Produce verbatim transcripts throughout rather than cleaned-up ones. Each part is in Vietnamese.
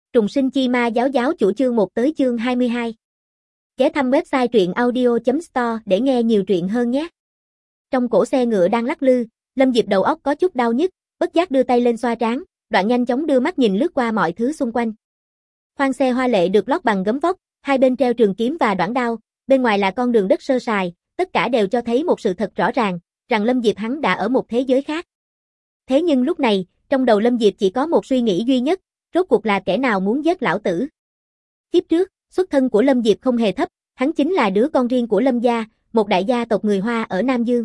Trùng sinh chi ma giáo giáo chủ chương một tới chương hai mươi hai. Ghé thăm website truyện audio chấm store để nghe nhiều truyện hơn nhé. Trong cổ xe ngựa đang lắc lư, Lâm Diệp đầu óc có chút đau nhức, bất giác đưa tay lên xoa trán, đoạn nhanh chóng đưa mắt nhìn lướt qua mọi thứ xung quanh. Khoang xe hoa lệ được lót bằng gấm vóc, hai bên treo trường kiếm và đoản đao, bên ngoài là con đường đất sơ sài, tất cả đều cho thấy một sự thật rõ ràng, rằng Lâm Diệp hắn đã ở một thế giới khác. Thế nhưng lúc này, trong đầu Lâm Diệp chỉ có một suy nghĩ duy nhất, rốt cuộc là kẻ nào muốn giết lão tử. Kiếp trước, xuất thân của Lâm Diệp không hề thấp, hắn chính là đứa con riêng của Lâm gia, một đại gia tộc người Hoa ở Nam Dương.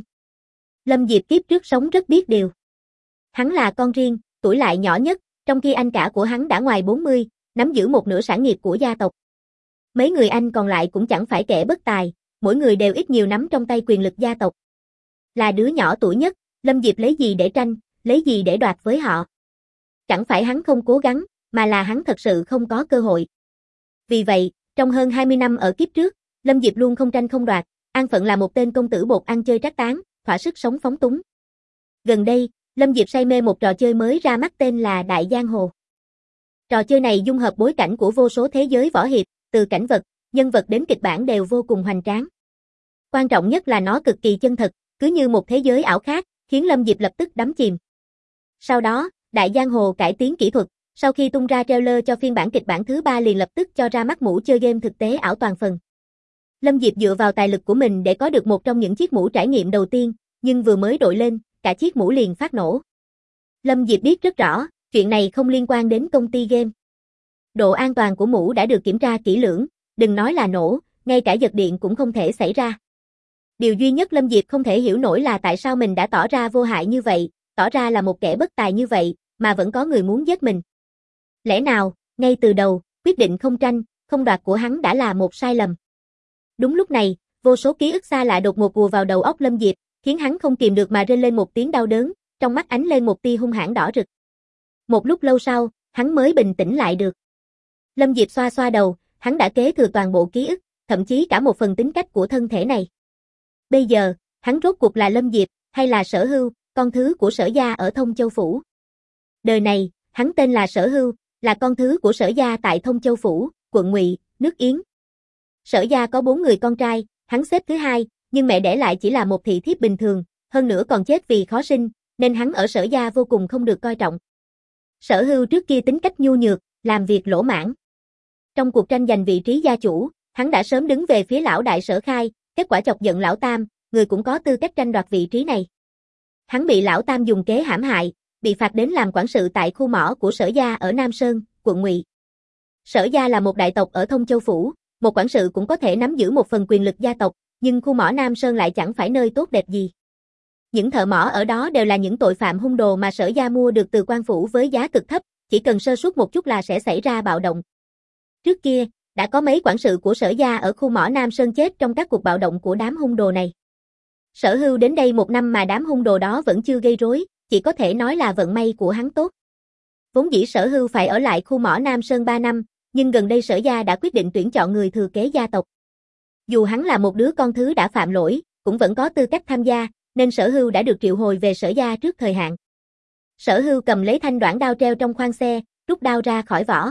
Lâm Diệp kiếp trước sống rất biết điều. Hắn là con riêng, tuổi lại nhỏ nhất, trong khi anh cả của hắn đã ngoài bốn mươi, nắm giữ một nửa sản nghiệp của gia tộc. Mấy người anh còn lại cũng chẳng phải kẻ bất tài, mỗi người đều ít nhiều nắm trong tay quyền lực gia tộc. Là đứa nhỏ tuổi nhất, Lâm Diệp lấy gì để tranh, lấy gì để đoạt với họ. Chẳng phải hắn không cố gắng, mà là hắn thật sự không có cơ hội. Vì vậy, trong hơn hai mươi năm ở kiếp trước, Lâm Diệp luôn không tranh không đoạt, an phận là một tên công tử bột ăn chơi trác tán, thỏa sức sống phóng túng. Gần đây, Lâm Diệp say mê một trò chơi mới ra mắt tên là Đại Giang Hồ. Trò chơi này dung hợp bối cảnh của vô số thế giới võ hiệp, từ cảnh vật, nhân vật đến kịch bản đều vô cùng hoành tráng. Quan trọng nhất là nó cực kỳ chân thật, cứ như một thế giới ảo khác, khiến Lâm Diệp lập tức đắm chìm. Sau đó, Đại Giang Hồ cải tiến kỹ thuật, sau khi tung ra trailer cho phiên bản kịch bản thứ ba liền lập tức cho ra mắt mũ chơi game thực tế ảo toàn phần. Lâm Diệp dựa vào tài lực của mình để có được một trong những chiếc mũ trải nghiệm đầu tiên, nhưng vừa mới đội lên, cả chiếc mũ liền phát nổ. Lâm Diệp biết rất rõ, chuyện này không liên quan đến công ty game. Độ an toàn của mũ đã được kiểm tra kỹ lưỡng, đừng nói là nổ, ngay cả giật điện cũng không thể xảy ra. Điều duy nhất Lâm Diệp không thể hiểu nổi là tại sao mình đã tỏ ra vô hại như vậy, tỏ ra là một kẻ bất tài như vậy, mà vẫn có người muốn giết mình. Lẽ nào, ngay từ đầu, quyết định không tranh, không đoạt của hắn đã là một sai lầm. Đúng lúc này, vô số ký ức xa lạ đột ngột ùa vào đầu óc Lâm Diệp, khiến hắn không kìm được mà rên lên một tiếng đau đớn, trong mắt ánh lên một tia hung hãn đỏ rực. Một lúc lâu sau, hắn mới bình tĩnh lại được. Lâm Diệp xoa xoa đầu, hắn đã kế thừa toàn bộ ký ức, thậm chí cả một phần tính cách của thân thể này. Bây giờ, hắn rốt cuộc là Lâm Diệp, hay là Sở Hưu, con thứ của Sở gia ở Thông Châu Phủ. Đời này, hắn tên là Sở Hưu, là con thứ của Sở gia tại Thông Châu Phủ, quận Ngụy, nước Yến. Sở gia có bốn người con trai, hắn xếp thứ hai, nhưng mẹ đẻ lại chỉ là một thị thiếp bình thường, hơn nữa còn chết vì khó sinh, nên hắn ở Sở gia vô cùng không được coi trọng. Sở Hưu trước kia tính cách nhu nhược, làm việc lỗ mãn. Trong cuộc tranh giành vị trí gia chủ, hắn đã sớm đứng về phía lão đại Sở Khai, kết quả chọc giận lão Tam, người cũng có tư cách tranh đoạt vị trí này. Hắn bị lão Tam dùng kế hãm hại, bị phạt đến làm quản sự tại khu mỏ của Sở gia ở Nam Sơn, quận Ngụy. Sở gia là một đại tộc ở Thông Châu Phủ, một quản sự cũng có thể nắm giữ một phần quyền lực gia tộc, nhưng khu mỏ Nam Sơn lại chẳng phải nơi tốt đẹp gì. Những thợ mỏ ở đó đều là những tội phạm hung đồ mà Sở gia mua được từ quan phủ với giá cực thấp, chỉ cần sơ suất một chút là sẽ xảy ra bạo động. Trước kia, đã có mấy quản sự của Sở gia ở khu mỏ Nam Sơn chết trong các cuộc bạo động của đám hung đồ này. Sở Hưu đến đây một năm mà đám hung đồ đó vẫn chưa gây rối, chỉ có thể nói là vận may của hắn tốt. Vốn dĩ Sở Hưu phải ở lại khu mỏ Nam Sơn ba năm, nhưng gần đây Sở gia đã quyết định tuyển chọn người thừa kế gia tộc. Dù hắn là một đứa con thứ đã phạm lỗi, cũng vẫn có tư cách tham gia, nên Sở Hưu đã được triệu hồi về Sở gia trước thời hạn. Sở Hưu cầm lấy thanh đoản đao treo trong khoang xe, rút đao ra khỏi vỏ.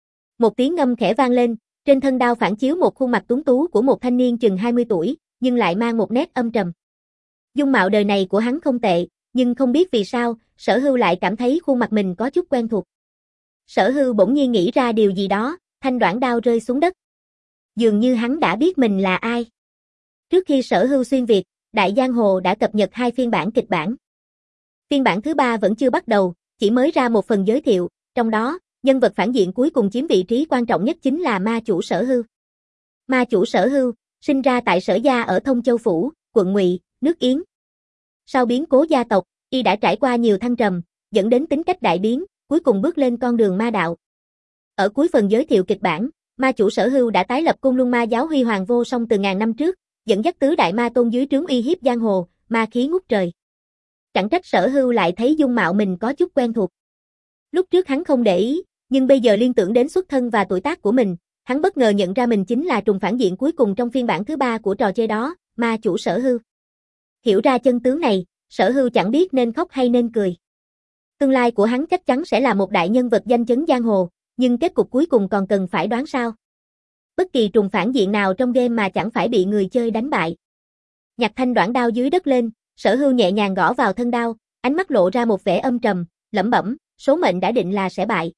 Một tiếng ngâm khẽ vang lên, trên thân đao phản chiếu một khuôn mặt tuấn tú của một thanh niên chừng hai mươi tuổi, nhưng lại mang một nét âm trầm. Dung mạo đời này của hắn không tệ, nhưng không biết vì sao, Sở Hưu lại cảm thấy khuôn mặt mình có chút quen thuộc. Sở Hưu bỗng nhiên nghĩ ra điều gì đó, thanh đoản đao rơi xuống đất. Dường như hắn đã biết mình là ai. Trước khi Sở Hưu xuyên Việt, Đại Giang Hồ đã cập nhật hai phiên bản kịch bản. Phiên bản thứ ba vẫn chưa bắt đầu, chỉ mới ra một phần giới thiệu, trong đó, nhân vật phản diện cuối cùng chiếm vị trí quan trọng nhất chính là ma chủ Sở Hưu. Ma chủ Sở Hưu, sinh ra tại Sở gia ở Thông Châu Phủ, quận Ngụy, nước Yến. Sau biến cố gia tộc, y đã trải qua nhiều thăng trầm, dẫn đến tính cách đại biến, cuối cùng bước lên con đường ma đạo. Ở cuối phần giới thiệu kịch bản, ma chủ Sở Hưu đã tái lập Côn Luân Ma giáo huy hoàng vô song từ ngàn năm trước, dẫn dắt tứ đại ma tôn dưới trướng uy hiếp giang hồ, ma khí ngút trời. Chẳng trách Sở Hưu lại thấy dung mạo mình có chút quen thuộc. Lúc trước hắn không để ý, nhưng bây giờ liên tưởng đến xuất thân và tuổi tác của mình, hắn bất ngờ nhận ra mình chính là trùng phản diện cuối cùng trong phiên bản thứ ba của trò chơi đó, ma chủ Sở Hưu. Hiểu ra chân tướng này, Sở Hưu chẳng biết nên khóc hay nên cười. Tương lai của hắn chắc chắn sẽ là một đại nhân vật danh chấn giang hồ, Nhưng kết cục cuối cùng còn cần phải đoán sao? Bất kỳ trùng phản diện nào trong game mà chẳng phải bị người chơi đánh bại. Nhặt thanh đoạn đao dưới đất lên, Sở Hưu nhẹ nhàng gõ vào thân đao, ánh mắt lộ ra một vẻ âm trầm, lẩm bẩm, số mệnh đã định là sẽ bại.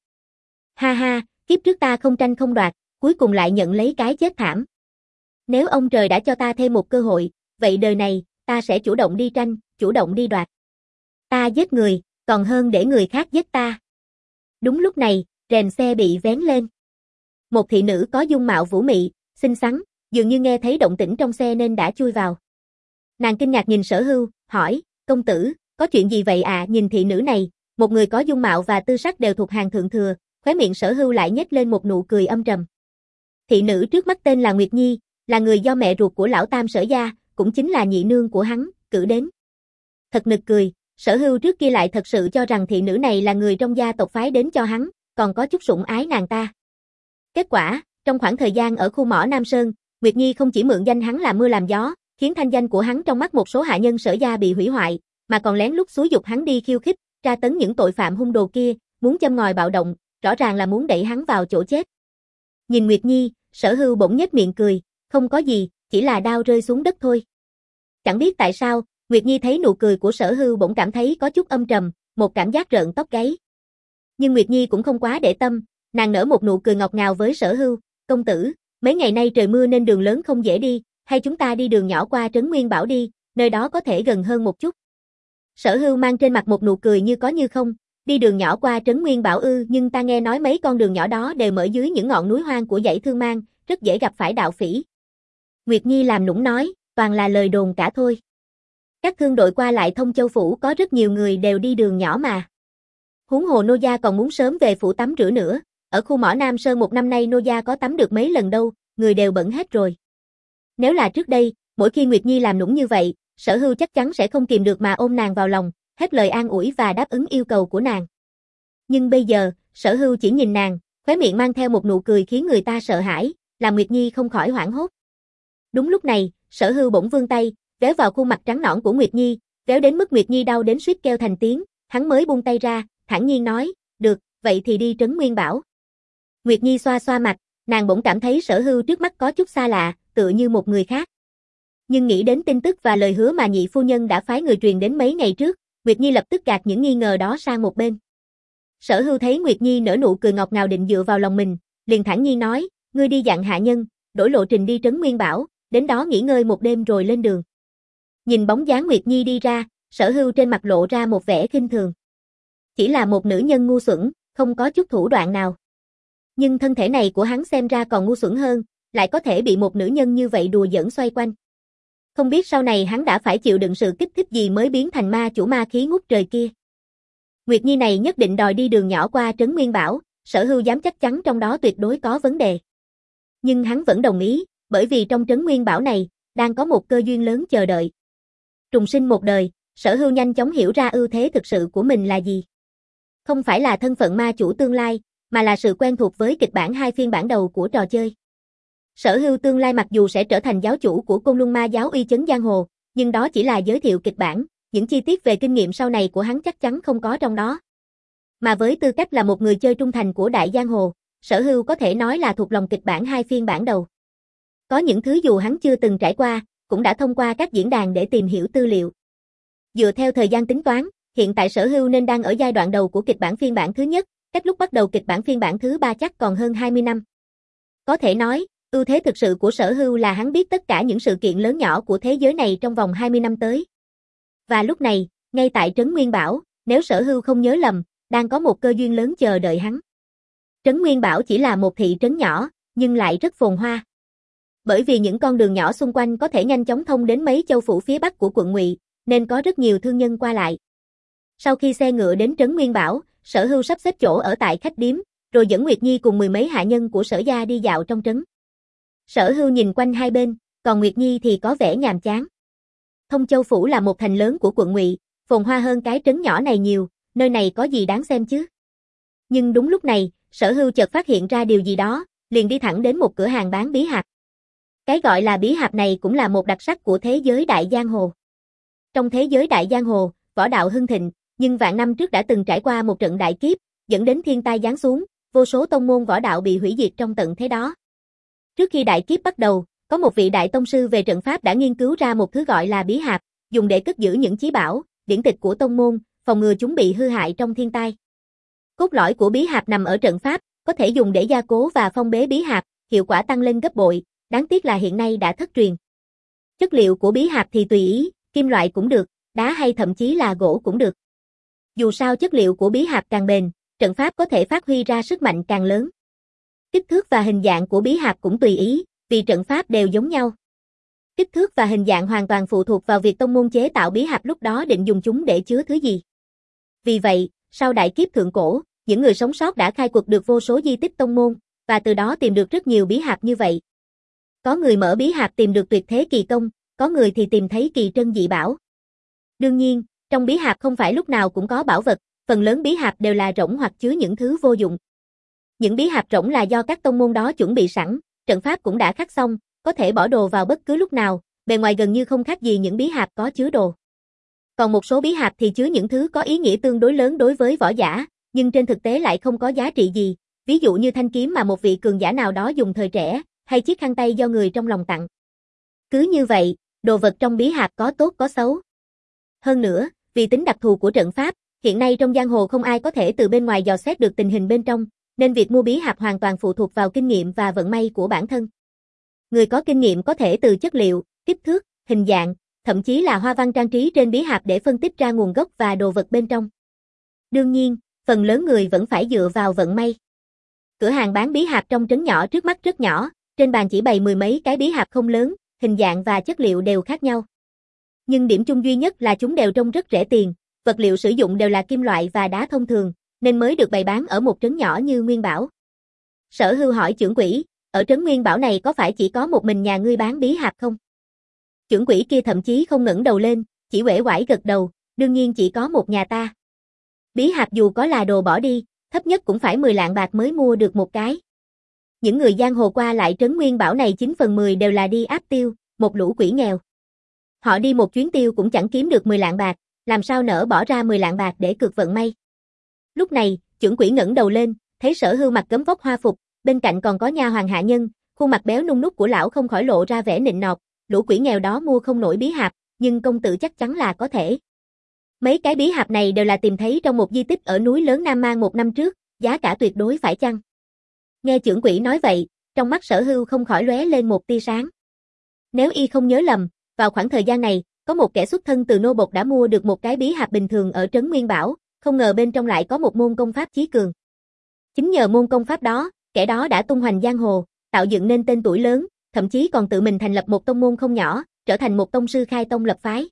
Ha ha, kiếp trước ta không tranh không đoạt, cuối cùng lại nhận lấy cái chết thảm. Nếu ông trời đã cho ta thêm một cơ hội, vậy đời này, ta sẽ chủ động đi tranh, chủ động đi đoạt. Ta giết người, còn hơn để người khác giết ta. Đúng lúc này, rèm xe bị vén lên. Một thị nữ có dung mạo vũ mị, xinh xắn, dường như nghe thấy động tĩnh trong xe nên đã chui vào. Nàng kinh ngạc nhìn Sở Hưu, hỏi, công tử, có chuyện gì vậy à? Nhìn thị nữ này, một người có dung mạo và tư sắc đều thuộc hàng thượng thừa, khóe miệng Sở Hưu lại nhếch lên một nụ cười âm trầm. Thị nữ trước mắt tên là Nguyệt Nhi, là người do mẹ ruột của lão tam Sở gia, cũng chính là nhị nương của hắn, cử đến. Thật nực cười, Sở Hưu trước kia lại thật sự cho rằng thị nữ này là người trong gia tộc phái đến cho hắn, còn có chút sủng ái nàng ta. Kết quả, trong khoảng thời gian ở khu mỏ Nam Sơn, Nguyệt Nhi không chỉ mượn danh hắn làm mưa làm gió, khiến thanh danh của hắn trong mắt một số hạ nhân Sở gia bị hủy hoại, mà còn lén lút xúi dục hắn đi khiêu khích, tra tấn những tội phạm hung đồ kia, muốn châm ngòi bạo động, rõ ràng là muốn đẩy hắn vào chỗ chết. Nhìn Nguyệt Nhi, Sở Hưu bỗng nhếch miệng cười, không có gì, chỉ là đao rơi xuống đất thôi. Chẳng biết tại sao, Nguyệt Nhi thấy nụ cười của Sở Hưu bỗng cảm thấy có chút âm trầm, một cảm giác rợn tóc gáy. Nhưng Nguyệt Nhi cũng không quá để tâm, nàng nở một nụ cười ngọt ngào với Sở Hưu, công tử, mấy ngày nay trời mưa nên đường lớn không dễ đi, hay chúng ta đi đường nhỏ qua trấn Nguyên Bảo đi, nơi đó có thể gần hơn một chút. Sở Hưu mang trên mặt một nụ cười như có như không, đi đường nhỏ qua trấn Nguyên Bảo ư, nhưng ta nghe nói mấy con đường nhỏ đó đều mở dưới những ngọn núi hoang của dãy Thương Mang, rất dễ gặp phải đạo phỉ. Nguyệt Nhi làm nũng nói, toàn là lời đồn cả thôi. Các thương đội qua lại Thông Châu Phủ có rất nhiều người đều đi đường nhỏ mà. Huống hồ Nô gia còn muốn sớm về phủ tắm rửa nữa, ở khu mỏ Nam Sơn một năm nay Nô gia có tắm được mấy lần đâu, người đều bẩn hết rồi. Nếu là trước đây, mỗi khi Nguyệt Nhi làm nũng như vậy, Sở Hưu chắc chắn sẽ không kìm được mà ôm nàng vào lòng, hết lời an ủi và đáp ứng yêu cầu của nàng. Nhưng bây giờ, Sở Hưu chỉ nhìn nàng, khóe miệng mang theo một nụ cười khiến người ta sợ hãi, làm Nguyệt Nhi không khỏi hoảng hốt. Đúng lúc này, Sở Hưu bỗng vươn tay, véo vào khuôn mặt trắng nõn của Nguyệt Nhi, véo đến mức Nguyệt Nhi đau đến suýt kêu thành tiếng, hắn mới buông tay ra, thản nhiên nói, được, vậy thì đi trấn Nguyên Bảo. Nguyệt Nhi xoa xoa mặt, nàng bỗng cảm thấy Sở Hưu trước mắt có chút xa lạ, tựa như một người khác. Nhưng nghĩ đến tin tức và lời hứa mà nhị phu nhân đã phái người truyền đến mấy ngày trước, Nguyệt Nhi lập tức gạt những nghi ngờ đó sang một bên. Sở Hưu thấy Nguyệt Nhi nở nụ cười ngọt ngào định dựa vào lòng mình, liền thản nhiên nói, ngươi đi dặn hạ nhân, đổi lộ trình đi trấn Nguyên Bảo, đến đó nghỉ ngơi một đêm rồi lên đường. Nhìn bóng dáng Nguyệt Nhi đi ra, Sở Hưu trên mặt lộ ra một vẻ khinh thường. Chỉ là một nữ nhân ngu xuẩn, không có chút thủ đoạn nào. Nhưng thân thể này của hắn xem ra còn ngu xuẩn hơn, lại có thể bị một nữ nhân như vậy đùa giỡn xoay quanh. Không biết sau này hắn đã phải chịu đựng sự kích thích gì mới biến thành ma chủ ma khí ngút trời kia. Nguyệt Nhi này nhất định đòi đi đường nhỏ qua trấn Nguyên Bảo, Sở Hưu dám chắc chắn trong đó tuyệt đối có vấn đề. Nhưng hắn vẫn đồng ý, bởi vì trong trấn Nguyên Bảo này, đang có một cơ duyên lớn chờ đợi. Trùng sinh một đời, Sở Hưu nhanh chóng hiểu ra ưu thế thực sự của mình là gì. Không phải là thân phận ma chủ tương lai, mà là sự quen thuộc với kịch bản hai phiên bản đầu của trò chơi. Sở Hưu tương lai mặc dù sẽ trở thành giáo chủ của Côn Luân Ma giáo uy chấn giang hồ, nhưng đó chỉ là giới thiệu kịch bản, những chi tiết về kinh nghiệm sau này của hắn chắc chắn không có trong đó. Mà với tư cách là một người chơi trung thành của đại giang hồ, Sở Hưu có thể nói là thuộc lòng kịch bản hai phiên bản đầu. Có những thứ dù hắn chưa từng trải qua, cũng đã thông qua các diễn đàn để tìm hiểu tư liệu. Dựa theo thời gian tính toán, hiện tại Sở Hưu nên đang ở giai đoạn đầu của kịch bản phiên bản thứ nhất, cách lúc bắt đầu kịch bản phiên bản thứ ba chắc còn hơn hai mươi năm. Có thể nói, ưu thế thực sự của Sở Hưu là hắn biết tất cả những sự kiện lớn nhỏ của thế giới này trong vòng hai mươi năm tới. Và lúc này, ngay tại trấn Nguyên Bảo, nếu Sở Hưu không nhớ lầm, đang có một cơ duyên lớn chờ đợi hắn. Trấn Nguyên Bảo chỉ là một thị trấn nhỏ, nhưng lại rất phồn hoa. Bởi vì những con đường nhỏ xung quanh có thể nhanh chóng thông đến mấy châu phủ phía bắc của quận Ngụy, nên có rất nhiều thương nhân qua lại. Sau khi xe ngựa đến trấn Nguyên Bảo, Sở Hưu sắp xếp chỗ ở tại khách điếm, rồi dẫn Nguyệt Nhi cùng mười mấy hạ nhân của Sở gia đi dạo trong trấn. Sở Hưu nhìn quanh hai bên, còn Nguyệt Nhi thì có vẻ nhàm chán. Thông Châu phủ là một thành lớn của quận Ngụy, phồn hoa hơn cái trấn nhỏ này nhiều, nơi này có gì đáng xem chứ? Nhưng đúng lúc này, Sở Hưu chợt phát hiện ra điều gì đó, liền đi thẳng đến một cửa hàng bán bí hạp. Cái gọi là bí hạp này cũng là một đặc sắc của thế giới đại giang hồ. Trong thế giới đại giang hồ, võ đạo hưng thịnh, nhưng vạn năm trước đã từng trải qua một trận đại kiếp, dẫn đến thiên tai giáng xuống, vô số tông môn võ đạo bị hủy diệt trong tận thế đó. Trước khi đại kiếp bắt đầu, có một vị đại tông sư về trận pháp đã nghiên cứu ra một thứ gọi là bí hạp, dùng để cất giữ những chí bảo, điển tịch của tông môn, phòng ngừa chúng bị hư hại trong thiên tai. Cốt lõi của bí hạp nằm ở trận pháp, có thể dùng để gia cố và phong bế bí hạp, hiệu quả tăng lên gấp bội, đáng tiếc là hiện nay đã thất truyền. Chất liệu của bí hạp thì tùy ý, kim loại cũng được, đá hay thậm chí là gỗ cũng được. Dù sao chất liệu của bí hạp càng bền, trận pháp có thể phát huy ra sức mạnh càng lớn. Kích thước và hình dạng của bí hạp cũng tùy ý, vì trận pháp đều giống nhau. Kích thước và hình dạng hoàn toàn phụ thuộc vào việc tông môn chế tạo bí hạp lúc đó định dùng chúng để chứa thứ gì. Vì vậy, sau đại kiếp thượng cổ, những người sống sót đã khai quật được vô số di tích tông môn, và từ đó tìm được rất nhiều bí hạp như vậy. Có người mở bí hạp tìm được tuyệt thế kỳ công, có người thì tìm thấy kỳ trân dị bảo. Đương nhiên, trong bí hạp không phải lúc nào cũng có bảo vật, phần lớn bí hạp đều là rỗng hoặc chứa những thứ vô dụng. Những bí hạp rỗng là do các tông môn đó chuẩn bị sẵn, trận pháp cũng đã khắc xong, có thể bỏ đồ vào bất cứ lúc nào, bề ngoài gần như không khác gì những bí hạp có chứa đồ. Còn một số bí hạp thì chứa những thứ có ý nghĩa tương đối lớn đối với võ giả, nhưng trên thực tế lại không có giá trị gì, ví dụ như thanh kiếm mà một vị cường giả nào đó dùng thời trẻ, hay chiếc khăn tay do người trong lòng tặng. Cứ như vậy, đồ vật trong bí hạp có tốt có xấu. Hơn nữa, vì tính đặc thù của trận pháp, hiện nay trong giang hồ không ai có thể từ bên ngoài dò xét được tình hình bên trong, nên việc mua bí hạp hoàn toàn phụ thuộc vào kinh nghiệm và vận may của bản thân. Người có kinh nghiệm có thể từ chất liệu, kích thước, hình dạng, thậm chí là hoa văn trang trí trên bí hạp để phân tích ra nguồn gốc và đồ vật bên trong. Đương nhiên, phần lớn người vẫn phải dựa vào vận may. Cửa hàng bán bí hạp trong trấn nhỏ trước mắt rất nhỏ, trên bàn chỉ bày mười mấy cái bí hạp không lớn, hình dạng và chất liệu đều khác nhau. Nhưng điểm chung duy nhất là chúng đều trông rất rẻ tiền, vật liệu sử dụng đều là kim loại và đá thông thường, nên mới được bày bán ở một trấn nhỏ như Nguyên Bảo. Sở Hưu hỏi trưởng quỹ, ở trấn Nguyên Bảo này có phải chỉ có một mình nhà ngươi bán bí hạp không? Trưởng quỹ kia thậm chí không ngẩng đầu lên, chỉ uể oải gật đầu, đương nhiên chỉ có một nhà ta. Bí hạp dù có là đồ bỏ đi, thấp nhất cũng phải mười lạng bạc mới mua được một cái. Những người giang hồ qua lại trấn Nguyên Bảo này chín phần mười đều là đi áp tiêu, một lũ quỷ nghèo. Họ đi một chuyến tiêu cũng chẳng kiếm được mười lạng bạc, làm sao nỡ bỏ ra mười lạng bạc để cược vận may. Lúc này, trưởng quỹ ngẩng đầu lên, thấy Sở Hưu mặc gấm vóc hoa phục, bên cạnh còn có nha hoàn hạ nhân, khuôn mặt béo nung nút của lão không khỏi lộ ra vẻ nịnh nọt, lũ quỷ nghèo đó mua không nổi bí hạp, nhưng công tử chắc chắn là có thể. Mấy cái bí hạp này đều là tìm thấy trong một di tích ở núi lớn Nam Mang một năm trước, giá cả tuyệt đối phải chăng? Nghe trưởng quỹ nói vậy, trong mắt Sở Hưu không khỏi lóe lên một tia sáng. Nếu y không nhớ lầm, vào khoảng thời gian này, có một kẻ xuất thân từ nô bộc đã mua được một cái bí hạp bình thường ở trấn Nguyên Bảo, không ngờ bên trong lại có một môn công pháp chí cường. Chính nhờ môn công pháp đó, kẻ đó đã tung hoành giang hồ, tạo dựng nên tên tuổi lớn, thậm chí còn tự mình thành lập một tông môn không nhỏ, trở thành một tông sư khai tông lập phái.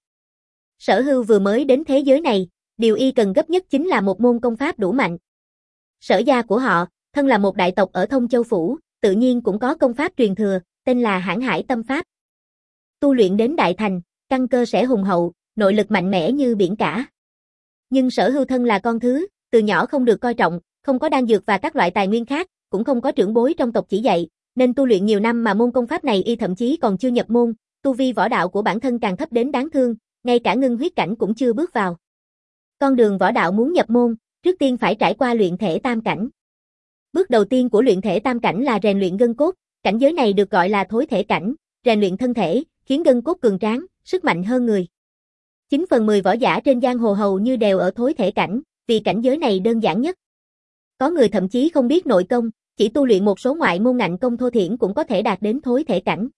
Sở Hưu vừa mới đến thế giới này, điều y cần gấp nhất chính là một môn công pháp đủ mạnh. Sở gia của họ, thân là một đại tộc ở Thông Châu Phủ, tự nhiên cũng có công pháp truyền thừa, tên là Hãn Hải Tâm Pháp. Tu luyện đến đại thành, căn cơ sẽ hùng hậu, nội lực mạnh mẽ như biển cả. Nhưng Sở Hưu thân là con thứ, từ nhỏ không được coi trọng, không có đan dược và các loại tài nguyên khác, cũng không có trưởng bối trong tộc chỉ dạy, nên tu luyện nhiều năm mà môn công pháp này y thậm chí còn chưa nhập môn, tu vi võ đạo của bản thân càng thấp đến đáng thương, ngay cả ngưng huyết cảnh cũng chưa bước vào. Con đường võ đạo muốn nhập môn, trước tiên phải trải qua luyện thể tam cảnh. Bước đầu tiên của luyện thể tam cảnh là rèn luyện gân cốt, cảnh giới này được gọi là thối thể cảnh, rèn luyện thân thể, khiến gân cốt cường tráng, sức mạnh hơn người. chín phần mười võ giả trên giang hồ hầu như đều ở thối thể cảnh, vì cảnh giới này đơn giản nhất. Có người thậm chí không biết nội công, chỉ tu luyện một số ngoại môn ngạnh công thô thiển cũng có thể đạt đến thối thể cảnh.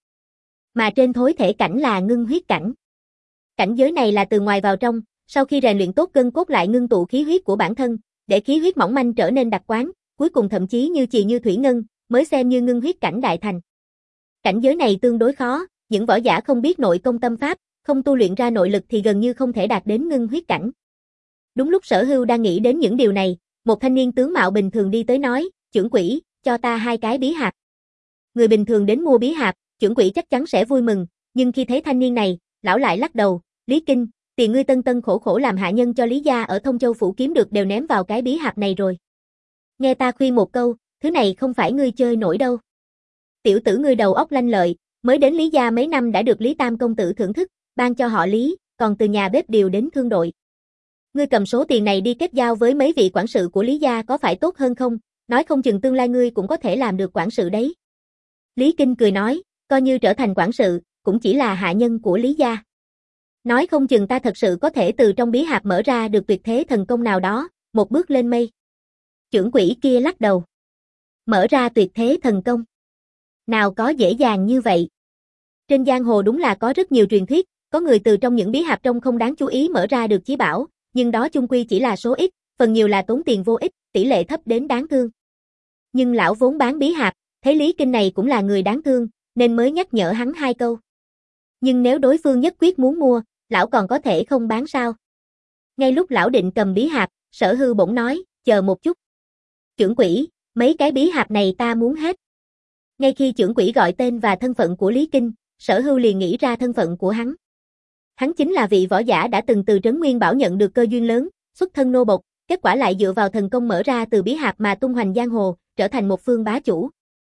Mà trên thối thể cảnh là ngưng huyết cảnh. Cảnh giới này là từ ngoài vào trong, sau khi rèn luyện tốt gân cốt lại ngưng tụ khí huyết của bản thân, để khí huyết mỏng manh trở nên đặc quán, cuối cùng thậm chí như chì như thủy ngân, mới xem như ngưng huyết cảnh đại thành. Cảnh giới này tương đối khó, những võ giả không biết nội công tâm pháp, không tu luyện ra nội lực thì gần như không thể đạt đến ngưng huyết cảnh. Đúng lúc Sở Hưu đang nghĩ đến những điều này, một thanh niên tướng mạo bình thường đi tới nói, trưởng quỹ, cho ta hai cái bí hạp. Người bình thường đến mua bí hạp, trưởng quỹ chắc chắn sẽ vui mừng, nhưng khi thấy thanh niên này, lão lại lắc đầu, Lý Kinh, tiền ngươi tân tân khổ khổ làm hạ nhân cho Lý gia ở Thông Châu Phủ kiếm được đều ném vào cái bí hạp này rồi. Nghe ta khuyên một câu, thứ này không phải ngươi chơi nổi đâu. Tiểu tử ngươi đầu óc lanh lợi, mới đến Lý gia mấy năm đã được Lý Tam công tử thưởng thức, ban cho họ Lý, còn từ nhà bếp điều đến thương đội. Ngươi cầm số tiền này đi kết giao với mấy vị quản sự của Lý gia có phải tốt hơn không? nói không chừng tương lai ngươi cũng có thể làm được quản sự đấy. Lý Kinh cười nói, coi như trở thành quản sự, cũng chỉ là hạ nhân của Lý gia. Nói không chừng ta thật sự có thể từ trong bí hạp mở ra được tuyệt thế thần công nào đó, một bước lên mây. Chưởng quỷ kia lắc đầu. Mở ra tuyệt thế thần công. Nào có dễ dàng như vậy. Trên giang hồ đúng là có rất nhiều truyền thuyết, có người từ trong những bí hạp trong không đáng chú ý mở ra được chí bảo, nhưng đó chung quy chỉ là số ít, phần nhiều là tốn tiền vô ích, tỷ lệ thấp đến đáng thương. Nhưng lão vốn bán bí hạp, thấy Lý Kinh này cũng là người đáng thương, nên mới nhắc nhở hắn hai câu. Nhưng nếu đối phương nhất quyết muốn mua, lão còn có thể không bán sao? Ngay lúc lão định cầm bí hạp, Sở Hưu bỗng nói, chờ một chút. Chưởng quỷ, mấy cái bí hạp này ta muốn hết. Ngay khi chưởng quỷ gọi tên và thân phận của Lý Kinh, Sở Hưu liền nghĩ ra thân phận của hắn. Hắn chính là vị võ giả đã từng từ Trấn Nguyên Bảo nhận được cơ duyên lớn, xuất thân nô bộc, kết quả lại dựa vào thần công mở ra từ bí hạp mà tung hoành giang hồ, trở thành một phương bá chủ.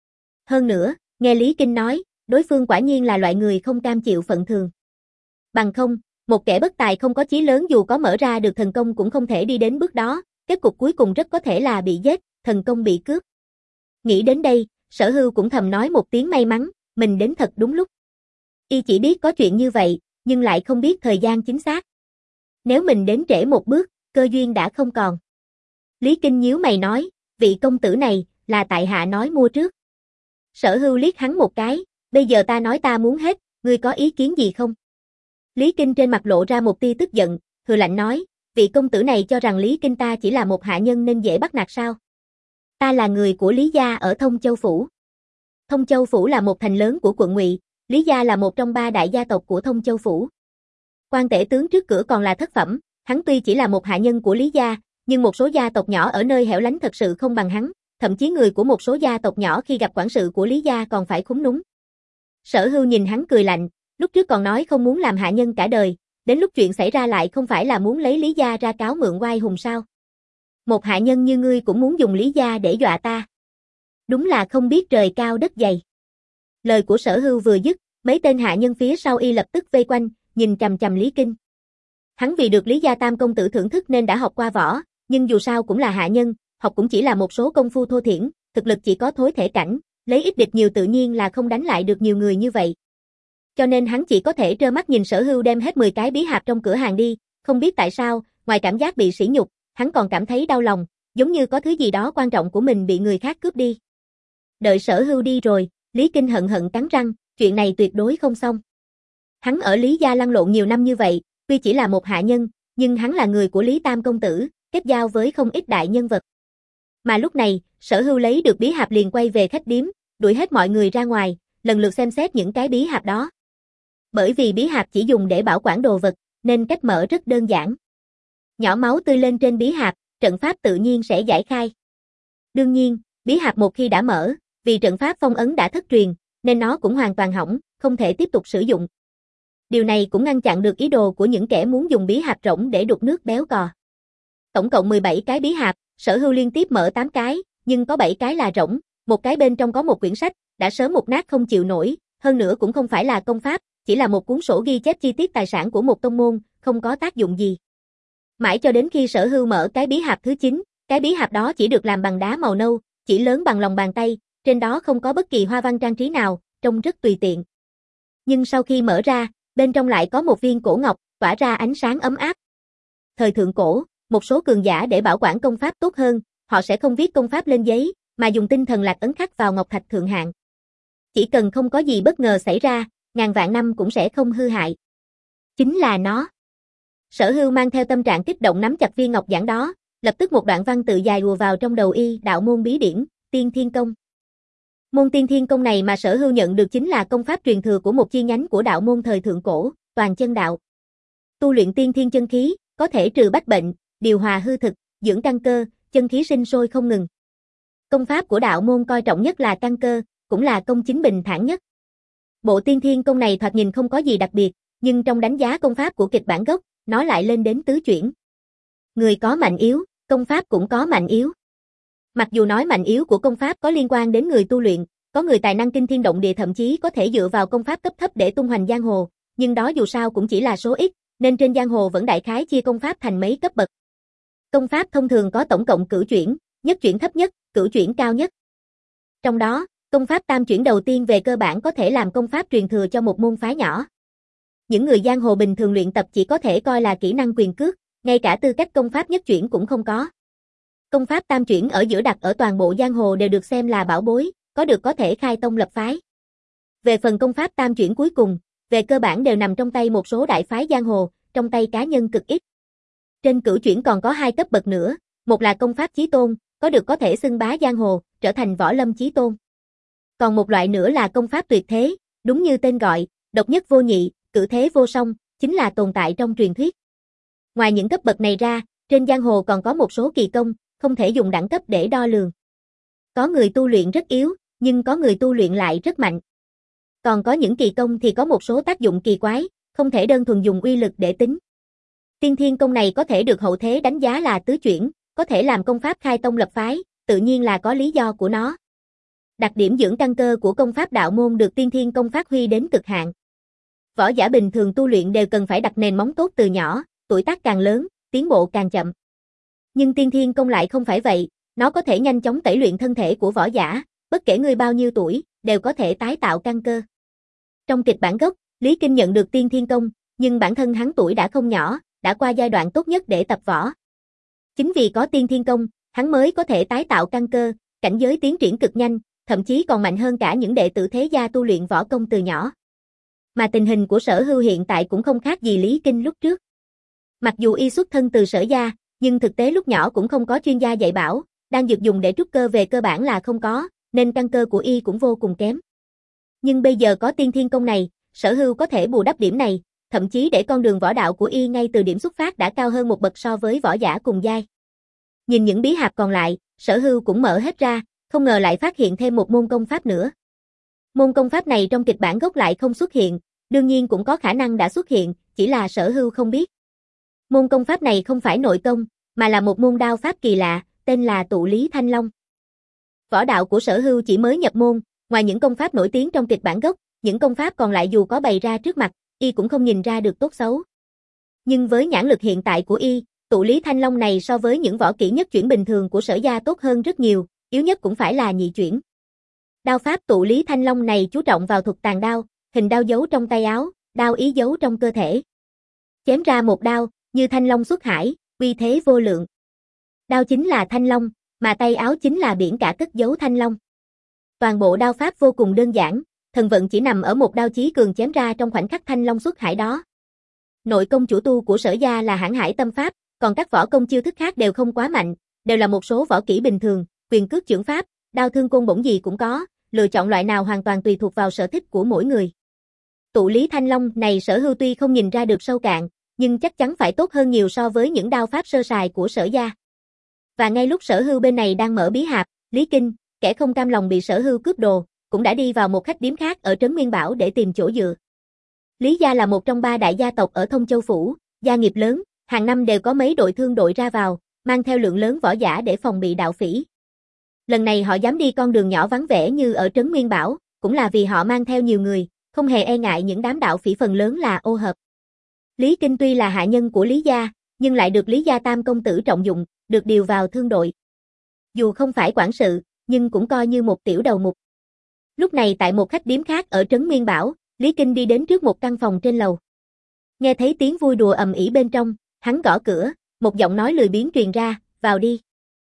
Hơn nữa, nghe Lý Kinh nói, đối phương quả nhiên là loại người không cam chịu phận thường. Bằng không, một kẻ bất tài không có chí lớn dù có mở ra được thần công cũng không thể đi đến bước đó, kết cục cuối cùng rất có thể là bị giết, thần công bị cướp. Nghĩ đến đây, Sở Hưu cũng thầm nói một tiếng may mắn, mình đến thật đúng lúc. Y chỉ biết có chuyện như vậy, nhưng lại không biết thời gian chính xác. Nếu mình đến trễ một bước, cơ duyên đã không còn. Lý Kinh nhíu mày nói, vị công tử này, là tại hạ nói mua trước. Sở Hưu liếc hắn một cái, bây giờ ta nói ta muốn hết, ngươi có ý kiến gì không? Lý Kinh trên mặt lộ ra một tia tức giận, hừ lạnh nói, vị công tử này cho rằng Lý Kinh ta chỉ là một hạ nhân nên dễ bắt nạt sao? Ta là người của Lý gia ở Thông Châu Phủ. Thông Châu Phủ là một thành lớn của quận Ngụy, Lý gia là một trong ba đại gia tộc của Thông Châu Phủ. Quan tể tướng trước cửa còn là thất phẩm, hắn tuy chỉ là một hạ nhân của Lý gia, nhưng một số gia tộc nhỏ ở nơi hẻo lánh thật sự không bằng hắn, thậm chí người của một số gia tộc nhỏ khi gặp quản sự của Lý gia còn phải khúm núm. Sở Hưu nhìn hắn cười lạnh, lúc trước còn nói không muốn làm hạ nhân cả đời, đến lúc chuyện xảy ra lại không phải là muốn lấy Lý gia ra cáo mượn oai hùng sao? Một hạ nhân như ngươi cũng muốn dùng Lý gia để dọa ta. Đúng là không biết trời cao đất dày. Lời của Sở Hưu vừa dứt, mấy tên hạ nhân phía sau y lập tức vây quanh, nhìn chằm chằm Lý Kinh. Hắn vì được Lý gia tam công tử thưởng thức nên đã học qua võ, nhưng dù sao cũng là hạ nhân, học cũng chỉ là một số công phu thô thiển, thực lực chỉ có thối thể cảnh, lấy ít địch nhiều tự nhiên là không đánh lại được nhiều người như vậy. Cho nên hắn chỉ có thể trơ mắt nhìn Sở Hưu đem hết mười cái bí hạp trong cửa hàng đi, không biết tại sao, ngoài cảm giác bị sỉ nhục, hắn còn cảm thấy đau lòng, giống như có thứ gì đó quan trọng của mình bị người khác cướp đi. Đợi Sở Hưu đi rồi, Lý Kinh hận hận cắn răng, chuyện này tuyệt đối không xong. Hắn ở Lý gia lăn lộn nhiều năm như vậy, tuy chỉ là một hạ nhân, nhưng hắn là người của Lý Tam công tử, kết giao với không ít đại nhân vật. Mà lúc này, Sở Hưu lấy được bí hạp liền quay về khách điếm, đuổi hết mọi người ra ngoài, lần lượt xem xét những cái bí hạp đó. Bởi vì bí hạp chỉ dùng để bảo quản đồ vật, nên cách mở rất đơn giản. Nhỏ máu tươi lên trên bí hạp, trận pháp tự nhiên sẽ giải khai. Đương nhiên, bí hạp một khi đã mở, vì trận pháp phong ấn đã thất truyền, nên nó cũng hoàn toàn hỏng, không thể tiếp tục sử dụng. Điều này cũng ngăn chặn được ý đồ của những kẻ muốn dùng bí hạp rỗng để đục nước béo cò. Tổng cộng mười bảy cái bí hạp, Sở Hưu liên tiếp mở tám cái, nhưng có bảy cái là rỗng, một cái bên trong có một quyển sách, đã sớm mục nát không chịu nổi, hơn nữa cũng không phải là công pháp, chỉ là một cuốn sổ ghi chép chi tiết tài sản của một tông môn, không có tác dụng gì. Mãi cho đến khi Sở Hưu mở cái bí hạp thứ chín, cái bí hạp đó chỉ được làm bằng đá màu nâu, chỉ lớn bằng lòng bàn tay, trên đó không có bất kỳ hoa văn trang trí nào, trông rất tùy tiện. Nhưng sau khi mở ra, bên trong lại có một viên cổ ngọc, tỏa ra ánh sáng ấm áp. Thời thượng cổ, một số cường giả để bảo quản công pháp tốt hơn, họ sẽ không viết công pháp lên giấy, mà dùng tinh thần lạc ấn khắc vào ngọc thạch thượng hạng. Chỉ cần không có gì bất ngờ xảy ra, ngàn vạn năm cũng sẽ không hư hại. Chính là nó. Sở Hưu mang theo tâm trạng kích động nắm chặt viên ngọc giản đó, lập tức một đoạn văn tự dài ùa vào trong đầu y, đạo môn bí điển, Tiên Thiên Công. Môn Tiên Thiên Công này mà Sở Hưu nhận được chính là công pháp truyền thừa của một chi nhánh của đạo môn thời thượng cổ, Toàn Chân Đạo. Tu luyện tiên thiên chân khí, có thể trừ bách bệnh, điều hòa hư thực, dưỡng căn cơ, chân khí sinh sôi không ngừng. Công pháp của đạo môn coi trọng nhất là căn cơ, cũng là công chính bình thản nhất. Bộ Tiên Thiên Công này thoạt nhìn không có gì đặc biệt, nhưng trong đánh giá công pháp của kịch bản gốc, nó lại lên đến tứ chuyển. Người có mạnh yếu, công pháp cũng có mạnh yếu. Mặc dù nói mạnh yếu của công pháp có liên quan đến người tu luyện, có người tài năng kinh thiên động địa thậm chí có thể dựa vào công pháp cấp thấp để tung hoành giang hồ, nhưng đó dù sao cũng chỉ là số ít, nên trên giang hồ vẫn đại khái chia công pháp thành mấy cấp bậc. Công pháp thông thường có tổng cộng cửu chuyển, nhất chuyển thấp nhất, cửu chuyển cao nhất. Trong đó, công pháp tam chuyển đầu tiên về cơ bản có thể làm công pháp truyền thừa cho một môn phái nhỏ. Những người giang hồ bình thường luyện tập chỉ có thể coi là kỹ năng quyền cước, ngay cả tư cách công pháp nhất chuyển cũng không có. Công pháp tam chuyển ở giữa đặt ở toàn bộ giang hồ đều được xem là bảo bối, có được có thể khai tông lập phái. Về phần công pháp tam chuyển cuối cùng, về cơ bản đều nằm trong tay một số đại phái giang hồ, trong tay cá nhân cực ít. Trên cửu chuyển còn có hai cấp bậc nữa, một là công pháp chí tôn, có được có thể xưng bá giang hồ, trở thành võ lâm chí tôn. Còn một loại nữa là công pháp tuyệt thế, đúng như tên gọi, độc nhất vô nhị, cử thế vô song, chính là tồn tại trong truyền thuyết. Ngoài những cấp bậc này ra, trên giang hồ còn có một số kỳ công, không thể dùng đẳng cấp để đo lường. Có người tu luyện rất yếu, nhưng có người tu luyện lại rất mạnh. Còn có những kỳ công thì có một số tác dụng kỳ quái, không thể đơn thuần dùng uy lực để tính. Tiên thiên công này có thể được hậu thế đánh giá là tứ chuyển, có thể làm công pháp khai tông lập phái, tự nhiên là có lý do của nó. Đặc điểm dưỡng căn cơ của công pháp đạo môn được tiên thiên công phát huy đến cực hạn. Võ giả bình thường tu luyện đều cần phải đặt nền móng tốt từ nhỏ, tuổi tác càng lớn, tiến bộ càng chậm. Nhưng tiên thiên công lại không phải vậy, nó có thể nhanh chóng tẩy luyện thân thể của võ giả, bất kể người bao nhiêu tuổi, đều có thể tái tạo căn cơ. Trong kịch bản gốc, Lý Kinh nhận được tiên thiên công, nhưng bản thân hắn tuổi đã không nhỏ, đã qua giai đoạn tốt nhất để tập võ. Chính vì có tiên thiên công, hắn mới có thể tái tạo căn cơ, cảnh giới tiến triển cực nhanh, thậm chí còn mạnh hơn cả những đệ tử thế gia tu luyện võ công từ nhỏ. Mà tình hình của Sở Hưu hiện tại cũng không khác gì Lý Kinh lúc trước. Mặc dù y xuất thân từ Sở gia, nhưng thực tế lúc nhỏ cũng không có chuyên gia dạy bảo, đang dược dùng để trúc cơ về cơ bản là không có, nên căn cơ của y cũng vô cùng kém. Nhưng bây giờ có tiên thiên công này, Sở Hưu có thể bù đắp điểm này, thậm chí để con đường võ đạo của y ngay từ điểm xuất phát đã cao hơn một bậc so với võ giả cùng giai. Nhìn những bí hạp còn lại, Sở Hưu cũng mở hết ra, không ngờ lại phát hiện thêm một môn công pháp nữa. Môn công pháp này trong kịch bản gốc lại không xuất hiện, đương nhiên cũng có khả năng đã xuất hiện, chỉ là Sở Hưu không biết. Môn công pháp này không phải nội công, mà là một môn đao pháp kỳ lạ, tên là Tụ Lý Thanh Long. Võ đạo của Sở Hưu chỉ mới nhập môn, ngoài những công pháp nổi tiếng trong kịch bản gốc, những công pháp còn lại dù có bày ra trước mặt, y cũng không nhìn ra được tốt xấu. Nhưng với nhãn lực hiện tại của y, Tụ Lý Thanh Long này so với những võ kỹ nhất chuyển bình thường của Sở gia tốt hơn rất nhiều, yếu nhất cũng phải là nhị chuyển. Đao pháp Tụ Lý Thanh Long này chú trọng vào thuật tàn đao, hình đao giấu trong tay áo, đao ý giấu trong cơ thể. Chém ra một đao, như thanh long xuất hải, uy thế vô lượng. Đao chính là thanh long, mà tay áo chính là biển cả cất giấu thanh long. Toàn bộ đao pháp vô cùng đơn giản, thần vận chỉ nằm ở một đao chí cường chém ra trong khoảnh khắc thanh long xuất hải đó. Nội công chủ tu của Sở gia là Hãn Hải Tâm pháp, còn các võ công chiêu thức khác đều không quá mạnh, đều là một số võ kỹ bình thường, quyền cước chưởng pháp, đao thương côn bổng gì cũng có, lựa chọn loại nào hoàn toàn tùy thuộc vào sở thích của mỗi người. Tụ Lý Thanh Long này Sở Hưu tuy không nhìn ra được sâu cạn, nhưng chắc chắn phải tốt hơn nhiều so với những đao pháp sơ sài của Sở gia. Và ngay lúc Sở Hưu bên này đang mở bí hạp, Lý Kinh, kẻ không cam lòng bị Sở Hưu cướp đồ, cũng đã đi vào một khách điếm khác ở trấn Nguyên Bảo để tìm chỗ dựa. Lý gia là một trong ba đại gia tộc ở Thông Châu phủ, gia nghiệp lớn, hàng năm đều có mấy đội thương đội ra vào, mang theo lượng lớn võ giả để phòng bị đạo phỉ. Lần này họ dám đi con đường nhỏ vắng vẻ như ở trấn Nguyên Bảo, cũng là vì họ mang theo nhiều người, không hề e ngại những đám đạo phỉ phần lớn là ô hợp. Lý Kinh tuy là hạ nhân của Lý gia, nhưng lại được Lý gia tam công tử trọng dụng, được điều vào thương đội. Dù không phải quản sự, nhưng cũng coi như một tiểu đầu mục. Lúc này tại một khách điếm khác ở trấn Nguyên Bảo, Lý Kinh đi đến trước một căn phòng trên lầu. Nghe thấy tiếng vui đùa ầm ĩ bên trong, hắn gõ cửa, một giọng nói lười biếng truyền ra, vào đi.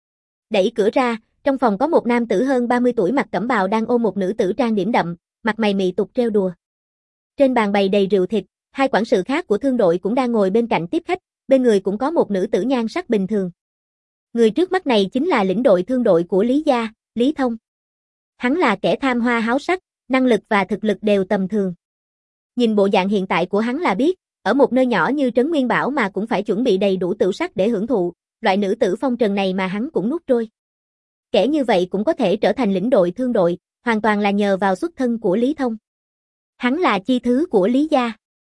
Đẩy cửa ra, trong phòng có một nam tử hơn ba mươi tuổi mặc cẩm bào đang ôm một nữ tử trang điểm đậm, mặt mày mị tục trêu đùa. Trên bàn bày đầy rượu thịt, hai quản sự khác của thương đội cũng đang ngồi bên cạnh tiếp khách, bên người cũng có một nữ tử nhan sắc bình thường. Người trước mắt này chính là lĩnh đội thương đội của Lý gia, Lý Thông. Hắn là kẻ tham hoa háo sắc, năng lực và thực lực đều tầm thường. Nhìn bộ dạng hiện tại của hắn là biết, ở một nơi nhỏ như trấn Nguyên Bảo mà cũng phải chuẩn bị đầy đủ tửu sắc để hưởng thụ, loại nữ tử phong trần này mà hắn cũng nuốt trôi. Kẻ như vậy cũng có thể trở thành lĩnh đội thương đội, hoàn toàn là nhờ vào xuất thân của Lý Thông. Hắn là chi thứ của Lý gia.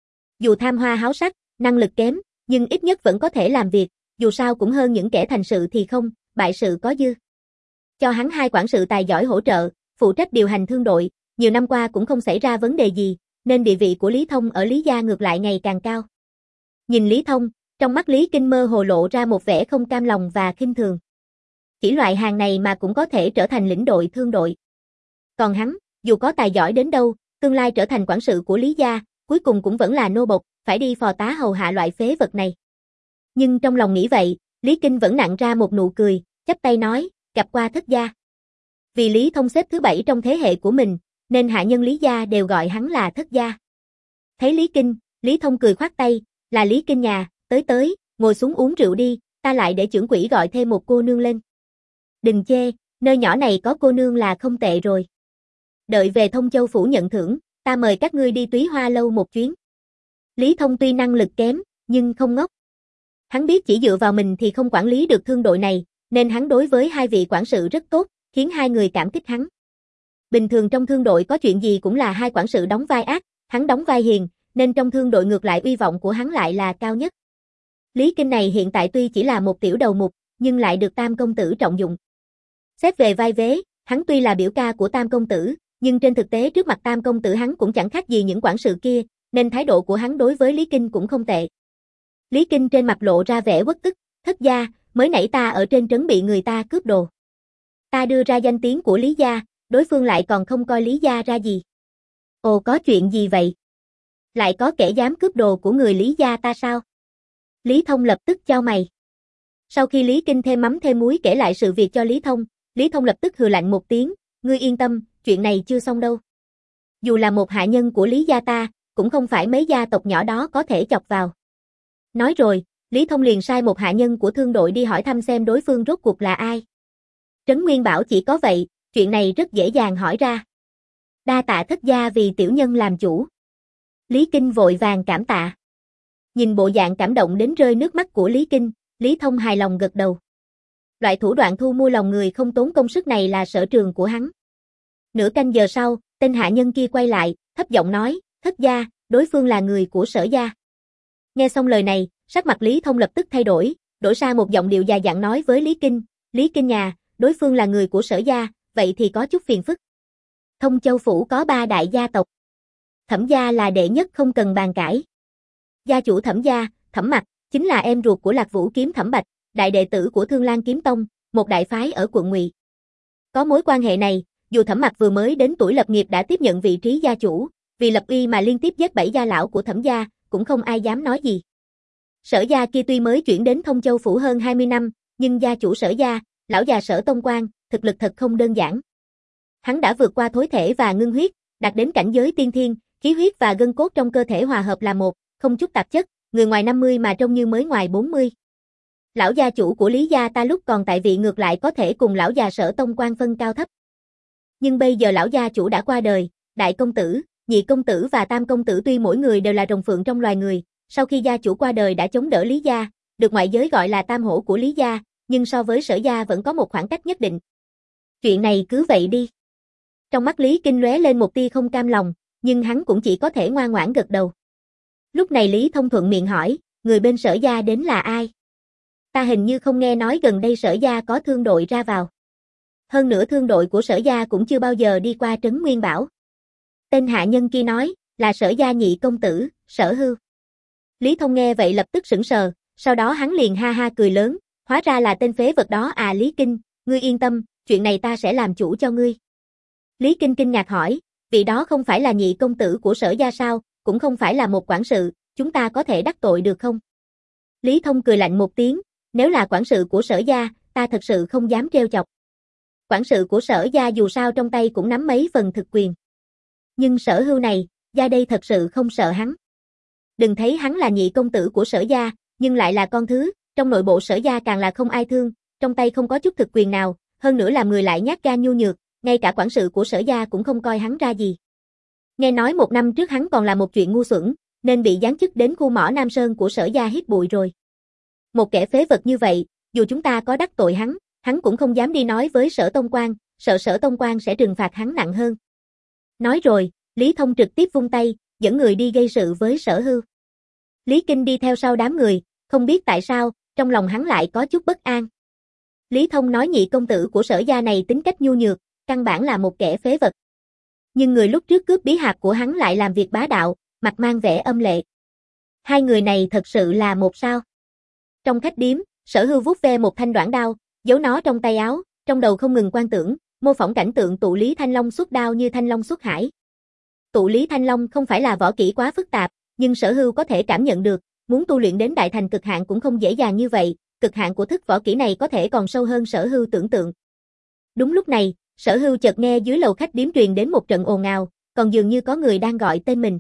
Dù tham hoa háo sắc, năng lực kém, nhưng ít nhất vẫn có thể làm việc, dù sao cũng hơn những kẻ thành sự thì không, bại sự có dư. Cho hắn hai quản sự tài giỏi hỗ trợ, phụ trách điều hành thương đội, nhiều năm qua cũng không xảy ra vấn đề gì, nên địa vị của Lý Thông ở Lý gia ngược lại ngày càng cao. Nhìn Lý Thông, trong mắt Lý Kinh mơ hồ lộ ra một vẻ không cam lòng và khinh thường. chỉ loại hàng này mà cũng có thể trở thành lĩnh đội thương đội. Còn hắn, dù có tài giỏi đến đâu, tương lai trở thành quản sự của Lý gia, cuối cùng cũng vẫn là nô bộc, phải đi phò tá hầu hạ loại phế vật này. Nhưng trong lòng nghĩ vậy, Lý Kinh vẫn nặn ra một nụ cười, chắp tay nói, gặp qua thất gia. Vì Lý Thông xếp thứ bảy trong thế hệ của mình, nên hạ nhân Lý gia đều gọi hắn là thất gia. Thấy Lý Kinh, Lý Thông cười khoát tay, là Lý Kinh nhà, tới tới, ngồi xuống uống rượu đi, ta lại để trưởng quỹ gọi thêm một cô nương lên. Đừng chê, nơi nhỏ này có cô nương là không tệ rồi. Đợi về Thông Châu phủ nhận thưởng, ta mời các ngươi đi Túy Hoa lâu một chuyến. Lý Thông tuy năng lực kém, nhưng không ngốc. Hắn biết chỉ dựa vào mình thì không quản lý được thương đội này, nên hắn đối với hai vị quản sự rất tốt, khiến hai người cảm kích hắn. Bình thường trong thương đội có chuyện gì cũng là hai quản sự đóng vai ác, hắn đóng vai hiền, nên trong thương đội ngược lại uy vọng của hắn lại là cao nhất. Lý Kinh này hiện tại tuy chỉ là một tiểu đầu mục, nhưng lại được Tam công tử trọng dụng. Xét về vai vế, hắn tuy là biểu ca của Tam công tử, nhưng trên thực tế trước mặt Tam công tử hắn cũng chẳng khác gì những quản sự kia, nên thái độ của hắn đối với Lý Kinh cũng không tệ. Lý Kinh trên mặt lộ ra vẻ uất ức, thất gia, mới nãy ta ở trên trấn bị người ta cướp đồ. Ta đưa ra danh tiếng của Lý gia, đối phương lại còn không coi Lý gia ra gì. Ồ, có chuyện gì vậy? Lại có kẻ dám cướp đồ của người Lý gia ta sao? Lý Thông lập tức chau mày. Sau khi Lý Kinh thêm mắm thêm muối kể lại sự việc cho Lý Thông, Lý Thông lập tức hừ lạnh một tiếng, ngươi yên tâm, chuyện này chưa xong đâu. Dù là một hạ nhân của Lý gia ta, cũng không phải mấy gia tộc nhỏ đó có thể chọc vào. Nói rồi, Lý Thông liền sai một hạ nhân của thương đội đi hỏi thăm xem đối phương rốt cuộc là ai. Trấn Nguyên bảo chỉ có vậy, chuyện này rất dễ dàng hỏi ra. Đa tạ thất gia vì tiểu nhân làm chủ. Lý Kinh vội vàng cảm tạ. Nhìn bộ dạng cảm động đến rơi nước mắt của Lý Kinh, Lý Thông hài lòng gật đầu. Loại thủ đoạn thu mua lòng người không tốn công sức này là sở trường của hắn. Nửa canh giờ sau, tên hạ nhân kia quay lại, thấp giọng nói, thất gia, đối phương là người của Sở gia. Nghe xong lời này, sắc mặt Lý Thông lập tức thay đổi, đổi sang một giọng điệu già dặn nói với Lý Kinh, Lý Kinh nhà, đối phương là người của Sở gia, vậy thì có chút phiền phức. Thông Châu phủ có ba đại gia tộc. Thẩm gia là đệ nhất không cần bàn cãi. Gia chủ Thẩm gia, Thẩm Mặc, chính là em ruột của Lạc Vũ kiếm Thẩm Bạch, đại đệ tử của Thương Lan kiếm tông, một đại phái ở quận Ngụy. Có mối quan hệ này, dù Thẩm Mặc vừa mới đến tuổi lập nghiệp đã tiếp nhận vị trí gia chủ, vì lập uy mà liên tiếp giết bảy gia lão của Thẩm gia, cũng không ai dám nói gì. Sở gia kia tuy mới chuyển đến Thông Châu phủ hơn hai mươi năm, nhưng gia chủ Sở gia, lão già Sở Tông Quan, thực lực thật không đơn giản. Hắn đã vượt qua thối thể và ngưng huyết, đạt đến cảnh giới tiên thiên, khí huyết và gân cốt trong cơ thể hòa hợp là một, không chút tạp chất, người ngoài năm mươi mà trông như mới ngoài bốn mươi. Lão gia chủ của Lý gia ta lúc còn tại vị ngược lại có thể cùng lão già Sở Tông Quan phân cao thấp. Nhưng bây giờ lão gia chủ đã qua đời, đại công tử, nhị công tử và tam công tử tuy mỗi người đều là rồng phượng trong loài người, sau khi gia chủ qua đời đã chống đỡ Lý gia, được ngoại giới gọi là tam hổ của Lý gia, nhưng so với Sở gia vẫn có một khoảng cách nhất định. Chuyện này cứ vậy đi. Trong mắt Lý Kinh lóe lên một tia không cam lòng, nhưng hắn cũng chỉ có thể ngoan ngoãn gật đầu. Lúc này Lý Thông thuận miệng hỏi, người bên Sở gia đến là ai? Ta hình như không nghe nói gần đây Sở gia có thương đội ra vào. Hơn nữa thương đội của Sở gia cũng chưa bao giờ đi qua trấn Nguyên Bảo. Tên hạ nhân kia nói, là Sở gia nhị công tử, Sở Hưu. Lý Thông nghe vậy lập tức sững sờ, sau đó hắn liền ha ha cười lớn, hóa ra là tên phế vật đó à. Lý Kinh, ngươi yên tâm, chuyện này ta sẽ làm chủ cho ngươi. Lý Kinh kinh ngạc hỏi, vị đó không phải là nhị công tử của Sở gia sao, cũng không phải là một quản sự, chúng ta có thể đắc tội được không? Lý Thông cười lạnh một tiếng, nếu là quản sự của Sở gia, ta thật sự không dám trêu chọc. Quản sự của Sở gia dù sao trong tay cũng nắm mấy phần thực quyền. Nhưng Sở Hưu này, gia đây thật sự không sợ hắn. Đừng thấy hắn là nhị công tử của Sở gia, nhưng lại là con thứ, trong nội bộ Sở gia càng là không ai thương, trong tay không có chút thực quyền nào, hơn nữa làm người lại nhát gan nhu nhược, ngay cả quản sự của Sở gia cũng không coi hắn ra gì. Nghe nói một năm trước hắn còn là một chuyện ngu xuẩn, nên bị giáng chức đến khu mỏ Nam Sơn của Sở gia hít bụi rồi. Một kẻ phế vật như vậy, dù chúng ta có đắc tội hắn, hắn cũng không dám đi nói với Sở Tông Quan, sợ Sở Tông Quan sẽ trừng phạt hắn nặng hơn. Nói rồi, Lý Thông trực tiếp vung tay, dẫn người đi gây sự với Sở Hưu. Lý Kinh đi theo sau đám người, không biết tại sao, trong lòng hắn lại có chút bất an. Lý Thông nói nhị công tử của Sở gia này tính cách nhu nhược, căn bản là một kẻ phế vật. Nhưng người lúc trước cướp bí hạp của hắn lại làm việc bá đạo, mặt mang vẻ âm lệ. Hai người này thật sự là một sao. Trong khách điếm, Sở Hưu vuốt ve một thanh đoản đao, Giấu nó trong tay áo, trong đầu không ngừng quan tưởng, mô phỏng cảnh tượng tụ Lý Thanh Long xuất đao như thanh long xuất hải. Tụ Lý Thanh Long không phải là võ kỹ quá phức tạp, nhưng Sở Hưu có thể cảm nhận được, muốn tu luyện đến đại thành cực hạn cũng không dễ dàng như vậy, cực hạn của thức võ kỹ này có thể còn sâu hơn Sở Hưu tưởng tượng. Đúng lúc này, Sở Hưu chợt nghe dưới lầu khách điếm truyền đến một trận ồn ào, còn dường như có người đang gọi tên mình.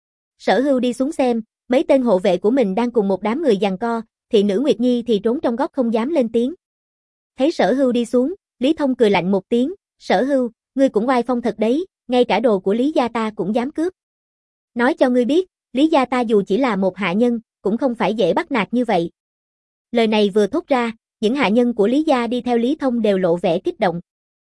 Sở Hưu đi xuống xem, mấy tên hộ vệ của mình đang cùng một đám người giằng co, thị nữ Nguyệt Nhi thì trốn trong góc không dám lên tiếng. Thấy Sở Hưu đi xuống, Lý Thông cười lạnh một tiếng, Sở Hưu, ngươi cũng oai phong thật đấy, ngay cả đồ của Lý gia ta cũng dám cướp. Nói cho ngươi biết, Lý gia ta dù chỉ là một hạ nhân, cũng không phải dễ bắt nạt như vậy. Lời này vừa thốt ra, những hạ nhân của Lý gia đi theo Lý Thông đều lộ vẻ kích động.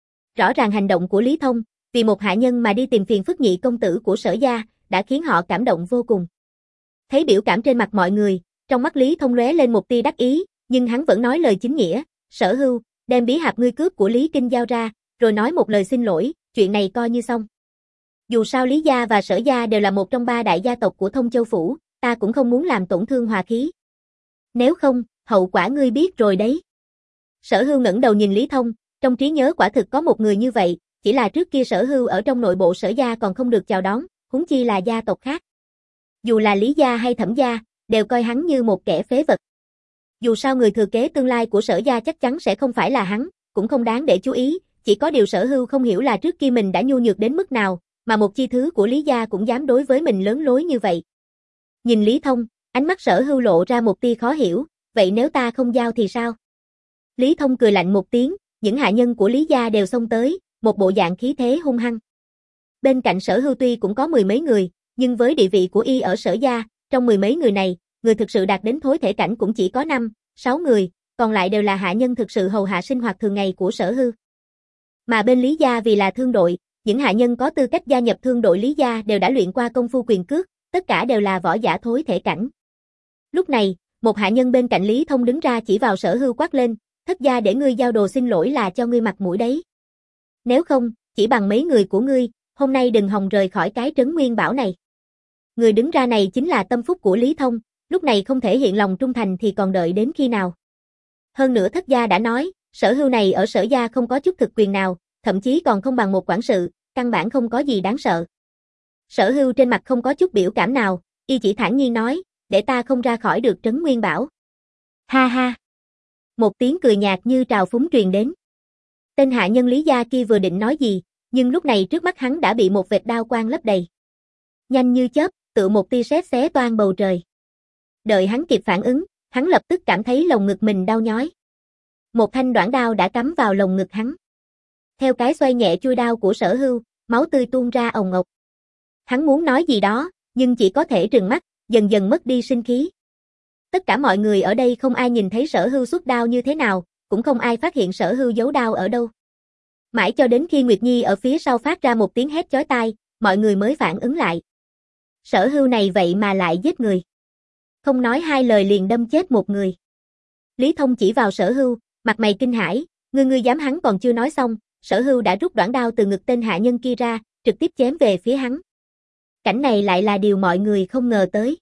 Rõ ràng hành động của Lý Thông, vì một hạ nhân mà đi tìm phiền phức nhị công tử của Sở gia, đã khiến họ cảm động vô cùng. Thấy biểu cảm trên mặt mọi người, trong mắt Lý Thông lóe lên một tia đắc ý, nhưng hắn vẫn nói lời chính nghĩa, Sở Hưu, đem bí hạp ngươi cướp của Lý Kinh giao ra, rồi nói một lời xin lỗi, chuyện này coi như xong. Dù sao Lý gia và Sở gia đều là một trong ba đại gia tộc của Thông Châu Phủ, ta cũng không muốn làm tổn thương hòa khí. Nếu không, hậu quả ngươi biết rồi đấy. Sở Hưu ngẩng đầu nhìn Lý Thông, trong trí nhớ quả thực có một người như vậy, chỉ là trước kia Sở Hưu ở trong nội bộ Sở gia còn không được chào đón, huống chi là gia tộc khác. Dù là Lý gia hay Thẩm gia, đều coi hắn như một kẻ phế vật. Dù sao người thừa kế tương lai của Sở gia chắc chắn sẽ không phải là hắn, cũng không đáng để chú ý, chỉ có điều Sở Hưu không hiểu là trước kia mình đã nhu nhược đến mức nào, mà một chi thứ của Lý gia cũng dám đối với mình lớn lối như vậy. Nhìn Lý Thông, ánh mắt Sở Hưu lộ ra một tia khó hiểu, vậy nếu ta không giao thì sao? Lý Thông cười lạnh một tiếng, những hạ nhân của Lý gia đều xông tới, một bộ dạng khí thế hung hăng. Bên cạnh Sở Hưu tuy cũng có mười mấy người, nhưng với địa vị của y ở Sở gia, trong mười mấy người này, người thực sự đạt đến thối thể cảnh cũng chỉ có năm, sáu người, còn lại đều là hạ nhân thực sự hầu hạ sinh hoạt thường ngày của Sở Hưu. Mà bên Lý gia vì là thương đội, những hạ nhân có tư cách gia nhập thương đội Lý gia đều đã luyện qua công phu quyền cước, tất cả đều là võ giả thối thể cảnh. Lúc này, một hạ nhân bên cạnh Lý Thông đứng ra chỉ vào Sở Hưu quát lên, thất gia để ngươi giao đồ xin lỗi là cho ngươi mặt mũi đấy. Nếu không, chỉ bằng mấy người của ngươi, hôm nay đừng hòng rời khỏi cái trấn Nguyên Bảo này. Người đứng ra này chính là tâm phúc của Lý Thông, lúc này không thể hiện lòng trung thành thì còn đợi đến khi nào. Hơn nữa thất gia đã nói, Sở Hưu này ở Sở gia không có chút thực quyền nào, thậm chí còn không bằng một quản sự, căn bản không có gì đáng sợ. Sở Hưu trên mặt không có chút biểu cảm nào, y chỉ thản nhiên nói, để ta không ra khỏi được trấn Nguyên Bảo. Ha ha. Một tiếng cười nhạt như trào phúng truyền đến. Tên hạ nhân Lý gia kia vừa định nói gì, nhưng lúc này trước mắt hắn đã bị một vệt đao quang lấp đầy. Nhanh như chớp, tựa một tia sét xé toang bầu trời. Đợi hắn kịp phản ứng, hắn lập tức cảm thấy lồng ngực mình đau nhói. Một thanh đoạn đao đã cắm vào lồng ngực hắn. Theo cái xoay nhẹ chuôi đao của Sở Hưu, máu tươi tuôn ra ồng ộc. Hắn muốn nói gì đó, nhưng chỉ có thể trừng mắt, dần dần mất đi sinh khí. Tất cả mọi người ở đây không ai nhìn thấy Sở Hưu xuất đao như thế nào, cũng không ai phát hiện Sở Hưu giấu đao ở đâu. Mãi cho đến khi Nguyệt Nhi ở phía sau phát ra một tiếng hét chói tai, mọi người mới phản ứng lại. Sở Hưu này vậy mà lại giết người. Không nói hai lời liền đâm chết một người. Lý Thông chỉ vào Sở Hưu, mặt mày kinh hãi, ngươi ngươi dám, hắn còn chưa nói xong, Sở Hưu đã rút đoạn đao từ ngực tên hạ nhân kia ra, trực tiếp chém về phía hắn. Cảnh này lại là điều mọi người không ngờ tới.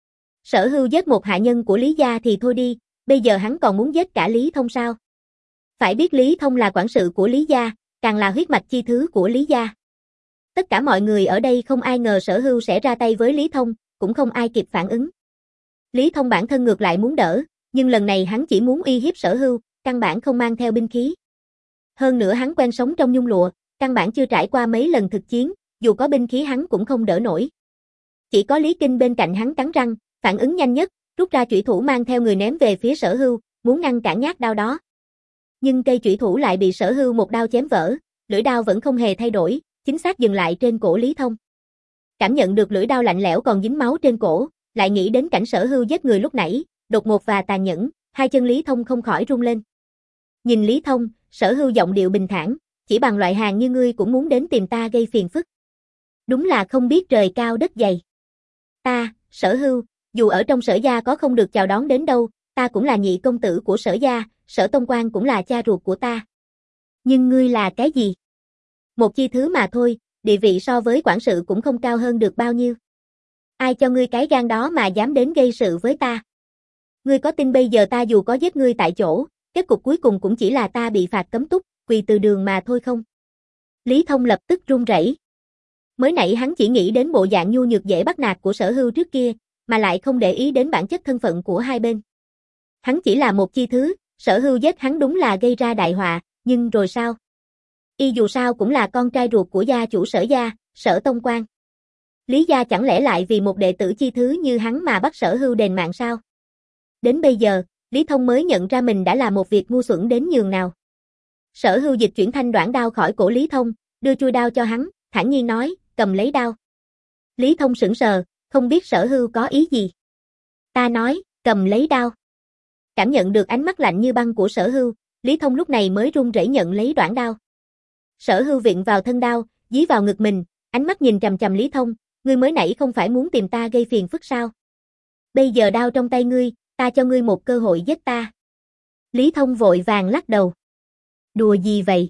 Sở Hưu giết một hạ nhân của Lý gia thì thôi đi, bây giờ hắn còn muốn giết cả Lý Thông sao? Phải biết Lý Thông là quản sự của Lý gia, càng là huyết mạch chi thứ của Lý gia. Tất cả mọi người ở đây không ai ngờ Sở Hưu sẽ ra tay với Lý Thông, cũng không ai kịp phản ứng. Lý Thông bản thân ngược lại muốn đỡ, nhưng lần này hắn chỉ muốn uy hiếp Sở Hưu, căn bản không mang theo binh khí. Hơn nữa hắn quen sống trong nhung lụa, căn bản chưa trải qua mấy lần thực chiến, dù có binh khí hắn cũng không đỡ nổi. Chỉ có Lý Kinh bên cạnh hắn cắn răng, phản ứng nhanh nhất, rút ra chủy thủ mang theo người ném về phía Sở Hưu, muốn ngăn cản nhát đao đó. Nhưng cây chủy thủ lại bị Sở Hưu một đao chém vỡ, lưỡi đao vẫn không hề thay đổi, chính xác dừng lại trên cổ Lý Thông. Cảm nhận được lưỡi đao lạnh lẽo còn dính máu trên cổ, lại nghĩ đến cảnh Sở Hưu giết người lúc nãy, đột ngột và tàn nhẫn, hai chân Lý Thông không khỏi run lên. Nhìn Lý Thông, Sở Hưu giọng điệu bình thản, chỉ bằng loại hàng như ngươi cũng muốn đến tìm ta gây phiền phức. Đúng là không biết trời cao đất dày. Ta, Sở Hưu, dù ở trong Sở gia có không được chào đón đến đâu, ta cũng là nhị công tử của Sở gia, Sở Tông Quan cũng là cha ruột của ta. Nhưng ngươi là cái gì? Một chi thứ mà thôi, địa vị so với quản sự cũng không cao hơn được bao nhiêu. Ai cho ngươi cái gan đó mà dám đến gây sự với ta? Ngươi có tin bây giờ ta dù có giết ngươi tại chỗ, kết cục cuối cùng cũng chỉ là ta bị phạt cấm túc, quỳ từ đường mà thôi không. Lý Thông lập tức run rẩy. Mới nãy hắn chỉ nghĩ đến bộ dạng nhu nhược dễ bắt nạt của Sở Hưu trước kia, mà lại không để ý đến bản chất thân phận của hai bên. Hắn chỉ là một chi thứ, Sở Hưu giết hắn đúng là gây ra đại họa, nhưng rồi sao? Y dù sao cũng là con trai ruột của gia chủ Sở gia, Sở Tông Quan. Lý gia chẳng lẽ lại vì một đệ tử chi thứ như hắn mà bắt Sở Hưu đền mạng sao? Đến bây giờ, Lý Thông mới nhận ra mình đã làm một việc ngu xuẩn đến nhường nào. Sở Hưu dịch chuyển thanh đoạn đao khỏi cổ Lý Thông, đưa chui đao cho hắn, thản nhiên nói, cầm lấy đao. Lý Thông sững sờ, không biết Sở Hưu có ý gì. Ta nói, cầm lấy đao. Cảm nhận được ánh mắt lạnh như băng của Sở Hưu, Lý Thông lúc này mới run rẩy nhận lấy đoạn đao. Sở Hưu viện vào thân đao, dí vào ngực mình, ánh mắt nhìn chằm chằm Lý Thông, ngươi mới nãy không phải muốn tìm ta gây phiền phức sao? Bây giờ đao trong tay ngươi, ta cho ngươi một cơ hội giết ta. Lý Thông vội vàng lắc đầu. Đùa gì vậy?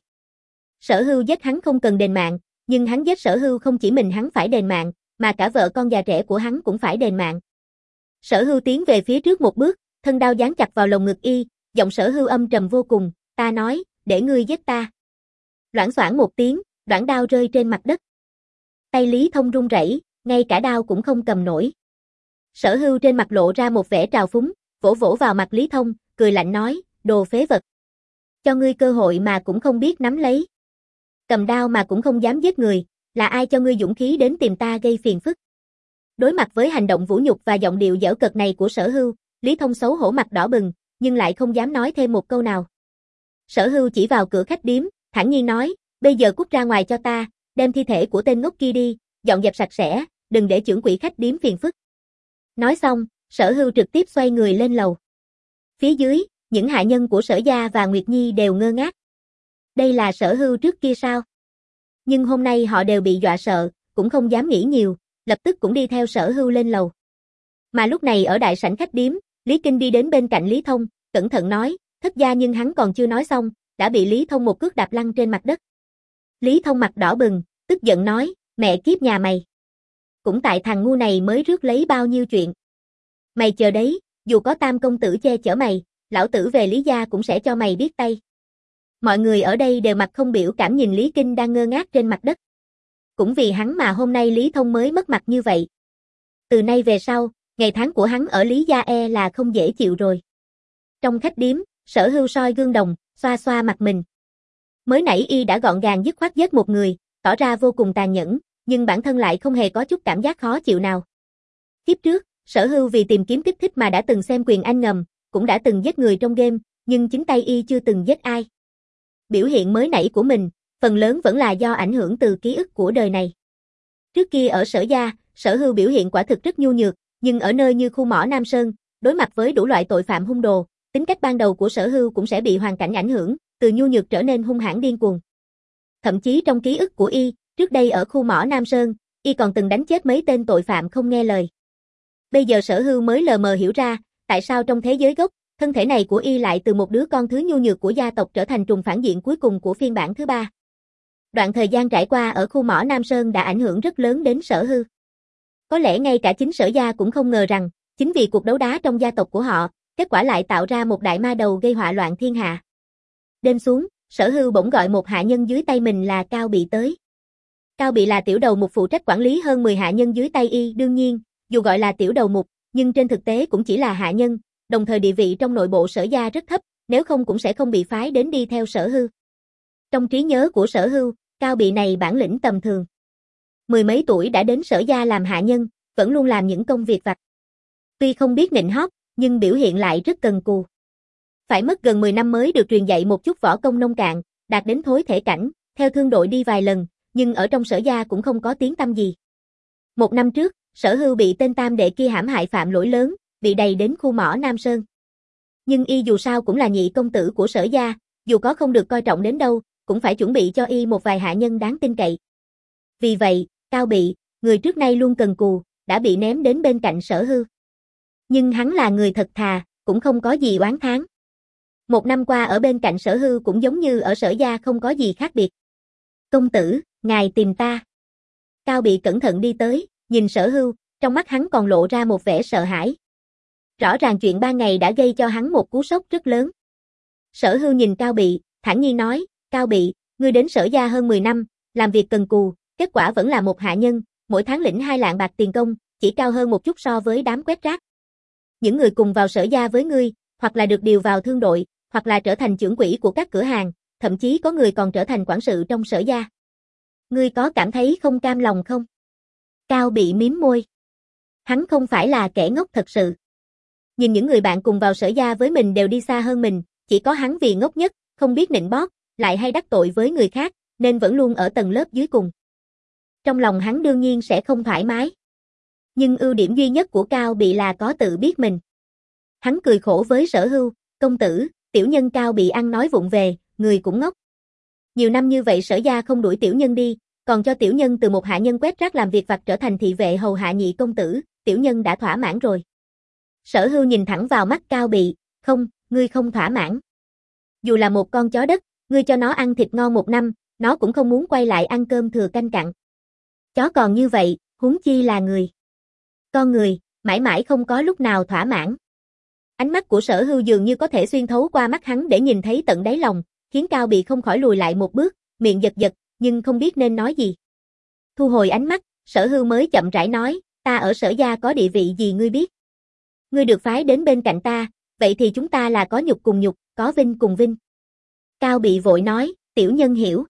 Sở Hưu giết hắn không cần đền mạng, nhưng hắn giết Sở Hưu không chỉ mình hắn phải đền mạng, mà cả vợ con già trẻ của hắn cũng phải đền mạng. Sở Hưu tiến về phía trước một bước, thân đao dán chặt vào lồng ngực y, giọng Sở Hưu âm trầm vô cùng, ta nói, để ngươi giết ta. Loảng xoảng một tiếng, đoạn đao rơi trên mặt đất. Tay Lý Thông run rẩy, ngay cả đao cũng không cầm nổi. Sở Hưu trên mặt lộ ra một vẻ trào phúng, vỗ vỗ vào mặt Lý Thông, cười lạnh nói, đồ phế vật. Cho ngươi cơ hội mà cũng không biết nắm lấy. Cầm đao mà cũng không dám giết người, là ai cho ngươi dũng khí đến tìm ta gây phiền phức? Đối mặt với hành động vũ nhục và giọng điệu giễu cợt này của Sở Hưu, Lý Thông xấu hổ mặt đỏ bừng, nhưng lại không dám nói thêm một câu nào. Sở Hưu chỉ vào cửa khách điếm, thản nhiên nói, bây giờ cút ra ngoài cho ta, đem thi thể của tên ngốc kia đi, dọn dẹp sạch sẽ, đừng để trưởng quỹ khách điếm phiền phức. Nói xong, Sở Hưu trực tiếp xoay người lên lầu. Phía dưới, những hạ nhân của Sở gia và Nguyệt Nhi đều ngơ ngác. Đây là Sở Hưu trước kia sao? Nhưng hôm nay họ đều bị dọa sợ, cũng không dám nghĩ nhiều, lập tức cũng đi theo Sở Hưu lên lầu. Mà lúc này ở đại sảnh khách điếm, Lý Kinh đi đến bên cạnh Lý Thông, cẩn thận nói, thất gia, nhưng hắn còn chưa nói xong, đã bị Lý Thông một cước đạp lăn trên mặt đất. Lý Thông mặt đỏ bừng, tức giận nói, mẹ kiếp nhà mày. Cũng tại thằng ngu này mới rước lấy bao nhiêu chuyện. Mày chờ đấy, dù có tam công tử che chở mày, lão tử về Lý gia cũng sẽ cho mày biết tay. Mọi người ở đây đều mặt không biểu cảm nhìn Lý Kinh đang ngơ ngác trên mặt đất. Cũng vì hắn mà hôm nay Lý Thông mới mất mặt như vậy. Từ nay về sau, ngày tháng của hắn ở Lý gia e là không dễ chịu rồi. Trong khách điếm, Sở Hưu soi gương đồng, xoa xoa mặt mình. Mới nãy y đã gọn gàng dứt khoát giết một người, tỏ ra vô cùng tàn nhẫn, nhưng bản thân lại không hề có chút cảm giác khó chịu nào. Kiếp trước, Sở Hưu vì tìm kiếm kích thích mà đã từng xem Quyền Anh ngầm, cũng đã từng giết người trong game, nhưng chính tay y chưa từng giết ai. Biểu hiện mới nãy của mình, phần lớn vẫn là do ảnh hưởng từ ký ức của đời này. Trước kia ở Sở gia, Sở Hưu biểu hiện quả thực rất nhu nhược, nhưng ở nơi như khu mỏ Nam Sơn, đối mặt với đủ loại tội phạm hung đồ, tính cách ban đầu của Sở Hưu cũng sẽ bị hoàn cảnh ảnh hưởng, từ nhu nhược trở nên hung hãn điên cuồng. Thậm chí trong ký ức của y, trước đây ở khu mỏ Nam Sơn, y còn từng đánh chết mấy tên tội phạm không nghe lời. Bây giờ Sở Hưu mới lờ mờ hiểu ra, tại sao trong thế giới gốc, thân thể này của y lại từ một đứa con thứ nhu nhược của gia tộc trở thành trùng phản diện cuối cùng của phiên bản thứ ba. Đoạn thời gian trải qua ở khu mỏ Nam Sơn đã ảnh hưởng rất lớn đến Sở Hưu. Có lẽ ngay cả chính Sở gia cũng không ngờ rằng, chính vì cuộc đấu đá trong gia tộc của họ, kết quả lại tạo ra một đại ma đầu gây họa loạn thiên hạ. Đêm xuống, Sở Hưu bỗng gọi một hạ nhân dưới tay mình là Cao Bị tới. Cao Bị là tiểu đầu mục phụ trách quản lý hơn mười hạ nhân dưới tay y, đương nhiên, dù gọi là tiểu đầu mục, nhưng trên thực tế cũng chỉ là hạ nhân, đồng thời địa vị trong nội bộ Sở gia rất thấp, nếu không cũng sẽ không bị phái đến đi theo Sở Hưu. Trong trí nhớ của Sở Hưu, Cao Bị này bản lĩnh tầm thường. Mười mấy tuổi đã đến Sở gia làm hạ nhân, vẫn luôn làm những công việc vặt. Tuy không biết nịnh hót, nhưng biểu hiện lại rất cần cù. Phải mất gần mười năm mới được truyền dạy một chút võ công nông cạn, đạt đến thối thể cảnh, theo thương đội đi vài lần, nhưng ở trong Sở gia cũng không có tiếng tăm gì. Một năm trước, Sở Hưu bị tên tam đệ kia hãm hại phạm lỗi lớn, bị đày đến khu mỏ Nam Sơn. Nhưng y dù sao cũng là nhị công tử của Sở gia, dù có không được coi trọng đến đâu, cũng phải chuẩn bị cho y một vài hạ nhân đáng tin cậy. Vì vậy, Cao Bị, người trước nay luôn cần cù, đã bị ném đến bên cạnh Sở Hưu. Nhưng hắn là người thật thà, cũng không có gì oán thán. Một năm qua ở bên cạnh Sở Hưu cũng giống như ở Sở gia không có gì khác biệt. Công tử, ngài tìm ta. Cao Bị cẩn thận đi tới, nhìn Sở Hưu, trong mắt hắn còn lộ ra một vẻ sợ hãi. Rõ ràng chuyện ba ngày đã gây cho hắn một cú sốc rất lớn. Sở Hưu nhìn Cao Bị, thản nhiên nói, Cao Bị, ngươi đến Sở gia hơn mười năm, làm việc cần cù, kết quả vẫn là một hạ nhân, mỗi tháng lĩnh hai lạng bạc tiền công, chỉ cao hơn một chút so với đám quét rác. Những người cùng vào Sở gia với ngươi, hoặc là được điều vào thương đội, hoặc là trở thành trưởng quỹ của các cửa hàng, thậm chí có người còn trở thành quản sự trong Sở gia. Ngươi có cảm thấy không cam lòng không? Cao Bị mím môi. Hắn không phải là kẻ ngốc thật sự. Nhìn những người bạn cùng vào Sở gia với mình đều đi xa hơn mình, chỉ có hắn vì ngốc nhất, không biết nịnh bót, lại hay đắc tội với người khác, nên vẫn luôn ở tầng lớp dưới cùng. Trong lòng hắn đương nhiên sẽ không thoải mái. Nhưng ưu điểm duy nhất của Cao Bị là có tự biết mình. Hắn cười khổ với Sở Hưu, công tử, tiểu nhân Cao Bị ăn nói vụng về, người cũng ngốc. Nhiều năm như vậy Sở gia không đuổi tiểu nhân đi, còn cho tiểu nhân từ một hạ nhân quét rác làm việc vặt trở thành thị vệ hầu hạ nhị công tử, tiểu nhân đã thỏa mãn rồi. Sở Hưu nhìn thẳng vào mắt Cao Bị, không, ngươi không thỏa mãn. Dù là một con chó đất, ngươi cho nó ăn thịt ngon một năm, nó cũng không muốn quay lại ăn cơm thừa canh cặn. Chó còn như vậy, huống chi là người. Con người, mãi mãi không có lúc nào thỏa mãn. Ánh mắt của Sở Hưu dường như có thể xuyên thấu qua mắt hắn để nhìn thấy tận đáy lòng, khiến Cao Bị không khỏi lùi lại một bước, miệng giật giật, nhưng không biết nên nói gì. Thu hồi ánh mắt, Sở Hưu mới chậm rãi nói, ta ở Sở gia có địa vị gì ngươi biết? Ngươi được phái đến bên cạnh ta, vậy thì chúng ta là có nhục cùng nhục, có vinh cùng vinh. Cao Bị vội nói, tiểu nhân hiểu.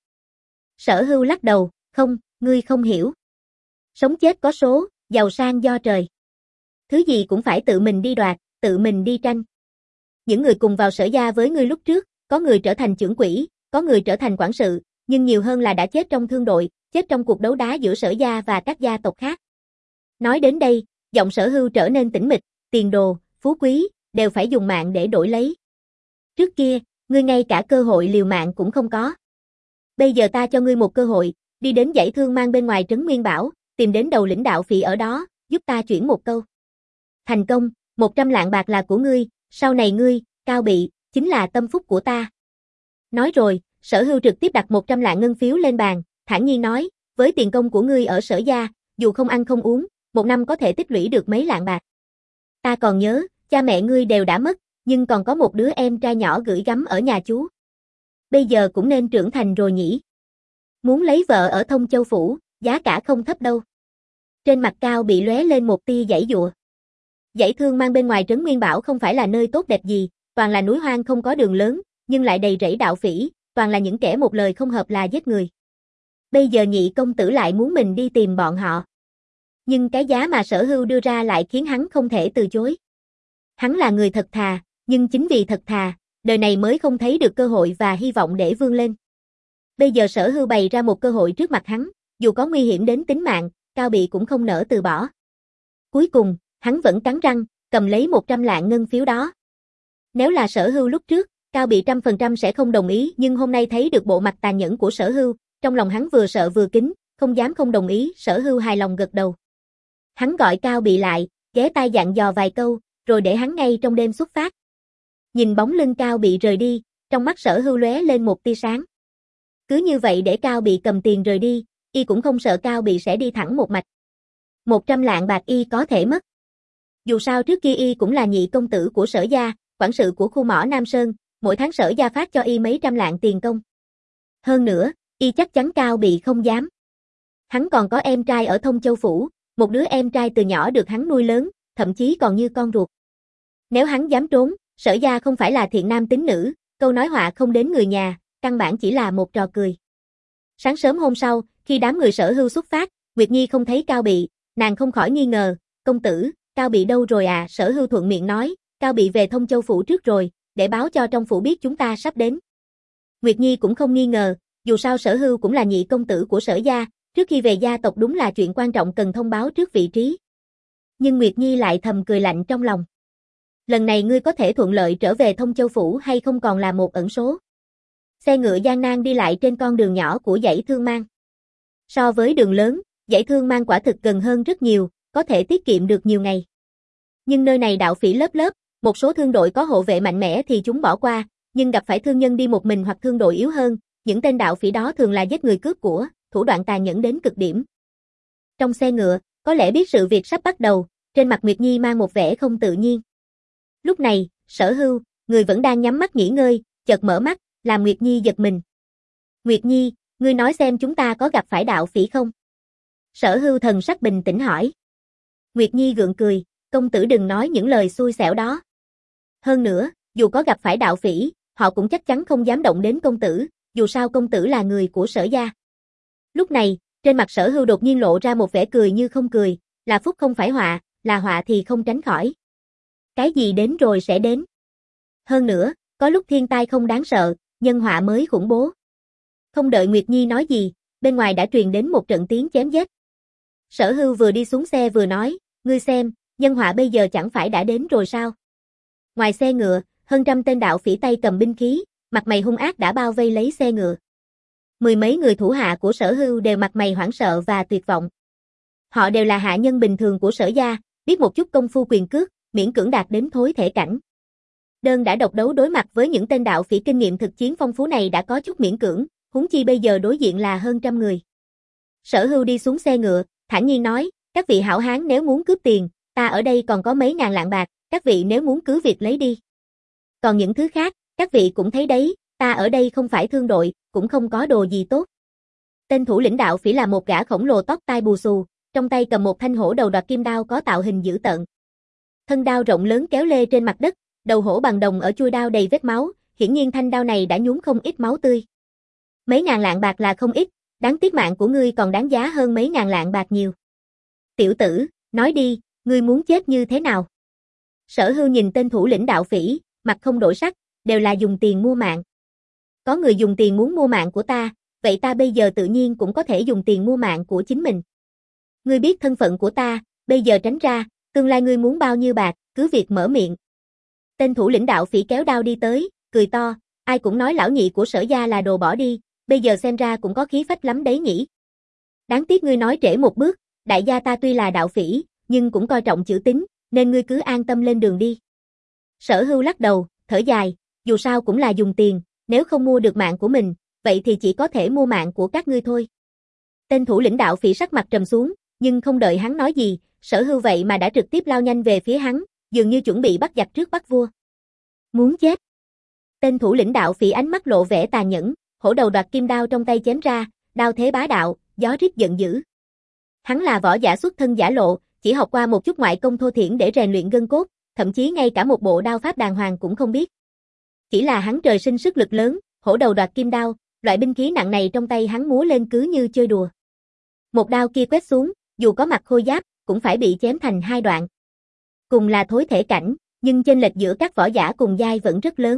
Sở Hưu lắc đầu, không, ngươi không hiểu. Sống chết có số, giàu sang do trời. Thứ gì cũng phải tự mình đi đoạt, tự mình đi tranh. Những người cùng vào Sở gia với ngươi lúc trước, có người trở thành trưởng quỹ, có người trở thành quản sự, nhưng nhiều hơn là đã chết trong thương đội, chết trong cuộc đấu đá giữa Sở gia và các gia tộc khác. Nói đến đây, giọng Sở Hưu trở nên tĩnh mịch, tiền đồ, phú quý, đều phải dùng mạng để đổi lấy. Trước kia, ngươi ngay cả cơ hội liều mạng cũng không có. Bây giờ ta cho ngươi một cơ hội, đi đến dãy Thương Mang bên ngoài trấn Nguyên Bảo, tìm đến đầu lĩnh đạo phỉ ở đó, giúp ta chuyển một câu. Thành công, một trăm lạng bạc là của ngươi, sau này ngươi, Cao Bị, chính là tâm phúc của ta. Nói rồi, Sở Hưu trực tiếp đặt một trăm lạng ngân phiếu lên bàn, thản nhiên nói, với tiền công của ngươi ở Sở gia, dù không ăn không uống, một năm có thể tích lũy được mấy lạng bạc. Ta còn nhớ, cha mẹ ngươi đều đã mất, nhưng còn có một đứa em trai nhỏ gửi gắm ở nhà chú. Bây giờ cũng nên trưởng thành rồi nhỉ. Muốn lấy vợ ở Thông Châu Phủ, giá cả không thấp đâu. Trên mặt Cao Bị lóe lên một tia giãy giụa. Dãy Thương Mang bên ngoài trấn Nguyên Bảo không phải là nơi tốt đẹp gì, toàn là núi hoang không có đường lớn, nhưng lại đầy rẫy đạo phỉ, toàn là những kẻ một lời không hợp là giết người. Bây giờ nhị công tử lại muốn mình đi tìm bọn họ. Nhưng cái giá mà Sở Hưu đưa ra lại khiến hắn không thể từ chối. Hắn là người thật thà, nhưng chính vì thật thà, đời này mới không thấy được cơ hội và hy vọng để vươn lên. Bây giờ Sở Hưu bày ra một cơ hội trước mặt hắn, dù có nguy hiểm đến tính mạng, Cao Bị cũng không nỡ từ bỏ. Cuối cùng, hắn vẫn cắn răng, cầm lấy một trăm lạng ngân phiếu đó. Nếu là Sở Hưu lúc trước, Cao Bị trăm phần trăm sẽ không đồng ý, nhưng hôm nay thấy được bộ mặt tàn nhẫn của Sở Hưu, trong lòng hắn vừa sợ vừa kính, không dám không đồng ý. Sở Hưu hài lòng gật đầu. Hắn gọi Cao Bị lại, ghé tai dặn dò vài câu, rồi để hắn ngay trong đêm xuất phát. Nhìn bóng lưng Cao Bị rời đi, trong mắt Sở Hưu lóe lên một tia sáng. Cứ như vậy để Cao Bị cầm tiền rời đi, y cũng không sợ Cao Bị sẽ đi thẳng một mạch. Một trăm lạng bạc y có thể mất. Dù sao trước kia y cũng là nhị công tử của Sở gia, quản sự của khu mỏ Nam Sơn, mỗi tháng Sở gia phát cho y mấy trăm lạng tiền công. Hơn nữa, y chắc chắn Cao Bị không dám. Hắn còn có em trai ở Thông Châu Phủ, một đứa em trai từ nhỏ được hắn nuôi lớn, thậm chí còn như con ruột. Nếu hắn dám trốn, Sở gia không phải là thiện nam tín nữ, câu nói họa không đến người nhà, căn bản chỉ là một trò cười. Sáng sớm hôm sau, khi đám người Sở Hưu xuất phát, Nguyệt Nhi không thấy Cao Bị, nàng không khỏi nghi ngờ, công tử, Cao Bị đâu rồi à? Sở Hưu thuận miệng nói, Cao Bị về Thông Châu Phủ trước rồi, để báo cho trong phủ biết chúng ta sắp đến. Nguyệt Nhi cũng không nghi ngờ, dù sao Sở Hưu cũng là nhị công tử của Sở gia, trước khi về gia tộc đúng là chuyện quan trọng cần thông báo trước vị trí. Nhưng Nguyệt Nhi lại thầm cười lạnh trong lòng. Lần này ngươi có thể thuận lợi trở về Thông Châu Phủ hay không còn là một ẩn số. Xe ngựa gian nan đi lại trên con đường nhỏ của dãy Thương Mang. So với đường lớn, dãy Thương Mang quả thực gần hơn rất nhiều, có thể tiết kiệm được nhiều ngày. Nhưng nơi này đạo phỉ lớp lớp, một số thương đội có hộ vệ mạnh mẽ thì chúng bỏ qua, nhưng gặp phải thương nhân đi một mình hoặc thương đội yếu hơn, những tên đạo phỉ đó thường là giết người cướp của, thủ đoạn tàn nhẫn đến cực điểm. Trong xe ngựa, có lẽ biết sự việc sắp bắt đầu, trên mặt Nguyệt Nhi mang một vẻ không tự nhiên. Lúc này, Sở Hưu, người vẫn đang nhắm mắt nghỉ ngơi, chợt mở mắt, làm Nguyệt Nhi giật mình. Nguyệt Nhi, ngươi nói xem chúng ta có gặp phải đạo phỉ không? Sở Hưu thần sắc bình tĩnh hỏi. Nguyệt Nhi gượng cười, công tử đừng nói những lời xui xẻo đó. Hơn nữa, dù có gặp phải đạo phỉ, họ cũng chắc chắn không dám động đến công tử, dù sao công tử là người của Sở gia. Lúc này, trên mặt Sở Hưu đột nhiên lộ ra một vẻ cười như không cười, là phúc không phải họa, là họa thì không tránh khỏi. Cái gì đến rồi sẽ đến. Hơn nữa, có lúc thiên tai không đáng sợ, nhân họa mới khủng bố. Không đợi Nguyệt Nhi nói gì, bên ngoài đã truyền đến một trận tiếng chém giết. Sở Hưu vừa đi xuống xe vừa nói, ngươi xem, nhân họa bây giờ chẳng phải đã đến rồi sao? Ngoài xe ngựa, hơn trăm tên đạo phỉ tay cầm binh khí, mặt mày hung ác đã bao vây lấy xe ngựa. Mười mấy người thủ hạ của Sở Hưu đều mặt mày hoảng sợ và tuyệt vọng. Họ đều là hạ nhân bình thường của Sở gia, biết một chút công phu quyền cước, miễn cưỡng đạt đến thối thể cảnh. Đơn đã độc đấu đối mặt với những tên đạo phỉ kinh nghiệm thực chiến phong phú này đã có chút miễn cưỡng, huống chi bây giờ đối diện là hơn trăm người. Sở Hưu đi xuống xe ngựa, thản nhiên nói, các vị hảo hán nếu muốn cướp tiền, ta ở đây còn có mấy ngàn lạng bạc, các vị nếu muốn cứ việc lấy đi. Còn những thứ khác, các vị cũng thấy đấy, ta ở đây không phải thương đội, cũng không có đồ gì tốt. Tên thủ lĩnh đạo phỉ là một gã khổng lồ tóc tai bù xù, trong tay cầm một thanh hổ đầu đoạt kim đao có tạo hình dữ tợn. Thân đao rộng lớn kéo lê trên mặt đất, đầu hổ bằng đồng ở chuôi đao đầy vết máu, hiển nhiên thanh đao này đã nhuốm không ít máu tươi. Mấy ngàn lạng bạc là không ít, đáng tiếc mạng của ngươi còn đáng giá hơn mấy ngàn lạng bạc nhiều. Tiểu tử, nói đi, ngươi muốn chết như thế nào? Sở Hưu nhìn tên thủ lĩnh đạo phỉ, mặt không đổi sắc, đều là dùng tiền mua mạng. Có người dùng tiền muốn mua mạng của ta, vậy ta bây giờ tự nhiên cũng có thể dùng tiền mua mạng của chính mình. Ngươi biết thân phận của ta, bây giờ tránh ra, tương lai ngươi muốn bao nhiêu bạc, cứ việc mở miệng. Tên thủ lĩnh đạo phỉ kéo đao đi tới, cười to, ai cũng nói lão nhị của Sở gia là đồ bỏ đi, bây giờ xem ra cũng có khí phách lắm đấy nhỉ. Đáng tiếc ngươi nói trễ một bước, đại gia ta tuy là đạo phỉ, nhưng cũng coi trọng chữ tín, nên ngươi cứ an tâm lên đường đi. Sở Hưu lắc đầu, thở dài, dù sao cũng là dùng tiền, nếu không mua được mạng của mình, vậy thì chỉ có thể mua mạng của các ngươi thôi. Tên thủ lĩnh đạo phỉ sắc mặt trầm xuống, nhưng không đợi hắn nói gì, Sở Hưu vậy mà đã trực tiếp lao nhanh về phía hắn, dường như chuẩn bị bắt giặc trước bắt vua. Muốn chết. Tên thủ lĩnh đạo phỉ ánh mắt lộ vẻ tàn nhẫn, hổ đầu đoạt kim đao trong tay chém ra, đao thế bá đạo, gió rít giận dữ. Hắn là võ giả xuất thân giả lộ, chỉ học qua một chút ngoại công thô thiển để rèn luyện gân cốt, thậm chí ngay cả một bộ đao pháp đàng hoàng cũng không biết. Chỉ là hắn trời sinh sức lực lớn, hổ đầu đoạt kim đao, loại binh khí nặng này trong tay hắn múa lên cứ như chơi đùa. Một đao kia quét xuống, dù có mặc khôi giáp, cũng phải bị chém thành hai đoạn. Cùng là thối thể cảnh, nhưng chênh lệch giữa các võ giả cùng giai vẫn rất lớn.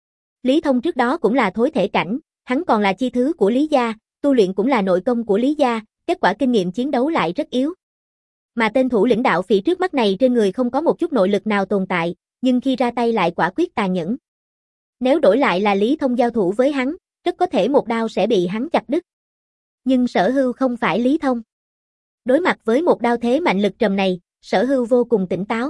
Lý Thông trước đó cũng là thối thể cảnh, hắn còn là chi thứ của Lý gia, tu luyện cũng là nội công của Lý gia, kết quả kinh nghiệm chiến đấu lại rất yếu. Mà tên thủ lĩnh đạo phỉ trước mắt này trên người không có một chút nội lực nào tồn tại, nhưng khi ra tay lại quả quyết tàn nhẫn. Nếu đổi lại là Lý Thông giao thủ với hắn, rất có thể một đao sẽ bị hắn chặt đứt. Nhưng Sở Hưu không phải Lý Thông. Đối mặt với một đao thế mạnh lực trầm này, Sở Hưu vô cùng tỉnh táo.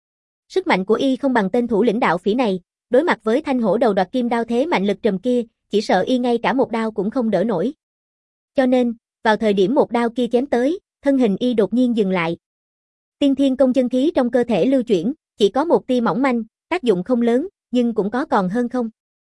Sức mạnh của y không bằng tên thủ lĩnh đạo phỉ này, đối mặt với thanh hổ đầu đoạt kim đao thế mạnh lực trầm kia, chỉ sợ y ngay cả một đao cũng không đỡ nổi. Cho nên, vào thời điểm một đao kia chém tới, thân hình y đột nhiên dừng lại. Tiên thiên công chân khí trong cơ thể lưu chuyển, chỉ có một tia mỏng manh, tác dụng không lớn, nhưng cũng có còn hơn không.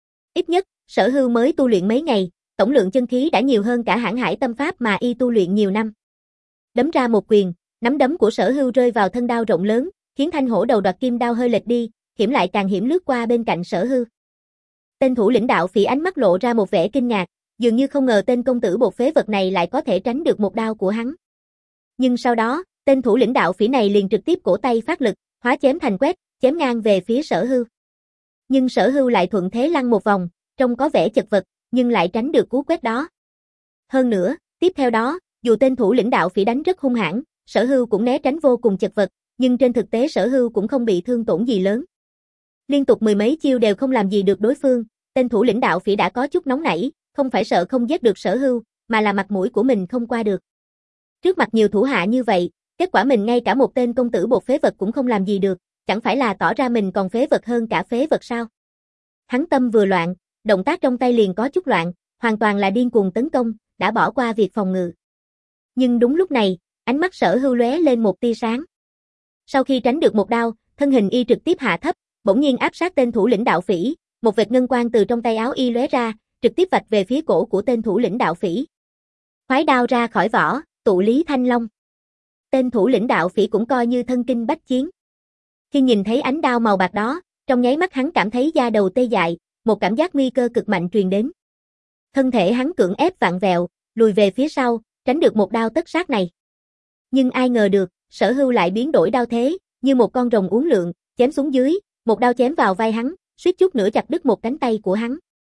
Ít nhất, Sở Hưu mới tu luyện mấy ngày, tổng lượng chân khí đã nhiều hơn cả Hãn Hải tâm pháp mà y tu luyện nhiều năm. Đấm ra một quyền, nắm đấm của Sở Hưu rơi vào thân đao rộng lớn, khiến thanh hổ đầu đoạt kim đao hơi lệch đi, hiểm lại càng hiểm lướt qua bên cạnh Sở Hưu. Tên thủ lĩnh đạo phỉ ánh mắt lộ ra một vẻ kinh ngạc, dường như không ngờ tên công tử bột phế vật này lại có thể tránh được một đao của hắn. Nhưng sau đó, tên thủ lĩnh đạo phỉ này liền trực tiếp cổ tay phát lực, hóa chém thành quét, chém ngang về phía Sở Hưu. Nhưng Sở Hưu lại thuận thế lăn một vòng, trông có vẻ chật vật, nhưng lại tránh được cú quét đó. Hơn nữa, tiếp theo đó, dù tên thủ lĩnh đạo phỉ đánh rất hung hãn, Sở Hưu cũng né tránh vô cùng chật vật, nhưng trên thực tế Sở Hưu cũng không bị thương tổn gì lớn. Liên tục mười mấy chiêu đều không làm gì được đối phương, tên thủ lĩnh đạo phỉ đã có chút nóng nảy, không phải sợ không giết được Sở Hưu, mà là mặt mũi của mình không qua được. Trước mặt nhiều thủ hạ như vậy, kết quả mình ngay cả một tên công tử bột phế vật cũng không làm gì được, chẳng phải là tỏ ra mình còn phế vật hơn cả phế vật sao? Hắn tâm vừa loạn, động tác trong tay liền có chút loạn, hoàn toàn là điên cuồng tấn công, đã bỏ qua việc phòng ngự. Nhưng đúng lúc này, ánh mắt Sở Hưu lóe lên một tia sáng. Sau khi tránh được một đao, thân hình y trực tiếp hạ thấp, bỗng nhiên áp sát tên thủ lĩnh đạo phỉ, một vệt ngân quang từ trong tay áo y lóe ra, trực tiếp vạch về phía cổ của tên thủ lĩnh đạo phỉ. Khoái đao ra khỏi vỏ, tụ Lý Thanh Long. Tên thủ lĩnh đạo phỉ cũng coi như thân kinh bách chiến. Khi nhìn thấy ánh đao màu bạc đó, trong nháy mắt hắn cảm thấy da đầu tê dại, một cảm giác nguy cơ cực mạnh truyền đến. Thân thể hắn cưỡng ép vặn vẹo, lùi về phía sau, tránh được một đao tất sát này. Nhưng ai ngờ được, Sở Hưu lại biến đổi đao thế, như một con rồng uốn lượn, chém xuống dưới, một đao chém vào vai hắn, suýt chút nữa chặt đứt một cánh tay của hắn.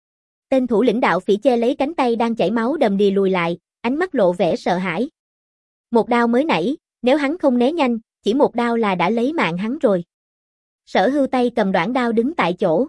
Tên thủ lĩnh đạo phỉ che lấy cánh tay đang chảy máu đầm đìa lùi lại, ánh mắt lộ vẻ sợ hãi. Một đao mới nãy, nếu hắn không né nhanh, chỉ một đao là đã lấy mạng hắn rồi. Sở Hưu tay cầm đoạn đao đứng tại chỗ.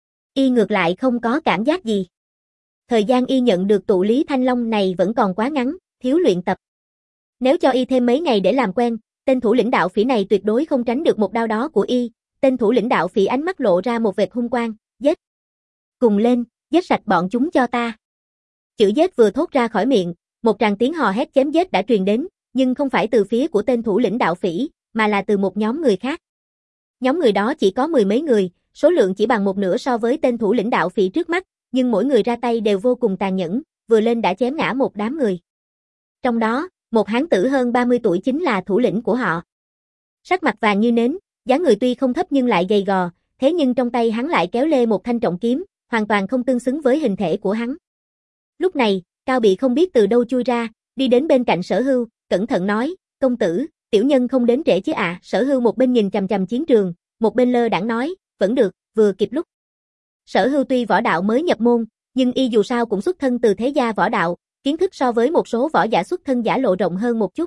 Y ngược lại không có cảm giác gì. Thời gian y nhận được tụ Lý Thanh Long này vẫn còn quá ngắn, thiếu luyện tập. Nếu cho y thêm mấy ngày để làm quen, tên thủ lĩnh đạo phỉ này tuyệt đối không tránh được một đao đó của y. Tên thủ lĩnh đạo phỉ ánh mắt lộ ra một vệt hung quang, giết. Cùng lên, giết sạch bọn chúng cho ta. Chữ giết vừa thốt ra khỏi miệng, một tràng tiếng hò hét chém giết đã truyền đến, nhưng không phải từ phía của tên thủ lĩnh đạo phỉ, mà là từ một nhóm người khác. Nhóm người đó chỉ có mười mấy người, số lượng chỉ bằng một nửa so với tên thủ lĩnh đạo phỉ trước mắt, nhưng mỗi người ra tay đều vô cùng tàn nhẫn, vừa lên đã chém ngã một đám người. Trong đó, một hán tử hơn ba mươi tuổi chính là thủ lĩnh của họ. Sắc mặt vàng như nến, dáng người tuy không thấp nhưng lại gầy gò, thế nhưng trong tay hắn lại kéo lê một thanh trọng kiếm, hoàn toàn không tương xứng với hình thể của hắn. Lúc này, Cao Bị không biết từ đâu chui ra, đi đến bên cạnh Sở Hưu, cẩn thận nói, công tử, tiểu nhân không đến trễ chứ ạ. À. Sở Hưu một bên nhìn chằm chằm chiến trường, một bên lơ đãng nói, vẫn được, vừa kịp lúc. Sở Hưu tuy võ đạo mới nhập môn, nhưng y dù sao cũng xuất thân từ thế gia võ đạo, kiến thức so với một số võ giả xuất thân giả lộ rộng hơn một chút.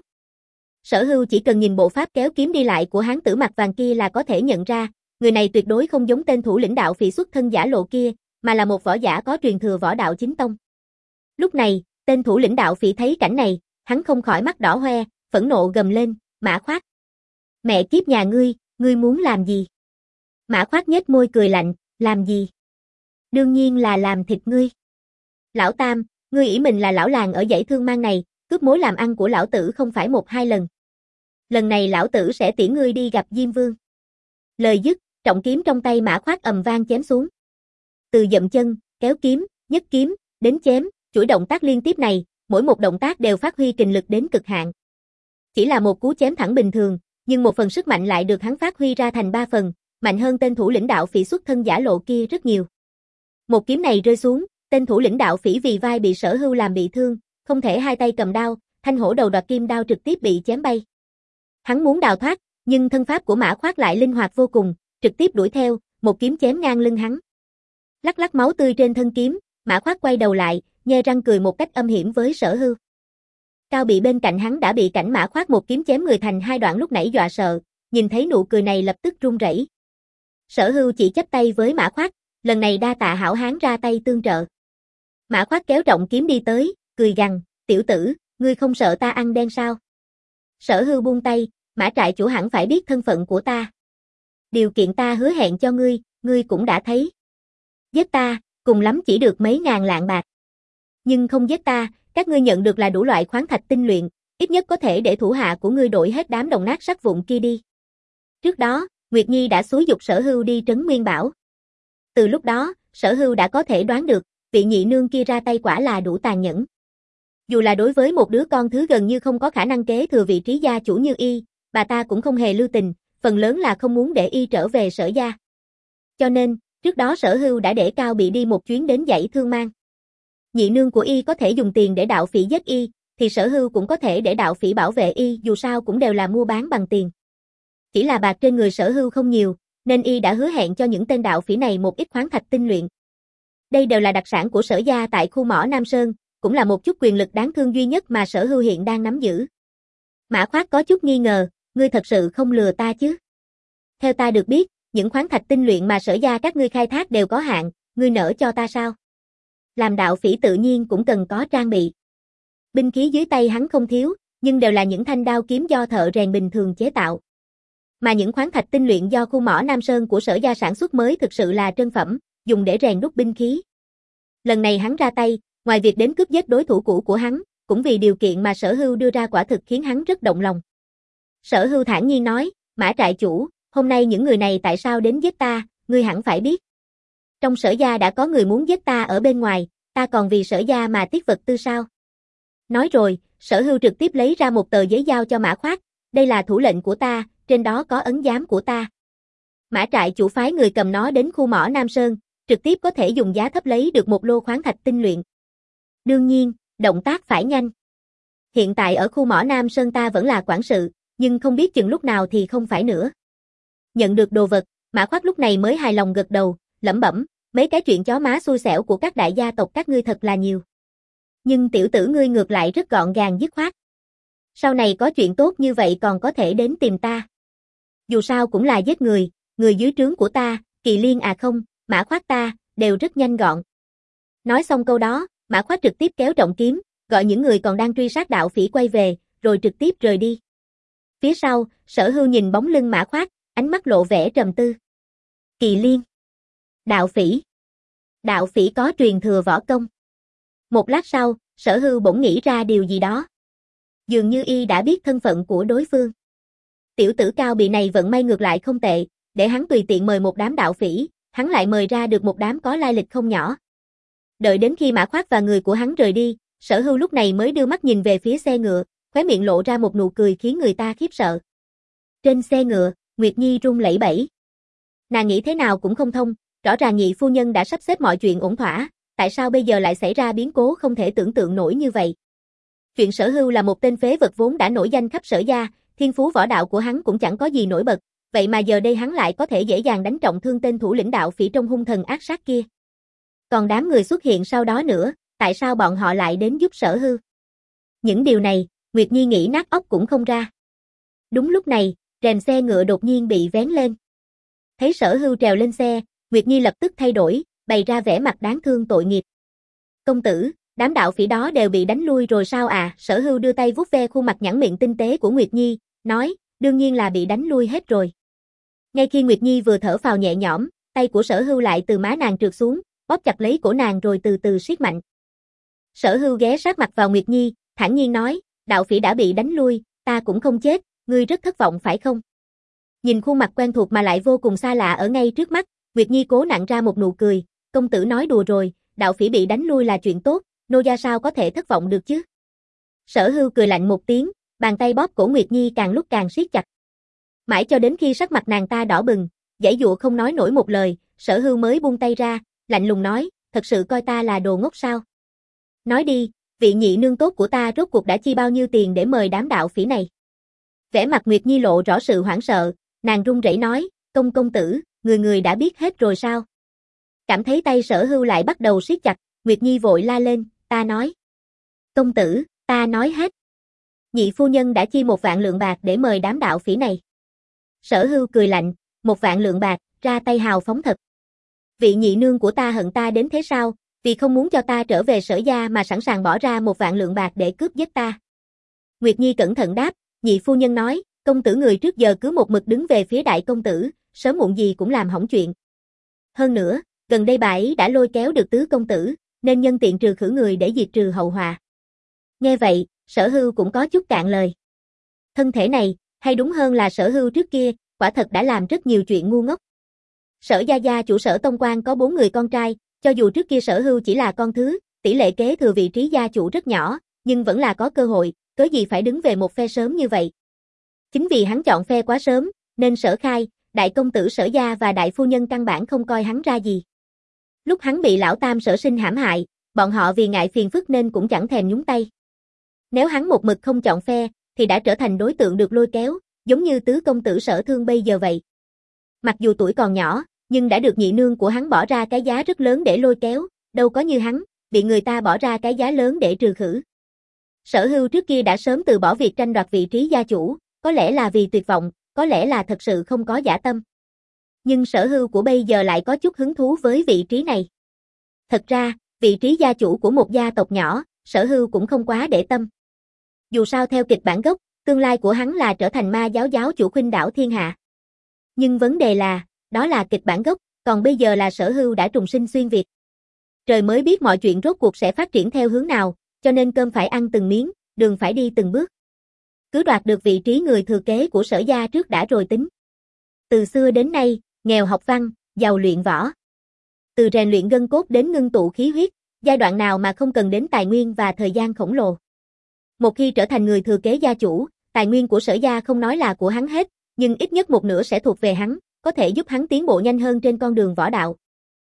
Sở Hưu chỉ cần nhìn bộ pháp kéo kiếm đi lại của hán tử mặt vàng kia là có thể nhận ra, người này tuyệt đối không giống tên thủ lĩnh đạo phỉ xuất thân giả lộ kia, mà là một võ giả có truyền thừa võ đạo chính tông. Lúc này, tên thủ lĩnh đạo phỉ thấy cảnh này, hắn không khỏi mắt đỏ hoe, phẫn nộ gầm lên, Mã Khoát. Mẹ kiếp nhà ngươi, ngươi muốn làm gì? Mã Khoát nhếch môi cười lạnh, làm gì? Đương nhiên là làm thịt ngươi. Lão Tam, ngươi ỷ mình là lão làng ở dãy Thương Mang này, cướp mối làm ăn của lão tử không phải một hai lần. Lần này lão tử sẽ tiễn ngươi đi gặp Diêm Vương. Lời dứt, trọng kiếm trong tay Mã Khoát ầm vang chém xuống. Từ dậm chân, kéo kiếm, nhấc kiếm, đến chém, chuỗi động tác liên tiếp này, mỗi một động tác đều phát huy kình lực đến cực hạn. Chỉ là một cú chém thẳng bình thường, nhưng một phần sức mạnh lại được hắn phát huy ra thành ba phần, mạnh hơn tên thủ lĩnh đạo phỉ xuất thân giả lộ kia rất nhiều. Một kiếm này rơi xuống, tên thủ lĩnh đạo phỉ vì vai bị Sở Hưu làm bị thương, không thể hai tay cầm đao, thanh hổ đầu đoạt kim đao trực tiếp bị chém bay. Hắn muốn đào thoát, nhưng thân pháp của Mã Khoát lại linh hoạt vô cùng, trực tiếp đuổi theo, một kiếm chém ngang lưng hắn. Lắc lắc máu tươi trên thân kiếm, Mã Khoát quay đầu lại, nhe răng cười một cách âm hiểm với Sở Hưu. Cao Bị bên cạnh hắn đã bị cảnh Mã Khoát một kiếm chém người thành hai đoạn lúc nãy dọa sợ, nhìn thấy nụ cười này lập tức run rẩy. Sở Hưu chỉ chắp tay với Mã Khoát, lần này đa tạ hảo hán ra tay tương trợ. Mã Khoát kéo trọng kiếm đi tới, cười gằn, tiểu tử, ngươi không sợ ta ăn đen sao? Sở Hưu buông tay, Mã trại chủ hẳn phải biết thân phận của ta. Điều kiện ta hứa hẹn cho ngươi, ngươi cũng đã thấy. Giết ta, cùng lắm chỉ được mấy ngàn lạng bạc. Nhưng không giết ta, các ngươi nhận được là đủ loại khoáng thạch tinh luyện, ít nhất có thể để thủ hạ của ngươi đổi hết đám đồng nát sắt vụn kia đi. Trước đó, Nguyệt Nhi đã xúi giục Sở Hưu đi trấn Nguyên Bảo. Từ lúc đó, Sở Hưu đã có thể đoán được, vị nhị nương kia ra tay quả là đủ tàn nhẫn. Dù là đối với một đứa con thứ gần như không có khả năng kế thừa vị trí gia chủ như y, bà ta cũng không hề lưu tình, phần lớn là không muốn để y trở về Sở gia. Cho nên, trước đó Sở Hưu đã để Cao Bị đi một chuyến đến dãy Thương Mang. Nhị nương của y có thể dùng tiền để đạo phỉ giết y, thì Sở Hưu cũng có thể để đạo phỉ bảo vệ y, dù sao cũng đều là mua bán bằng tiền. Chỉ là bạc trên người Sở Hưu không nhiều, nên y đã hứa hẹn cho những tên đạo phỉ này một ít khoáng thạch tinh luyện. Đây đều là đặc sản của Sở gia tại khu mỏ Nam Sơn, cũng là một chút quyền lực đáng thương duy nhất mà Sở Hưu hiện đang nắm giữ. Mã Khoát có chút nghi ngờ, ngươi thật sự không lừa ta chứ? Theo ta được biết, những khoáng thạch tinh luyện mà Sở gia các ngươi khai thác đều có hạn, ngươi nỡ cho ta sao? Làm đạo phỉ tự nhiên cũng cần có trang bị. Binh khí dưới tay hắn không thiếu, nhưng đều là những thanh đao kiếm do thợ rèn bình thường chế tạo. Mà những khoáng thạch tinh luyện do khu mỏ Nam Sơn của Sở gia sản xuất mới thực sự là trân phẩm, dùng để rèn đúc binh khí. Lần này hắn ra tay, ngoài việc đến cướp giết đối thủ cũ của hắn, cũng vì điều kiện mà Sở Hưu đưa ra quả thực khiến hắn rất động lòng. Sở Hưu thản nhiên nói, Mã trại chủ, hôm nay những người này tại sao đến giết ta, ngươi hẳn phải biết. Trong Sở gia đã có người muốn giết ta ở bên ngoài, ta còn vì Sở gia mà tiếc vật tư sao? Nói rồi, Sở Hưu trực tiếp lấy ra một tờ giấy giao cho Mã Khoát, đây là thủ lệnh của ta, trên đó có ấn giám của ta. Mã trại chủ phái người cầm nó đến khu mỏ Nam Sơn, trực tiếp có thể dùng giá thấp lấy được một lô khoáng thạch tinh luyện. Đương nhiên, động tác phải nhanh. Hiện tại ở khu mỏ Nam Sơn ta vẫn là quản sự, nhưng không biết chừng lúc nào thì không phải nữa. Nhận được đồ vật, Mã Khoát lúc này mới hài lòng gật đầu, lẩm bẩm, mấy cái chuyện chó má xui xẻo của các đại gia tộc các ngươi thật là nhiều. Nhưng tiểu tử ngươi ngược lại rất gọn gàng dứt khoát. Sau này có chuyện tốt như vậy còn có thể đến tìm ta. Dù sao cũng là giết người, người dưới trướng của ta, Kỳ Liên à không, Mã Khoát ta, đều rất nhanh gọn. Nói xong câu đó, Mã Khoát trực tiếp kéo trọng kiếm, gọi những người còn đang truy sát đạo phỉ quay về, rồi trực tiếp rời đi. Phía sau, Sở Hưu nhìn bóng lưng Mã Khoát, ánh mắt lộ vẻ trầm tư. Kỳ Liên. Đạo phỉ. Đạo phỉ có truyền thừa võ công. Một lát sau, Sở Hưu bỗng nghĩ ra điều gì đó. Dường như y đã biết thân phận của đối phương. Tiểu tử cao bị này vận may ngược lại không tệ, để hắn tùy tiện mời một đám đạo phỉ, hắn lại mời ra được một đám có lai lịch không nhỏ. Đợi đến khi Mã Khoát và người của hắn rời đi, Sở Hưu lúc này mới đưa mắt nhìn về phía xe ngựa, khóe miệng lộ ra một nụ cười khiến người ta khiếp sợ. Trên xe ngựa, Nguyệt Nhi run lẩy bẩy. Nàng nghĩ thế nào cũng không thông, rõ ràng nhị phu nhân đã sắp xếp mọi chuyện ổn thỏa, tại sao bây giờ lại xảy ra biến cố không thể tưởng tượng nổi như vậy. Chuyện Sở Hưu là một tên phế vật vốn đã nổi danh khắp Sở gia, thiên phú võ đạo của hắn cũng chẳng có gì nổi bật, vậy mà giờ đây hắn lại có thể dễ dàng đánh trọng thương tên thủ lĩnh đạo phỉ trong hung thần ác sát kia. Còn đám người xuất hiện sau đó nữa, tại sao bọn họ lại đến giúp Sở Hưu? Những điều này, Nguyệt Nhi nghĩ nát óc cũng không ra. Đúng lúc này, rèm xe ngựa đột nhiên bị vén lên. Thấy Sở Hưu trèo lên xe, Nguyệt Nhi lập tức thay đổi, bày ra vẻ mặt đáng thương tội nghiệp. Công tử, đám đạo phỉ đó đều bị đánh lui rồi sao à? Sở Hưu đưa tay vuốt ve khuôn mặt nhẵn miệng tinh tế của Nguyệt Nhi, nói, đương nhiên là bị đánh lui hết rồi. Ngay khi Nguyệt Nhi vừa thở phào nhẹ nhõm, tay của Sở Hưu lại từ má nàng trượt xuống, bóp chặt lấy cổ nàng rồi từ từ siết mạnh. Sở Hưu ghé sát mặt vào Nguyệt Nhi, thản nhiên nói, đạo phỉ đã bị đánh lui, ta cũng không chết, ngươi rất thất vọng phải không? Nhìn khuôn mặt quen thuộc mà lại vô cùng xa lạ ở ngay trước mắt, Nguyệt Nhi cố nặn ra một nụ cười, công tử nói đùa rồi, đạo phỉ bị đánh lui là chuyện tốt, nô gia sao có thể thất vọng được chứ? Sở Hưu cười lạnh một tiếng, bàn tay bóp cổ Nguyệt Nhi càng lúc càng siết chặt. Mãi cho đến khi sắc mặt nàng ta đỏ bừng, giãy giụa không nói nổi một lời, Sở Hưu mới buông tay ra, lạnh lùng nói, thật sự coi ta là đồ ngốc sao? Nói đi, vị nhị nương tốt của ta rốt cuộc đã chi bao nhiêu tiền để mời đám đạo phỉ này? Vẻ mặt Nguyệt Nhi lộ rõ sự hoảng sợ, nàng run rẩy nói, công công tử, người người đã biết hết rồi sao? Cảm thấy tay Sở Hưu lại bắt đầu siết chặt, Nguyệt Nhi vội la lên, ta nói. Công tử, ta nói hết. Nhị phu nhân đã chi một vạn lượng bạc để mời đám đạo phỉ này. Sở Hưu cười lạnh, một vạn lượng bạc, ra tay hào phóng thật. Vị nhị nương của ta hận ta đến thế sao, vì không muốn cho ta trở về Sở gia mà sẵn sàng bỏ ra một vạn lượng bạc để cướp giết ta. Nguyệt Nhi cẩn thận đáp, nhị phu nhân nói, công tử người trước giờ cứ một mực đứng về phía đại công tử, sớm muộn gì cũng làm hỏng chuyện. Hơn nữa, gần đây bà ấy đã lôi kéo được tứ công tử, nên nhân tiện trừ khử người để diệt trừ hậu họa. Nghe vậy, Sở Hưu cũng có chút cạn lời. Thân thể này, hay đúng hơn là Sở Hưu trước kia, quả thật đã làm rất nhiều chuyện ngu ngốc. Sở gia gia chủ Sở Tông Quan có bốn người con trai, cho dù trước kia Sở Hưu chỉ là con thứ, tỷ lệ kế thừa vị trí gia chủ rất nhỏ, nhưng vẫn là có cơ hội, cớ gì phải đứng về một phe sớm như vậy. Chính vì hắn chọn phe quá sớm, nên Sở Khai, đại công tử Sở gia và đại phu nhân căn bản không coi hắn ra gì. Lúc hắn bị lão tam Sở Sinh hãm hại, bọn họ vì ngại phiền phức nên cũng chẳng thèm nhúng tay. Nếu hắn một mực không chọn phe, thì đã trở thành đối tượng được lôi kéo, giống như tứ công tử Sở Thương bây giờ vậy. Mặc dù tuổi còn nhỏ, nhưng đã được nhị nương của hắn bỏ ra cái giá rất lớn để lôi kéo, đâu có như hắn, bị người ta bỏ ra cái giá lớn để trừ khử. Sở Hưu trước kia đã sớm từ bỏ việc tranh đoạt vị trí gia chủ, có lẽ là vì tuyệt vọng, có lẽ là thật sự không có dã tâm. Nhưng Sở Hưu của bây giờ lại có chút hứng thú với vị trí này. Thật ra, vị trí gia chủ của một gia tộc nhỏ, Sở Hưu cũng không quá để tâm. Dù sao theo kịch bản gốc, tương lai của hắn là trở thành ma giáo giáo chủ khuynh đảo thiên hạ. Nhưng vấn đề là, đó là kịch bản gốc, còn bây giờ là Sở Hưu đã trùng sinh xuyên Việt. Trời mới biết mọi chuyện rốt cuộc sẽ phát triển theo hướng nào, cho nên cơm phải ăn từng miếng, đường phải đi từng bước. Cứ đoạt được vị trí người thừa kế của Sở gia trước đã rồi tính. Từ xưa đến nay, nghèo học văn, giàu luyện võ. Từ rèn luyện gân cốt đến ngưng tụ khí huyết, giai đoạn nào mà không cần đến tài nguyên và thời gian khổng lồ. Một khi trở thành người thừa kế gia chủ, tài nguyên của Sở gia không nói là của hắn hết, nhưng ít nhất một nửa sẽ thuộc về hắn, có thể giúp hắn tiến bộ nhanh hơn trên con đường võ đạo.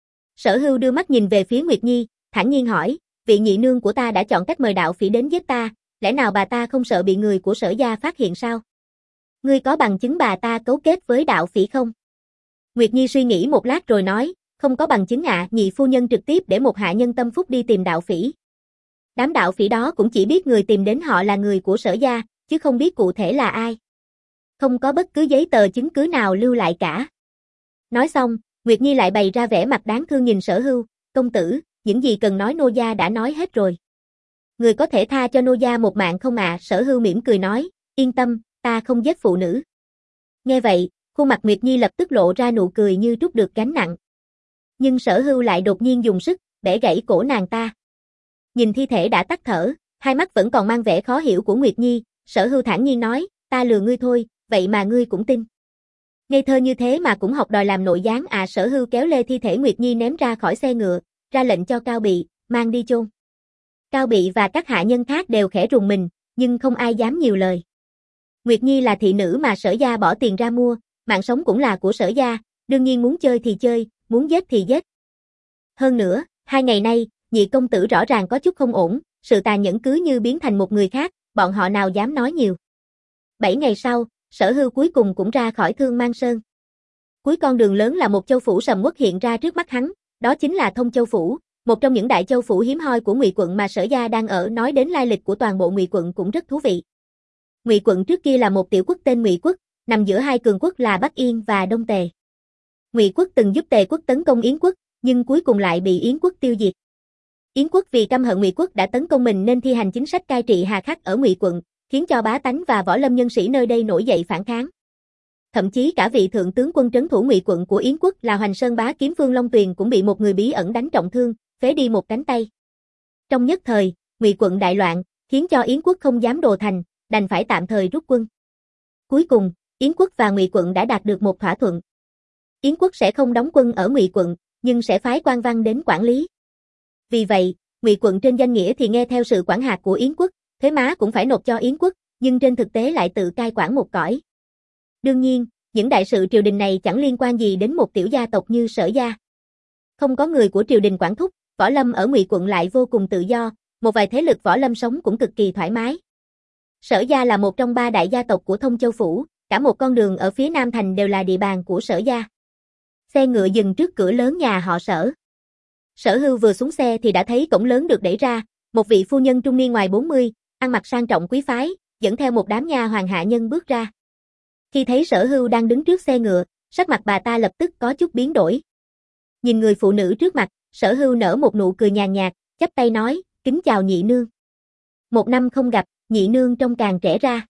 Sở Hưu đưa mắt nhìn về phía Nguyệt Nhi, thản nhiên hỏi, vị nhị nương của ta đã chọn cách mời đạo phỉ đến giết ta, lẽ nào bà ta không sợ bị người của Sở gia phát hiện sao? Ngươi có bằng chứng bà ta cấu kết với đạo phỉ không? Nguyệt Nhi suy nghĩ một lát rồi nói, không có bằng chứng ạ, à, nhị phu nhân trực tiếp để một hạ nhân tâm phúc đi tìm đạo phỉ. Đám đạo phỉ đó cũng chỉ biết người tìm đến họ là người của Sở gia, chứ không biết cụ thể là ai. Không có bất cứ giấy tờ chứng cứ nào lưu lại cả. Nói xong, Nguyệt Nhi lại bày ra vẻ mặt đáng thương nhìn Sở Hưu, công tử, những gì cần nói nô gia đã nói hết rồi. Người có thể tha cho nô gia một mạng không ạ? À? Sở Hưu mỉm cười nói, yên tâm, ta không giết phụ nữ. Nghe vậy, khuôn mặt Nguyệt Nhi lập tức lộ ra nụ cười như trút được gánh nặng. Nhưng Sở Hưu lại đột nhiên dùng sức, bẻ gãy cổ nàng ta. Nhìn thi thể đã tắt thở, hai mắt vẫn còn mang vẻ khó hiểu của Nguyệt Nhi, Sở Hưu thản nhiên nói, ta lừa ngươi thôi, vậy mà ngươi cũng tin. Ngây thơ như thế mà cũng học đòi làm nội gián à? Sở Hưu kéo lê thi thể Nguyệt Nhi ném ra khỏi xe ngựa, ra lệnh cho Cao Bị, mang đi chôn. Cao Bị và các hạ nhân khác đều khẽ rùng mình, nhưng không ai dám nhiều lời. Nguyệt Nhi là thị nữ mà Sở gia bỏ tiền ra mua, mạng sống cũng là của Sở gia, đương nhiên muốn chơi thì chơi, muốn giết thì giết. Hơn nữa, hai ngày nay, nhị công tử rõ ràng có chút không ổn, sự tàn nhẫn cứ như biến thành một người khác, bọn họ nào dám nói nhiều. Bảy ngày sau, Sở Hưu cuối cùng cũng ra khỏi Thương Mang Sơn. Cuối con đường lớn là một châu phủ sầm uất hiện ra trước mắt hắn, đó chính là Thông Châu phủ, một trong những đại châu phủ hiếm hoi của Ngụy quận mà Sở gia đang ở. Nói đến lai lịch của toàn bộ Ngụy quận cũng rất thú vị. Ngụy quận trước kia là một tiểu quốc tên Ngụy quốc, nằm giữa hai cường quốc là Bắc Yên và Đông Tề. Ngụy quốc từng giúp Tề quốc tấn công Yến quốc, nhưng cuối cùng lại bị Yến quốc tiêu diệt. Yến quốc vì căm hận Ngụy quốc đã tấn công mình nên thi hành chính sách cai trị hà khắc ở Ngụy quận, khiến cho bá tánh và võ lâm nhân sĩ nơi đây nổi dậy phản kháng. Thậm chí cả vị thượng tướng quân trấn thủ Ngụy quận của Yến quốc là Hoành Sơn bá Kiếm Phương Long Tuyền cũng bị một người bí ẩn đánh trọng thương, phế đi một cánh tay. Trong nhất thời, Ngụy quận đại loạn, khiến cho Yến quốc không dám đồ thành, đành phải tạm thời rút quân. Cuối cùng, Yến quốc và Ngụy quận đã đạt được một thỏa thuận. Yến quốc sẽ không đóng quân ở Ngụy quận, nhưng sẽ phái quan văn đến quản lý. Vì vậy, Ngụy quận trên danh nghĩa thì nghe theo sự quản hạt của Yến quốc, thuế má cũng phải nộp cho Yến quốc, nhưng trên thực tế lại tự cai quản một cõi. Đương nhiên, những đại sự triều đình này chẳng liên quan gì đến một tiểu gia tộc như Sở gia. Không có người của triều đình quản thúc, võ lâm ở Ngụy quận lại vô cùng tự do, một vài thế lực võ lâm sống cũng cực kỳ thoải mái. Sở gia là một trong ba đại gia tộc của Thông Châu phủ, cả một con đường ở phía Nam thành đều là địa bàn của Sở gia. Xe ngựa dừng trước cửa lớn nhà họ Sở. Sở Hưu vừa xuống xe thì đã thấy cổng lớn được đẩy ra, một vị phu nhân trung niên ngoài bốn mươi, ăn mặc sang trọng quý phái, dẫn theo một đám nha hoàn hạ nhân bước ra. Khi thấy Sở Hưu đang đứng trước xe ngựa, sắc mặt bà ta lập tức có chút biến đổi. Nhìn người phụ nữ trước mặt, Sở Hưu nở một nụ cười nhàn nhạt, chắp tay nói, kính chào nhị nương. Một năm không gặp, nhị nương trông càng trẻ ra.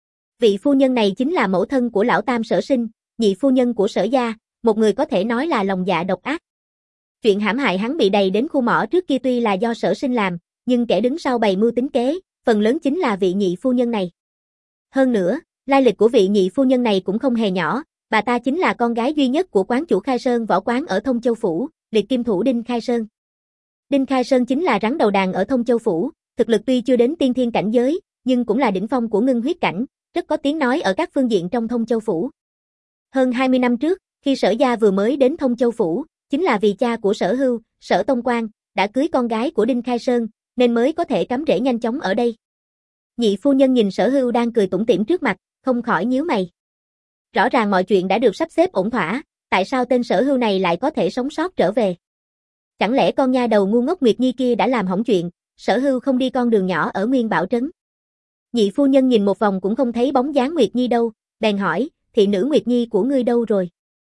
Vị phu nhân này chính là mẫu thân của lão tam Sở Sinh, nhị phu nhân của Sở gia, một người có thể nói là lòng dạ độc ác. Chuyện hãm hại hắn bị đầy đến khu mỏ trước kia tuy là do Sở Sinh làm, nhưng kẻ đứng sau bày mưu tính kế, phần lớn chính là vị nhị phu nhân này. Hơn nữa, lai lịch của vị nhị phu nhân này cũng không hề nhỏ, bà ta chính là con gái duy nhất của quán chủ Khai Sơn võ quán ở Thông Châu phủ, liệt kim thủ Đinh Khai Sơn. Đinh Khai Sơn chính là rắn đầu đàn ở Thông Châu phủ, thực lực tuy chưa đến tiên thiên cảnh giới, nhưng cũng là đỉnh phong của ngưng huyết cảnh, rất có tiếng nói ở các phương diện trong Thông Châu phủ. Hơn hai mươi năm trước, khi Sở gia vừa mới đến Thông Châu phủ, chính là vì cha của Sở Hưu, Sở Tông Quang, đã cưới con gái của Đinh Khai Sơn, nên mới có thể cắm rễ nhanh chóng ở đây. Nhị phu nhân nhìn Sở Hưu đang cười tủm tỉm trước mặt, không khỏi nhíu mày. Rõ ràng mọi chuyện đã được sắp xếp ổn thỏa, tại sao tên Sở Hưu này lại có thể sống sót trở về? Chẳng lẽ con nha đầu ngu ngốc Nguyệt Nhi kia đã làm hỏng chuyện, Sở Hưu không đi con đường nhỏ ở Nguyên Bảo trấn? Nhị phu nhân nhìn một vòng cũng không thấy bóng dáng Nguyệt Nhi đâu, bèn hỏi, thị nữ Nguyệt Nhi của ngươi đâu rồi?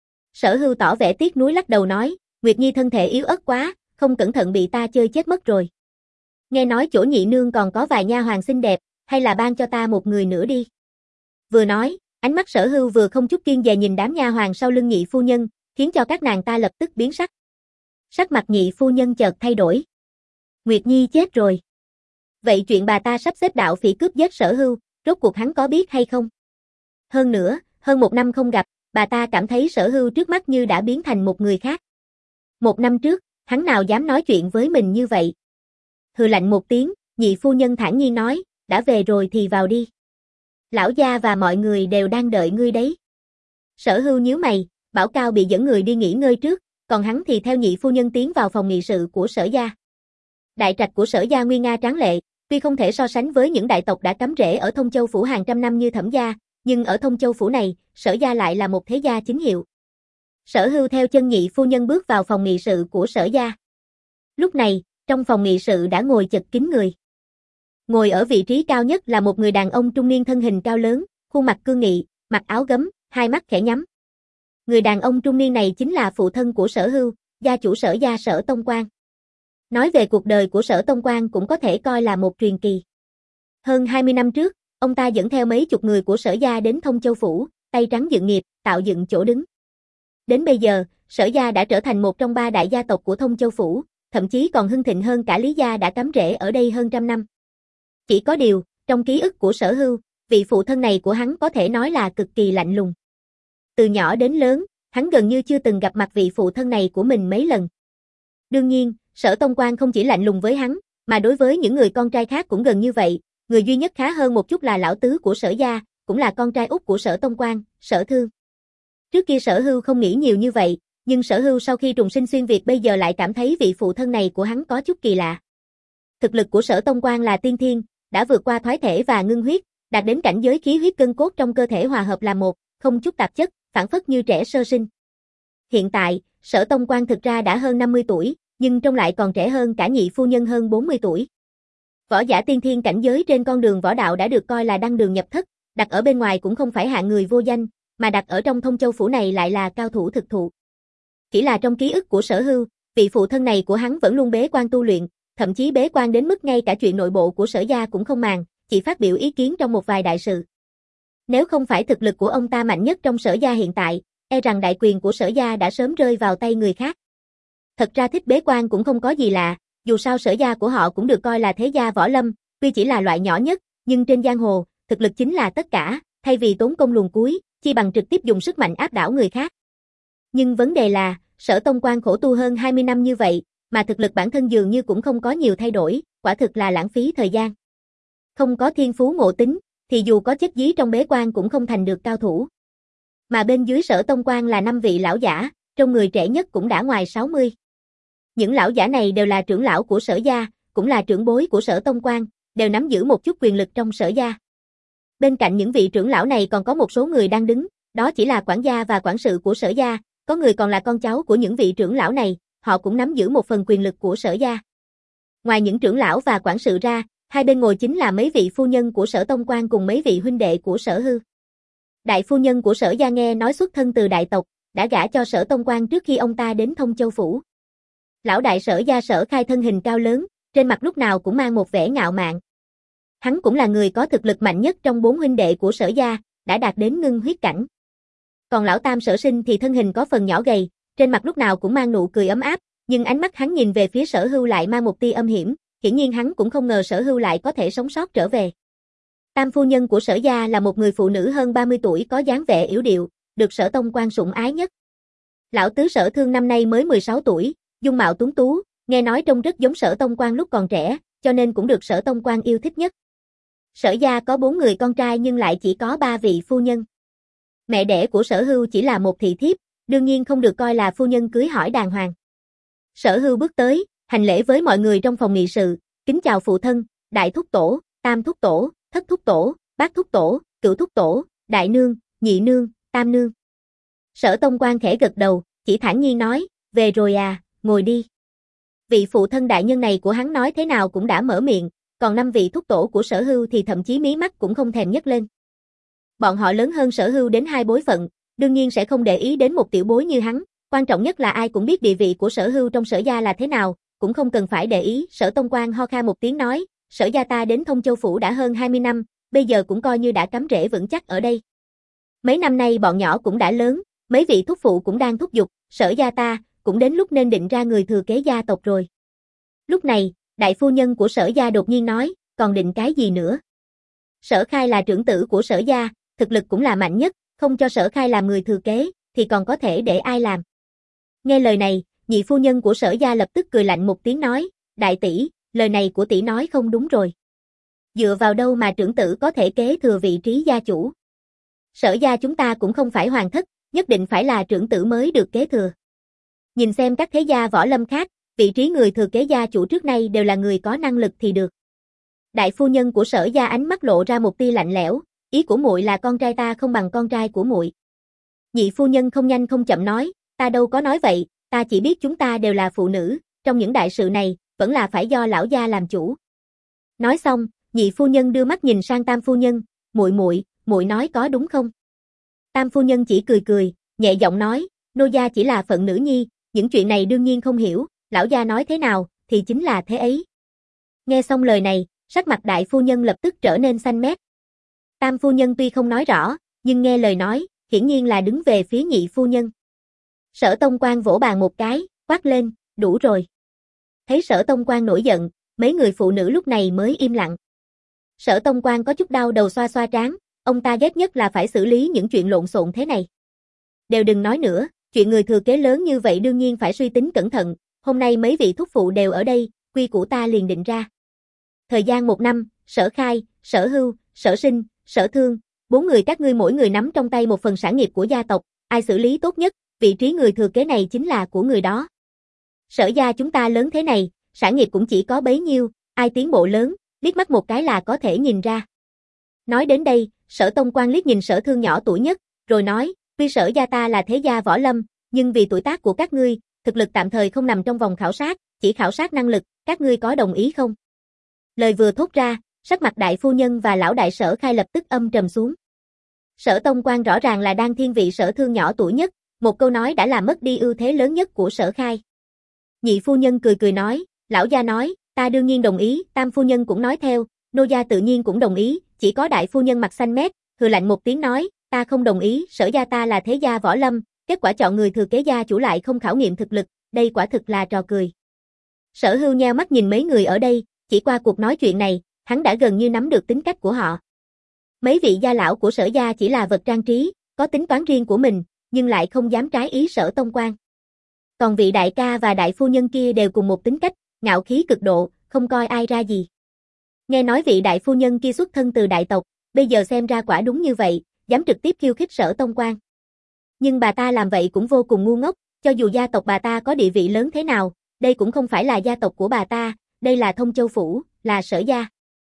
Sở Hưu tỏ vẻ tiếc nuối lắc đầu nói, Nguyệt Nhi thân thể yếu ớt quá, không cẩn thận bị ta chơi chết mất rồi. Nghe nói chỗ nhị nương còn có vài nha hoàn xinh đẹp, hay là ban cho ta một người nữa đi. Vừa nói, ánh mắt Sở Hưu vừa không chút kiêng dè nhìn đám nha hoàn sau lưng nhị phu nhân, khiến cho các nàng ta lập tức biến sắc. Sắc mặt nhị phu nhân chợt thay đổi. Nguyệt Nhi chết rồi. Vậy chuyện bà ta sắp xếp đạo phỉ cướp giết Sở Hưu, rốt cuộc hắn có biết hay không? Hơn nữa, hơn một năm không gặp, bà ta cảm thấy Sở Hưu trước mắt như đã biến thành một người khác. Một năm trước, hắn nào dám nói chuyện với mình như vậy. Hừ lạnh một tiếng, nhị phu nhân thản nhiên nói, đã về rồi thì vào đi. Lão gia và mọi người đều đang đợi ngươi đấy. Sở Hưu nhíu mày, bảo Cao bị dẫn người đi nghỉ ngơi trước, còn hắn thì theo nhị phu nhân tiến vào phòng nghị sự của Sở gia. Đại trạch của Sở gia nguy nga tráng lệ, tuy không thể so sánh với những đại tộc đã cắm rễ ở Thông Châu phủ hàng trăm năm như Thẩm gia, nhưng ở Thông Châu phủ này, Sở gia lại là một thế gia chính hiệu. Sở Hưu theo chân nhị phu nhân bước vào phòng nghị sự của Sở gia. Lúc này, trong phòng nghị sự đã ngồi chật kín người. Ngồi ở vị trí cao nhất là một người đàn ông trung niên thân hình cao lớn, khuôn mặt cương nghị, mặc áo gấm, hai mắt khẽ nhắm. Người đàn ông trung niên này chính là phụ thân của Sở Hưu, gia chủ Sở gia Sở Tông Quan. Nói về cuộc đời của Sở Tông Quan cũng có thể coi là một truyền kỳ. Hơn hai mươi năm trước, ông ta dẫn theo mấy chục người của Sở gia đến Thông Châu phủ, tay trắng dựng nghiệp, tạo dựng chỗ đứng. Đến bây giờ, Sở gia đã trở thành một trong ba đại gia tộc của Thông Châu phủ, thậm chí còn hưng thịnh hơn cả Lý gia đã cắm rễ ở đây hơn trăm năm. Chỉ có điều, trong ký ức của Sở Hưu, vị phụ thân này của hắn có thể nói là cực kỳ lạnh lùng. Từ nhỏ đến lớn, hắn gần như chưa từng gặp mặt vị phụ thân này của mình mấy lần. Đương nhiên, Sở Tông Quan không chỉ lạnh lùng với hắn, mà đối với những người con trai khác cũng gần như vậy, người duy nhất khá hơn một chút là lão tứ của Sở gia, cũng là con trai út của Sở Tông Quan, Sở Thương. Trước kia Sở Hưu không nghĩ nhiều như vậy, nhưng Sở Hưu sau khi trùng sinh xuyên Việt bây giờ lại cảm thấy vị phụ thân này của hắn có chút kỳ lạ. Thực lực của Sở Tông Quan là tiên thiên, đã vượt qua thoái thể và ngưng huyết, đạt đến cảnh giới khí huyết cân cốt trong cơ thể hòa hợp là một, không chút tạp chất, phản phất như trẻ sơ sinh. Hiện tại, Sở Tông Quan thực ra đã hơn năm mươi tuổi, nhưng trông lại còn trẻ hơn cả nhị phu nhân hơn bốn mươi tuổi. Võ giả tiên thiên cảnh giới trên con đường võ đạo đã được coi là đăng đường nhập thất, đặt ở bên ngoài cũng không phải hạng người vô danh, mà đặt ở trong Thông Châu phủ này lại là cao thủ thực thụ. Chỉ là trong ký ức của Sở Hưu, vị phụ thân này của hắn vẫn luôn bế quan tu luyện, thậm chí bế quan đến mức ngay cả chuyện nội bộ của Sở gia cũng không màng, chỉ phát biểu ý kiến trong một vài đại sự. Nếu không phải thực lực của ông ta mạnh nhất trong Sở gia hiện tại, e rằng đại quyền của Sở gia đã sớm rơi vào tay người khác. Thật ra thích bế quan cũng không có gì lạ, dù sao Sở gia của họ cũng được coi là thế gia võ lâm, tuy chỉ là loại nhỏ nhất, nhưng trên giang hồ, thực lực chính là tất cả, thay vì tốn công luồn cuối, chi bằng trực tiếp dùng sức mạnh áp đảo người khác. Nhưng vấn đề là, Sở Tông Quan khổ tu hơn hai mươi năm như vậy, mà thực lực bản thân dường như cũng không có nhiều thay đổi, quả thực là lãng phí thời gian. Không có thiên phú ngộ tính, thì dù có chết dí trong bế quan cũng không thành được cao thủ. Mà bên dưới Sở Tông Quan là năm vị lão giả, trong người trẻ nhất cũng đã ngoài sáu mươi. Những lão giả này đều là trưởng lão của Sở gia, cũng là trưởng bối của Sở Tông Quan, đều nắm giữ một chút quyền lực trong Sở gia. Bên cạnh những vị trưởng lão này còn có một số người đang đứng, đó chỉ là quản gia và quản sự của Sở gia, có người còn là con cháu của những vị trưởng lão này, họ cũng nắm giữ một phần quyền lực của Sở gia. Ngoài những trưởng lão và quản sự ra, hai bên ngồi chính là mấy vị phu nhân của Sở Tông Quan cùng mấy vị huynh đệ của Sở Hưu. Đại phu nhân của Sở gia nghe nói xuất thân từ đại tộc, đã gả cho Sở Tông Quan trước khi ông ta đến Thông Châu phủ. Lão đại Sở gia Sở Khai thân hình cao lớn, trên mặt lúc nào cũng mang một vẻ ngạo mạn. Hắn cũng là người có thực lực mạnh nhất trong bốn huynh đệ của Sở gia, đã đạt đến ngưng huyết cảnh. Còn lão tam Sở Sinh thì thân hình có phần nhỏ gầy, trên mặt lúc nào cũng mang nụ cười ấm áp, nhưng ánh mắt hắn nhìn về phía Sở Hưu lại mang một tia âm hiểm, hiển nhiên hắn cũng không ngờ Sở Hưu lại có thể sống sót trở về. Tam phu nhân của Sở gia là một người phụ nữ hơn ba mươi tuổi có dáng vẻ yểu điệu, được Sở Tông Quan sủng ái nhất. Lão tứ Sở Thương năm nay mới mười sáu tuổi, dung mạo tuấn tú, nghe nói trông rất giống Sở Tông Quan lúc còn trẻ, cho nên cũng được Sở Tông Quan yêu thích nhất. Sở gia có bốn người con trai nhưng lại chỉ có ba vị phu nhân. Mẹ đẻ của Sở Hưu chỉ là một thị thiếp, đương nhiên không được coi là phu nhân cưới hỏi đàng hoàng. Sở Hưu bước tới, hành lễ với mọi người trong phòng nghị sự, kính chào phụ thân, đại thúc tổ, tam thúc tổ, thất thúc tổ, bát thúc tổ, cửu thúc tổ, đại nương, nhị nương, tam nương. Sở Tông Quan khẽ gật đầu, chỉ thản nhiên nói, về rồi à, ngồi đi. Vị phụ thân đại nhân này của hắn nói thế nào cũng đã mở miệng, còn năm vị thúc tổ của Sở Hưu thì thậm chí mí mắt cũng không thèm nhấc lên. Bọn họ lớn hơn Sở Hưu đến hai bối phận, đương nhiên sẽ không để ý đến một tiểu bối như hắn, quan trọng nhất là ai cũng biết địa vị của Sở Hưu trong Sở gia là thế nào, cũng không cần phải để ý. Sở Tông Quan ho kha một tiếng nói, Sở gia ta đến Thông Châu phủ đã hơn hai mươi năm, bây giờ cũng coi như đã cắm rễ vững chắc ở đây. Mấy năm nay bọn nhỏ cũng đã lớn, mấy vị thúc phụ cũng đang thúc giục, Sở gia ta cũng đến lúc nên định ra người thừa kế gia tộc rồi. Lúc này, đại phu nhân của Sở gia đột nhiên nói, còn định cái gì nữa? Sở Khai là trưởng tử của Sở gia, thực lực cũng là mạnh nhất, không cho Sở Khai làm người thừa kế, thì còn có thể để ai làm? Nghe lời này, Nhị phu nhân của Sở gia lập tức cười lạnh một tiếng nói, đại tỷ, lời này của tỷ nói không đúng rồi. Dựa vào đâu mà trưởng tử có thể kế thừa vị trí gia chủ? Sở gia chúng ta cũng không phải hoàng thất, nhất định phải là trưởng tử mới được kế thừa. Nhìn xem các thế gia võ lâm khác, vị trí người thừa kế gia chủ trước nay đều là người có năng lực thì được. Đại phu nhân của Sở gia ánh mắt lộ ra một tia lạnh lẽo, ý của muội là con trai ta không bằng con trai của muội. Nhị phu nhân không nhanh không chậm nói, ta đâu có nói vậy, ta chỉ biết chúng ta đều là phụ nữ, trong những đại sự này, vẫn là phải do lão gia làm chủ. Nói xong, nhị phu nhân đưa mắt nhìn sang tam phu nhân, muội muội, muội nói có đúng không? Tam phu nhân chỉ cười cười, nhẹ giọng nói, nô gia chỉ là phận nữ nhi, những chuyện này đương nhiên không hiểu, lão gia nói thế nào, thì chính là thế ấy. Nghe xong lời này, sắc mặt đại phu nhân lập tức trở nên xanh mét. Tam phu nhân tuy không nói rõ, nhưng nghe lời nói, hiển nhiên là đứng về phía nhị phu nhân. Sở Tông Quan vỗ bàn một cái, quát lên, đủ rồi. Thấy Sở Tông Quan nổi giận, mấy người phụ nữ lúc này mới im lặng. Sở Tông Quan có chút đau đầu xoa xoa trán, ông ta ghét nhất là phải xử lý những chuyện lộn xộn thế này. Đều đừng nói nữa, chuyện người thừa kế lớn như vậy đương nhiên phải suy tính cẩn thận, hôm nay mấy vị thúc phụ đều ở đây, quy củ ta liền định ra. Thời gian một năm, Sở Khai, Sở Hưu, Sở Sinh, Sở Thương, bốn người các ngươi mỗi người nắm trong tay một phần sản nghiệp của gia tộc, ai xử lý tốt nhất, vị trí người thừa kế này chính là của người đó. Sở gia chúng ta lớn thế này, sản nghiệp cũng chỉ có bấy nhiêu, ai tiến bộ lớn, liếc mắt một cái là có thể nhìn ra. Nói đến đây, Sở Tông Quan liếc nhìn Sở Thương nhỏ tuổi nhất, rồi nói, tuy Sở gia ta là thế gia võ lâm, nhưng vì tuổi tác của các ngươi, thực lực tạm thời không nằm trong vòng khảo sát, chỉ khảo sát năng lực, các ngươi có đồng ý không? Lời vừa thốt ra, sắc mặt đại phu nhân và lão đại Sở Khai lập tức âm trầm xuống. Sở Tông Quan rõ ràng là đang thiên vị Sở Thương nhỏ tuổi nhất, một câu nói đã làm mất đi ưu thế lớn nhất của Sở Khai. Nhị phu nhân cười cười nói, lão gia nói, ta đương nhiên đồng ý, tam phu nhân cũng nói theo, nô gia tự nhiên cũng đồng ý, chỉ có đại phu nhân mặt xanh mét, hừ lạnh một tiếng nói, ta không đồng ý, Sở gia ta là thế gia võ lâm, kết quả chọn người thừa kế gia chủ lại không khảo nghiệm thực lực, đây quả thực là trò cười. Sở Hưu nheo mắt nhìn mấy người ở đây, chỉ qua cuộc nói chuyện này, hắn đã gần như nắm được tính cách của họ. Mấy vị gia lão của Sở gia chỉ là vật trang trí, có tính toán riêng của mình, nhưng lại không dám trái ý Sở Tông Quan. Còn vị đại ca và đại phu nhân kia đều cùng một tính cách, ngạo khí cực độ, không coi ai ra gì. Nghe nói vị đại phu nhân kia xuất thân từ đại tộc, bây giờ xem ra quả đúng như vậy, dám trực tiếp khiêu khích Sở Tông Quan. Nhưng bà ta làm vậy cũng vô cùng ngu ngốc, cho dù gia tộc bà ta có địa vị lớn thế nào, đây cũng không phải là gia tộc của bà ta, đây là Thông Châu Phủ, là Sở gia.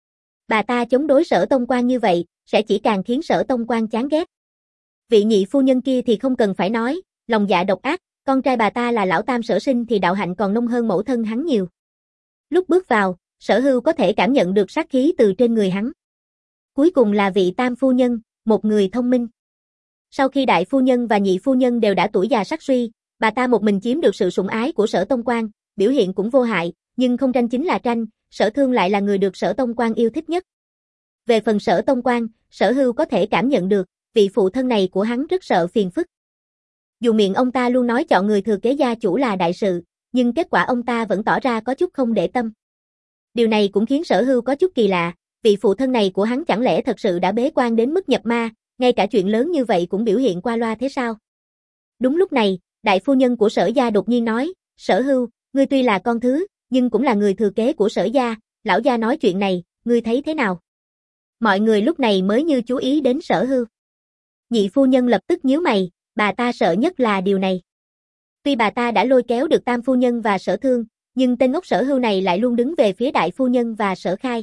Bà ta chống đối Sở Tông Quan như vậy, sẽ chỉ càng khiến Sở Tông Quan chán ghét. Vị nhị phu nhân kia thì không cần phải nói, lòng dạ độc ác, con trai bà ta là lão tam Sở Sinh thì đạo hạnh còn nông hơn mẫu thân hắn nhiều. Lúc bước vào, Sở Hưu có thể cảm nhận được sát khí từ trên người hắn. Cuối cùng là vị tam phu nhân, một người thông minh. Sau khi đại phu nhân và nhị phu nhân đều đã tuổi già sắc suy, bà ta một mình chiếm được sự sủng ái của Sở Tông Quan, biểu hiện cũng vô hại, nhưng không tranh chính là tranh, Sở Thương lại là người được Sở Tông Quan yêu thích nhất. Về phần Sở Tông Quan, Sở Hưu có thể cảm nhận được, vị phụ thân này của hắn rất sợ phiền phức. Dù miệng ông ta luôn nói chọn người thừa kế gia chủ là đại sự, nhưng kết quả ông ta vẫn tỏ ra có chút không để tâm. Điều này cũng khiến Sở Hưu có chút kỳ lạ, vị phụ thân này của hắn chẳng lẽ thật sự đã bế quan đến mức nhập ma, ngay cả chuyện lớn như vậy cũng biểu hiện qua loa thế sao? Đúng lúc này, đại phu nhân của Sở gia đột nhiên nói, Sở Hưu, ngươi tuy là con thứ, nhưng cũng là người thừa kế của Sở gia, lão gia nói chuyện này, ngươi thấy thế nào? Mọi người lúc này mới như chú ý đến Sở Hưu. Nhị phu nhân lập tức nhíu mày, bà ta sợ nhất là điều này. Tuy bà ta đã lôi kéo được tam phu nhân và Sở Thương, nhưng tên ngốc Sở Hưu này lại luôn đứng về phía đại phu nhân và Sở Khai.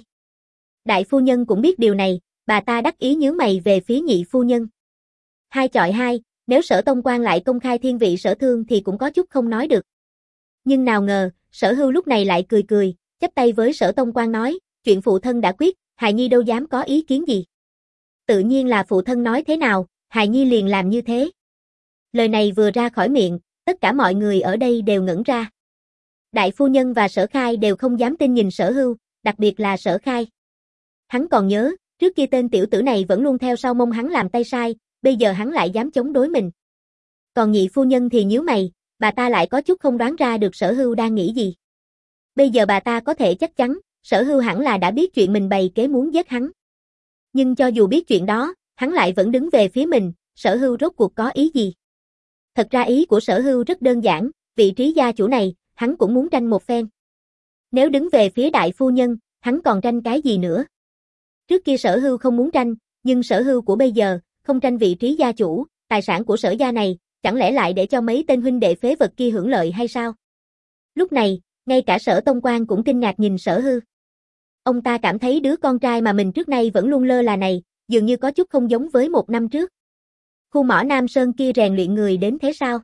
Đại phu nhân cũng biết điều này, bà ta đắc ý nhíu mày về phía nhị phu nhân. Hai chọi hai, nếu Sở Tông Quan lại công khai thiên vị Sở Thương thì cũng có chút không nói được. Nhưng nào ngờ, Sở Hưu lúc này lại cười cười, chắp tay với Sở Tông Quan nói, chuyện phụ thân đã quyết, hài nhi đâu dám có ý kiến gì. Tự nhiên là phụ thân nói thế nào, hài nhi liền làm như thế. Lời này vừa ra khỏi miệng, tất cả mọi người ở đây đều ngẩn ra. Đại phu nhân và Sở Khai đều không dám tin nhìn Sở Hưu, đặc biệt là Sở Khai. Hắn còn nhớ, trước kia tên tiểu tử này vẫn luôn theo sau mông hắn làm tay sai, bây giờ hắn lại dám chống đối mình. Còn nhị phu nhân thì nhíu mày, bà ta lại có chút không đoán ra được Sở Hưu đang nghĩ gì. Bây giờ bà ta có thể chắc chắn, Sở Hưu hẳn là đã biết chuyện mình bày kế muốn giết hắn. Nhưng cho dù biết chuyện đó, hắn lại vẫn đứng về phía mình, Sở Hưu rốt cuộc có ý gì? Thật ra ý của Sở Hưu rất đơn giản, vị trí gia chủ này, hắn cũng muốn tranh một phen. Nếu đứng về phía đại phu nhân, hắn còn tranh cái gì nữa? Trước kia Sở Hưu không muốn tranh, nhưng Sở Hưu của bây giờ, không tranh vị trí gia chủ, tài sản của Sở gia này, chẳng lẽ lại để cho mấy tên huynh đệ phế vật kia hưởng lợi hay sao? Lúc này, ngay cả Sở Tông Quan cũng kinh ngạc nhìn Sở Hưu. Ông ta cảm thấy đứa con trai mà mình trước nay vẫn luôn lơ là này, dường như có chút không giống với một năm trước. Khu mỏ Nam Sơn kia rèn luyện người đến thế sao?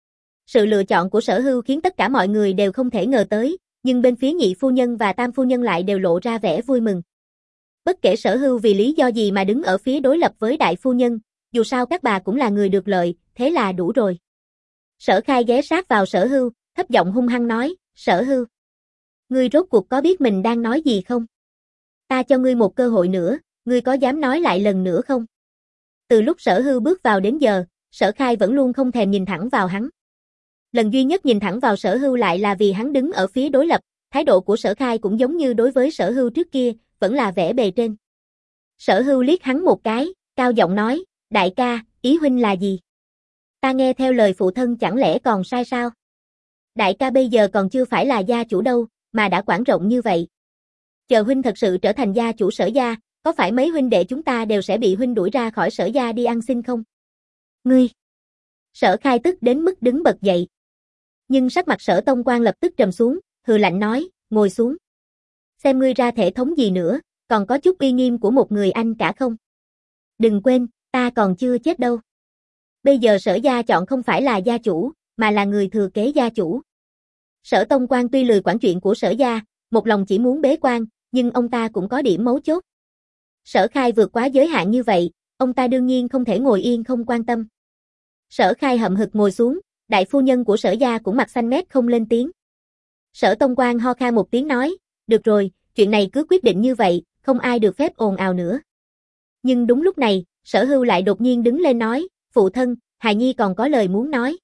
Sự lựa chọn của Sở Hưu khiến tất cả mọi người đều không thể ngờ tới, nhưng bên phía nhị phu nhân và tam phu nhân lại đều lộ ra vẻ vui mừng. Bất kể Sở Hưu vì lý do gì mà đứng ở phía đối lập với đại phu nhân, dù sao các bà cũng là người được lợi, thế là đủ rồi. Sở Khai ghé sát vào Sở Hưu, thấp giọng hung hăng nói, Sở Hưu, ngươi rốt cuộc có biết mình đang nói gì không? Ta cho ngươi một cơ hội nữa, ngươi có dám nói lại lần nữa không? Từ lúc Sở Hưu bước vào đến giờ, Sở Khai vẫn luôn không thèm nhìn thẳng vào hắn. Lần duy nhất nhìn thẳng vào Sở Hưu lại là vì hắn đứng ở phía đối lập, thái độ của Sở Khai cũng giống như đối với Sở Hưu trước kia, vẫn là vẻ bề trên. Sở Hưu liếc hắn một cái, cao giọng nói, đại ca, ý huynh là gì? Ta nghe theo lời phụ thân chẳng lẽ còn sai sao? Đại ca bây giờ còn chưa phải là gia chủ đâu, mà đã quản rộng như vậy. Chờ huynh thật sự trở thành gia chủ Sở gia, có phải mấy huynh đệ chúng ta đều sẽ bị huynh đuổi ra khỏi Sở gia đi ăn xin không? Ngươi! Sở Khai tức đến mức đứng bật dậy. Nhưng sắc mặt Sở Tông Quan lập tức trầm xuống, hừ lạnh nói, ngồi xuống. Xem ngươi ra thể thống gì nữa, còn có chút uy nghiêm của một người anh cả không? Đừng quên, ta còn chưa chết đâu. Bây giờ Sở gia chọn không phải là gia chủ, mà là người thừa kế gia chủ. Sở Tông Quan tuy lười quản chuyện của Sở gia, một lòng chỉ muốn bế quan, nhưng ông ta cũng có điểm mấu chốt. Sở Khai vượt quá giới hạn như vậy, ông ta đương nhiên không thể ngồi yên không quan tâm. Sở Khai hậm hực ngồi xuống, đại phu nhân của Sở gia cũng mặt xanh mét không lên tiếng. Sở Tông Quan ho khan một tiếng nói, được rồi, chuyện này cứ quyết định như vậy, không ai được phép ồn ào nữa. Nhưng đúng lúc này, Sở Hưu lại đột nhiên đứng lên nói, phụ thân, hài nhi còn có lời muốn nói.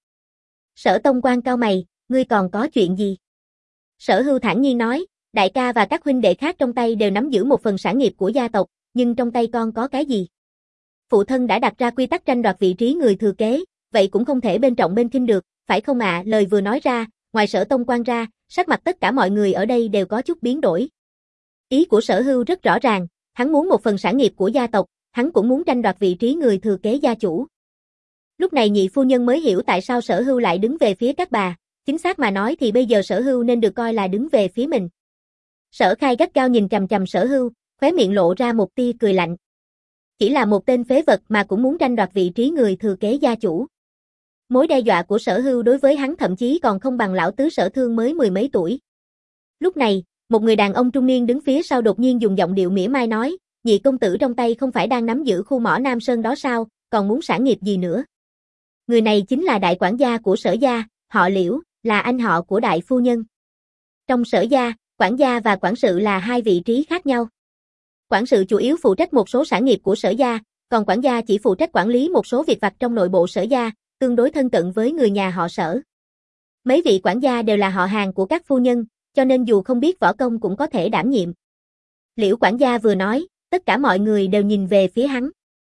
Sở Tông Quan cau mày, ngươi còn có chuyện gì? Sở Hưu thản nhiên nói, đại ca và các huynh đệ khác trong tay đều nắm giữ một phần sản nghiệp của gia tộc, nhưng trong tay con có cái gì? Phụ thân đã đặt ra quy tắc tranh đoạt vị trí người thừa kế, vậy cũng không thể bên trọng bên khinh được, phải không ạ? Lời vừa nói ra, ngoài Sở Tông Quan ra, sắc mặt tất cả mọi người ở đây đều có chút biến đổi. Ý của Sở Hưu rất rõ ràng, hắn muốn một phần sản nghiệp của gia tộc, hắn cũng muốn tranh đoạt vị trí người thừa kế gia chủ. Lúc này nhị phu nhân mới hiểu tại sao Sở Hưu lại đứng về phía các bà, chính xác mà nói thì bây giờ Sở Hưu nên được coi là đứng về phía mình. Sở Khai gắt gao nhìn chằm chằm Sở Hưu, khóe miệng lộ ra một tia cười lạnh. Chỉ là một tên phế vật mà cũng muốn tranh đoạt vị trí người thừa kế gia chủ. Mối đe dọa của Sở Hưu đối với hắn thậm chí còn không bằng lão tứ Sở Thương mới mười mấy tuổi. Lúc này, một người đàn ông trung niên đứng phía sau đột nhiên dùng giọng điệu mỉa mai nói, nhị công tử trong tay không phải đang nắm giữ khu mỏ Nam Sơn đó sao, còn muốn sản nghiệp gì nữa? Người này chính là đại quản gia của Sở gia, họ Liễu, là anh họ của đại phu nhân. Trong Sở gia, quản gia và quản sự là hai vị trí khác nhau. Quản sự chủ yếu phụ trách một số sản nghiệp của Sở gia, còn quản gia chỉ phụ trách quản lý một số việc vặt trong nội bộ Sở gia, tương đối thân cận với người nhà họ Sở. Mấy vị quản gia đều là họ hàng của các phu nhân, cho nên dù không biết võ công cũng có thể đảm nhiệm. Liễu quản gia vừa nói, tất cả mọi người đều nhìn về phía hắn.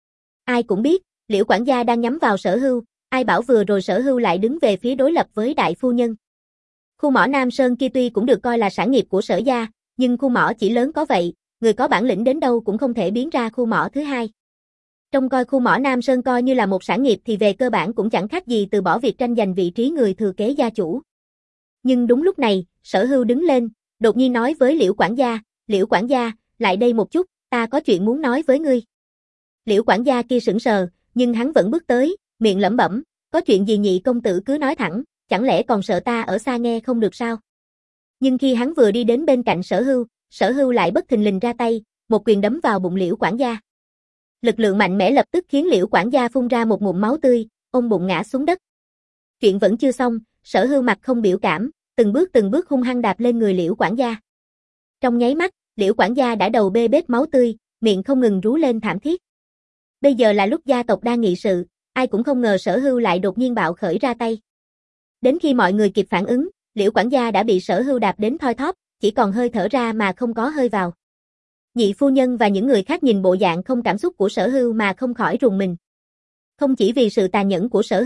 Ai cũng biết, Liễu quản gia đang nhắm vào Sở Hưu, ai bảo vừa rồi Sở Hưu lại đứng về phía đối lập với đại phu nhân. Khu mỏ Nam Sơn kia tuy cũng được coi là sản nghiệp của Sở gia, nhưng khu mỏ chỉ lớn có vậy, người có bản lĩnh đến đâu cũng không thể biến ra khu mỏ thứ hai. Trong coi khu mỏ Nam Sơn coi như là một sản nghiệp thì về cơ bản cũng chẳng khác gì từ bỏ việc tranh giành vị trí người thừa kế gia chủ. Nhưng đúng lúc này, Sở Hưu đứng lên, đột nhiên nói với Liễu quản gia, Liễu quản gia, lại đây một chút, ta có chuyện muốn nói với ngươi. Liễu quản gia kia sững sờ, nhưng hắn vẫn bước tới, miệng lẩm bẩm, có chuyện gì nhị công tử cứ nói thẳng, chẳng lẽ còn sợ ta ở xa nghe không được sao? Nhưng khi hắn vừa đi đến bên cạnh Sở Hưu, Sở Hưu lại bất thình lình ra tay, một quyền đấm vào bụng Liễu quản gia. Lực lượng mạnh mẽ lập tức khiến Liễu quản gia phun ra một ngụm máu tươi, ôm bụng ngã xuống đất. Chuyện vẫn chưa xong, Sở Hưu mặt không biểu cảm, từng bước từng bước hung hăng đạp lên người Liễu quản gia. Trong nháy mắt, Liễu quản gia đã đầu bê bết máu tươi, miệng không ngừng rú lên thảm thiết. Bây giờ là lúc gia tộc đang nghị sự, ai cũng không ngờ Sở Hưu lại đột nhiên bạo khởi ra tay. Đến khi mọi người kịp phản ứng, Liễu quản gia đã bị Sở Hưu đạp đến thoi thóp, chỉ còn hơi thở ra mà không có hơi vào. Nhị phu nhân và những người khác nhìn bộ dạng không cảm xúc của Sở Hưu mà không khỏi rùng mình. Không chỉ vì sự tàn nhẫn của Sở Hưu,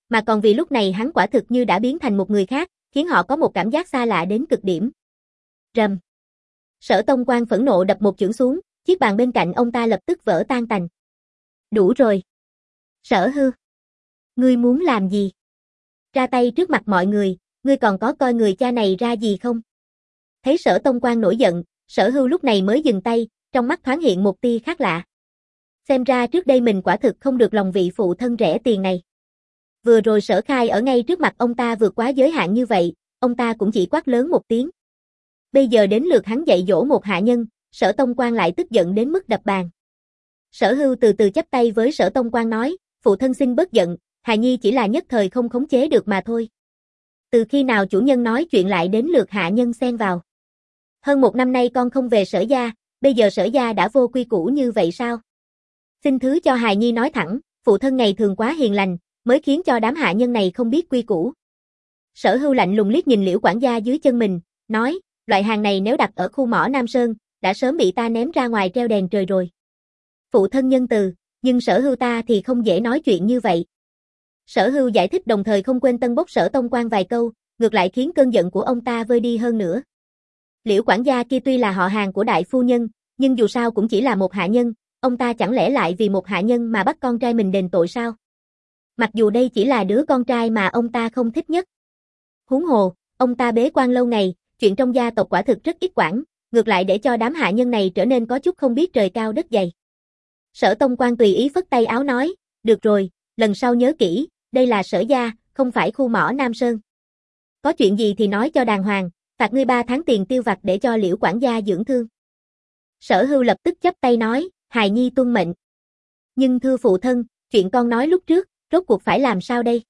mà còn vì lúc này hắn quả thực như đã biến thành một người khác, khiến họ có một cảm giác xa lạ đến cực điểm. Rầm. Sở Tông Quan phẫn nộ đập một chưởng xuống, chiếc bàn bên cạnh ông ta lập tức vỡ tan tành. Đủ rồi. Sở Hưu. Ngươi muốn làm gì? Ra tay trước mặt mọi người, ngươi còn có coi người cha này ra gì không? Thấy Sở Tông Quan nổi giận, Sở Hưu lúc này mới dừng tay, trong mắt thoáng hiện một tia khác lạ. Xem ra trước đây mình quả thực không được lòng vị phụ thân rẻ tiền này. Vừa rồi Sở Khai ở ngay trước mặt ông ta vượt quá giới hạn như vậy, ông ta cũng chỉ quát lớn một tiếng. Bây giờ đến lượt hắn dạy dỗ một hạ nhân, Sở Tông Quan lại tức giận đến mức đập bàn. Sở Hưu từ từ chắp tay với Sở Tông Quan nói, phụ thân xin bớt giận, hài nhi chỉ là nhất thời không khống chế được mà thôi. Từ khi nào chủ nhân nói chuyện lại đến lượt hạ nhân xen vào? Hơn một năm nay con không về Sở gia, bây giờ Sở gia đã vô quy củ như vậy sao? Xin thứ cho hài nhi nói thẳng, phụ thân ngày thường quá hiền lành, mới khiến cho đám hạ nhân này không biết quy củ. Sở Hưu lạnh lùng liếc nhìn Liễu quản gia dưới chân mình, nói, loại hàng này nếu đặt ở khu mỏ Nam Sơn, đã sớm bị ta ném ra ngoài treo đèn trời rồi. Phụ thân nhân từ, nhưng Sở Hưu ta thì không dễ nói chuyện như vậy. Sở Hưu giải thích đồng thời không quên tân bốc Sở Tông Quan vài câu, ngược lại khiến cơn giận của ông ta vơi đi hơn nữa. Liễu quản gia kia tuy là họ hàng của đại phu nhân, nhưng dù sao cũng chỉ là một hạ nhân, ông ta chẳng lẽ lại vì một hạ nhân mà bắt con trai mình đền tội sao? Mặc dù đây chỉ là đứa con trai mà ông ta không thích nhất. Huống hồ, ông ta bế quan lâu ngày, chuyện trong gia tộc quả thực rất ít quản, ngược lại để cho đám hạ nhân này trở nên có chút không biết trời cao đất dày. Sở Tông Quan tùy ý phất tay áo nói, được rồi, lần sau nhớ kỹ, đây là Sở gia, không phải khu mỏ Nam Sơn. Có chuyện gì thì nói cho đàng hoàng, phạt ngươi ba tháng tiền tiêu vặt để cho Liễu quản gia dưỡng thương. Sở Hưu lập tức chắp tay nói, hài nhi tuân mệnh. Nhưng thưa phụ thân, chuyện con nói lúc trước, rốt cuộc phải làm sao đây?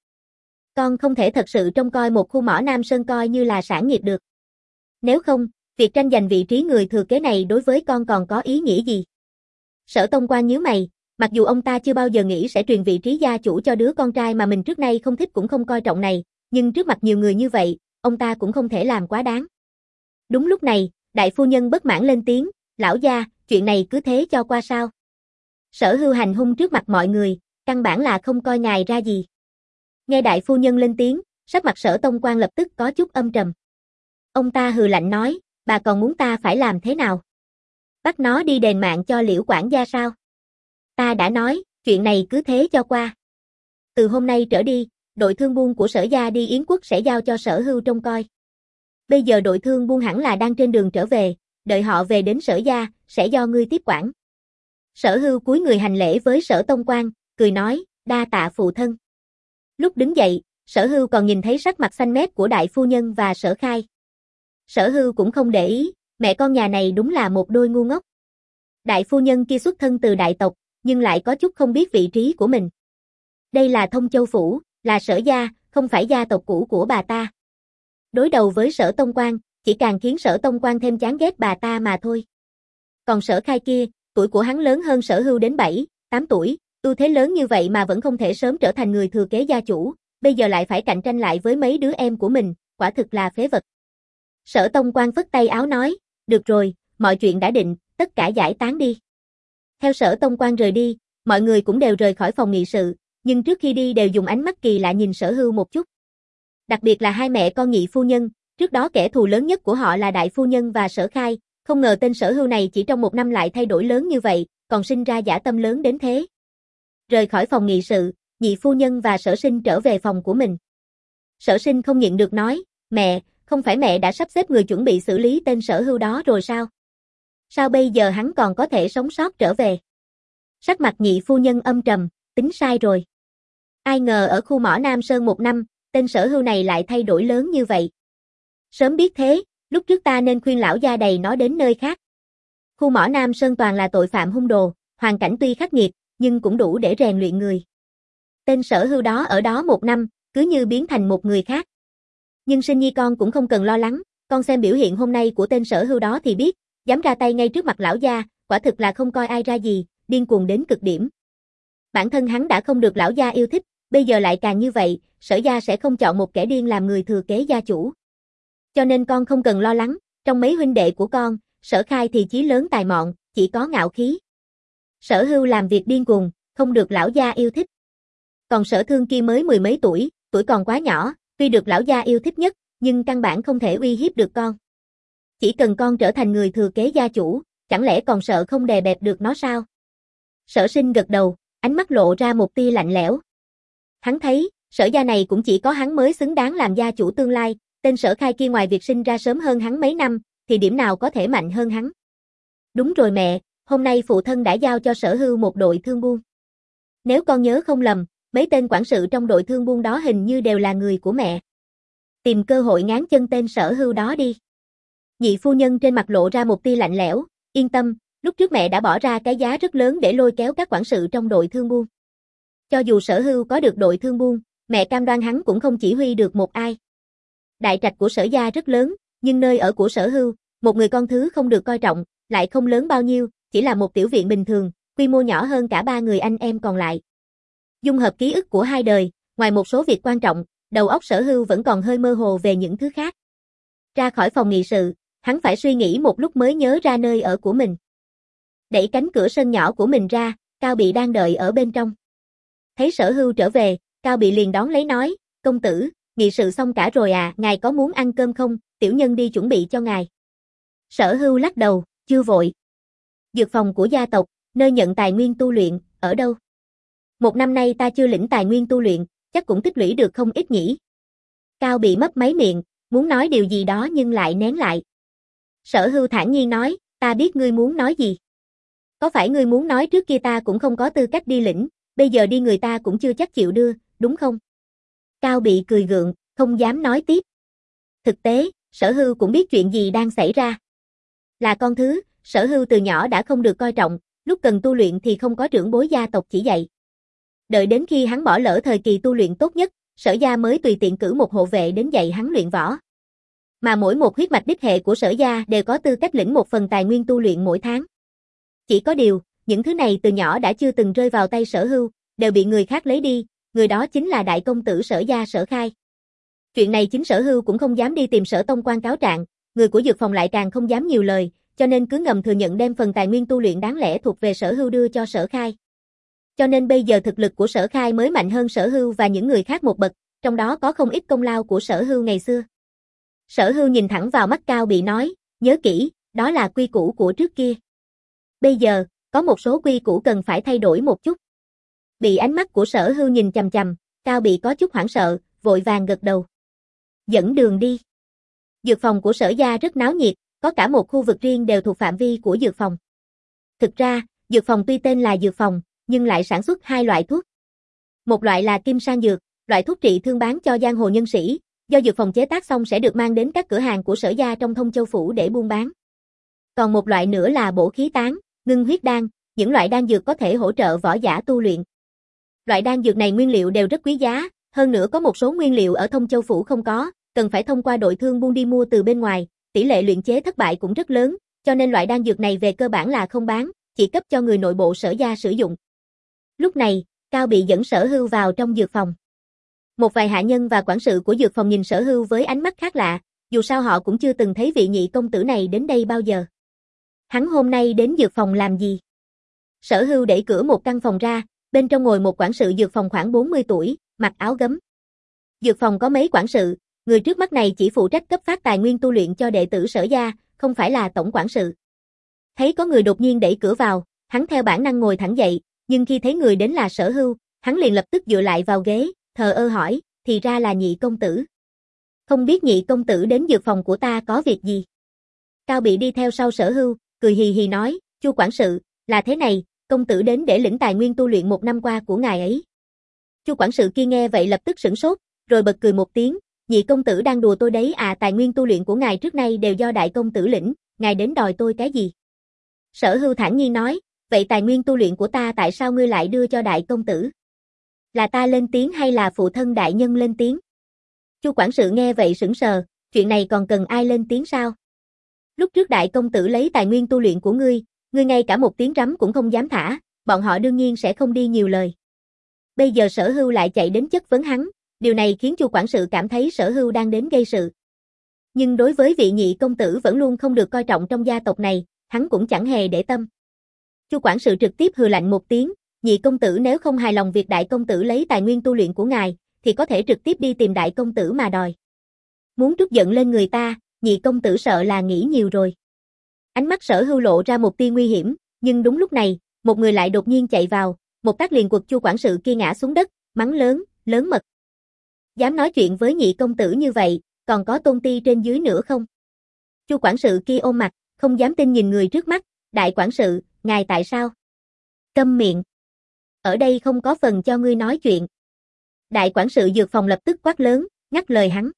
Con không thể thật sự trông coi một khu mỏ Nam Sơn coi như là sản nghiệp được. Nếu không, việc tranh giành vị trí người thừa kế này đối với con còn có ý nghĩa gì? Sở Tông Quan nhíu mày, mặc dù ông ta chưa bao giờ nghĩ sẽ truyền vị trí gia chủ cho đứa con trai mà mình trước nay không thích cũng không coi trọng này, nhưng trước mặt nhiều người như vậy, ông ta cũng không thể làm quá đáng. Đúng lúc này, đại phu nhân bất mãn lên tiếng, lão gia, chuyện này cứ thế cho qua sao? Sở Hưu hành hung trước mặt mọi người, căn bản là không coi ngài ra gì. Nghe đại phu nhân lên tiếng, sắc mặt Sở Tông Quan lập tức có chút âm trầm. Ông ta hừ lạnh nói, bà còn muốn ta phải làm thế nào? Bắt nó đi đền mạng cho Liễu quản gia sao? Ta đã nói, chuyện này cứ thế cho qua. Từ hôm nay trở đi, đội thương buôn của Sở gia đi Yến Quốc sẽ giao cho Sở Hưu trông coi. Bây giờ đội thương buôn hẳn là đang trên đường trở về, đợi họ về đến Sở gia, sẽ do ngươi tiếp quản. Sở Hưu cúi người hành lễ với Sở Tông Quan, cười nói, đa tạ phụ thân. Lúc đứng dậy, Sở Hưu còn nhìn thấy sắc mặt xanh mét của đại phu nhân và Sở Khai. Sở Hưu cũng không để ý, mẹ con nhà này đúng là một đôi ngu ngốc. Đại phu nhân kia xuất thân từ đại tộc, nhưng lại có chút không biết vị trí của mình. Đây là Thông Châu Phủ, là Sở gia, không phải gia tộc cũ của bà ta. Đối đầu với Sở Tông Quan, chỉ càng khiến Sở Tông Quan thêm chán ghét bà ta mà thôi. Còn Sở Khai kia, tuổi của hắn lớn hơn Sở Hưu đến bảy, tám tuổi, ưu thế lớn như vậy mà vẫn không thể sớm trở thành người thừa kế gia chủ, bây giờ lại phải cạnh tranh lại với mấy đứa em của mình, quả thực là phế vật. Sở Tông Quan phất tay áo nói, được rồi, mọi chuyện đã định, tất cả giải tán đi. Theo Sở Tông Quan rời đi, mọi người cũng đều rời khỏi phòng nghị sự, nhưng trước khi đi đều dùng ánh mắt kỳ lạ nhìn Sở Hưu một chút. Đặc biệt là hai mẹ con Nhị phu nhân, trước đó kẻ thù lớn nhất của họ là đại phu nhân và Sở Khai, không ngờ tên Sở Hưu này chỉ trong một năm lại thay đổi lớn như vậy, còn sinh ra dã tâm lớn đến thế. Rời khỏi phòng nghị sự, Nhị phu nhân và Sở Sinh trở về phòng của mình. Sở Sinh không nhịn được nói, mẹ, không phải mẹ đã sắp xếp người chuẩn bị xử lý tên Sở Hưu đó rồi sao? Sao bây giờ hắn còn có thể sống sót trở về? Sắc mặt Nhị phu nhân âm trầm, tính sai rồi. Ai ngờ ở khu mỏ Nam Sơn một năm, tên Sở Hưu này lại thay đổi lớn như vậy. Sớm biết thế, lúc trước ta nên khuyên lão gia đầy nó đến nơi khác. Khu mỏ Nam Sơn toàn là tội phạm hung đồ, hoàn cảnh tuy khắc nghiệt, nhưng cũng đủ để rèn luyện người. Tên Sở Hưu đó ở đó một năm, cứ như biến thành một người khác. Nhưng Sinh Nhi con cũng không cần lo lắng, con xem biểu hiện hôm nay của tên Sở Hưu đó thì biết, dám ra tay ngay trước mặt lão gia, quả thực là không coi ai ra gì, điên cuồng đến cực điểm. Bản thân hắn đã không được lão gia yêu thích, bây giờ lại càng như vậy, Sở gia sẽ không chọn một kẻ điên làm người thừa kế gia chủ. Cho nên con không cần lo lắng, trong mấy huynh đệ của con, Sở Khai thì chí lớn tài mọn, chỉ có ngạo khí. Sở Hưu làm việc điên cuồng, không được lão gia yêu thích. Còn Sở Thương kia mới mười mấy tuổi, tuổi còn quá nhỏ, tuy được lão gia yêu thích nhất, nhưng căn bản không thể uy hiếp được con. Chỉ cần con trở thành người thừa kế gia chủ, chẳng lẽ còn sợ không đè bẹp được nó sao? Sở Sinh gật đầu, ánh mắt lộ ra một tia lạnh lẽo. Hắn thấy, Sở gia này cũng chỉ có hắn mới xứng đáng làm gia chủ tương lai, tên Sở Khai kia ngoài việc sinh ra sớm hơn hắn mấy năm, thì điểm nào có thể mạnh hơn hắn. Đúng rồi mẹ, hôm nay phụ thân đã giao cho Sở Hưu một đội thương buôn. Nếu con nhớ không lầm, mấy tên quản sự trong đội thương buôn đó hình như đều là người của mẹ. Tìm cơ hội ngáng chân tên Sở Hưu đó đi. Nhị phu nhân trên mặt lộ ra một tia lạnh lẽo, yên tâm, lúc trước mẹ đã bỏ ra cái giá rất lớn để lôi kéo các quản sự trong đội thương buôn. Cho dù Sở Hưu có được đội thương buôn, mẹ cam đoan hắn cũng không chỉ huy được một ai. Đại trạch của Sở gia rất lớn, nhưng nơi ở của Sở Hưu, một người con thứ không được coi trọng, lại không lớn bao nhiêu, chỉ là một tiểu viện bình thường, quy mô nhỏ hơn cả ba người anh em còn lại. Dung hợp ký ức của hai đời, ngoài một số việc quan trọng, đầu óc Sở Hưu vẫn còn hơi mơ hồ về những thứ khác. Ra khỏi phòng nghị sự, hắn phải suy nghĩ một lúc mới nhớ ra nơi ở của mình. Đẩy cánh cửa sân nhỏ của mình ra, Cao Bị đang đợi ở bên trong. Thấy Sở Hưu trở về, Cao Bị liền đón lấy nói, công tử, nghị sự xong cả rồi à, ngài có muốn ăn cơm không, tiểu nhân đi chuẩn bị cho ngài. Sở Hưu lắc đầu, chưa vội. Dược phòng của gia tộc, nơi nhận tài nguyên tu luyện, ở đâu? Một năm nay ta chưa lĩnh tài nguyên tu luyện, chắc cũng tích lũy được không ít nhỉ. Cao Bị mấp máy miệng, muốn nói điều gì đó nhưng lại nén lại. Sở Hưu thản nhiên nói, ta biết ngươi muốn nói gì. Có phải ngươi muốn nói trước kia ta cũng không có tư cách đi lĩnh, bây giờ đi người ta cũng chưa chắc chịu đưa, đúng không? Cao Bị cười gượng, không dám nói tiếp. Thực tế, Sở Hưu cũng biết chuyện gì đang xảy ra. Là con thứ, Sở Hưu từ nhỏ đã không được coi trọng, lúc cần tu luyện thì không có trưởng bối gia tộc chỉ dạy. Đợi đến khi hắn bỏ lỡ thời kỳ tu luyện tốt nhất, Sở gia mới tùy tiện cử một hộ vệ đến dạy hắn luyện võ. Mà mỗi một huyết mạch đích hệ của Sở gia đều có tư cách lĩnh một phần tài nguyên tu luyện mỗi tháng. Chỉ có điều, những thứ này từ nhỏ đã chưa từng rơi vào tay Sở Hưu, đều bị người khác lấy đi, người đó chính là đại công tử Sở gia Sở Khai. Chuyện này chính Sở Hưu cũng không dám đi tìm Sở Tông Quan cáo trạng, người của dược phòng lại càng không dám nhiều lời, cho nên cứ ngầm thừa nhận đem phần tài nguyên tu luyện đáng lẽ thuộc về Sở Hưu đưa cho Sở Khai. Cho nên bây giờ thực lực của Sở Khai mới mạnh hơn Sở Hưu và những người khác một bậc, trong đó có không ít công lao của Sở Hưu ngày xưa. Sở Hưu nhìn thẳng vào mắt Cao Bị nói, nhớ kỹ, đó là quy củ của trước kia. Bây giờ, có một số quy củ cần phải thay đổi một chút. Bị ánh mắt của Sở Hưu nhìn chằm chằm, Cao Bị có chút hoảng sợ, vội vàng gật đầu. Dẫn đường đi. Dược phòng của Sở gia rất náo nhiệt, có cả một khu vực riêng đều thuộc phạm vi của dược phòng. Thực ra, dược phòng tuy tên là dược phòng, nhưng lại sản xuất hai loại thuốc. Một loại là kim sang dược, loại thuốc trị thương bán cho giang hồ nhân sĩ, do dược phòng chế tác xong sẽ được mang đến các cửa hàng của Sở gia trong Thông Châu phủ để buôn bán. Còn một loại nữa là bổ khí tán, ngưng huyết đan, những loại đan dược có thể hỗ trợ võ giả tu luyện. Loại đan dược này nguyên liệu đều rất quý giá, hơn nữa có một số nguyên liệu ở Thông Châu phủ không có, cần phải thông qua đội thương buôn đi mua từ bên ngoài, tỷ lệ luyện chế thất bại cũng rất lớn, cho nên loại đan dược này về cơ bản là không bán, chỉ cấp cho người nội bộ Sở gia sử dụng. Lúc này, Cao Bị dẫn Sở Hưu vào trong dược phòng. Một vài hạ nhân và quản sự của dược phòng nhìn Sở Hưu với ánh mắt khác lạ, dù sao họ cũng chưa từng thấy vị nhị công tử này đến đây bao giờ. Hắn hôm nay đến dược phòng làm gì? Sở Hưu đẩy cửa một căn phòng ra, bên trong ngồi một quản sự dược phòng khoảng bốn mươi tuổi, mặc áo gấm. Dược phòng có mấy quản sự, người trước mắt này chỉ phụ trách cấp phát tài nguyên tu luyện cho đệ tử Sở gia, không phải là tổng quản sự. Thấy có người đột nhiên đẩy cửa vào, hắn theo bản năng ngồi thẳng dậy, nhưng khi thấy người đến là Sở Hưu, hắn liền lập tức dựa lại vào ghế, thờ ơ hỏi, thì ra là nhị công tử. Không biết nhị công tử đến dược phòng của ta có việc gì? Cao Bị đi theo sau Sở Hưu, cười hì hì nói, Chu quản sự, là thế này, công tử đến để lĩnh tài nguyên tu luyện một năm qua của ngài ấy. Chu quản sự kia nghe vậy lập tức sửng sốt, rồi bật cười một tiếng, nhị công tử đang đùa tôi đấy à, tài nguyên tu luyện của ngài trước nay đều do đại công tử lĩnh, ngài đến đòi tôi cái gì? Sở Hưu thản nhiên nói, vậy tài nguyên tu luyện của ta tại sao ngươi lại đưa cho đại công tử? Là ta lên tiếng hay là phụ thân đại nhân lên tiếng? Chu quản sự nghe vậy sững sờ, chuyện này còn cần ai lên tiếng sao? Lúc trước đại công tử lấy tài nguyên tu luyện của ngươi, ngươi ngay cả một tiếng rắm cũng không dám thả, bọn họ đương nhiên sẽ không đi nhiều lời. Bây giờ Sở Hưu lại chạy đến chất vấn hắn, điều này khiến Chu quản sự cảm thấy Sở Hưu đang đến gây sự. Nhưng đối với vị nhị công tử vẫn luôn không được coi trọng trong gia tộc này, hắn cũng chẳng hề để tâm. Chu quản sự trực tiếp hừ lạnh một tiếng, Nhị công tử nếu không hài lòng việc đại công tử lấy tài nguyên tu luyện của ngài, thì có thể trực tiếp đi tìm đại công tử mà đòi. Muốn trút giận lên người ta, nhị công tử sợ là nghĩ nhiều rồi. Ánh mắt Sở Hưu lộ ra một tia nguy hiểm, nhưng đúng lúc này, một người lại đột nhiên chạy vào, một tác liền quật Chu quản sự kia ngã xuống đất, mắng lớn, lớn mật. Dám nói chuyện với nhị công tử như vậy, còn có tôn ti trên dưới nữa không? Chu quản sự kia ôm mặt, không dám tin nhìn người trước mắt, đại quản sự, ngài tại sao? Câm miệng. Ở đây không có phần cho ngươi nói chuyện. Đại quản sự dược phòng lập tức quát lớn, ngắt lời hắn.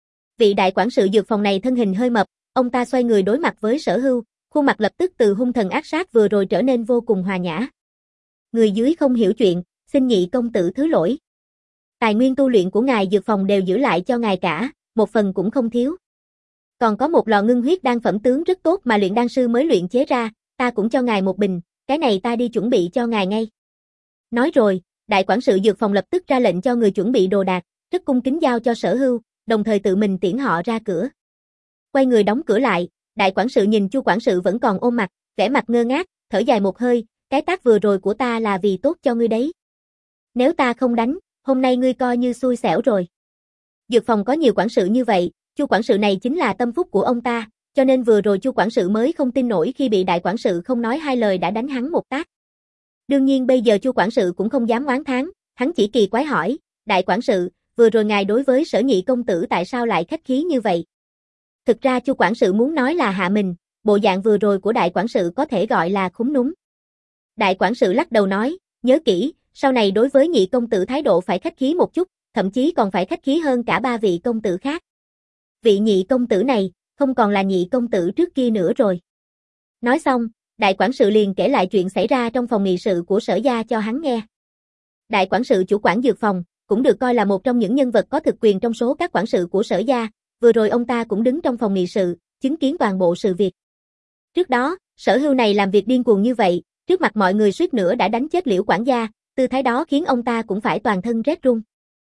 Vị đại quản sự dược phòng này thân hình hơi mập, ông ta xoay người đối mặt với Sở Hưu, khuôn mặt lập tức từ hung thần ác sát vừa rồi trở nên vô cùng hòa nhã. Người dưới không hiểu chuyện, xin nhị công tử thứ lỗi. Tài nguyên tu luyện của ngài dược phòng đều giữ lại cho ngài cả, một phần cũng không thiếu. Còn có một lò ngưng huyết đan phẩm tướng rất tốt mà luyện đan sư mới luyện chế ra, ta cũng cho ngài một bình, cái này ta đi chuẩn bị cho ngài ngay. Nói rồi, đại quản sự dược phòng lập tức ra lệnh cho người chuẩn bị đồ đạc, rất cung kính giao cho Sở Hưu, đồng thời tự mình tiễn họ ra cửa. Quay người đóng cửa lại, đại quản sự nhìn Chu quản sự vẫn còn ôm mặt, vẻ mặt ngơ ngác, thở dài một hơi, cái tác vừa rồi của ta là vì tốt cho ngươi đấy. Nếu ta không đánh, hôm nay ngươi coi như xui xẻo rồi. Dược phòng có nhiều quản sự như vậy, Chu quản sự này chính là tâm phúc của ông ta, cho nên vừa rồi Chu quản sự mới không tin nổi khi bị đại quản sự không nói hai lời đã đánh hắn một tát. Đương nhiên bây giờ Chu quản sự cũng không dám oán thán, hắn chỉ kỳ quái hỏi, đại quản sự, vừa rồi ngài đối với Sở nhị công tử tại sao lại khách khí như vậy? Thực ra Chu quản sự muốn nói là hạ mình, bộ dạng vừa rồi của đại quản sự có thể gọi là khúm núm. Đại quản sự lắc đầu nói, nhớ kỹ, sau này đối với nhị công tử thái độ phải khách khí một chút, thậm chí còn phải khách khí hơn cả ba vị công tử khác. Vị nhị công tử này, không còn là nhị công tử trước kia nữa rồi. Nói xong, đại quản sự liền kể lại chuyện xảy ra trong phòng nghị sự của Sở gia cho hắn nghe. Đại quản sự chủ quản dược phòng, cũng được coi là một trong những nhân vật có thực quyền trong số các quản sự của Sở gia, vừa rồi ông ta cũng đứng trong phòng nghị sự, chứng kiến toàn bộ sự việc. Trước đó, Sở Hưu này làm việc điên cuồng như vậy, trước mặt mọi người suýt nữa đã đánh chết Liễu quản gia, tư thái đó khiến ông ta cũng phải toàn thân rét run.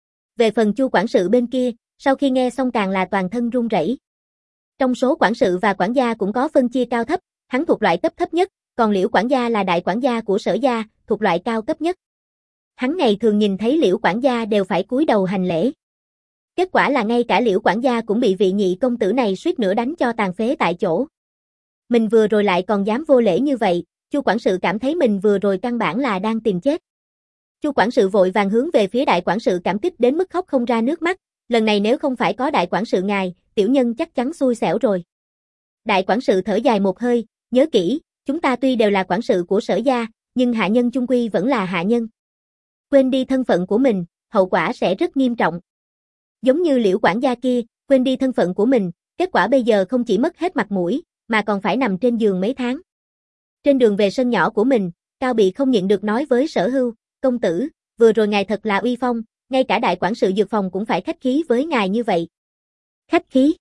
Về phần Chu quản sự bên kia, sau khi nghe xong càng là toàn thân run rẩy. Trong số quản sự và quản gia cũng có phân chia cao thấp, hắn thuộc loại cấp thấp nhất, còn Liễu quản gia là đại quản gia của Sở gia, thuộc loại cao cấp nhất. Hắn ngày thường nhìn thấy Liễu quản gia đều phải cúi đầu hành lễ. Kết quả là ngay cả Liễu quản gia cũng bị vị nhị công tử này suýt nữa đánh cho tàn phế tại chỗ. Mình vừa rồi lại còn dám vô lễ như vậy, Chu quản sự cảm thấy mình vừa rồi căn bản là đang tìm chết. Chu quản sự vội vàng hướng về phía đại quản sự cảm kích đến mức khóc không ra nước mắt, lần này nếu không phải có đại quản sự ngài, tiểu nhân chắc chắn xui xẻo rồi. Đại quản sự thở dài một hơi, nhớ kỹ, chúng ta tuy đều là quản sự của Sở gia, nhưng hạ nhân chung quy vẫn là hạ nhân. Quên đi thân phận của mình, hậu quả sẽ rất nghiêm trọng. Giống như Liễu quản gia kia, quên đi thân phận của mình, kết quả bây giờ không chỉ mất hết mặt mũi, mà còn phải nằm trên giường mấy tháng. Trên đường về sân nhỏ của mình, Cao Bị không nhịn được nói với Sở Hưu, công tử, vừa rồi ngài thật là uy phong, ngay cả đại quản sự dược phòng cũng phải khách khí với ngài như vậy. Khách khí?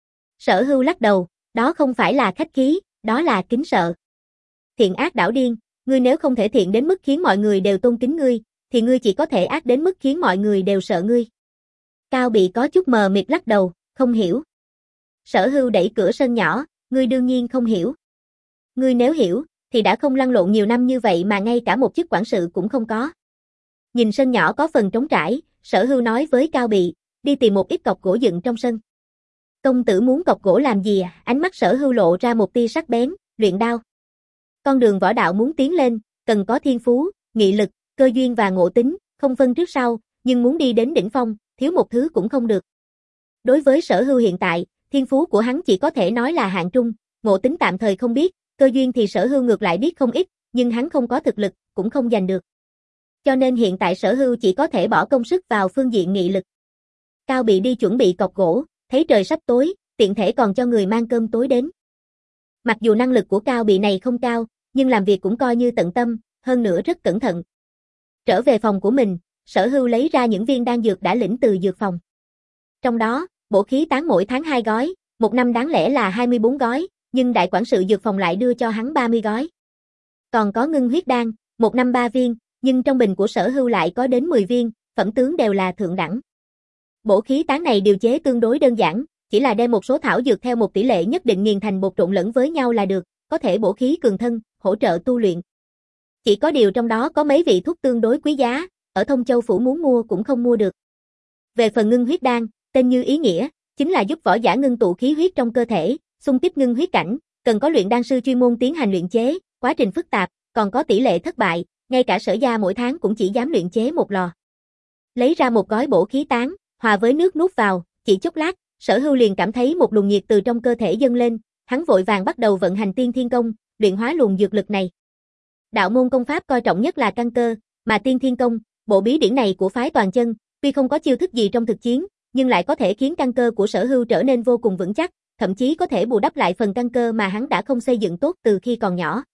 Sở Hưu lắc đầu, đó không phải là khách khí, đó là kính sợ. Thiện ác đảo điên, ngươi nếu không thể thiện đến mức khiến mọi người đều tôn kính ngươi, thì ngươi chỉ có thể ác đến mức khiến mọi người đều sợ ngươi. Cao Bị có chút mờ mịt lắc đầu, không hiểu. Sở Hưu đẩy cửa sân nhỏ, ngươi đương nhiên không hiểu. Ngươi nếu hiểu, thì đã không lăn lộn nhiều năm như vậy mà ngay cả một chức quản sự cũng không có. Nhìn sân nhỏ có phần trống trải, Sở Hưu nói với Cao Bị, đi tìm một ít cọc gỗ dựng trong sân. Công tử muốn cọc gỗ làm gì à? Ánh mắt Sở Hưu lộ ra một tia sắc bén, luyện đao. Con đường võ đạo muốn tiến lên, cần có thiên phú, nghị lực, cơ duyên và ngộ tính, không phân trước sau, nhưng muốn đi đến đỉnh phong, thiếu một thứ cũng không được. Đối với Sở Hưu hiện tại, thiên phú của hắn chỉ có thể nói là hạng trung, ngộ tính tạm thời không biết, cơ duyên thì Sở Hưu ngược lại biết không ít, nhưng hắn không có thực lực, cũng không giành được. Cho nên hiện tại Sở Hưu chỉ có thể bỏ công sức vào phương diện nghị lực. Cao Bị đi chuẩn bị cọc gỗ, thấy trời sắp tối, tiện thể còn cho người mang cơm tối đến. Mặc dù năng lực của Cao Bị này không cao, nhưng làm việc cũng coi như tận tâm, hơn nữa rất cẩn thận. Trở về phòng của mình, Sở Hưu lấy ra những viên đan dược đã lĩnh từ dược phòng. Trong đó, bổ khí tán mỗi tháng hai gói, một năm đáng lẽ là hai mươi bốn gói, nhưng đại quản sự dược phòng lại đưa cho hắn ba mươi gói. Còn có ngưng huyết đan, một năm ba viên, nhưng trong bình của Sở Hưu lại có đến mười viên, phẩm tướng đều là thượng đẳng. Bổ khí tán này điều chế tương đối đơn giản, chỉ là đem một số thảo dược theo một tỷ lệ nhất định nghiền thành bột trộn lẫn với nhau là được, có thể bổ khí cường thân, hỗ trợ tu luyện. Chỉ có điều trong đó có mấy vị thuốc tương đối quý giá, ở Thông Châu Phủ muốn mua cũng không mua được. Về phần ngưng huyết đan, tên như ý nghĩa, chính là giúp võ giả ngưng tụ khí huyết trong cơ thể, xung kích ngưng huyết cảnh, cần có luyện đan sư chuyên môn tiến hành luyện chế, quá trình phức tạp, còn có tỷ lệ thất bại, ngay cả Sở gia mỗi tháng cũng chỉ dám luyện chế một lò. Lấy ra một gói bổ khí tán, hòa với nước nuốt vào, chỉ chốc lát, Sở Hưu liền cảm thấy một luồng nhiệt từ trong cơ thể dâng lên, hắn vội vàng bắt đầu vận hành Tiên Thiên Công, luyện hóa luồng dược lực này. Đạo môn công pháp coi trọng nhất là căn cơ, mà Tiên Thiên Công, bộ bí điển này của phái Toàn Chân, tuy không có chiêu thức gì trong thực chiến, nhưng lại có thể khiến căn cơ của Sở Hưu trở nên vô cùng vững chắc, thậm chí có thể bù đắp lại phần căn cơ mà hắn đã không xây dựng tốt từ khi còn nhỏ.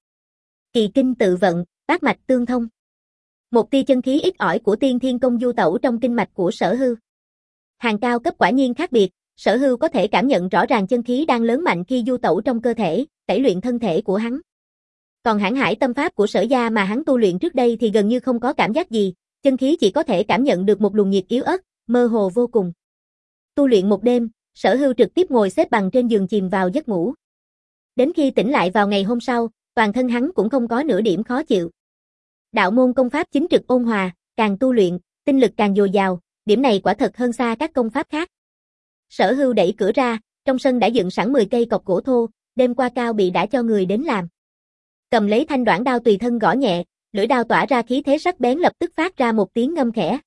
Kỳ kinh tự vận, bát mạch tương thông. Một tia chân khí ít ỏi của Tiên Thiên Công du tẩu trong kinh mạch của Sở Hưu. Hàng cao cấp quả nhiên khác biệt, Sở Hưu có thể cảm nhận rõ ràng chân khí đang lớn mạnh khi du tẩu trong cơ thể, tẩy luyện thân thể của hắn. Còn hãn hải tâm pháp của Sở gia mà hắn tu luyện trước đây thì gần như không có cảm giác gì, chân khí chỉ có thể cảm nhận được một luồng nhiệt yếu ớt, mơ hồ vô cùng. Tu luyện một đêm, Sở Hưu trực tiếp ngồi xếp bằng trên giường chìm vào giấc ngủ. Đến khi tỉnh lại vào ngày hôm sau, toàn thân hắn cũng không có nửa điểm khó chịu. Đạo môn công pháp chính trực ôn hòa, càng tu luyện, tinh lực càng dồi dào, điểm này quả thật hơn xa các công pháp khác. Sở Hưu đẩy cửa ra, trong sân đã dựng sẵn mười cây cọc gỗ thô, đêm qua Cao Bị đã cho người đến làm. Cầm lấy thanh đoản đao tùy thân gõ nhẹ, lưỡi đao tỏa ra khí thế sắc bén lập tức phát ra một tiếng ngâm khẽ.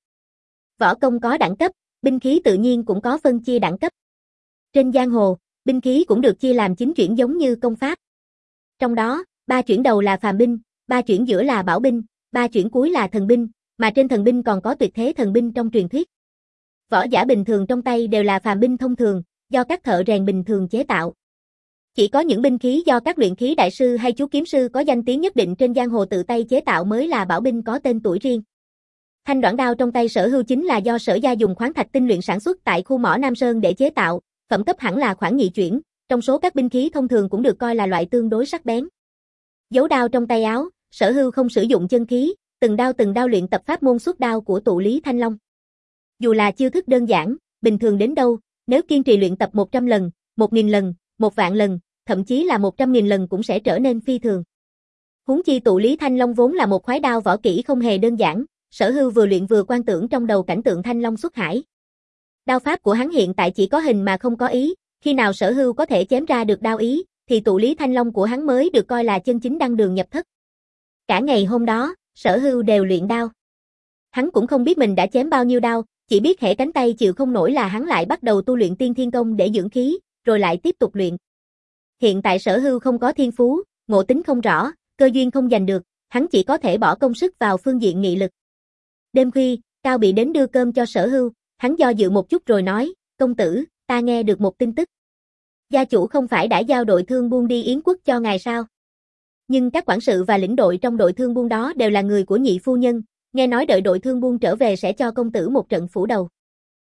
Võ công có đẳng cấp, binh khí tự nhiên cũng có phân chia đẳng cấp. Trên giang hồ, binh khí cũng được chia làm chín chuyển giống như công pháp. Trong đó, ba chuyển đầu là phàm binh, ba chuyển giữa là bảo binh, ba chuyển cuối là thần binh, mà trên thần binh còn có tuyệt thế thần binh trong truyền thuyết. Võ giả bình thường trong tay đều là phàm binh thông thường, do các thợ rèn bình thường chế tạo. Chỉ có những binh khí do các luyện khí đại sư hay chú kiếm sư có danh tiếng nhất định trên giang hồ tự tay chế tạo mới là bảo binh có tên tuổi riêng. Thanh đoản đao trong tay Sở Hưu chính là do Sở gia dùng khoáng thạch tinh luyện sản xuất tại khu mỏ Nam Sơn để chế tạo, phẩm cấp hẳn là khoản nhị chuyển, trong số các binh khí thông thường cũng được coi là loại tương đối sắc bén. Giấu đao trong tay áo, Sở Hưu không sử dụng chân khí, từng đao từng đao luyện tập pháp môn xuất đao của tụ lý thanh long. Dù là chiêu thức đơn giản, bình thường đến đâu, nếu kiên trì luyện tập một trăm lần, một nghìn lần, một vạn lần, thậm chí là một trăm nghìn lần cũng sẽ trở nên phi thường. Huống chi tụ lý thanh long vốn là một khoái đao võ kỹ không hề đơn giản, Sở Hưu vừa luyện vừa quan tưởng trong đầu cảnh tượng thanh long xuất hải. Đao pháp của hắn hiện tại chỉ có hình mà không có ý, khi nào Sở Hưu có thể chém ra được đao ý, thì tụ lý thanh long của hắn mới được coi là chân chính đăng đường nhập thất. Cả ngày hôm đó, Sở Hưu đều luyện đao. Hắn cũng không biết mình đã chém bao nhiêu đao, chỉ biết hễ cánh tay chịu không nổi là hắn lại bắt đầu tu luyện Tiên Thiên Công để dưỡng khí, rồi lại tiếp tục luyện. Hiện tại Sở Hưu không có thiên phú, ngộ tính không rõ, cơ duyên không giành được, hắn chỉ có thể bỏ công sức vào phương diện nghị lực. Đêm khuya, Cao Bị đến đưa cơm cho Sở Hưu, hắn do dự một chút rồi nói, công tử, ta nghe được một tin tức. Gia chủ không phải đã giao đội thương buôn đi Yến quốc cho ngài sao? Nhưng các quản sự và lĩnh đội trong đội thương buôn đó đều là người của nhị phu nhân, nghe nói đợi đội thương buôn trở về sẽ cho công tử một trận phủ đầu.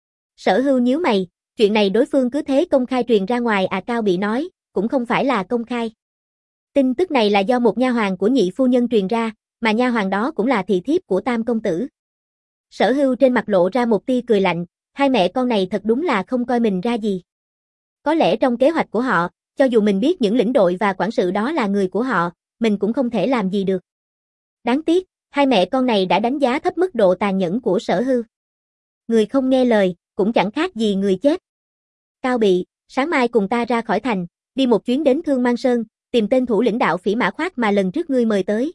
Sở Hưu nhíu mày, chuyện này đối phương cứ thế công khai truyền ra ngoài à? Cao Bị nói, cũng không phải là công khai. Tin tức này là do một nha hoàn của nhị phu nhân truyền ra, mà nha hoàn đó cũng là thị thiếp của Tam công tử. Sở Hưu trên mặt lộ ra một tia cười lạnh, hai mẹ con này thật đúng là không coi mình ra gì. Có lẽ trong kế hoạch của họ, cho dù mình biết những lĩnh đội và quản sự đó là người của họ, mình cũng không thể làm gì được. Đáng tiếc, hai mẹ con này đã đánh giá thấp mức độ tàn nhẫn của Sở Hưu. Người không nghe lời, cũng chẳng khác gì người chết. Cao Bị, sáng mai cùng ta ra khỏi thành, đi một chuyến đến Thương Mang Sơn, tìm tên thủ lĩnh đạo phỉ Mã Khoát mà lần trước ngươi mời tới.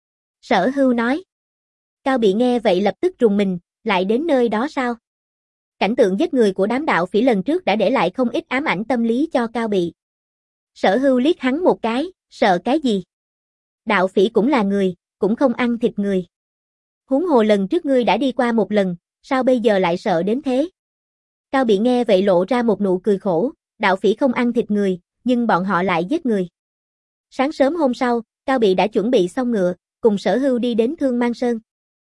Sở Hưu nói. Cao Bị nghe vậy lập tức rùng mình, lại đến nơi đó sao? Cảnh tượng giết người của đám đạo phỉ lần trước đã để lại không ít ám ảnh tâm lý cho Cao Bị. Sở Hưu liếc hắn một cái, sợ cái gì? Đạo phỉ cũng là người, cũng không ăn thịt người. Huống hồ lần trước ngươi đã đi qua một lần, sao bây giờ lại sợ đến thế? Cao Bị nghe vậy lộ ra một nụ cười khổ, đạo phỉ không ăn thịt người, nhưng bọn họ lại giết người. Sáng sớm hôm sau, Cao Bị đã chuẩn bị xong ngựa, cùng Sở Hưu đi đến Thương Mang Sơn.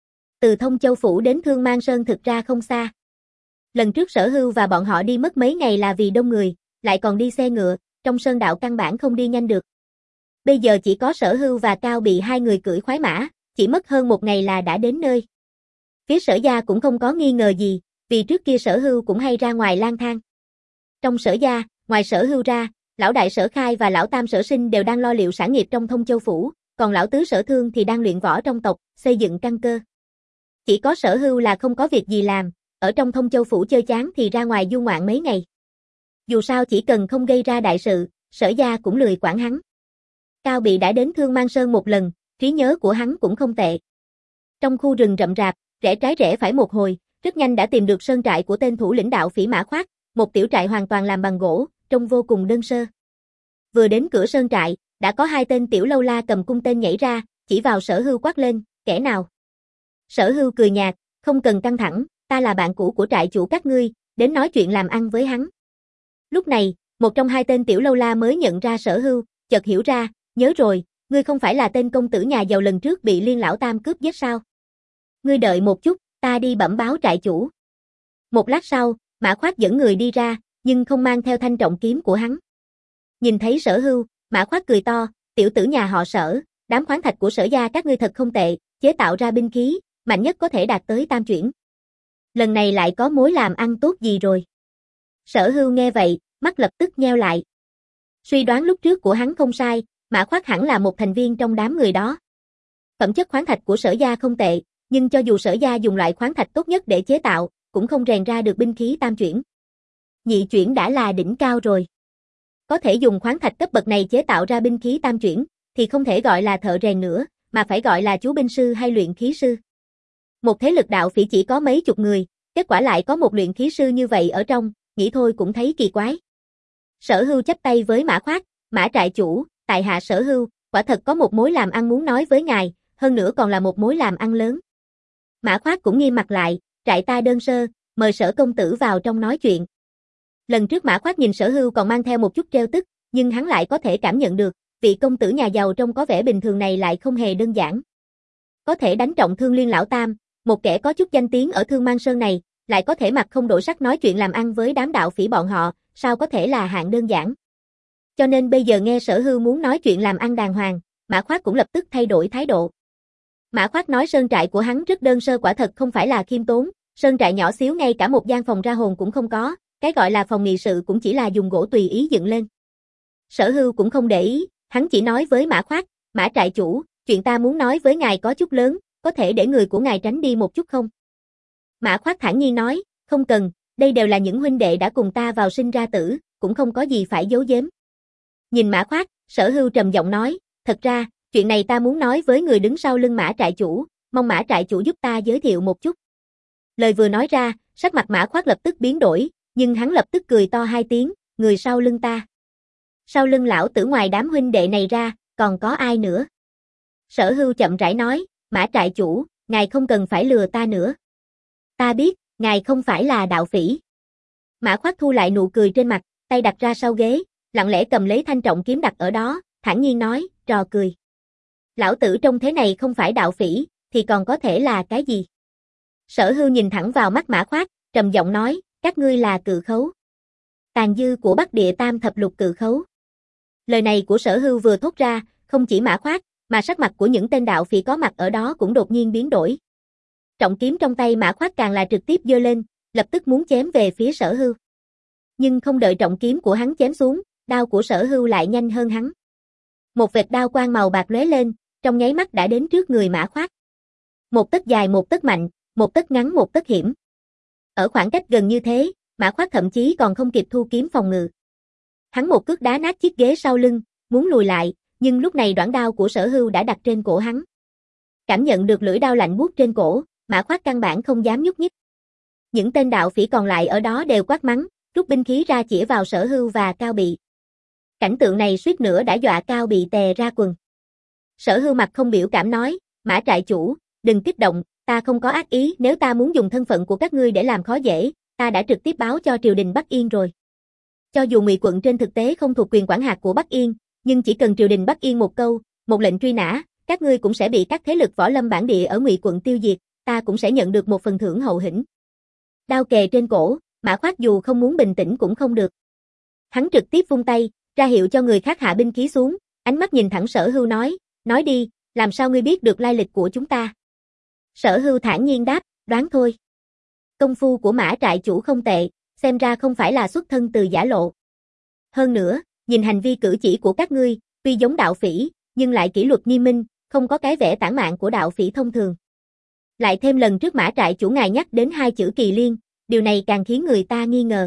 Từ Thông Châu Phủ đến Thương Mang Sơn thực ra không xa. Lần trước Sở Hưu và bọn họ đi mất mấy ngày là vì đông người, lại còn đi xe ngựa, trong sơn đạo căn bản không đi nhanh được. Bây giờ chỉ có Sở Hưu và Cao Bị hai người cưỡi khoái mã, chỉ mất hơn một ngày là đã đến nơi. Phía Sở gia cũng không có nghi ngờ gì, vì trước kia Sở Hưu cũng hay ra ngoài lang thang. Trong Sở gia, ngoài Sở Hưu ra, lão đại Sở Khai và lão tam Sở Sinh đều đang lo liệu sản nghiệp trong Thông Châu Phủ, còn lão tứ Sở Thương thì đang luyện võ trong tộc, xây dựng căn cơ. Chỉ có Sở Hưu là không có việc gì làm, ở trong Thông Châu phủ chơi chán thì ra ngoài du ngoạn mấy ngày. Dù sao chỉ cần không gây ra đại sự, Sở gia cũng lười quản hắn. Cao Bị đã đến Thương Mang Sơn một lần, trí nhớ của hắn cũng không tệ. Trong khu rừng rậm rạp, rẽ trái rẽ phải một hồi, rất nhanh đã tìm được sơn trại của tên thủ lĩnh đạo phỉ Mã Khoát, một tiểu trại hoàn toàn làm bằng gỗ, trông vô cùng đơn sơ. Vừa đến cửa sơn trại, đã có hai tên tiểu lâu la cầm cung tên nhảy ra, chỉ vào Sở Hưu quát lên, kẻ nào? Sở Hưu cười nhạt, không cần căng thẳng, ta là bạn cũ của trại chủ các ngươi, đến nói chuyện làm ăn với hắn. Lúc này, một trong hai tên tiểu lâu la mới nhận ra Sở Hưu, chợt hiểu ra, nhớ rồi, ngươi không phải là tên công tử nhà giàu lần trước bị Liên lão tam cướp giết sao? Ngươi đợi một chút, ta đi bẩm báo trại chủ. Một lát sau, Mã Khoát dẫn người đi ra, nhưng không mang theo thanh trọng kiếm của hắn. Nhìn thấy Sở Hưu, Mã Khoát cười to, tiểu tử nhà họ Sở, đám khoáng thạch của Sở gia các ngươi thật không tệ, chế tạo ra binh khí, mạnh nhất có thể đạt tới tam chuyển. Lần này lại có mối làm ăn tốt gì rồi? Sở Hưu nghe vậy, mắt lập tức nheo lại. Suy đoán lúc trước của hắn không sai, Mã Khoát hẳn là một thành viên trong đám người đó. Phẩm chất khoáng thạch của Sở gia không tệ, nhưng cho dù Sở gia dùng loại khoáng thạch tốt nhất để chế tạo, cũng không rèn ra được binh khí tam chuyển. Nhị chuyển đã là đỉnh cao rồi. Có thể dùng khoáng thạch cấp bậc này chế tạo ra binh khí tam chuyển, thì không thể gọi là thợ rèn nữa, mà phải gọi là chú binh sư hay luyện khí sư. Một thế lực đạo phỉ chỉ có mấy chục người, kết quả lại có một luyện khí sư như vậy ở trong, nghĩ thôi cũng thấy kỳ quái. Sở Hưu chắp tay với Mã Khoát, Mã trại chủ, tại hạ Sở Hưu, quả thật có một mối làm ăn muốn nói với ngài, hơn nữa còn là một mối làm ăn lớn. Mã Khoát cũng nghiêm mặt lại, trại ta đơn sơ, mời Sở công tử vào trong nói chuyện. Lần trước Mã Khoát nhìn Sở Hưu còn mang theo một chút trêu tức, nhưng hắn lại có thể cảm nhận được, vị công tử nhà giàu trông có vẻ bình thường này lại không hề đơn giản. Có thể đánh trọng thương Liên lão tam, một kẻ có chút danh tiếng ở Thương Mang Sơn này, lại có thể mặt không đổi sắc nói chuyện làm ăn với đám đạo phỉ bọn họ, sao có thể là hạng đơn giản. Cho nên bây giờ nghe Sở Hưu muốn nói chuyện làm ăn đàng hoàng, Mã Khoát cũng lập tức thay đổi thái độ. Mã Khoát nói sơn trại của hắn rất đơn sơ quả thật không phải là khiêm tốn, sơn trại nhỏ xíu ngay cả một gian phòng ra hồn cũng không có, cái gọi là phòng nghị sự cũng chỉ là dùng gỗ tùy ý dựng lên. Sở Hưu cũng không để ý, hắn chỉ nói với Mã Khoát, Mã trại chủ, chuyện ta muốn nói với ngài có chút lớn, có thể để người của ngài tránh đi một chút không? Mã Khoát thản nhiên nói, không cần, đây đều là những huynh đệ đã cùng ta vào sinh ra tử, cũng không có gì phải giấu giếm. Nhìn Mã Khoát, Sở Hưu trầm giọng nói, thật ra, chuyện này ta muốn nói với người đứng sau lưng Mã trại chủ, mong Mã trại chủ giúp ta giới thiệu một chút. Lời vừa nói ra, sắc mặt Mã Khoát lập tức biến đổi, nhưng hắn lập tức cười to hai tiếng, người sau lưng ta. Sau lưng lão tử ngoài đám huynh đệ này ra, còn có ai nữa? Sở Hưu chậm rãi nói, Mã trại chủ, ngài không cần phải lừa ta nữa. Ta biết, ngài không phải là đạo phỉ. Mã Khoát thu lại nụ cười trên mặt, tay đặt ra sau ghế, lặng lẽ cầm lấy thanh trọng kiếm đặt ở đó, thản nhiên nói, trò cười. Lão tử trong thế này không phải đạo phỉ, thì còn có thể là cái gì? Sở Hưu nhìn thẳng vào mắt Mã Khoát, trầm giọng nói, các ngươi là cự khấu. Tàn dư của Bắc Địa Tam thập lục cự khấu. Lời này của Sở Hưu vừa thốt ra, không chỉ Mã Khoát, mà sắc mặt của những tên đạo phỉ có mặt ở đó cũng đột nhiên biến đổi. Trọng kiếm trong tay Mã Khoát càng là trực tiếp giơ lên, lập tức muốn chém về phía Sở Hưu. Nhưng không đợi trọng kiếm của hắn chém xuống, đao của Sở Hưu lại nhanh hơn hắn. Một vệt đao quang màu bạc lóe lên, trong nháy mắt đã đến trước người Mã Khoát. Một tấc dài một tấc mạnh, một tấc ngắn một tấc hiểm. Ở khoảng cách gần như thế, Mã Khoát thậm chí còn không kịp thu kiếm phòng ngự. Hắn một cước đá nát chiếc ghế sau lưng, muốn lùi lại, nhưng lúc này đoạn đao của Sở Hưu đã đặt trên cổ hắn. Cảm nhận được lưỡi đao lạnh buốt trên cổ, Mã Khoát căn bản không dám nhúc nhích. Những tên đạo phỉ còn lại ở đó đều quát mắng, rút binh khí ra chĩa vào Sở Hưu và Cao Bị. Cảnh tượng này suýt nữa đã dọa Cao Bị tè ra quần. Sở Hưu mặt không biểu cảm nói, Mã trại chủ, đừng kích động, ta không có ác ý, nếu ta muốn dùng thân phận của các ngươi để làm khó dễ, ta đã trực tiếp báo cho triều đình Bắc Yên rồi. Cho dù Ngụy quận trên thực tế không thuộc quyền quản hạt của Bắc Yên, nhưng chỉ cần triều đình Bắc Yên một câu, một lệnh truy nã, các ngươi cũng sẽ bị các thế lực võ lâm bản địa ở Ngụy quận tiêu diệt, ta cũng sẽ nhận được một phần thưởng hậu hĩnh. Đao kề trên cổ, Mã Khoát dù không muốn bình tĩnh cũng không được. Hắn trực tiếp vung tay, ra hiệu cho người khác hạ binh khí xuống, ánh mắt nhìn thẳng Sở Hưu nói, nói đi, làm sao ngươi biết được lai lịch của chúng ta? Sở Hưu thản nhiên đáp, đoán thôi. Công phu của Mã trại chủ không tệ, xem ra không phải là xuất thân từ giả lộ. Hơn nữa, nhìn hành vi cử chỉ của các ngươi, tuy giống đạo phỉ, nhưng lại kỷ luật nghiêm minh, không có cái vẻ tản mạn của đạo phỉ thông thường. Lại thêm lần trước Mã trại chủ ngài nhắc đến hai chữ kỳ liên, điều này càng khiến người ta nghi ngờ.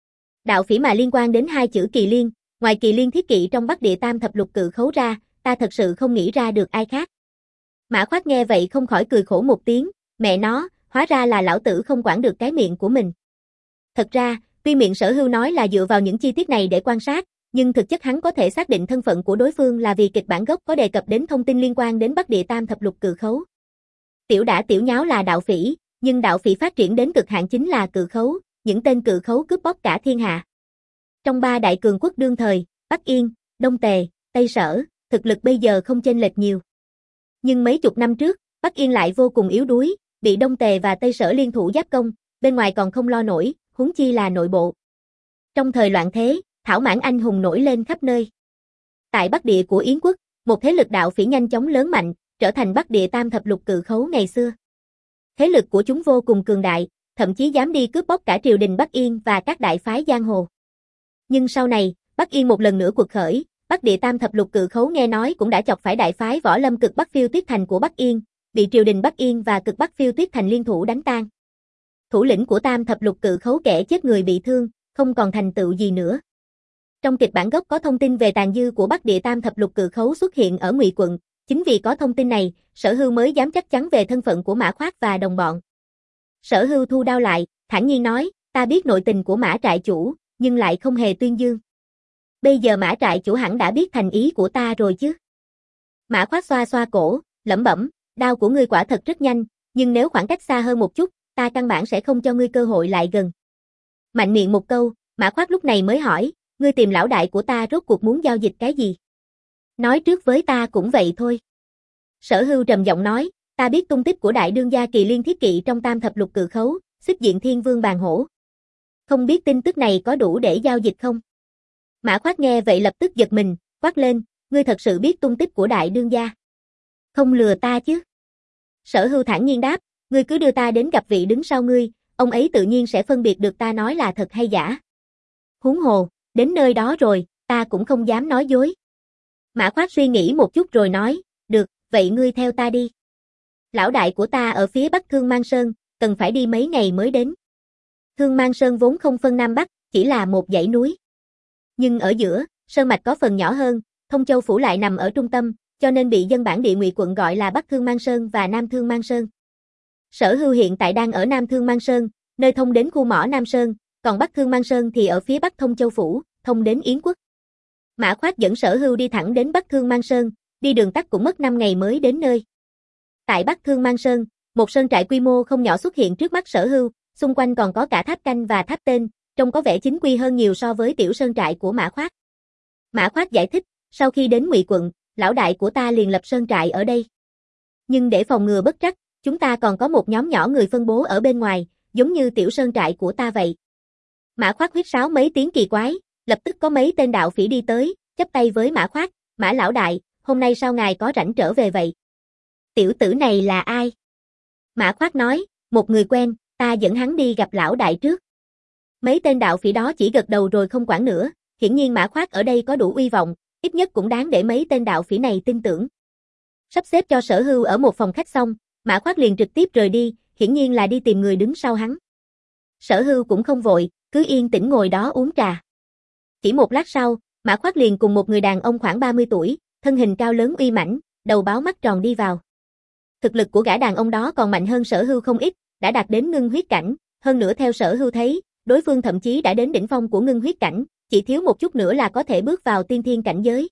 Đạo phỉ mà liên quan đến hai chữ kỳ liên, ngoài kỳ liên thiết kỵ trong Bắc Địa Tam thập lục cự khấu ra, ta thật sự không nghĩ ra được ai khác. Mã Khoát nghe vậy không khỏi cười khổ một tiếng, mẹ nó, hóa ra là lão tử không quản được cái miệng của mình. Thật ra, tuy miệng Sở Hưu nói là dựa vào những chi tiết này để quan sát, nhưng thực chất hắn có thể xác định thân phận của đối phương là vì kịch bản gốc có đề cập đến thông tin liên quan đến Bắc Địa Tam thập lục cự khấu. Tiểu đả tiểu nháo là đạo phỉ, nhưng đạo phỉ phát triển đến cực hạn chính là cự khấu, những tên cự khấu cướp bóc cả thiên hạ. Trong ba đại cường quốc đương thời, Bắc Yên, Đông Tề, Tây Sở, thực lực bây giờ không chênh lệch nhiều. Nhưng mấy chục năm trước, Bắc Yên lại vô cùng yếu đuối, bị Đông Tề và Tây Sở liên thủ giáp công, bên ngoài còn không lo nổi, huống chi là nội bộ. Trong thời loạn thế, thảo mãn anh hùng nổi lên khắp nơi. Tại Bắc Địa của Yến quốc, một thế lực đạo phỉ nhanh chóng lớn mạnh, trở thành Bắc Địa Tam thập lục cự khấu ngày xưa. Thế lực của chúng vô cùng cường đại, thậm chí dám đi cướp bóc cả triều đình Bắc Yên và các đại phái giang hồ. Nhưng sau này, Bắc Yên một lần nữa cuộc khởi, Bắc Địa Tam thập lục cự khấu nghe nói cũng đã chọc phải đại phái Võ Lâm Cực Bắc Phiêu Tuyết Thành của Bắc Yên, bị triều đình Bắc Yên và Cực Bắc Phiêu Tuyết Thành liên thủ đánh tan. Thủ lĩnh của Tam thập lục cự khấu kẻ chết người bị thương, không còn thành tựu gì nữa. Trong kịch bản gốc có thông tin về tàn dư của Bắc Địa Tam thập lục cự khấu xuất hiện ở Ngụy quận, chính vì có thông tin này, Sở Hưu mới dám chắc chắn về thân phận của Mã Khoát và đồng bọn. Sở Hưu thu đao lại, thản nhiên nói, ta biết nội tình của Mã trại chủ, nhưng lại không hề tuyên dương. Bây giờ Mã trại chủ hẳn đã biết thành ý của ta rồi chứ. Mã Khoát xoa xoa cổ, lẩm bẩm, đao của ngươi quả thật rất nhanh, nhưng nếu khoảng cách xa hơn một chút, ta căn bản sẽ không cho ngươi cơ hội lại gần. Mạnh miệng một câu, Mã Khoát lúc này mới hỏi, ngươi tìm lão đại của ta rốt cuộc muốn giao dịch cái gì? Nói trước với ta cũng vậy thôi. Sở Hưu trầm giọng nói, ta biết tung tích của đại đương gia kỳ liên thiết kỵ trong Tam thập lục cự khấu, xích diện thiên vương bàn hổ. Không biết tin tức này có đủ để giao dịch không? Mã Khoát nghe vậy lập tức giật mình, quát lên, ngươi thật sự biết tung tích của đại đương gia? Không lừa ta chứ? Sở Hưu thản nhiên đáp, ngươi cứ đưa ta đến gặp vị đứng sau ngươi, ông ấy tự nhiên sẽ phân biệt được ta nói là thật hay giả. Huống hồ, đến nơi đó rồi, ta cũng không dám nói dối. Mã Khoát suy nghĩ một chút rồi nói, được, vậy ngươi theo ta đi. Lão đại của ta ở phía bắc Thương Mang Sơn, cần phải đi mấy ngày mới đến. Thương Mang Sơn vốn không phân Nam Bắc, chỉ là một dãy núi. Nhưng ở giữa, sơn mạch có phần nhỏ hơn, Thông Châu Phủ lại nằm ở trung tâm, cho nên bị dân bản địa Ngụy quận gọi là Bắc Thương Mang Sơn và Nam Thương Mang Sơn. Sở Hưu hiện tại đang ở Nam Thương Mang Sơn, nơi thông đến khu mỏ Nam Sơn, còn Bắc Thương Mang Sơn thì ở phía bắc Thông Châu Phủ, thông đến Yến quốc. Mã Khoát dẫn Sở Hưu đi thẳng đến Bắc Thương Mang Sơn, đi đường tắt cũng mất năm ngày mới đến nơi. Tại Bắc Thương Mang Sơn, một sơn trại quy mô không nhỏ xuất hiện trước mắt Sở Hưu, xung quanh còn có cả tháp canh và tháp tên, trông có vẻ chính quy hơn nhiều so với tiểu sơn trại của Mã Khoát. Mã Khoát giải thích, sau khi đến Ngụy quận, lão đại của ta liền lập sơn trại ở đây. Nhưng để phòng ngừa bất trắc, chúng ta còn có một nhóm nhỏ người phân bố ở bên ngoài, giống như tiểu sơn trại của ta vậy. Mã Khoát huýt sáo mấy tiếng kỳ quái, lập tức có mấy tên đạo phỉ đi tới, chắp tay với Mã Khoát, Mã lão đại, hôm nay sao ngài có rảnh trở về vậy? Tiểu tử này là ai? Mã Khoát nói, một người quen, ta dẫn hắn đi gặp lão đại trước. Mấy tên đạo phỉ đó chỉ gật đầu rồi không quản nữa, hiển nhiên Mã Khoát ở đây có đủ uy vọng, ít nhất cũng đáng để mấy tên đạo phỉ này tin tưởng. Sắp xếp cho Sở Hưu ở một phòng khách xong, Mã Khoát liền trực tiếp rời đi, hiển nhiên là đi tìm người đứng sau hắn. Sở Hưu cũng không vội, cứ yên tĩnh ngồi đó uống trà. Chỉ một lát sau, Mã Khoát liền cùng một người đàn ông khoảng ba mươi tuổi, thân hình cao lớn uy mãnh, đầu báo mắt tròn đi vào. Thực lực của gã đàn ông đó còn mạnh hơn Sở Hưu không ít, đã đạt đến ngưng huyết cảnh, hơn nữa theo Sở Hưu thấy, đối phương thậm chí đã đến đỉnh phong của ngưng huyết cảnh, chỉ thiếu một chút nữa là có thể bước vào tiên thiên cảnh giới.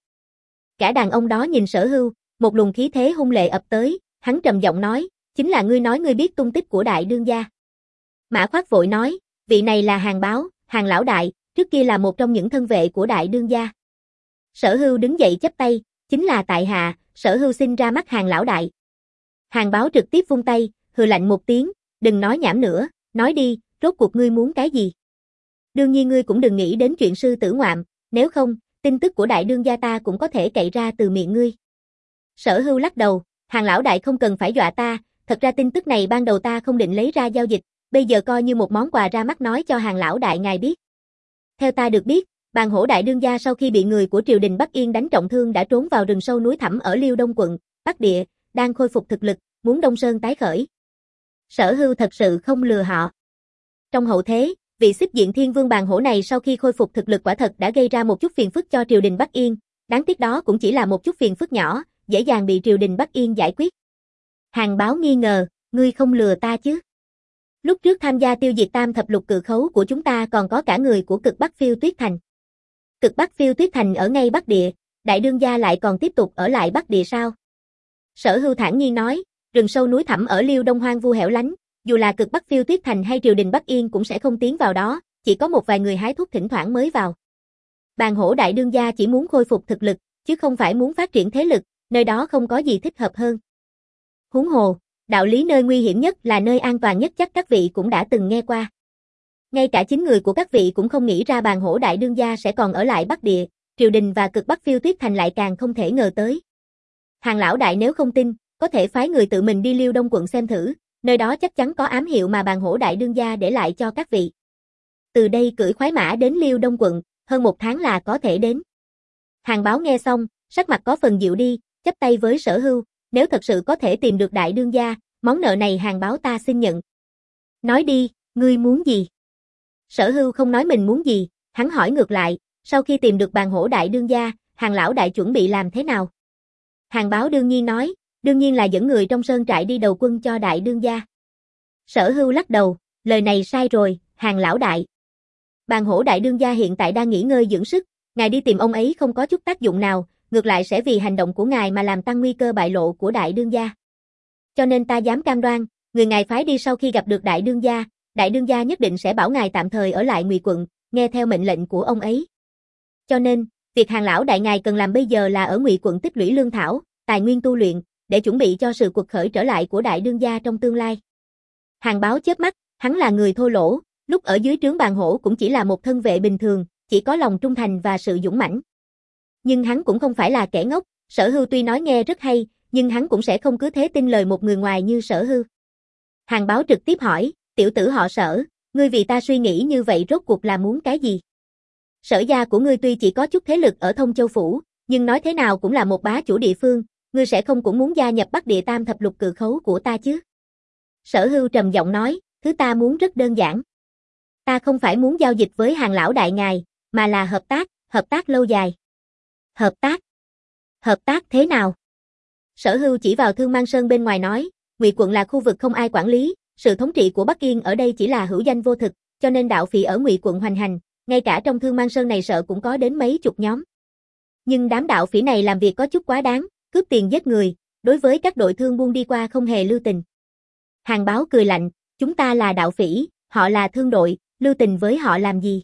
Gã đàn ông đó nhìn Sở Hưu, một luồng khí thế hung lệ ập tới, hắn trầm giọng nói, chính là ngươi nói ngươi biết tung tích của đại đương gia. Mã Khoát vội nói, vị này là Hàn Báo, Hàn lão đại, trước kia là một trong những thân vệ của đại đương gia. Sở Hưu đứng dậy chắp tay, chính là tại hạ, Sở Hưu xin ra mắt Hàn lão đại. Hàn Báo trực tiếp vung tay, hừ lạnh một tiếng, đừng nói nhảm nữa, nói đi, rốt cuộc ngươi muốn cái gì? Đương nhiên ngươi cũng đừng nghĩ đến chuyện sư tử ngoạm, nếu không, tin tức của đại đương gia ta cũng có thể cậy ra từ miệng ngươi. Sở Hưu lắc đầu, Hàn lão đại không cần phải dọa ta, thật ra tin tức này ban đầu ta không định lấy ra giao dịch, bây giờ coi như một món quà ra mắt nói cho Hàn lão đại ngài biết. Theo ta được biết, Bàn Hổ đại đương gia sau khi bị người của triều đình Bắc Yên đánh trọng thương đã trốn vào rừng sâu núi thẳm ở Liêu Đông quận, Bắc Địa, đang khôi phục thực lực, muốn Đông Sơn tái khởi. Sở Hưu thật sự không lừa họ. Trong hậu thế, vị Xích Diện Thiên Vương Bàn Hổ này sau khi khôi phục thực lực quả thật đã gây ra một chút phiền phức cho triều đình Bắc Yên, đáng tiếc đó cũng chỉ là một chút phiền phức nhỏ, dễ dàng bị triều đình Bắc Yên giải quyết. Hàn Báo nghi ngờ, ngươi không lừa ta chứ? Lúc trước tham gia tiêu diệt tam thập lục cự khấu của chúng ta còn có cả người của cực Bắc Phiêu Tuyết Thành. Cực Bắc Phiêu Tuyết Thành ở ngay Bắc Địa, đại đương gia lại còn tiếp tục ở lại Bắc Địa sao? Sở Hưu thản nhiên nói, rừng sâu núi thẳm ở Liêu Đông hoang vu hẻo lánh, dù là cực Bắc Phiêu Tuyết Thành hay triều đình Bắc Yên cũng sẽ không tiến vào đó, chỉ có một vài người hái thuốc thỉnh thoảng mới vào. Bàn Hổ đại đương gia chỉ muốn khôi phục thực lực, chứ không phải muốn phát triển thế lực, nơi đó không có gì thích hợp hơn. Huống hồ, đạo lý nơi nguy hiểm nhất là nơi an toàn nhất chắc các vị cũng đã từng nghe qua. Ngay cả chính người của các vị cũng không nghĩ ra Bàn Hổ đại đương gia sẽ còn ở lại Bắc Địa, triều đình và cực Bắc Phiêu Tuyết Thành lại càng không thể ngờ tới. Hàng lão đại nếu không tin, có thể phái người tự mình đi Liêu Đông quận xem thử, nơi đó chắc chắn có ám hiệu mà Bàn Hổ đại đương gia để lại cho các vị. Từ đây cưỡi khoái mã đến Liêu Đông quận, hơn một tháng là có thể đến. Hàn Báo nghe xong, sắc mặt có phần dịu đi, chắp tay với Sở Hưu, nếu thật sự có thể tìm được đại đương gia, món nợ này Hàn Báo ta xin nhận. Nói đi, ngươi muốn gì? Sở Hưu không nói mình muốn gì, hắn hỏi ngược lại, sau khi tìm được Bàn Hổ đại đương gia, Hàn lão đại chuẩn bị làm thế nào? Hàn Báo đương nhiên nói, đương nhiên là dẫn người trong sơn trại đi đầu quân cho đại đương gia. Sở Hưu lắc đầu, lời này sai rồi, Hàn lão đại. Bàn Hổ đại đương gia hiện tại đang nghỉ ngơi dưỡng sức, ngài đi tìm ông ấy không có chút tác dụng nào, ngược lại sẽ vì hành động của ngài mà làm tăng nguy cơ bại lộ của đại đương gia. Cho nên ta dám cam đoan, người ngài phái đi sau khi gặp được đại đương gia, đại đương gia nhất định sẽ bảo ngài tạm thời ở lại Ngụy quận, nghe theo mệnh lệnh của ông ấy. Cho nên, việc Hàn lão đại ngài cần làm bây giờ là ở Ngụy quận tích lũy lương thảo, tài nguyên tu luyện, để chuẩn bị cho sự cuộc khởi trở lại của đại đương gia trong tương lai. Hàn Báo chớp mắt, hắn là người thô lỗ, lúc ở dưới trướng Bàn Hổ cũng chỉ là một thân vệ bình thường, chỉ có lòng trung thành và sự dũng mãnh. Nhưng hắn cũng không phải là kẻ ngốc, Sở Hưu tuy nói nghe rất hay, nhưng hắn cũng sẽ không cứ thế tin lời một người ngoài như Sở Hưu. Hàn Báo trực tiếp hỏi, tiểu tử họ Sở, ngươi vì ta suy nghĩ như vậy rốt cuộc là muốn cái gì? Sở gia của ngươi tuy chỉ có chút thế lực ở Thông Châu Phủ, nhưng nói thế nào cũng là một bá chủ địa phương, ngươi sẽ không cũng muốn gia nhập Bắc Địa tam thập lục cự khấu của ta chứ? Sở Hưu trầm giọng nói, thứ ta muốn rất đơn giản. Ta không phải muốn giao dịch với Hàn lão đại ngài, mà là hợp tác, hợp tác lâu dài. Hợp tác? Hợp tác thế nào? Sở Hưu chỉ vào Thương Mang Sơn bên ngoài nói, Ngụy quận là khu vực không ai quản lý, sự thống trị của Bắc Yên ở đây chỉ là hữu danh vô thực, cho nên đạo phỉ ở Ngụy quận hoành hành, ngay cả trong Thương Mang Sơn này sợ cũng có đến mấy chục nhóm. Nhưng đám đạo phỉ này làm việc có chút quá đáng, cướp tiền giết người, đối với các đội thương buôn đi qua không hề lưu tình. Hàn Báo cười lạnh, chúng ta là đạo phỉ, họ là thương đội, lưu tình với họ làm gì?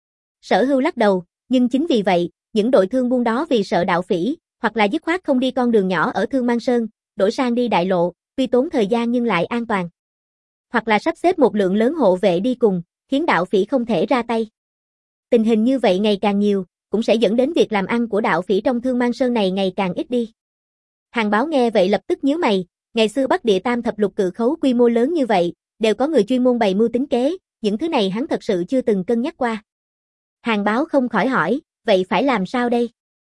Sở Hưu lắc đầu, nhưng chính vì vậy, những đội thương buôn đó vì sợ đạo phỉ, hoặc là dứt khoát không đi con đường nhỏ ở Thương Mang Sơn, đổi sang đi đại lộ, tuy tốn thời gian nhưng lại an toàn. Hoặc là sắp xếp một lượng lớn hộ vệ đi cùng, khiến đạo phỉ không thể ra tay. Tình hình như vậy ngày càng nhiều, cũng sẽ dẫn đến việc làm ăn của đạo phỉ trong Thương Mang Sơn này ngày càng ít đi. Hàn Báo nghe vậy lập tức nhíu mày, ngày xưa Bắc Địa tam thập lục cự khấu quy mô lớn như vậy, đều có người chuyên môn bày mưu tính kế, những thứ này hắn thật sự chưa từng cân nhắc qua. Hàn Báo không khỏi hỏi, vậy phải làm sao đây?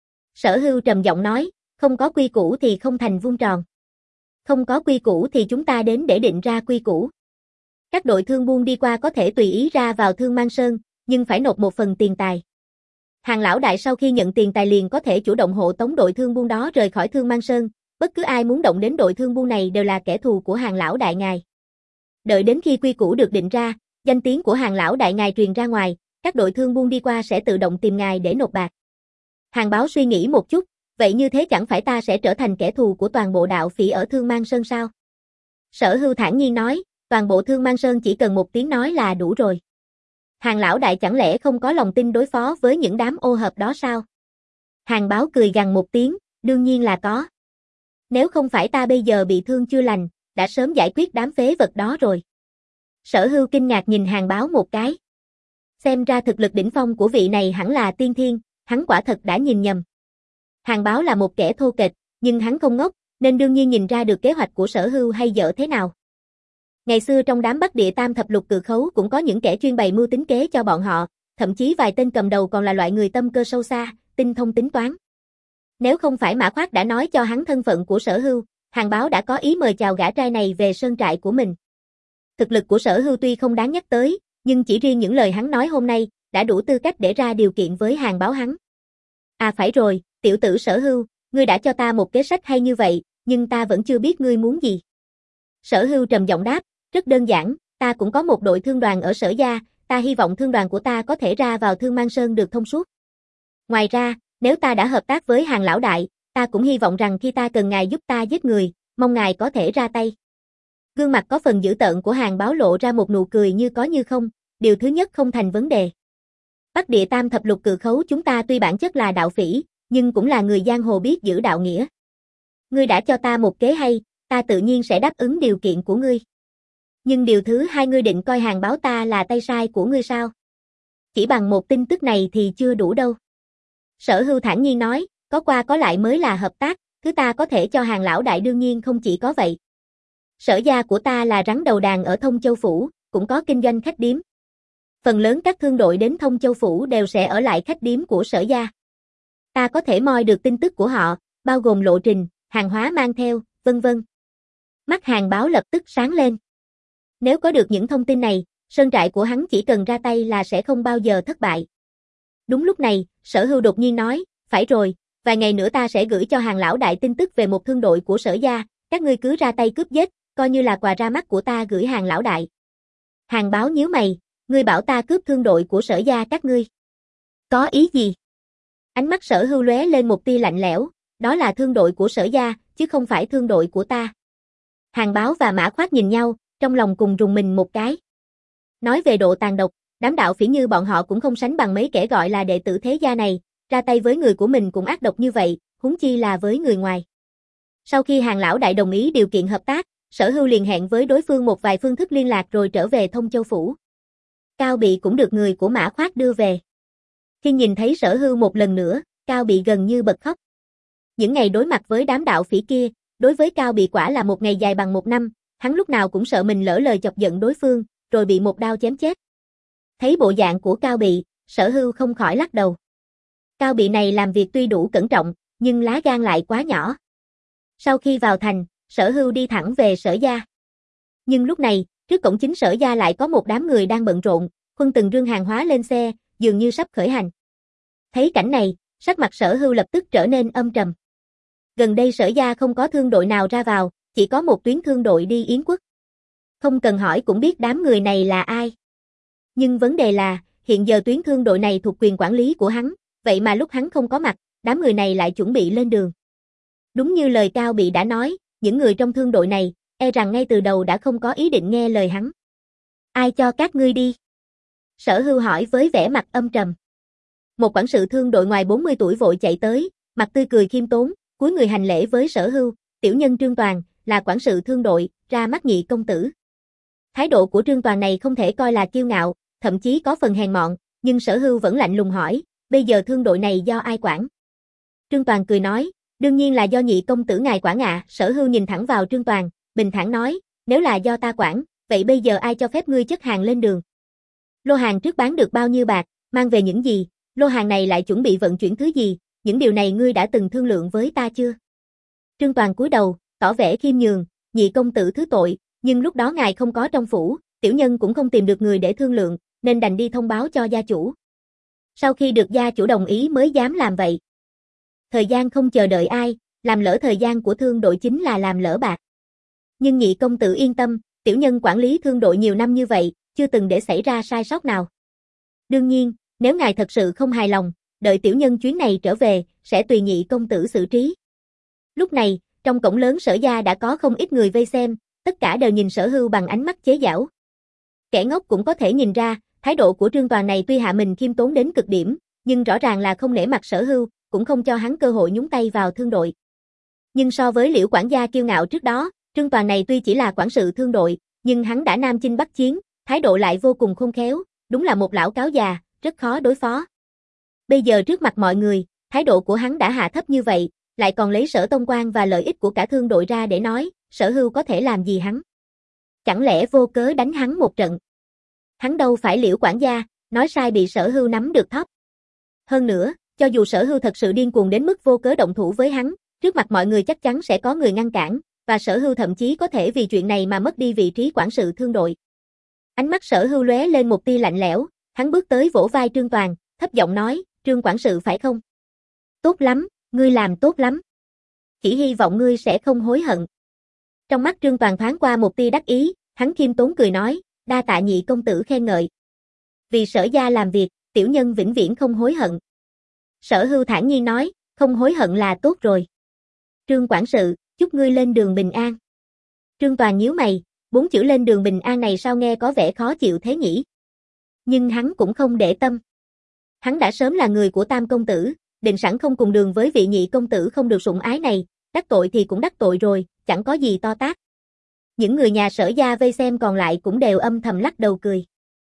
Sở Hưu trầm giọng nói, không có quy củ thì không thành vuông tròn. Không có quy củ thì chúng ta đến để định ra quy củ. Các đội thương buôn đi qua có thể tùy ý ra vào Thương Mang Sơn, nhưng phải nộp một phần tiền tài. Hàn lão đại sau khi nhận tiền tài liền có thể chủ động hộ tống đội thương buôn đó rời khỏi Thương Mang Sơn, bất cứ ai muốn động đến đội thương buôn này đều là kẻ thù của Hàn lão đại ngài. Đợi đến khi quy củ được định ra, danh tiếng của Hàn lão đại ngài truyền ra ngoài, các đội thương buôn đi qua sẽ tự động tìm ngài để nộp bạc. Hàn Báo suy nghĩ một chút, vậy như thế chẳng phải ta sẽ trở thành kẻ thù của toàn bộ đạo phỉ ở Thương Mang Sơn sao? Sở Hưu thản nhiên nói, toàn bộ Thương Mang Sơn chỉ cần một tiếng nói là đủ rồi. Hàn lão đại chẳng lẽ không có lòng tin đối phó với những đám ô hợp đó sao? Hàn Báo cười gằn một tiếng, đương nhiên là có. Nếu không phải ta bây giờ bị thương chưa lành, đã sớm giải quyết đám phế vật đó rồi. Sở Hưu kinh ngạc nhìn Hàn Báo một cái. Xem ra thực lực đỉnh phong của vị này hẳn là tiên thiên, hắn quả thật đã nhìn nhầm. Hàn Báo là một kẻ thô kệch, nhưng hắn không ngốc, nên đương nhiên nhìn ra được kế hoạch của Sở Hưu hay dở thế nào. Ngày xưa trong đám Bắc Địa tam thập lục cự khấu cũng có những kẻ chuyên bày mưu tính kế cho bọn họ, thậm chí vài tên cầm đầu còn là loại người tâm cơ sâu xa, tinh thông tính toán. Nếu không phải Mã Khoát đã nói cho hắn thân phận của Sở Hưu, Hàn Báo đã có ý mời chào gã trai này về sơn trại của mình. Thực lực của Sở Hưu tuy không đáng nhắc tới, nhưng chỉ riêng những lời hắn nói hôm nay, đã đủ tư cách để ra điều kiện với Hàn Báo hắn. À phải rồi, tiểu tử Sở Hưu, ngươi đã cho ta một kế sách hay như vậy, nhưng ta vẫn chưa biết ngươi muốn gì. Sở Hưu trầm giọng đáp, rất đơn giản, ta cũng có một đội thương đoàn ở Sở Gia, ta hy vọng thương đoàn của ta có thể ra vào Thương Mang Sơn được thông suốt. Ngoài ra, nếu ta đã hợp tác với Hàn lão đại, ta cũng hy vọng rằng khi ta cần ngài giúp ta giết người, mong ngài có thể ra tay. Gương mặt có phần dữ tợn của Hàn Báo lộ ra một nụ cười như có như không, điều thứ nhất không thành vấn đề. Bắc Địa Tam Thập Lục Cự Khấu chúng ta tuy bản chất là đạo phỉ, nhưng cũng là người giang hồ biết giữ đạo nghĩa. Ngươi đã cho ta một kế hay, ta tự nhiên sẽ đáp ứng điều kiện của ngươi. Nhưng điều thứ hai, ngươi định coi Hàn Báo ta là tay sai của ngươi sao? Chỉ bằng một tin tức này thì chưa đủ đâu. Sở Hưu thản nhiên nói, có qua có lại mới là hợp tác, thứ ta có thể cho Hàn lão đại đương nhiên không chỉ có vậy. Sở Gia của ta là rắn đầu đàn ở Thông Châu Phủ, cũng có kinh doanh khách điếm. Phần lớn các thương đội đến Thông Châu Phủ đều sẽ ở lại khách điếm của Sở Gia. Ta có thể moi được tin tức của họ, bao gồm lộ trình, hàng hóa mang theo, vân vân. Mắt Hàn Báo lập tức sáng lên. Nếu có được những thông tin này, sơn trại của hắn chỉ cần ra tay là sẽ không bao giờ thất bại. Đúng lúc này, Sở Hưu đột nhiên nói, phải rồi, vài ngày nữa ta sẽ gửi cho Hàn lão đại tin tức về một thương đội của Sở Gia, các ngươi cứ ra tay cướp giết, coi như là quà ra mắt của ta gửi Hàn lão đại. Hàn Báo nhíu mày, ngươi bảo ta cướp thương đội của Sở Gia các ngươi. Có ý gì? Ánh mắt Sở Hưu lóe lên một tia lạnh lẽo, đó là thương đội của Sở Gia, chứ không phải thương đội của ta. Hàn Báo và Mã Khoát nhìn nhau, trong lòng cùng rùng mình một cái. Nói về độ tàn độc, đám đạo phỉ như bọn họ cũng không sánh bằng mấy kẻ gọi là đệ tử thế gia này, ra tay với người của mình cũng ác độc như vậy, huống chi là với người ngoài. Sau khi Hàn lão đại đồng ý điều kiện hợp tác, Sở Hưu liền hẹn với đối phương một vài phương thức liên lạc rồi trở về Thông Châu Phủ. Cao Bị cũng được người của Mã Khoát đưa về. Khi nhìn thấy Sở Hưu một lần nữa, Cao Bị gần như bật khóc. Những ngày đối mặt với đám đạo phỉ kia, đối với Cao Bị quả là một ngày dài bằng một năm, hắn lúc nào cũng sợ mình lỡ lời chọc giận đối phương, rồi bị một đao chém chết. Thấy bộ dạng của Cao Bị, Sở Hưu không khỏi lắc đầu. Cao Bị này làm việc tuy đủ cẩn trọng, nhưng lá gan lại quá nhỏ. Sau khi vào thành, Sở Hưu đi thẳng về Sở Gia. Nhưng lúc này, trước cổng chính Sở Gia lại có một đám người đang bận rộn, khuân từng rương hàng hóa lên xe, dường như sắp khởi hành. Thấy cảnh này, sắc mặt Sở Hưu lập tức trở nên âm trầm. Gần đây Sở Gia không có thương đội nào ra vào, chỉ có một tuyến thương đội đi Yến Quốc. Không cần hỏi cũng biết đám người này là ai. Nhưng vấn đề là, hiện giờ tuyến thương đội này thuộc quyền quản lý của hắn, vậy mà lúc hắn không có mặt, đám người này lại chuẩn bị lên đường. Đúng như lời Cao Bị đã nói, những người trong thương đội này, e rằng ngay từ đầu đã không có ý định nghe lời hắn. Ai cho các ngươi đi? Sở Hưu hỏi với vẻ mặt âm trầm. Một quản sự thương đội ngoài bốn mươi tuổi vội chạy tới, mặt tươi cười khiêm tốn, cúi người hành lễ với Sở Hưu, tiểu nhân Trương Toàn, là quản sự thương đội, ra mắt Nhị công tử. Thái độ của Trương Toàn này không thể coi là kiêu ngạo, thậm chí có phần hèn mọn, nhưng Sở Hưu vẫn lạnh lùng hỏi, bây giờ thương đội này do ai quản? Trương Toàn cười nói, đương nhiên là do Nhị công tử ngài quản ạ. Sở Hưu nhìn thẳng vào Trương Toàn, bình thản nói, nếu là do ta quản, vậy bây giờ ai cho phép ngươi chất hàng lên đường? Lô hàng trước bán được bao nhiêu bạc, mang về những gì, lô hàng này lại chuẩn bị vận chuyển thứ gì, những điều này ngươi đã từng thương lượng với ta chưa? Trương Toàn cúi đầu, tỏ vẻ khiêm nhường, Nhị công tử thứ tội, nhưng lúc đó ngài không có trong phủ, tiểu nhân cũng không tìm được người để thương lượng, nên đành đi thông báo cho gia chủ. Sau khi được gia chủ đồng ý mới dám làm vậy. Thời gian không chờ đợi ai, làm lỡ thời gian của thương đội chính là làm lỡ bạc. Nhưng Nhị công tử yên tâm, tiểu nhân quản lý thương đội nhiều năm như vậy, chưa từng để xảy ra sai sót nào. Đương nhiên, nếu ngài thật sự không hài lòng, đợi tiểu nhân chuyến này trở về, sẽ tùy Nhị công tử xử trí. Lúc này, trong cổng lớn Sở Gia đã có không ít người vây xem, tất cả đều nhìn Sở Hưu bằng ánh mắt chế giễu. Kẻ ngốc cũng có thể nhìn ra, thái độ của Trương Toàn này tuy hạ mình khiêm tốn đến cực điểm, nhưng rõ ràng là không nể mặt Sở Hưu, cũng không cho hắn cơ hội nhúng tay vào thương đội. Nhưng so với Liễu quản gia kiêu ngạo trước đó, Trương Toàn này tuy chỉ là quản sự thương đội, nhưng hắn đã nam chinh bắc chiến, thái độ lại vô cùng khôn khéo, đúng là một lão cáo già, rất khó đối phó. Bây giờ trước mặt mọi người, thái độ của hắn đã hạ thấp như vậy, lại còn lấy Sở Tông Quan và lợi ích của cả thương đội ra để nói, Sở Hưu có thể làm gì hắn? Chẳng lẽ vô cớ đánh hắn một trận? Hắn đâu phải Liễu quản gia, Nói sai bị Sở Hưu nắm được thóp. Hơn nữa, cho dù Sở Hưu thật sự điên cuồng đến mức vô cớ động thủ với hắn, trước mặt mọi người chắc chắn sẽ có người ngăn cản, và Sở Hưu thậm chí có thể vì chuyện này mà mất đi vị trí quản sự thương đội. Ánh mắt Sở Hưu lóe lên một tia lạnh lẽo, hắn bước tới vỗ vai Trương Toàn, thấp giọng nói, Trương quản sự phải không? Tốt lắm, ngươi làm tốt lắm. Chỉ hy vọng ngươi sẽ không hối hận. Trong mắt Trương Toàn thoáng qua một tia đắc ý, hắn khiêm tốn cười nói, đa tạ nhị công tử khen ngợi. Vì Sở gia làm việc, tiểu nhân vĩnh viễn không hối hận. Sở Hưu thản nhiên nói, không hối hận là tốt rồi. Trương quản sự, chúc ngươi lên đường bình an. Trương Toàn nhíu mày, bốn chữ lên đường bình an này sao nghe có vẻ khó chịu thế nhỉ? Nhưng hắn cũng không để tâm. Hắn đã sớm là người của Tam công tử, định sẵn không cùng đường với vị nhị công tử không được sủng ái này, đắc tội thì cũng đắc tội rồi, chẳng có gì to tát. Những người nhà Sở gia vây xem còn lại cũng đều âm thầm lắc đầu cười.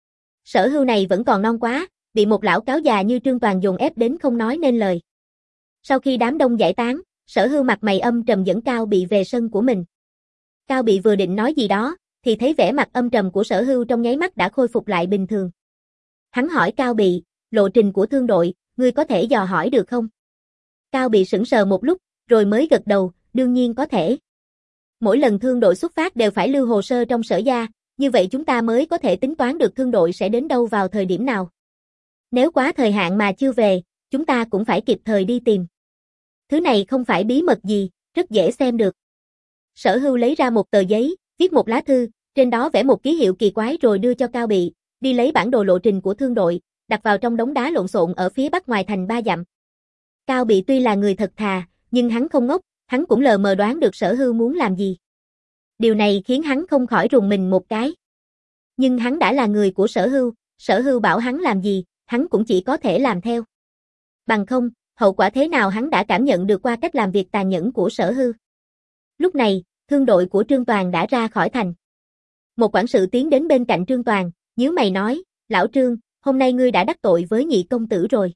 Sở Hưu này vẫn còn non quá, bị một lão cáo già như Trương Toàn dồn ép đến không nói nên lời. Sau khi đám đông giải tán, Sở Hưu mặt mày âm trầm dẫn Cao Bị về sân của mình. Cao Bị vừa định nói gì đó, thì thấy vẻ mặt âm trầm của Sở Hưu trong nháy mắt đã khôi phục lại bình thường. Hắn hỏi Cao Bị, lộ trình của thương đội, ngươi có thể dò hỏi được không? Cao Bị sững sờ một lúc, rồi mới gật đầu, đương nhiên có thể. Mỗi lần thương đội xuất phát đều phải lưu hồ sơ trong Sở gia, như vậy chúng ta mới có thể tính toán được thương đội sẽ đến đâu vào thời điểm nào. Nếu quá thời hạn mà chưa về, chúng ta cũng phải kịp thời đi tìm. Thứ này không phải bí mật gì, rất dễ xem được. Sở Hưu lấy ra một tờ giấy, viết một lá thư, trên đó vẽ một ký hiệu kỳ quái rồi đưa cho Cao Bị, đi lấy bản đồ lộ trình của thương đội, đặt vào trong đống đá lộn xộn ở phía bắc ngoài thành ba dặm. Cao Bị tuy là người thật thà, nhưng hắn không ngốc, hắn cũng lờ mờ đoán được Sở Hưu muốn làm gì. Điều này khiến hắn không khỏi rùng mình một cái. Nhưng hắn đã là người của Sở Hưu, Sở Hưu bảo hắn làm gì, hắn cũng chỉ có thể làm theo. Bằng không, hậu quả thế nào hắn đã cảm nhận được qua cách làm việc tàn nhẫn của Sở Hưu. Lúc này, thương đội của Trương Toàn đã ra khỏi thành. Một quản sự tiến đến bên cạnh Trương Toàn, nhíu mày nói, lão Trương, hôm nay ngươi đã đắc tội với nhị công tử rồi.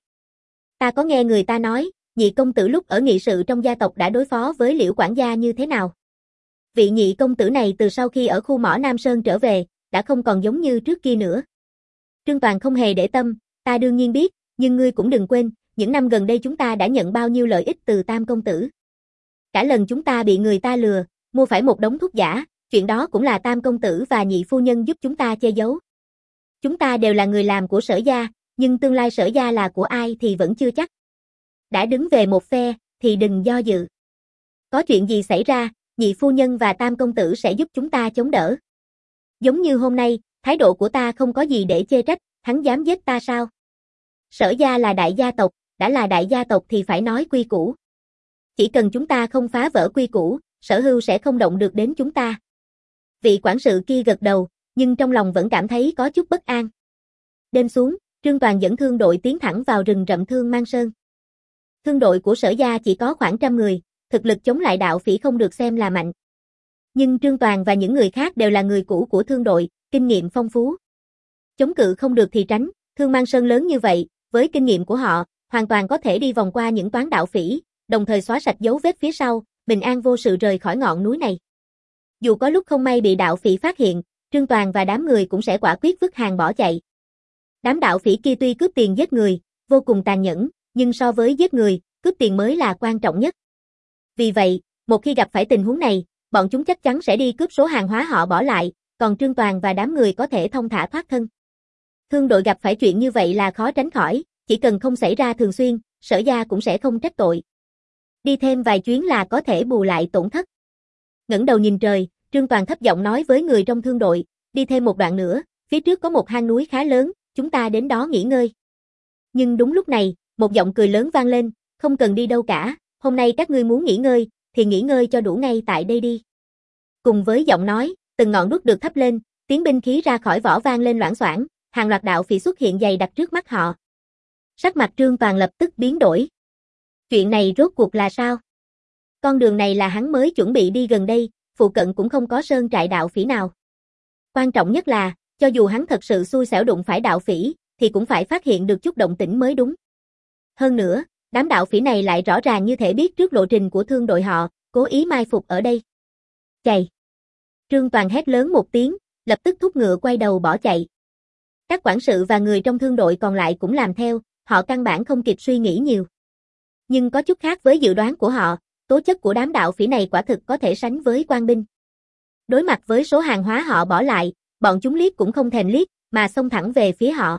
Ta có nghe người ta nói, nhị công tử lúc ở nghị sự trong gia tộc đã đối phó với Liễu quản gia như thế nào. Vị nhị công tử này từ sau khi ở khu mỏ Nam Sơn trở về, đã không còn giống như trước kia nữa. Trương Toàn không hề để tâm, ta đương nhiên biết, nhưng ngươi cũng đừng quên, những năm gần đây chúng ta đã nhận bao nhiêu lợi ích từ Tam công tử. Cả lần chúng ta bị người ta lừa, mua phải một đống thuốc giả, chuyện đó cũng là Tam công tử và nhị phu nhân giúp chúng ta che giấu. Chúng ta đều là người làm của Sở gia, nhưng tương lai Sở gia là của ai thì vẫn chưa chắc. Đã đứng về một phe, thì đừng do dự. Có chuyện gì xảy ra, nhị phu nhân và Tam công tử sẽ giúp chúng ta chống đỡ. Giống như hôm nay, thái độ của ta không có gì để chê trách, hắn dám giết ta sao? Sở gia là đại gia tộc, đã là đại gia tộc thì phải nói quy củ. Chỉ cần chúng ta không phá vỡ quy củ, Sở Hưu sẽ không động được đến chúng ta. Vị quản sự kia gật đầu, nhưng trong lòng vẫn cảm thấy có chút bất an. Đêm xuống, Trương Toàn dẫn thương đội tiến thẳng vào rừng rậm Thương Mang Sơn. Thương đội của Sở gia chỉ có khoảng trăm người, thực lực chống lại đạo phỉ không được xem là mạnh. Nhưng Trương Toàn và những người khác đều là người cũ của thương đội, kinh nghiệm phong phú. Chống cự không được thì tránh, Thương Mang Sơn lớn như vậy, với kinh nghiệm của họ, hoàn toàn có thể đi vòng qua những toán đạo phỉ, đồng thời xóa sạch dấu vết phía sau, bình an vô sự rời khỏi ngọn núi này. Dù có lúc không may bị đạo phỉ phát hiện, Trương Toàn và đám người cũng sẽ quả quyết vứt hàng bỏ chạy. Đám đạo phỉ kia tuy cướp tiền giết người, vô cùng tàn nhẫn, nhưng so với giết người, cướp tiền mới là quan trọng nhất. Vì vậy, một khi gặp phải tình huống này, bọn chúng chắc chắn sẽ đi cướp số hàng hóa họ bỏ lại, còn Trương Toàn và đám người có thể thông thả thoát thân. Thương đội gặp phải chuyện như vậy là khó tránh khỏi, chỉ cần không xảy ra thường xuyên, Sở gia cũng sẽ không trách tội. Đi thêm vài chuyến là có thể bù lại tổn thất. Ngẩng đầu nhìn trời, Trương Toàn thấp giọng nói với người trong thương đội, đi thêm một đoạn nữa, phía trước có một hang núi khá lớn, chúng ta đến đó nghỉ ngơi. Nhưng đúng lúc này, một giọng cười lớn vang lên, không cần đi đâu cả, hôm nay các ngươi muốn nghỉ ngơi, thì nghỉ ngơi cho đủ ngay tại đây đi. Cùng với giọng nói, từng ngọn đuốc được thắp lên, tiếng binh khí ra khỏi vỏ vang lên loảng xoảng, hàng loạt đạo phỉ xuất hiện dày đặc trước mắt họ. Sắc mặt Trương Toàn lập tức biến đổi. Chuyện này rốt cuộc là sao? Con đường này là hắn mới chuẩn bị đi gần đây, phụ cận cũng không có sơn trại đạo phỉ nào. Quan trọng nhất là, cho dù hắn thật sự xui xẻo đụng phải đạo phỉ, thì cũng phải phát hiện được chút động tĩnh mới đúng. Hơn nữa, đám đạo phỉ này lại rõ ràng như thể biết trước lộ trình của thương đội họ, cố ý mai phục ở đây. Chạy! Trương Toàn hét lớn một tiếng, lập tức thúc ngựa quay đầu bỏ chạy. Các quản sự và người trong thương đội còn lại cũng làm theo, họ căn bản không kịp suy nghĩ nhiều. Nhưng có chút khác với dự đoán của họ, tố chất của đám đạo phỉ này quả thực có thể sánh với quan binh. Đối mặt với số hàng hóa họ bỏ lại, bọn chúng liếc cũng không thèm liếc, mà xông thẳng về phía họ.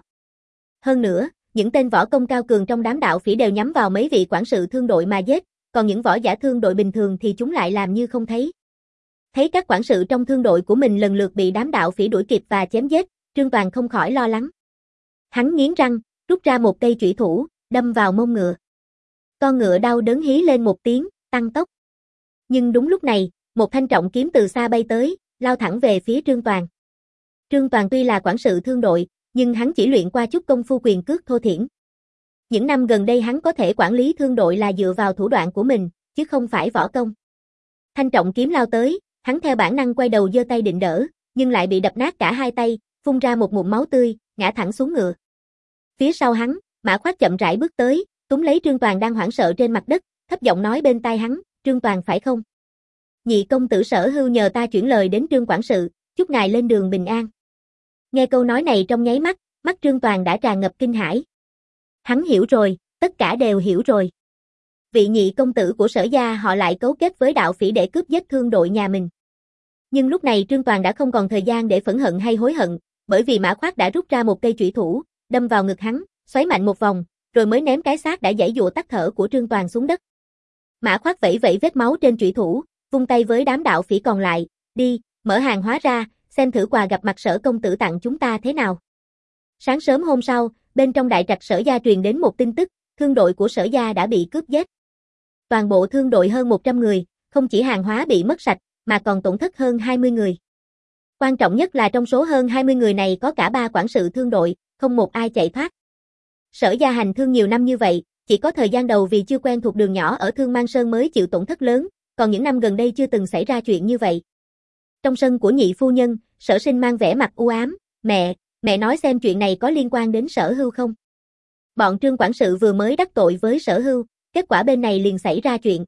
Hơn nữa, những tên võ công cao cường trong đám đạo phỉ đều nhắm vào mấy vị quản sự thương đội mà giết, còn những võ giả thương đội bình thường thì chúng lại làm như không thấy. Thấy các quản sự trong thương đội của mình lần lượt bị đám đạo phỉ đuổi kịp và chém giết, Trương Toàn không khỏi lo lắng. Hắn nghiến răng, rút ra một cây chủy thủ, đâm vào mông ngựa. Con ngựa đau đớn hí lên một tiếng, tăng tốc. Nhưng đúng lúc này, một thanh trọng kiếm từ xa bay tới, lao thẳng về phía Trương Toàn. Trương Toàn tuy là quản sự thương đội, nhưng hắn chỉ luyện qua chút công phu quyền cước thô thiển. Những năm gần đây hắn có thể quản lý thương đội là dựa vào thủ đoạn của mình, chứ không phải võ công. Thanh trọng kiếm lao tới, hắn theo bản năng quay đầu giơ tay định đỡ, nhưng lại bị đập nát cả hai tay, phun ra một ngụm máu tươi, ngã thẳng xuống ngựa. Phía sau hắn, Mã Khoát chậm rãi bước tới, túm lấy Trương Toàn đang hoảng sợ trên mặt đất, thấp giọng nói bên tai hắn, "Trương Toàn phải không? Nhị công tử Sở Hưu nhờ ta chuyển lời đến Trương quản sự, chúc ngài lên đường bình an." Nghe câu nói này trong nháy mắt, mắt Trương Toàn đã tràn ngập kinh hãi. Hắn hiểu rồi, tất cả đều hiểu rồi. Vị nhị công tử của Sở gia họ lại cấu kết với đạo phỉ để cướp giết thương đội nhà mình. Nhưng lúc này Trương Toàn đã không còn thời gian để phẫn hận hay hối hận, bởi vì Mã Khoát đã rút ra một cây chủy thủ, đâm vào ngực hắn, xoáy mạnh một vòng, rồi mới ném cái xác đã giãy giụa tắt thở của Trương Toàn xuống đất. Mã Khoát vẫy vẫy vết máu trên chủy thủ, vung tay với đám đạo phỉ còn lại, "Đi, mở hàng hóa ra, xem thử quà gặp mặt Sở công tử tặng chúng ta thế nào." Sáng sớm hôm sau, bên trong đại trạch Sở gia truyền đến một tin tức, thương đội của Sở gia đã bị cướp giết. Toàn bộ thương đội hơn một trăm người, không chỉ hàng hóa bị mất sạch, mà còn tổn thất hơn hai mươi người. Quan trọng nhất là trong số hơn hai mươi người này có cả ba quản sự thương đội, không một ai chạy thoát. Sở gia hành thương nhiều năm như vậy, chỉ có thời gian đầu vì chưa quen thuộc đường nhỏ ở Thương Mang Sơn mới chịu tổn thất lớn, còn những năm gần đây chưa từng xảy ra chuyện như vậy. Trong sân của nhị phu nhân, Sở Sinh mang vẻ mặt u ám, "Mẹ, mẹ nói xem chuyện này có liên quan đến Sở Hưu không? Bọn Trương quản sự vừa mới đắc tội với Sở Hưu, kết quả bên này liền xảy ra chuyện."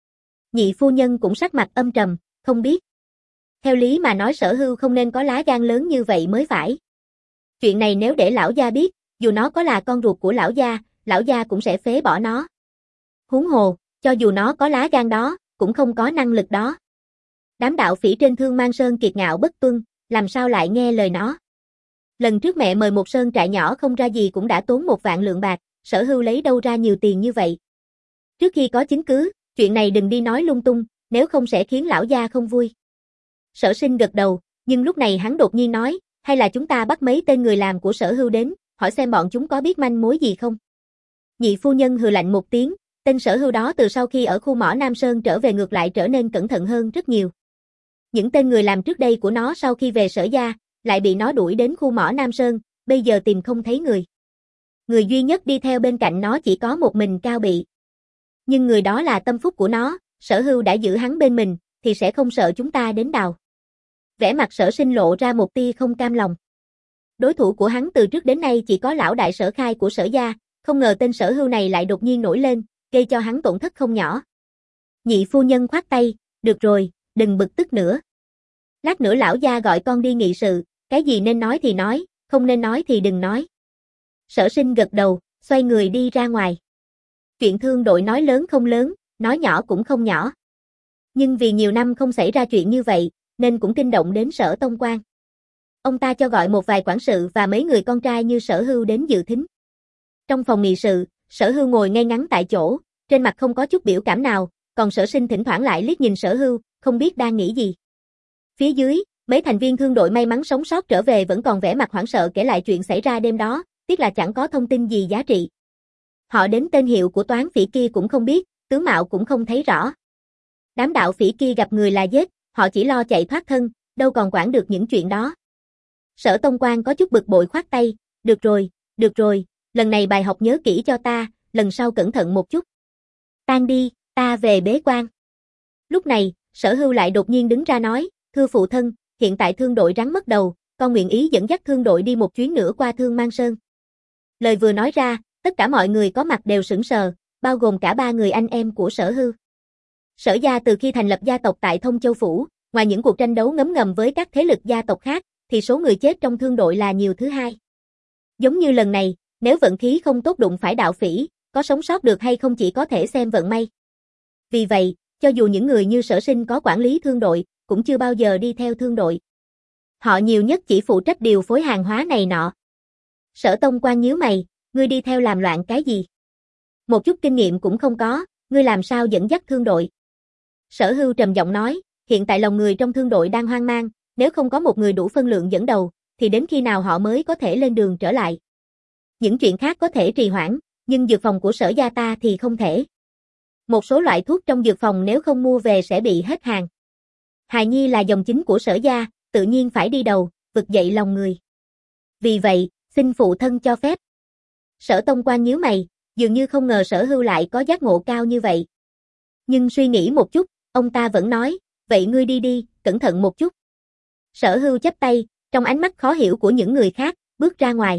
Nhị phu nhân cũng sắc mặt âm trầm, "Không biết. Theo lý mà nói Sở Hưu không nên có lá gan lớn như vậy mới phải. Chuyện này nếu để lão gia biết, dù nó có là con ruột của lão gia, lão gia cũng sẽ phế bỏ nó. Huống hồ, cho dù nó có lá gan đó, cũng không có năng lực đó. Đám đạo phỉ trên Thương Mang Sơn kiệt ngạo bất tuân, làm sao lại nghe lời nó. Lần trước mẹ mời một sơn trại nhỏ không ra gì cũng đã tốn một vạn lượng bạc, Sở Hưu lấy đâu ra nhiều tiền như vậy. Trước khi có chứng cứ, chuyện này đừng đi nói lung tung, nếu không sẽ khiến lão gia không vui." Sở Sinh gật đầu, nhưng lúc này hắn đột nhiên nói, "Hay là chúng ta bắt mấy tên người làm của Sở Hưu đến, hỏi xem bọn chúng có biết manh mối gì không?" Nhị phu nhân hừ lạnh một tiếng, tên Sở Hưu đó từ sau khi ở khu mỏ Nam Sơn trở về ngược lại trở nên cẩn thận hơn rất nhiều. Những tên người làm trước đây của nó sau khi về Sở gia, lại bị nó đuổi đến khu mỏ Nam Sơn, bây giờ tìm không thấy người. Người duy nhất đi theo bên cạnh nó chỉ có một mình Cao Bị. Nhưng người đó là tâm phúc của nó, Sở Hưu đã giữ hắn bên mình, thì sẽ không sợ chúng ta đến đào. Vẻ mặt Sở Sinh lộ ra một tia không cam lòng. Đối thủ của hắn từ trước đến nay chỉ có lão đại Sở Khai của Sở gia, không ngờ tên Sở Hưu này lại đột nhiên nổi lên, gây cho hắn tổn thất không nhỏ. Nhị phu nhân khoát tay, "Được rồi, đừng bực tức nữa. Lát nữa lão gia gọi con đi nghị sự, cái gì nên nói thì nói, không nên nói thì đừng nói." Sở Sinh gật đầu, xoay người đi ra ngoài. Chuyện thương đội nói lớn không lớn, nói nhỏ cũng không nhỏ. Nhưng vì nhiều năm không xảy ra chuyện như vậy, nên cũng kinh động đến Sở Tông Quan. Ông ta cho gọi một vài quản sự và mấy người con trai như Sở Hưu đến dự thính. Trong phòng nghị sự, Sở Hưu ngồi ngay ngắn tại chỗ, trên mặt không có chút biểu cảm nào, còn Sở Sinh thỉnh thoảng lại liếc nhìn Sở Hưu, không biết đang nghĩ gì. Phía dưới, mấy thành viên thương đội may mắn sống sót trở về vẫn còn vẻ mặt hoảng sợ kể lại chuyện xảy ra đêm đó, tiếc là chẳng có thông tin gì giá trị. Họ đến tên hiệu của toán phỉ kia cũng không biết, tướng mạo cũng không thấy rõ. Đám đạo phỉ kia gặp người là giết, họ chỉ lo chạy thoát thân, đâu còn quản được những chuyện đó. Sở Tông Quan có chút bực bội khoát tay, "Được rồi, được rồi, lần này bài học nhớ kỹ cho ta, lần sau cẩn thận một chút. Tan đi, ta về bế quan." Lúc này, Sở Hưu lại đột nhiên đứng ra nói, "Thưa phụ thân, hiện tại thương đội rắn mất đầu, con nguyện ý dẫn dắt thương đội đi một chuyến nữa qua Thương Mang Sơn." Lời vừa nói ra, tất cả mọi người có mặt đều sững sờ, bao gồm cả ba người anh em của Sở Hưu. Sở gia từ khi thành lập gia tộc tại Thông Châu Phủ, ngoài những cuộc tranh đấu ngấm ngầm với các thế lực gia tộc khác, thì số người chết trong thương đội là nhiều thứ hai. Giống như lần này, nếu vận khí không tốt đụng phải đạo phỉ, có sống sót được hay không chỉ có thể xem vận may. Vì vậy, cho dù những người như Sở Sinh có quản lý thương đội, cũng chưa bao giờ đi theo thương đội. Họ nhiều nhất chỉ phụ trách điều phối hàng hóa này nọ. Sở Tông Quan nhíu mày, ngươi đi theo làm loạn cái gì? Một chút kinh nghiệm cũng không có, ngươi làm sao dẫn dắt thương đội? Sở Hưu trầm giọng nói, hiện tại lòng người trong thương đội đang hoang mang, nếu không có một người đủ phân lượng dẫn đầu, thì đến khi nào họ mới có thể lên đường trở lại? Những chuyện khác có thể trì hoãn, nhưng dược phòng của Sở gia ta thì không thể. Một số loại thuốc trong dược phòng nếu không mua về sẽ bị hết hàng. Hài Nhi là dòng chính của Sở gia, tự nhiên phải đi đầu, vực dậy lòng người. Vì vậy, xin phụ thân cho phép. Sở Tông Quan nhíu mày, dường như không ngờ Sở Hưu lại có giác ngộ cao như vậy. Nhưng suy nghĩ một chút, ông ta vẫn nói, vậy ngươi đi đi, cẩn thận một chút. Sở Hưu chắp tay, trong ánh mắt khó hiểu của những người khác, bước ra ngoài.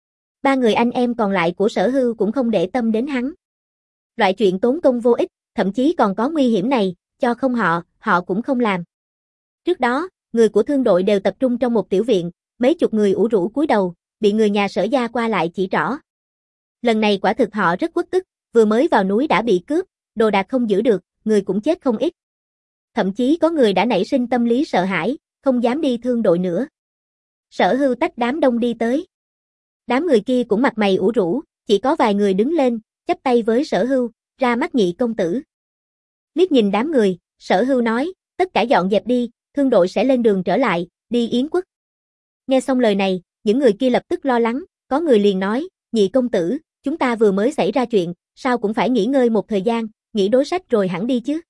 Ba người anh em còn lại của Sở Hưu cũng không để tâm đến hắn. Loại chuyện tốn công vô ích, thậm chí còn có nguy hiểm này, cho không họ, họ cũng không làm. Trước đó, người của thương đội đều tập trung trong một tiểu viện, mấy chục người ủ rũ cúi đầu, bị người nhà Sở gia qua lại chỉ trỏ. Lần này quả thực họ rất uất ức, vừa mới vào núi đã bị cướp, đồ đạc không giữ được, người cũng chết không ít. Thậm chí có người đã nảy sinh tâm lý sợ hãi, không dám đi thương đội nữa. Sở Hưu tách đám đông đi tới. Đám người kia cũng mặt mày ủ rũ, chỉ có vài người đứng lên, chắp tay với Sở Hưu, ra mắt Nhị công tử. Liếc nhìn đám người, Sở Hưu nói, tất cả dọn dẹp đi, thương đội sẽ lên đường trở lại, đi Yến quốc. Nghe xong lời này, những người kia lập tức lo lắng, có người liền nói, Nhị công tử, chúng ta vừa mới xảy ra chuyện, sao cũng phải nghỉ ngơi một thời gian, nghỉ đối sách rồi hẳn đi chứ.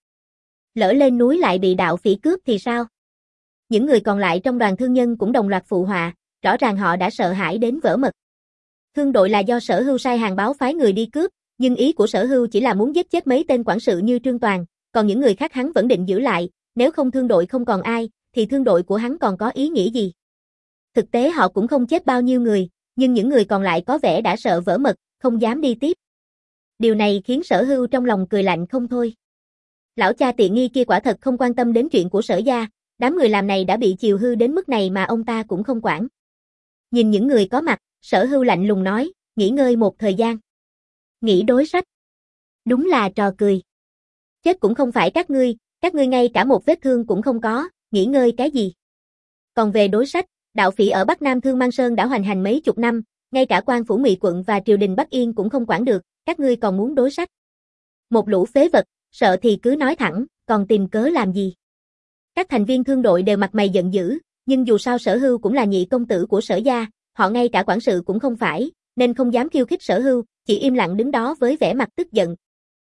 Lỡ lên núi lại bị đạo phỉ cướp thì sao? Những người còn lại trong đoàn thương nhân cũng đồng loạt phụ họa, rõ ràng họ đã sợ hãi đến vỡ mật. Thương đội là do Sở Hưu sai hàng báo phái người đi cướp, nhưng ý của Sở Hưu chỉ là muốn giết chết mấy tên quản sự như Trương Toàn, còn những người khác hắn vẫn định giữ lại, nếu không thương đội không còn ai, thì thương đội của hắn còn có ý nghĩa gì? Thực tế họ cũng không chết bao nhiêu người, nhưng những người còn lại có vẻ đã sợ vỡ mật, không dám đi tiếp. Điều này khiến Sở Hưu trong lòng cười lạnh không thôi. Lão cha tiện nghi kia quả thật không quan tâm đến chuyện của Sở gia, đám người làm này đã bị chiều hư đến mức này mà ông ta cũng không quản. Nhìn những người có mặt, Sở Hưu lạnh lùng nói, nghỉ ngơi một thời gian. Nghỉ đối sách. Đúng là trò cười. Chết cũng không phải các ngươi, các ngươi ngay cả một vết thương cũng không có, nghỉ ngơi cái gì. Còn về đối sách, đạo phỉ ở Bắc Nam Thương Mang Sơn đã hoành hành mấy chục năm, ngay cả quan phủ Ngụy quận và triều đình Bắc Yên cũng không quản được, các ngươi còn muốn đối sách. Một lũ phế vật, sợ thì cứ nói thẳng, còn tìm cớ làm gì. Các thành viên thương đội đều mặt mày giận dữ, nhưng dù sao Sở Hưu cũng là nhị công tử của Sở gia, họ ngay cả quản sự cũng không phải, nên không dám khiêu khích Sở Hưu, chỉ im lặng đứng đó với vẻ mặt tức giận.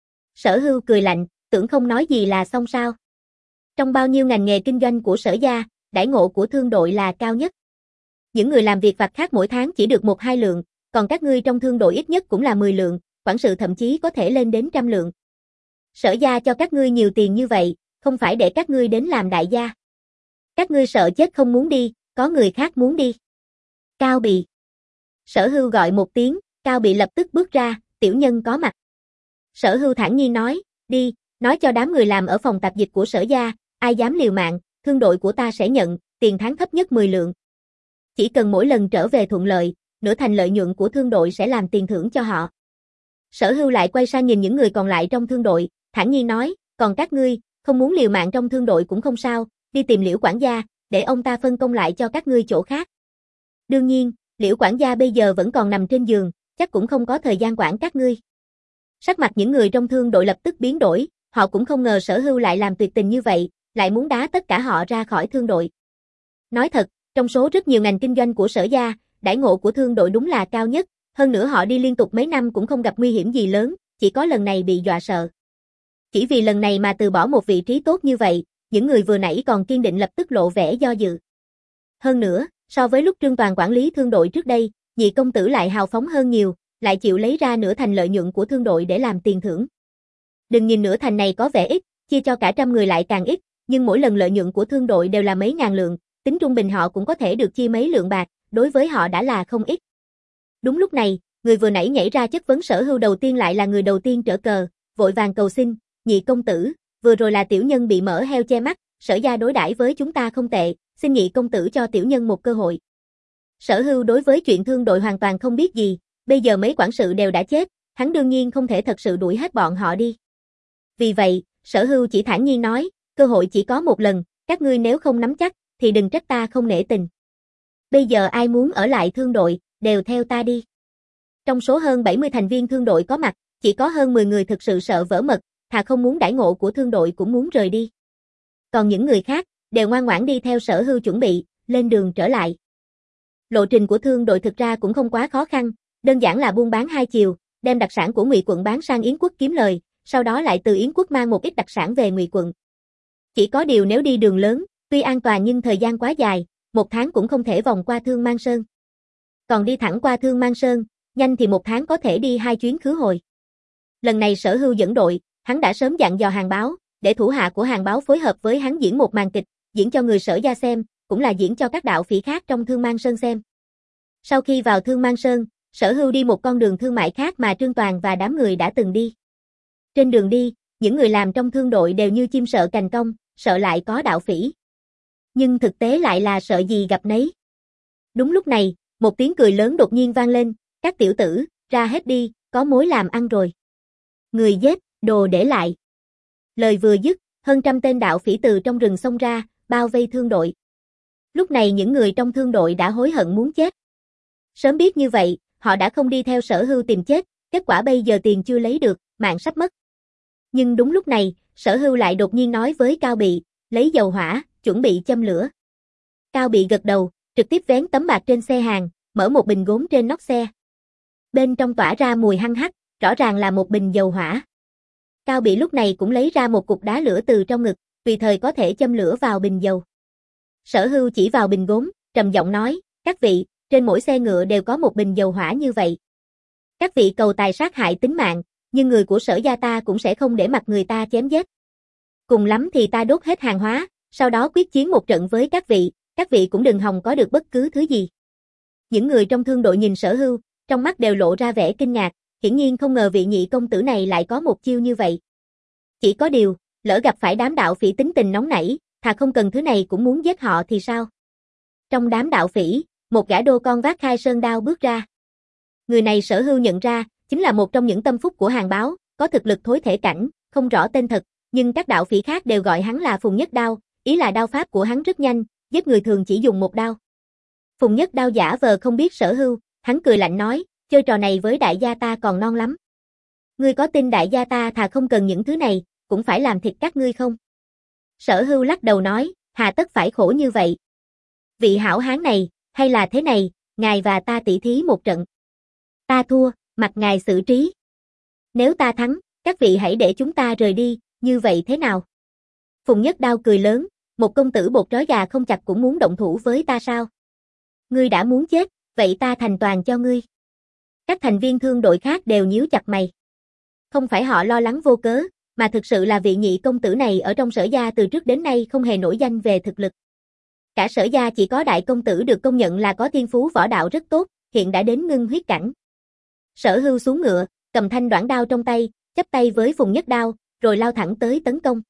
Sở Hưu cười lạnh, tưởng không nói gì là xong sao. Trong bao nhiêu ngành nghề kinh doanh của Sở gia, đãi ngộ của thương đội là cao nhất. Những người làm việc vặt khác mỗi tháng chỉ được một hai lượng, còn các ngươi trong thương đội ít nhất cũng là mười lượng, quản sự thậm chí có thể lên đến trăm lượng. Sở gia cho các ngươi nhiều tiền như vậy, không phải để các ngươi đến làm đại gia. Các ngươi sợ chết không muốn đi, có người khác muốn đi. Cao Bị. Sở Hưu gọi một tiếng, Cao Bị lập tức bước ra, tiểu nhân có mặt. Sở Hưu thản nhiên nói, đi, nói cho đám người làm ở phòng tạp dịch của Sở gia, ai dám liều mạng, thương đội của ta sẽ nhận, tiền tháng thấp nhất mười lượng. Chỉ cần mỗi lần trở về thuận lợi, nửa thành lợi nhuận của thương đội sẽ làm tiền thưởng cho họ. Sở Hưu lại quay sang nhìn những người còn lại trong thương đội, thản nhiên nói, còn các ngươi, không muốn liều mạng trong thương đội cũng không sao, đi tìm Liễu quản gia, để ông ta phân công lại cho các ngươi chỗ khác. Đương nhiên, Liễu quản gia bây giờ vẫn còn nằm trên giường, chắc cũng không có thời gian quản các ngươi. Sắc mặt những người trong thương đội lập tức biến đổi, họ cũng không ngờ Sở Hưu lại làm tuyệt tình như vậy, lại muốn đá tất cả họ ra khỏi thương đội. Nói thật, trong số rất nhiều ngành kinh doanh của Sở gia, đãi ngộ của thương đội đúng là cao nhất, hơn nữa họ đi liên tục mấy năm cũng không gặp nguy hiểm gì lớn, chỉ có lần này bị dọa sợ. Chỉ vì lần này mà từ bỏ một vị trí tốt như vậy, những người vừa nãy còn kiên định lập tức lộ vẻ do dự. Hơn nữa, so với lúc Trương Toàn quản lý thương đội trước đây, nhị công tử lại hào phóng hơn nhiều, lại chịu lấy ra nửa thành lợi nhuận của thương đội để làm tiền thưởng. Đừng nhìn nửa thành này có vẻ ít, chia cho cả trăm người lại càng ít, nhưng mỗi lần lợi nhuận của thương đội đều là mấy ngàn lượng, tính trung bình họ cũng có thể được chia mấy lượng bạc, đối với họ đã là không ít. Đúng lúc này, người vừa nãy nhảy ra chất vấn Sở Hưu đầu tiên lại là người đầu tiên trở cờ, vội vàng cầu xin, nhị công tử, vừa rồi là tiểu nhân bị mỡ heo che mắt, Sở gia đối đãi với chúng ta không tệ, xin nhị công tử cho tiểu nhân một cơ hội. Sở Hưu đối với chuyện thương đội hoàn toàn không biết gì, bây giờ mấy quản sự đều đã chết, hắn đương nhiên không thể thật sự đuổi hết bọn họ đi. Vì vậy, Sở Hưu chỉ thản nhiên nói, cơ hội chỉ có một lần, các ngươi nếu không nắm chắc, thì đừng trách ta không nể tình. Bây giờ ai muốn ở lại thương đội, đều theo ta đi. Trong số hơn bảy mươi thành viên thương đội có mặt, chỉ có hơn mười người thực sự sợ vỡ mật, thà không muốn đãi ngộ của thương đội cũng muốn rời đi. Còn những người khác, đều ngoan ngoãn đi theo Sở Hưu chuẩn bị, lên đường trở lại. Lộ trình của thương đội thực ra cũng không quá khó khăn, đơn giản là buôn bán hai chiều, đem đặc sản của Ngụy quận bán sang Yến quốc kiếm lời, sau đó lại từ Yến quốc mang một ít đặc sản về Ngụy quận. Chỉ có điều nếu đi đường lớn, tuy an toàn nhưng thời gian quá dài, một tháng cũng không thể vòng qua Thương Mang Sơn. Còn đi thẳng qua Thương Mang Sơn, nhanh thì một tháng có thể đi hai chuyến khứ hồi. Lần này Sở Hưu dẫn đội, hắn đã sớm dặn dò Hàn Báo, để thủ hạ của Hàn Báo phối hợp với hắn diễn một màn kịch, diễn cho người Sở gia xem, cũng là diễn cho các đạo phỉ khác trong Thương Mang Sơn xem. Sau khi vào Thương Mang Sơn, Sở Hưu đi một con đường thương mại khác mà Trương Toàn và đám người đã từng đi. Trên đường đi, những người làm trong thương đội đều như chim sợ cành cong, sợ lại có đạo phỉ. Nhưng thực tế lại là sợ gì gặp nấy. Đúng lúc này, một tiếng cười lớn đột nhiên vang lên, các tiểu tử, ra hết đi, có mối làm ăn rồi. Người giết, đồ để lại. Lời vừa dứt, hơn trăm tên đạo phỉ từ trong rừng xông ra, bao vây thương đội. Lúc này những người trong thương đội đã hối hận muốn chết. Sớm biết như vậy, họ đã không đi theo Sở Hưu tìm chết, kết quả bây giờ tiền chưa lấy được, mạng sắp mất. Nhưng đúng lúc này, Sở Hưu lại đột nhiên nói với Cao Bị, lấy dầu hỏa, chuẩn bị châm lửa. Cao Bị gật đầu, trực tiếp vén tấm bạc trên xe hàng, mở một bình gốm trên nóc xe. Bên trong tỏa ra mùi hăng hắc, rõ ràng là một bình dầu hỏa. Cao Bị lúc này cũng lấy ra một cục đá lửa từ trong ngực, tùy thời có thể châm lửa vào bình dầu. Sở Hưu chỉ vào bình gốm, trầm giọng nói, các vị, trên mỗi xe ngựa đều có một bình dầu hỏa như vậy. Các vị cầu tài sát hại tính mạng, nhưng người của Sở gia ta cũng sẽ không để mặc người ta chém giết. Cùng lắm thì ta đốt hết hàng hóa, sau đó quyết chiến một trận với các vị, các vị cũng đừng hòng có được bất cứ thứ gì. Những người trong thương đội nhìn Sở Hưu, trong mắt đều lộ ra vẻ kinh ngạc, hiển nhiên không ngờ vị nhị công tử này lại có một chiêu như vậy. Chỉ có điều, lỡ gặp phải đám đạo phỉ tính tình nóng nảy, thà không cần thứ này cũng muốn giết họ thì sao? Trong đám đạo phỉ, một gã đô con vác khai sơn đao bước ra. Người này Sở Hưu nhận ra, chính là một trong những tâm phúc của Hàn Báo, có thực lực thối thể cảnh, không rõ tên thật, nhưng các đạo phỉ khác đều gọi hắn là Phùng Nhất Đao, ý là đao pháp của hắn rất nhanh, giết người thường chỉ dùng một đao. Phùng Nhất Đao giả vờ không biết Sở Hưu, hắn cười lạnh nói, chơi trò này với đại gia ta còn non lắm. Ngươi có tin đại gia ta thà không cần những thứ này, cũng phải làm thịt các ngươi không? Sở Hưu lắc đầu nói, hà tất phải khổ như vậy. Vị hảo hán này, hay là thế này, ngài và ta tỷ thí một trận. Ta thua, mặc ngài xử trí. Nếu ta thắng, các vị hãy để chúng ta rời đi, như vậy thế nào? Phùng Nhất Đao cười lớn, một công tử bột trói gà không chặt cũng muốn động thủ với ta sao? Ngươi đã muốn chết, vậy ta thành toàn cho ngươi. Các thành viên thương đội khác đều nhíu chặt mày. Không phải họ lo lắng vô cớ, mà thực sự là vị nhị công tử này ở trong Sở gia từ trước đến nay không hề nổi danh về thực lực. Cả Sở gia chỉ có đại công tử được công nhận là có thiên phú võ đạo rất tốt, hiện đã đến ngưng huyết cảnh. Sở Hưu xuống ngựa, cầm thanh đoạn đao trong tay, chắp tay với Phùng Nhất Đao, rồi lao thẳng tới tấn công.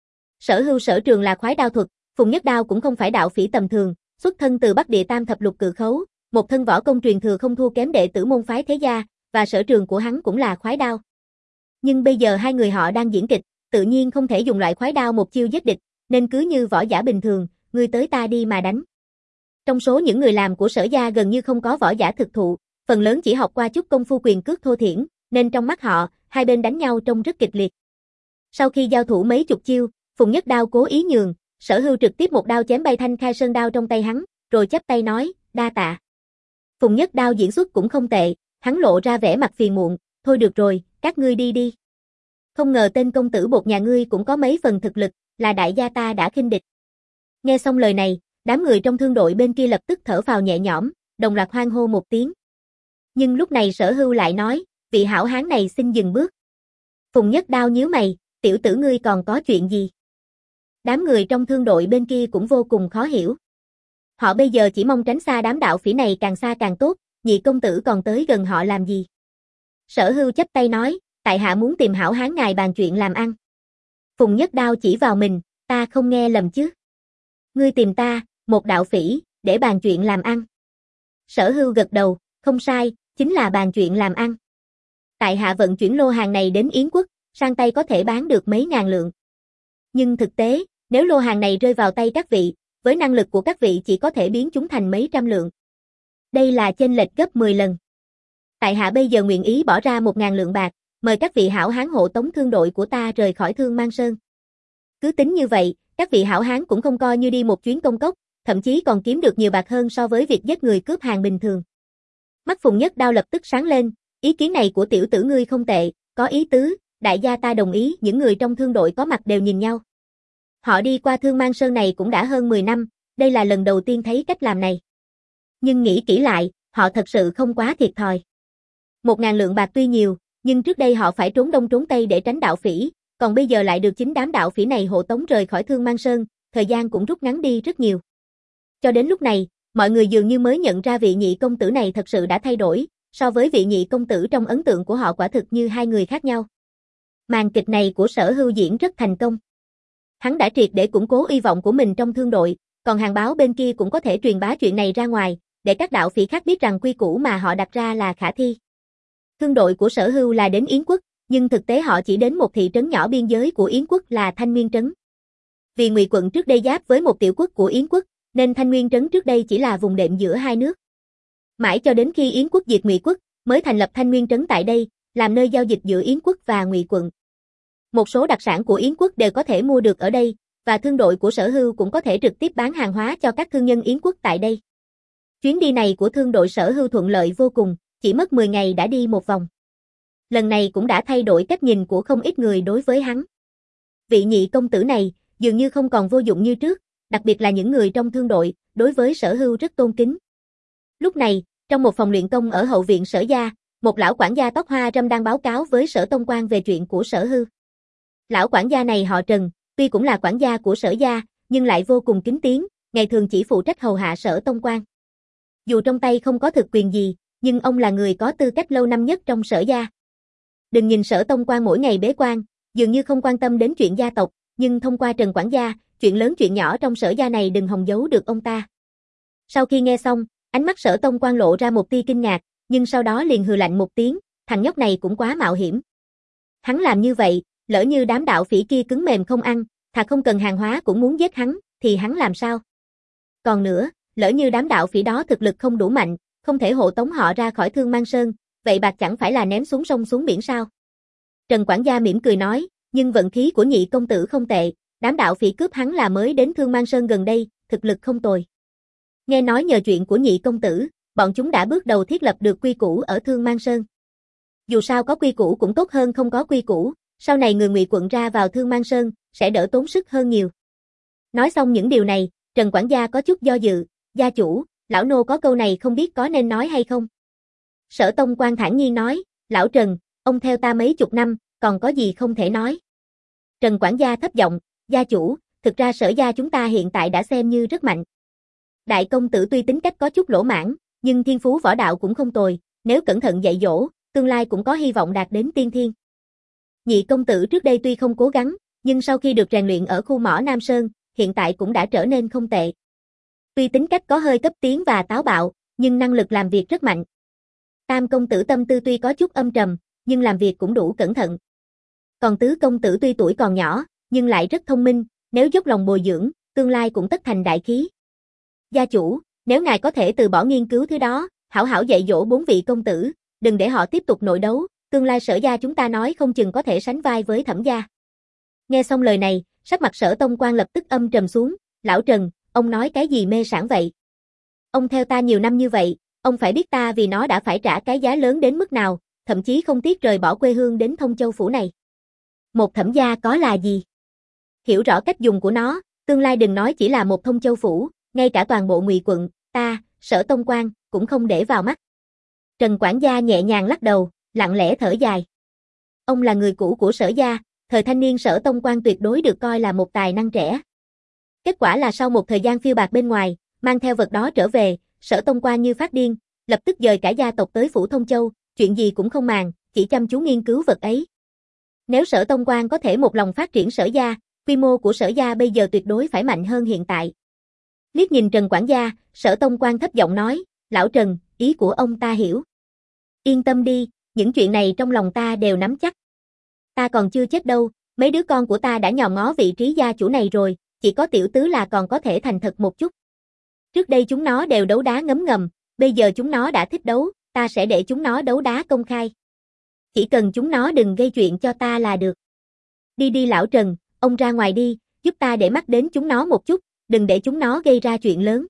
Sở Hưu sở trường là khoái đao thuật, Phùng Nhất Đao cũng không phải đạo phỉ tầm thường, xuất thân từ Bắc Địa Tam thập lục cự khấu, một thân võ công truyền thừa không thua kém đệ tử môn phái thế gia, và sở trường của hắn cũng là khoái đao. Nhưng bây giờ hai người họ đang diễn kịch, tự nhiên không thể dùng loại khoái đao một chiêu giết địch, nên cứ như võ giả bình thường, ngươi tới ta đi mà đánh. Trong số những người làm của Sở gia gần như không có võ giả thực thụ, phần lớn chỉ học qua chút công phu quyền cước thô thiển, nên trong mắt họ, hai bên đánh nhau trông rất kịch liệt. Sau khi giao thủ mấy chục chiêu, Phùng Nhất Đao cố ý nhường, Sở Hưu trực tiếp một đao chém bay thanh khai sơn đao trong tay hắn, rồi chắp tay nói, đa tạ. Phùng Nhất Đao diễn xuất cũng không tệ, hắn lộ ra vẻ mặt phiền muộn, thôi được rồi, các ngươi đi đi. Không ngờ tên công tử bột nhà ngươi cũng có mấy phần thực lực, là đại gia ta đã khinh địch. Nghe xong lời này, đám người trong thương đội bên kia lập tức thở phào nhẹ nhõm, đồng loạt hoan hô một tiếng. Nhưng lúc này Sở Hưu lại nói, vị hảo hán này xin dừng bước. Phùng Nhất Đao nhíu mày, tiểu tử ngươi còn có chuyện gì? Đám người trong thương đội bên kia cũng vô cùng khó hiểu. Họ bây giờ chỉ mong tránh xa đám đạo phỉ này càng xa càng tốt, nhị công tử còn tới gần họ làm gì? Sở Hưu chắp tay nói, tại hạ muốn tìm hảo hán ngài bàn chuyện làm ăn. Phùng Nhất Đao chỉ vào mình, ta không nghe lầm chứ? Ngươi tìm ta, một đạo phỉ, để bàn chuyện làm ăn. Sở Hưu gật đầu, không sai, chính là bàn chuyện làm ăn. Tại hạ vận chuyển lô hàng này đến Yến quốc, sang tay có thể bán được mấy ngàn lượng. Nhưng thực tế, nếu lô hàng này rơi vào tay các vị, với năng lực của các vị chỉ có thể biến chúng thành mấy trăm lượng. Đây là chênh lệch gấp mười lần. Tại hạ bây giờ nguyện ý bỏ ra một ngàn lượng bạc, mời các vị hảo hán hộ tống thương đội của ta rời khỏi Thương Mang Sơn. Cứ tính như vậy, các vị hảo hán cũng không coi như đi một chuyến công cốc, thậm chí còn kiếm được nhiều bạc hơn so với việc giết người cướp hàng bình thường. Mắt Phùng Nhất Đao lập tức sáng lên, ý kiến này của tiểu tử ngươi không tệ, có ý tứ, đại gia ta đồng ý. Những người trong thương đội có mặt đều nhìn nhau. Họ đi qua Thương Mang Sơn này cũng đã hơn mười năm, đây là lần đầu tiên thấy cách làm này. Nhưng nghĩ kỹ lại, họ thật sự không quá thiệt thòi. Một ngàn lượng bạc tuy nhiều, nhưng trước đây họ phải trốn đông trốn tây để tránh đạo phỉ, còn bây giờ lại được chính đám đạo phỉ này hộ tống rời khỏi Thương Mang Sơn, thời gian cũng rút ngắn đi rất nhiều. Cho đến lúc này, mọi người dường như mới nhận ra vị nhị công tử này thật sự đã thay đổi, so với vị nhị công tử trong ấn tượng của họ quả thực như hai người khác nhau. Màn kịch này của Sở Hưu diễn rất thành công. Hắn đã triệt để củng cố uy vọng của mình trong thương đội, còn hàng báo bên kia cũng có thể truyền bá chuyện này ra ngoài, để các đạo phỉ khác biết rằng quy củ mà họ đặt ra là khả thi. Thương đội của Sở Hưu là đến Yến quốc, nhưng thực tế họ chỉ đến một thị trấn nhỏ biên giới của Yến quốc là Thanh Nguyên Trấn. Vì Ngụy quận trước đây giáp với một tiểu quốc của Yến quốc, nên Thanh Nguyên Trấn trước đây chỉ là vùng đệm giữa hai nước. Mãi cho đến khi Yến quốc diệt Ngụy quốc, mới thành lập Thanh Nguyên Trấn tại đây, làm nơi giao dịch giữa Yến quốc và Ngụy quận. Một số đặc sản của Yến quốc đều có thể mua được ở đây, và thương đội của Sở Hưu cũng có thể trực tiếp bán hàng hóa cho các thương nhân Yến quốc tại đây. Chuyến đi này của thương đội Sở Hưu thuận lợi vô cùng, chỉ mất mười ngày đã đi một vòng. Lần này cũng đã thay đổi cách nhìn của không ít người đối với hắn. Vị nhị công tử này, dường như không còn vô dụng như trước, đặc biệt là những người trong thương đội, đối với Sở Hưu rất tôn kính. Lúc này, trong một phòng luyện công ở hậu viện Sở gia, một lão quản gia tóc hoa râm đang báo cáo với Sở Tông Quan về chuyện của Sở Hưu. Lão quản gia này họ Trần, tuy cũng là quản gia của Sở gia, nhưng lại vô cùng kính tiếng, ngày thường chỉ phụ trách hầu hạ Sở Tông Quan. Dù trong tay không có thực quyền gì, nhưng ông là người có tư cách lâu năm nhất trong Sở gia. Đừng nhìn Sở Tông Quan mỗi ngày bế quan, dường như không quan tâm đến chuyện gia tộc, nhưng thông qua Trần quản gia, chuyện lớn chuyện nhỏ trong Sở gia này đừng hòng giấu được ông ta. Sau khi nghe xong, ánh mắt Sở Tông Quan lộ ra một tia kinh ngạc, nhưng sau đó liền hừ lạnh một tiếng, thằng nhóc này cũng quá mạo hiểm. Hắn làm như vậy, lỡ như đám đạo phỉ kia cứng mềm không ăn, thà không cần hàng hóa cũng muốn giết hắn, thì hắn làm sao? Còn nữa, lỡ như đám đạo phỉ đó thực lực không đủ mạnh, không thể hộ tống họ ra khỏi Thương Mang Sơn, vậy bạc chẳng phải là ném xuống sông xuống biển sao? Trần quản gia mỉm cười nói, nhưng vận khí của nhị công tử không tệ, đám đạo phỉ cướp hắn là mới đến Thương Mang Sơn gần đây, thực lực không tồi. Nghe nói nhờ chuyện của nhị công tử, bọn chúng đã bước đầu thiết lập được quy củ ở Thương Mang Sơn. Dù sao có quy củ cũng tốt hơn không có quy củ, sau này người Ngụy quận ra vào Thương Mang Sơn sẽ đỡ tốn sức hơn nhiều. Nói xong những điều này, Trần quản gia có chút do dự, gia chủ, lão nô có câu này không biết có nên nói hay không. Sở Tông Quan thản nhiên nói, lão Trần, ông theo ta mấy chục năm, còn có gì không thể nói. Trần quản gia thấp giọng, gia chủ, thực ra Sở gia chúng ta hiện tại đã xem như rất mạnh. Đại công tử tuy tính cách có chút lỗ mãn, nhưng thiên phú võ đạo cũng không tồi, nếu cẩn thận dạy dỗ, tương lai cũng có hy vọng đạt đến tiên thiên. Nhị công tử trước đây tuy không cố gắng, nhưng sau khi được rèn luyện ở khu mỏ Nam Sơn, hiện tại cũng đã trở nên không tệ. Tuy tính cách có hơi cấp tiến và táo bạo, nhưng năng lực làm việc rất mạnh. Tam công tử tâm tư tuy có chút âm trầm, nhưng làm việc cũng đủ cẩn thận. Còn tứ công tử tuy tuổi còn nhỏ, nhưng lại rất thông minh, nếu dốc lòng bồi dưỡng, tương lai cũng tất thành đại khí. Gia chủ, nếu ngài có thể từ bỏ nghiên cứu thứ đó, hảo hảo dạy dỗ bốn vị công tử, đừng để họ tiếp tục nội đấu, tương lai Sở gia chúng ta nói không chừng có thể sánh vai với Thẩm gia. Nghe xong lời này, sắc mặt Sở Tông Quan lập tức âm trầm xuống, lão Trần, ông nói cái gì mê sảng vậy? Ông theo ta nhiều năm như vậy, ông phải biết ta vì nó đã phải trả cái giá lớn đến mức nào, thậm chí không tiếc rời bỏ quê hương đến Thông Châu phủ này. Một Thẩm gia có là gì? Hiểu rõ cách dùng của nó, tương lai đừng nói chỉ là một Thông Châu phủ, ngay cả toàn bộ Ngụy quận, ta, Sở Tông Quan, cũng không để vào mắt. Trần quản gia nhẹ nhàng lắc đầu, lặng lẽ thở dài. Ông là người cũ của Sở gia, thời thanh niên Sở Tông Quan tuyệt đối được coi là một tài năng trẻ. Kết quả là sau một thời gian phiêu bạt bên ngoài, mang theo vật đó trở về, Sở Tông Quan như phát điên, lập tức dời cả gia tộc tới phủ Thông Châu, chuyện gì cũng không màng, chỉ chăm chú nghiên cứu vật ấy. Nếu Sở Tông Quan có thể một lòng phát triển Sở gia, quy mô của Sở gia bây giờ tuyệt đối phải mạnh hơn hiện tại. Liếc nhìn Trần quản gia, Sở Tông Quan thấp giọng nói, lão Trần, ý của ông ta hiểu. Yên tâm đi, những chuyện này trong lòng ta đều nắm chắc. Ta còn chưa chết đâu, mấy đứa con của ta đã nhòm ngó vị trí gia chủ này rồi, chỉ có tiểu tứ là còn có thể thành thật một chút. Trước đây chúng nó đều đấu đá ngấm ngầm, bây giờ chúng nó đã thích đấu, ta sẽ để chúng nó đấu đá công khai. Chỉ cần chúng nó đừng gây chuyện cho ta là được. Đi đi lão Trần, ông ra ngoài đi, giúp ta để mắt đến chúng nó một chút, đừng để chúng nó gây ra chuyện lớn.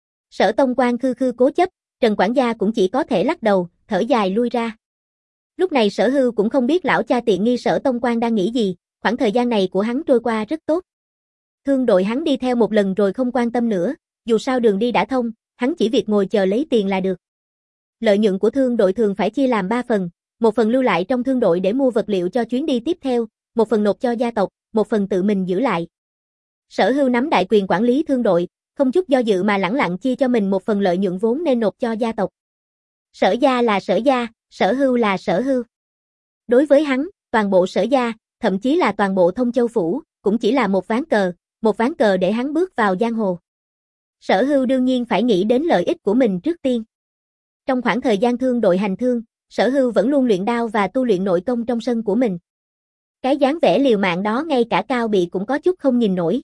Sở Tông Quan khư khư cố chấp, Trần quản gia cũng chỉ có thể lắc đầu, thở dài lui ra. Lúc này Sở Hưu cũng không biết lão cha tiện nghi Sở Tông Quan đang nghĩ gì, khoảng thời gian này của hắn trôi qua rất tốt. Thương đội hắn đi theo một lần rồi không quan tâm nữa, dù sao đường đi đã thông, hắn chỉ việc ngồi chờ lấy tiền là được. Lợi nhuận của thương đội thường phải chia làm ba phần, một phần lưu lại trong thương đội để mua vật liệu cho chuyến đi tiếp theo, một phần nộp cho gia tộc, một phần tự mình giữ lại. Sở Hưu nắm đại quyền quản lý thương đội, không chút do dự mà lẳng lặng chia cho mình một phần lợi nhuận vốn nên nộp cho gia tộc. Sở gia là Sở gia, Sở Hưu là Sở Hưu. Đối với hắn, toàn bộ Sở gia, thậm chí là toàn bộ Thông Châu phủ, cũng chỉ là một ván cờ, một ván cờ để hắn bước vào giang hồ. Sở Hưu đương nhiên phải nghĩ đến lợi ích của mình trước tiên. Trong khoảng thời gian thương đội hành thương, Sở Hưu vẫn luôn luyện đao và tu luyện nội công trong sân của mình. Cái dáng vẻ liều mạng đó ngay cả Cao Bị cũng có chút không nhìn nổi.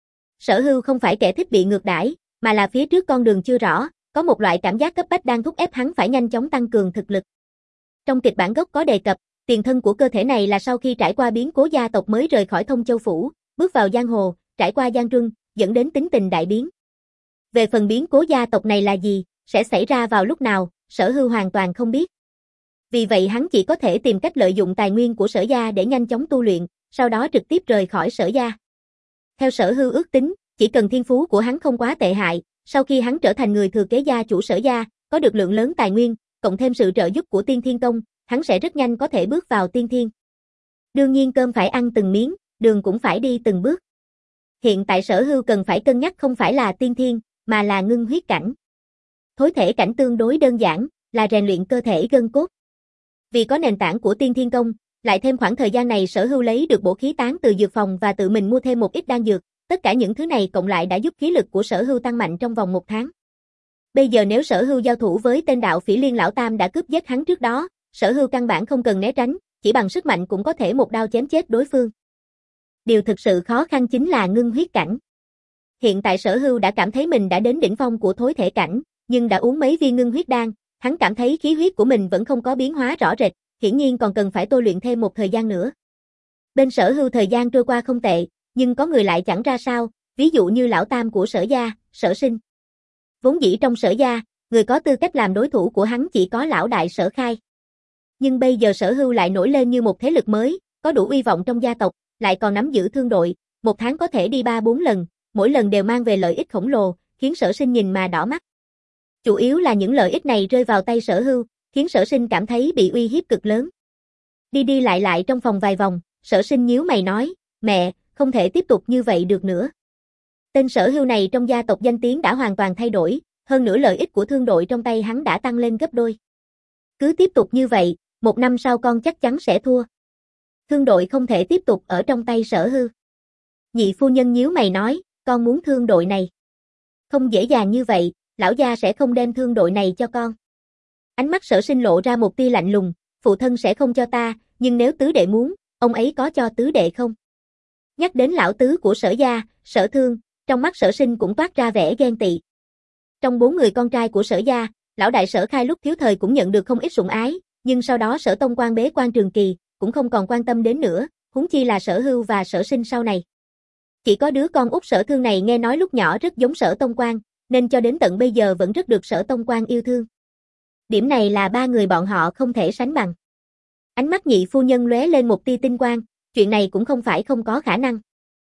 Sở Hưu không phải kẻ thích bị ngược đãi, mà là phía trước con đường chưa rõ, có một loại cảm giác cấp bách đang thúc ép hắn phải nhanh chóng tăng cường thực lực. Trong kịch bản gốc có đề cập, tiền thân của cơ thể này là sau khi trải qua biến cố gia tộc mới rời khỏi Thông Châu phủ, bước vào giang hồ, trải qua gian truân, dẫn đến tính tình đại biến. Về phần biến cố gia tộc này là gì, sẽ xảy ra vào lúc nào, Sở Hưu hoàn toàn không biết. Vì vậy hắn chỉ có thể tìm cách lợi dụng tài nguyên của Sở gia để nhanh chóng tu luyện, sau đó trực tiếp rời khỏi Sở gia. Theo Sở Hưu ước tính, chỉ cần thiên phú của hắn không quá tệ hại, sau khi hắn trở thành người thừa kế gia chủ Sở gia, có được lượng lớn tài nguyên, cộng thêm sự trợ giúp của Tiên Thiên Tông, hắn sẽ rất nhanh có thể bước vào tiên thiên. Đương nhiên cơm phải ăn từng miếng, đường cũng phải đi từng bước. Hiện tại Sở Hưu cần phải cân nhắc không phải là tiên thiên, mà là ngưng huyết cảnh. Thối thể cảnh tương đối đơn giản, là rèn luyện cơ thể gân cốt. Vì có nền tảng của Tiên Thiên Công, lại thêm khoảng thời gian này Sở Hưu lấy được bổ khí tán từ dược phòng và tự mình mua thêm một ít đan dược, tất cả những thứ này cộng lại đã giúp khí lực của Sở Hưu tăng mạnh trong vòng một tháng. Bây giờ nếu Sở Hưu giao thủ với tên đạo phỉ Liên lão tam đã cướp giết hắn trước đó, Sở Hưu căn bản không cần né tránh, chỉ bằng sức mạnh cũng có thể một đao chém chết đối phương. Điều thực sự khó khăn chính là ngưng huyết cảnh. Hiện tại Sở Hưu đã cảm thấy mình đã đến đỉnh phong của thối thể cảnh, nhưng đã uống mấy viên ngưng huyết đan, hắn cảm thấy khí huyết của mình vẫn không có biến hóa rõ rệt, hiển nhiên còn cần phải tôi luyện thêm một thời gian nữa. Bên Sở Hưu thời gian trôi qua không tệ, nhưng có người lại chẳng ra sao, ví dụ như lão tam của Sở gia, Sở Sinh. Vốn dĩ trong Sở gia, người có tư cách làm đối thủ của hắn chỉ có lão đại Sở Khai. Nhưng bây giờ Sở Hưu lại nổi lên như một thế lực mới, có đủ uy vọng trong gia tộc, lại còn nắm giữ thương đội, một tháng có thể đi ba bốn lần, mỗi lần đều mang về lợi ích khổng lồ, khiến Sở Sinh nhìn mà đỏ mắt. Chủ yếu là những lợi ích này rơi vào tay Sở Hưu, khiến Sở Sinh cảm thấy bị uy hiếp cực lớn. Đi đi lại lại trong phòng vài vòng, Sở Sinh nhíu mày nói, mẹ, không thể tiếp tục như vậy được nữa. Tên Sở Hưu này trong gia tộc danh tiếng đã hoàn toàn thay đổi, hơn nữa lợi ích của thương đội trong tay hắn đã tăng lên gấp đôi. Cứ tiếp tục như vậy, một năm sau con chắc chắn sẽ thua. Thương đội không thể tiếp tục ở trong tay Sở Hưu. Nhị phu nhân nhíu mày nói, con muốn thương đội này. Không dễ dàng như vậy, lão gia sẽ không đem thương đội này cho con. Ánh mắt Sở Sinh lộ ra một tia lạnh lùng, phụ thân sẽ không cho ta, nhưng nếu tứ đệ muốn, ông ấy có cho tứ đệ không? Nhắc đến lão tứ của Sở gia, Sở Thương, trong mắt Sở Sinh cũng toát ra vẻ ghen tị. Trong bốn người con trai của Sở gia, lão đại Sở Khai lúc thiếu thời cũng nhận được không ít sủng ái, nhưng sau đó Sở Tông Quan bế quan trường kỳ, cũng không còn quan tâm đến nữa, huống chi là Sở Hưu và Sở Sinh sau này. Chỉ có đứa con út Sở Thương này nghe nói lúc nhỏ rất giống Sở Tông Quan, nên cho đến tận bây giờ vẫn rất được Sở Tông Quan yêu thương. Điểm này là ba người bọn họ không thể sánh bằng. Ánh mắt nhị phu nhân lóe lên một tia tinh quang, chuyện này cũng không phải không có khả năng.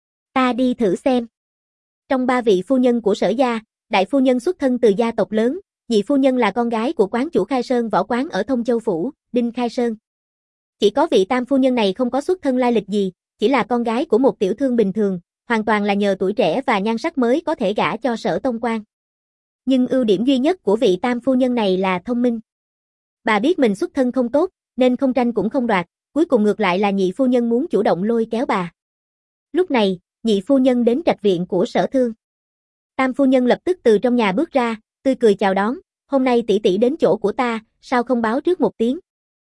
Ta đi thử xem. Trong ba vị phu nhân của Sở gia, đại phu nhân xuất thân từ gia tộc lớn, nhị phu nhân là con gái của quán chủ Khai Sơn võ quán ở Thông Châu phủ, Đinh Khai Sơn. Chỉ có vị tam phu nhân này không có xuất thân lai lịch gì, chỉ là con gái của một tiểu thương bình thường, hoàn toàn là nhờ tuổi trẻ và nhan sắc mới có thể gả cho Sở Tông Quan. Nhưng ưu điểm duy nhất của vị tam phu nhân này là thông minh. Bà biết mình xuất thân không tốt, nên không tranh cũng không đoạt, cuối cùng ngược lại là nhị phu nhân muốn chủ động lôi kéo bà. Lúc này, nhị phu nhân đến trạch viện của Sở Thương. Tam phu nhân lập tức từ trong nhà bước ra, tươi cười chào đón, hôm nay tỷ tỷ đến chỗ của ta, sao không báo trước một tiếng.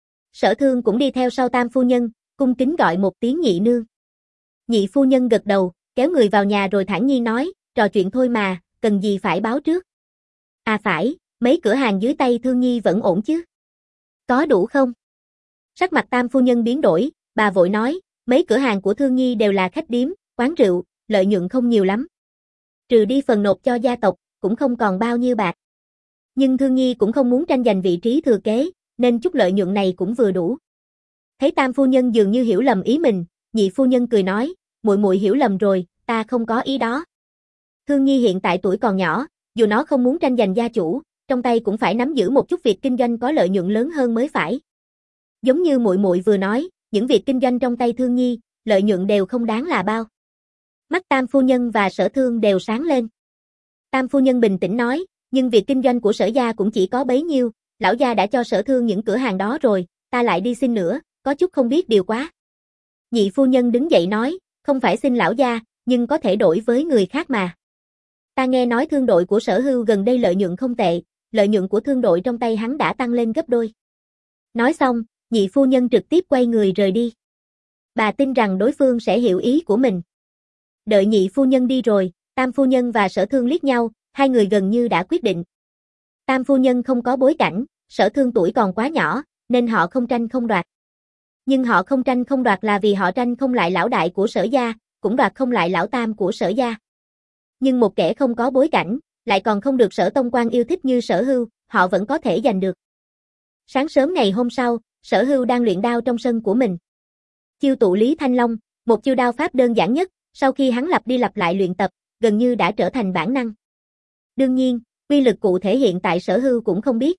Sở Thương cũng đi theo sau Tam phu nhân, cung kính gọi một tiếng nhị nương. Nhị phu nhân gật đầu, kéo người vào nhà rồi thản nhiên nói, trò chuyện thôi mà, cần gì phải báo trước. À phải, mấy cửa hàng dưới tay Thương Nhi vẫn ổn chứ? Có đủ không? Sắc mặt Tam phu nhân biến đổi, bà vội nói, mấy cửa hàng của Thương Nhi đều là khách điếm, quán rượu, lợi nhuận không nhiều lắm. Trừ đi phần nộp cho gia tộc, cũng không còn bao nhiêu bạc. Nhưng Thương Nhi cũng không muốn tranh giành vị trí thừa kế, nên chút lợi nhuận này cũng vừa đủ. Thấy Tam phu nhân dường như hiểu lầm ý mình, nhị phu nhân cười nói, muội muội hiểu lầm rồi, ta không có ý đó. Thương Nhi hiện tại tuổi còn nhỏ, dù nó không muốn tranh giành gia chủ, trong tay cũng phải nắm giữ một chút việc kinh doanh có lợi nhuận lớn hơn mới phải. Giống như muội muội vừa nói, những việc kinh doanh trong tay Thương Nhi, lợi nhuận đều không đáng là bao. Mắt Tam phu nhân và Sở Thương đều sáng lên. Tam phu nhân bình tĩnh nói, nhưng việc kinh doanh của Sở gia cũng chỉ có bấy nhiêu, lão gia đã cho Sở Thương những cửa hàng đó rồi, ta lại đi xin nữa, có chút không biết điều quá. Nhị phu nhân đứng dậy nói, không phải xin lão gia, nhưng có thể đổi với người khác mà. Ta nghe nói thương đội của Sở Hưu gần đây lợi nhuận không tệ, lợi nhuận của thương đội trong tay hắn đã tăng lên gấp đôi. Nói xong, nhị phu nhân trực tiếp quay người rời đi. Bà tin rằng đối phương sẽ hiểu ý của mình. Đợi nhị phu nhân đi rồi, Tam phu nhân và Sở Thương liếc nhau, hai người gần như đã quyết định. Tam phu nhân không có bối cảnh, Sở Thương tuổi còn quá nhỏ, nên họ không tranh không đoạt. Nhưng họ không tranh không đoạt là vì họ tranh không lại lão đại của Sở gia, cũng đoạt không lại lão tam của Sở gia. Nhưng một kẻ không có bối cảnh, lại còn không được Sở Tông Quan yêu thích như Sở Hưu, họ vẫn có thể giành được. Sáng sớm ngày hôm sau, Sở Hưu đang luyện đao trong sân của mình. Chiêu tụ Lý Thanh Long, một chiêu đao pháp đơn giản nhất, sau khi hắn lặp đi lặp lại luyện tập, gần như đã trở thành bản năng. Đương nhiên, uy lực cụ thể hiện tại Sở Hưu cũng không biết.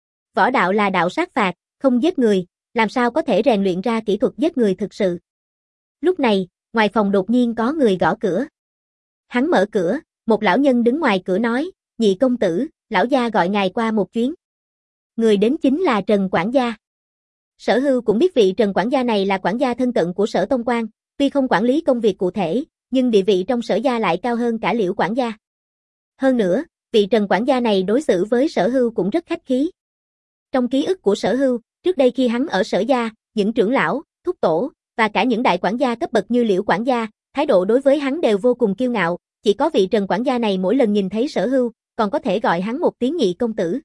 Võ đạo là đạo sát phạt, không giết người, làm sao có thể rèn luyện ra kỹ thuật giết người thực sự. Lúc này, ngoài phòng đột nhiên có người gõ cửa. Hắn mở cửa, một lão nhân đứng ngoài cửa nói, nhị công tử, lão gia gọi ngài qua một chuyến. Người đến chính là Trần quản gia. Sở Hưu cũng biết vị Trần quản gia này là quản gia thân cận của Sở Tông Quan, tuy không quản lý công việc cụ thể, nhưng địa vị trong Sở gia lại cao hơn cả Liễu quản gia. Hơn nữa, vị Trần quản gia này đối xử với Sở Hưu cũng rất khách khí. Trong ký ức của Sở Hưu, trước đây khi hắn ở Sở gia, những trưởng lão, thúc tổ và cả những đại quản gia cấp bậc như Liễu quản gia, thái độ đối với hắn đều vô cùng kiêu ngạo, chỉ có vị Trần quản gia này mỗi lần nhìn thấy Sở Hưu, còn có thể gọi hắn một tiếng nhị công tử.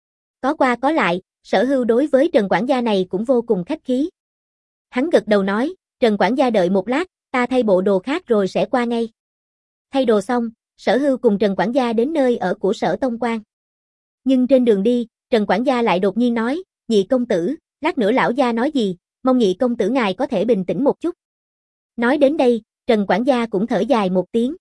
Có qua có lại, Sở Hưu đối với Trần quản gia này cũng vô cùng khách khí. Hắn gật đầu nói, Trần quản gia đợi một lát, ta thay bộ đồ khác rồi sẽ qua ngay. Thay đồ xong, Sở Hưu cùng Trần quản gia đến nơi ở của Sở Tông Quan. Nhưng trên đường đi, Trần quản gia lại đột nhiên nói, nhị công tử, lát nữa lão gia nói gì, mong nhị công tử ngài có thể bình tĩnh một chút. Nói đến đây, Trần quản gia cũng thở dài một tiếng.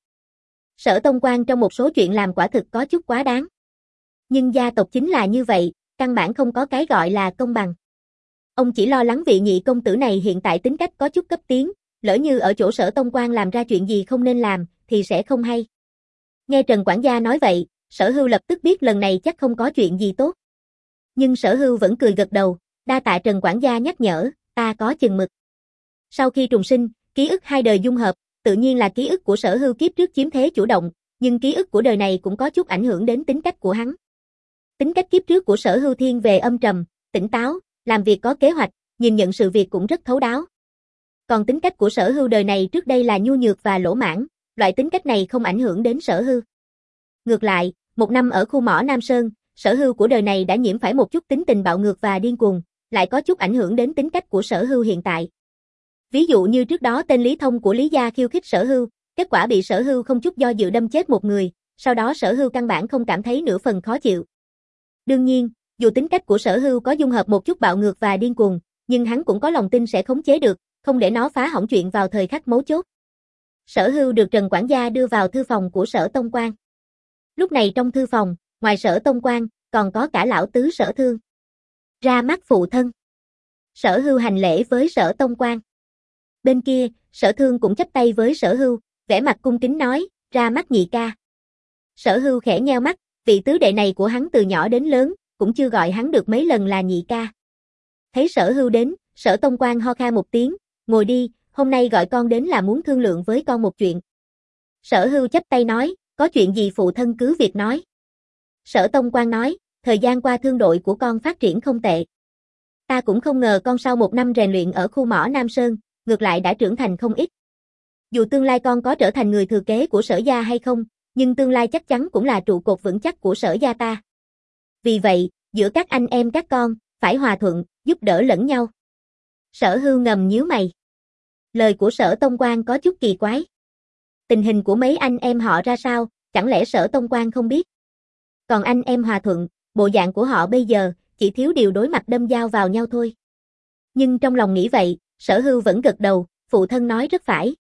Sở Tông Quan trong một số chuyện làm quả thực có chút quá đáng. Nhưng gia tộc chính là như vậy, căn bản không có cái gọi là công bằng. Ông chỉ lo lắng vị nhị công tử này hiện tại tính cách có chút cấp tiến, lỡ như ở chỗ Sở Tông Quan làm ra chuyện gì không nên làm, thì sẽ không hay. Nghe Trần quản gia nói vậy, Sở Hưu lập tức biết lần này chắc không có chuyện gì tốt. Nhưng Sở Hưu vẫn cười gật đầu, đa tạ Trần quản gia nhắc nhở, ta có chừng mực. Sau khi trùng sinh, ký ức hai đời dung hợp, tự nhiên là ký ức của Sở Hưu kiếp trước chiếm thế chủ động, nhưng ký ức của đời này cũng có chút ảnh hưởng đến tính cách của hắn. Tính cách kiếp trước của Sở Hưu thiên về âm trầm, tỉnh táo, làm việc có kế hoạch, nhìn nhận sự việc cũng rất thấu đáo. Còn tính cách của Sở Hưu đời này trước đây là nhu nhược và lỗ mãng, loại tính cách này không ảnh hưởng đến Sở Hưu. Ngược lại, một năm ở khu mỏ Nam Sơn, Sở Hưu của đời này đã nhiễm phải một chút tính tình bạo ngược và điên cuồng, lại có chút ảnh hưởng đến tính cách của Sở Hưu hiện tại. Ví dụ như trước đó tên Lý Thông của Lý gia khiêu khích Sở Hưu, kết quả bị Sở Hưu không chút do dự đâm chết một người, sau đó Sở Hưu căn bản không cảm thấy nửa phần khó chịu. Đương nhiên, dù tính cách của Sở Hưu có dung hợp một chút bạo ngược và điên cuồng, nhưng hắn cũng có lòng tin sẽ khống chế được, không để nó phá hỏng chuyện vào thời khắc mấu chốt. Sở Hưu được Trần quản gia đưa vào thư phòng của Sở Tông Quan. Lúc này trong thư phòng, ngoài Sở Tông Quan, còn có cả lão tứ Sở Thương. Ra mắt phụ thân. Sở Hưu hành lễ với Sở Tông Quan. Bên kia, Sở Thương cũng chắp tay với Sở Hưu, vẻ mặt cung kính nói, ra mắt nhị ca. Sở Hưu khẽ nheo mắt, vị tứ đệ này của hắn từ nhỏ đến lớn, cũng chưa gọi hắn được mấy lần là nhị ca. Thấy Sở Hưu đến, Sở Tông Quan ho kha một tiếng, ngồi đi, hôm nay gọi con đến là muốn thương lượng với con một chuyện. Sở Hưu chắp tay nói, có chuyện gì phụ thân cứ việc nói. Sở Tông Quan nói, thời gian qua thương đội của con phát triển không tệ. Ta cũng không ngờ con sau một năm rèn luyện ở khu mỏ Nam Sơn, ngược lại đã trưởng thành không ít. Dù tương lai con có trở thành người thừa kế của Sở gia hay không, nhưng tương lai chắc chắn cũng là trụ cột vững chắc của Sở gia ta. Vì vậy, giữa các anh em các con, phải hòa thuận, giúp đỡ lẫn nhau. Sở Hưu ngầm nhíu mày. Lời của Sở Tông Quan có chút kỳ quái. Tình hình của mấy anh em họ ra sao, chẳng lẽ Sở Tông Quan không biết? Còn anh em hòa thuận, bộ dạng của họ bây giờ, chỉ thiếu điều đối mặt đâm dao vào nhau thôi. Nhưng trong lòng nghĩ vậy, Sở Hưu vẫn gật đầu, phụ thân nói rất phải.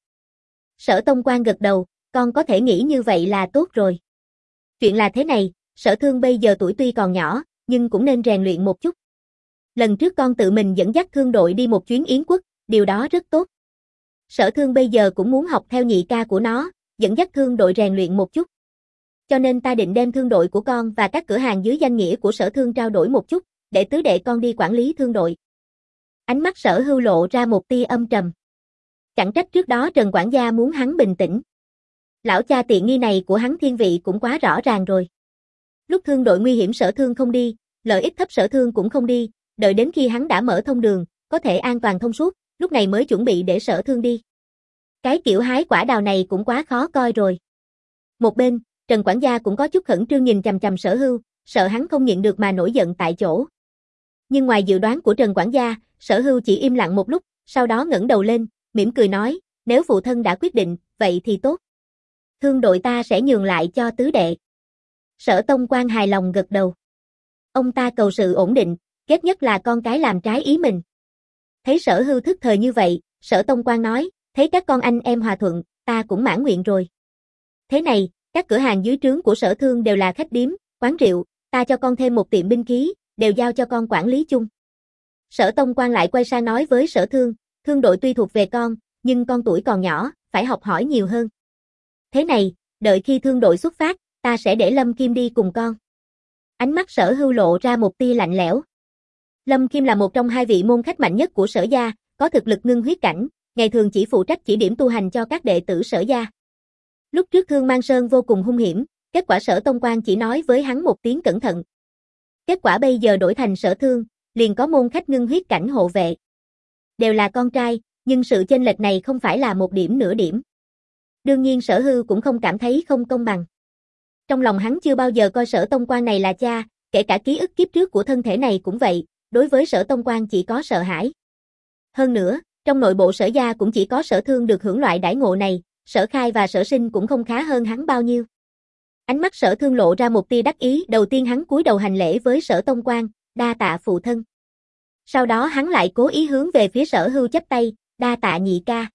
Sở Tông Quan gật đầu, con có thể nghĩ như vậy là tốt rồi. Chuyện là thế này, Sở Thương bây giờ tuổi tuy còn nhỏ, nhưng cũng nên rèn luyện một chút. Lần trước con tự mình dẫn dắt thương đội đi một chuyến Yến quốc, điều đó rất tốt. Sở Thương bây giờ cũng muốn học theo nhị ca của nó, dẫn dắt thương đội rèn luyện một chút. Cho nên ta định đem thương đội của con và các cửa hàng dưới danh nghĩa của Sở Thương trao đổi một chút, để tứ đệ con đi quản lý thương đội. Ánh mắt Sở Hưu lộ ra một tia âm trầm. Chẳng trách trước đó Trần quản gia muốn hắn bình tĩnh. Lão cha tiện nghi này của hắn thiên vị cũng quá rõ ràng rồi. Lúc thương đội nguy hiểm Sở Thương không đi, lợi ích thấp Sở Thương cũng không đi, đợi đến khi hắn đã mở thông đường, có thể an toàn thông suốt, lúc này mới chuẩn bị để Sở Thương đi. Cái kiểu hái quả đào này cũng quá khó coi rồi. Một bên, Trần quản gia cũng có chút khẩn trương nhìn chằm chằm Sở Hưu, sợ hắn không nhịn được mà nổi giận tại chỗ. Nhưng ngoài dự đoán của Trần quản gia, Sở Hưu chỉ im lặng một lúc, sau đó ngẩng đầu lên, mỉm cười nói, nếu phụ thân đã quyết định, vậy thì tốt. Thương đội ta sẽ nhường lại cho tứ đệ. Sở Tông Quan hài lòng gật đầu. Ông ta cầu sự ổn định, ghét nhất là con cái làm trái ý mình. Thấy Sở Hưu thức thời như vậy, Sở Tông Quan nói, thấy các con anh em hòa thuận, ta cũng mãn nguyện rồi. Thế này, các cửa hàng dưới trướng của Sở Thương đều là khách điếm, quán rượu, ta cho con thêm một tiệm binh khí, đều giao cho con quản lý chung. Sở Tông Quan lại quay sang nói với Sở Thương, thương đội tuy thuộc về con, nhưng con tuổi còn nhỏ, phải học hỏi nhiều hơn. Thế này, đợi khi thương đội xuất phát, ta sẽ để Lâm Kim đi cùng con. Ánh mắt Sở Hưu lộ ra một tia lạnh lẽo. Lâm Kim là một trong hai vị môn khách mạnh nhất của Sở gia, có thực lực ngưng huyết cảnh, ngày thường chỉ phụ trách chỉ điểm tu hành cho các đệ tử Sở gia. Lúc trước Thương Mang Sơn vô cùng hung hiểm, kết quả Sở Tông Quan chỉ nói với hắn một tiếng cẩn thận. Kết quả bây giờ đổi thành Sở Thương, liền có môn khách ngưng huyết cảnh hộ vệ. Đều là con trai, nhưng sự chênh lệch này không phải là một điểm nửa điểm. Đương nhiên Sở Hưu cũng không cảm thấy không công bằng. Trong lòng hắn chưa bao giờ coi Sở Tông Quan này là cha, kể cả ký ức kiếp trước của thân thể này cũng vậy, đối với Sở Tông Quan chỉ có sợ hãi. Hơn nữa, trong nội bộ Sở gia cũng chỉ có Sở Thương được hưởng loại đãi ngộ này, Sở Khai và Sở Sinh cũng không khá hơn hắn bao nhiêu. Ánh mắt Sở Thương lộ ra một tia đắc ý, đầu tiên hắn cúi đầu hành lễ với Sở Tông Quan, đa tạ phụ thân. Sau đó hắn lại cố ý hướng về phía Sở Hưu chắp tay, đa tạ nhị ca.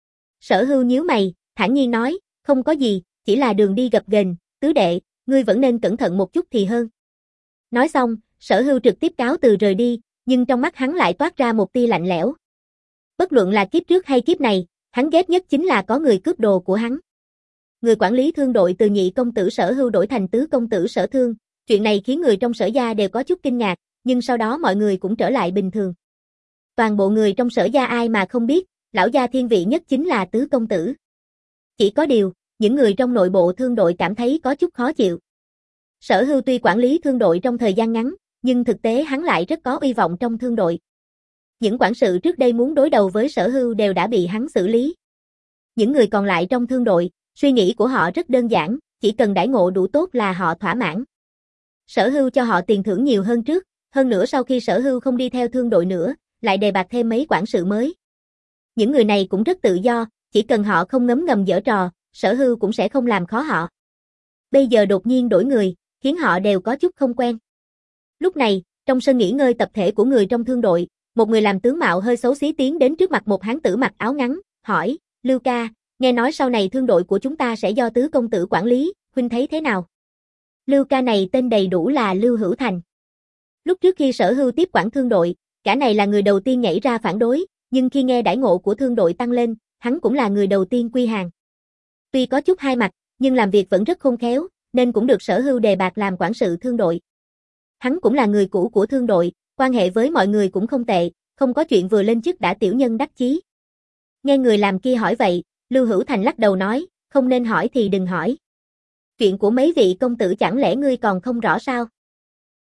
Sở Hưu nhíu mày, thản nhiên nói, không có gì, chỉ là đường đi gập ghềnh, tứ đệ, ngươi vẫn nên cẩn thận một chút thì hơn. Nói xong, Sở Hưu trực tiếp cáo từ rời đi, nhưng trong mắt hắn lại toát ra một tia lạnh lẽo. Bất luận là kiếp trước hay kiếp này, hắn ghét nhất chính là có người cướp đồ của hắn. Người quản lý thương đội từ nhị công tử Sở Hưu đổi thành tứ công tử Sở Thương, chuyện này khiến người trong Sở gia đều có chút kinh ngạc, nhưng sau đó mọi người cũng trở lại bình thường. Toàn bộ người trong Sở gia ai mà không biết, lão gia thiên vị nhất chính là tứ công tử. Chỉ có điều, những người trong nội bộ thương đội cảm thấy có chút khó chịu. Sở Hưu tuy quản lý thương đội trong thời gian ngắn, nhưng thực tế hắn lại rất có uy vọng trong thương đội. Những quản sự trước đây muốn đối đầu với Sở Hưu đều đã bị hắn xử lý. Những người còn lại trong thương đội, suy nghĩ của họ rất đơn giản, chỉ cần đãi ngộ đủ tốt là họ thỏa mãn. Sở Hưu cho họ tiền thưởng nhiều hơn trước, hơn nữa sau khi Sở Hưu không đi theo thương đội nữa, lại đề bạt thêm mấy quản sự mới. Những người này cũng rất tự do, chỉ cần họ không ngấm ngầm giở trò, Sở Hưu cũng sẽ không làm khó họ. Bây giờ đột nhiên đổi người, khiến họ đều có chút không quen. Lúc này, trong sân nghỉ ngơi tập thể của người trong thương đội, một người làm tướng mạo hơi xấu xí tiến đến trước mặt một hán tử mặc áo ngắn, hỏi, Lưu ca, nghe nói sau này thương đội của chúng ta sẽ do tứ công tử quản lý, huynh thấy thế nào? Lưu ca này tên đầy đủ là Lưu Hữu Thành. Lúc trước khi Sở Hưu tiếp quản thương đội, cả này là người đầu tiên nhảy ra phản đối, nhưng khi nghe đãi ngộ của thương đội tăng lên, hắn cũng là người đầu tiên quy hàng. Tuy có chút hai mặt, nhưng làm việc vẫn rất khôn khéo, nên cũng được Sở Hưu đề bạt làm quản sự thương đội. Hắn cũng là người cũ của thương đội, quan hệ với mọi người cũng không tệ, không có chuyện vừa lên chức đã tiểu nhân đắc chí. Nghe người làm kia hỏi vậy, Lưu Hữu Thành lắc đầu nói, không nên hỏi thì đừng hỏi. Chuyện của mấy vị công tử chẳng lẽ ngươi còn không rõ sao?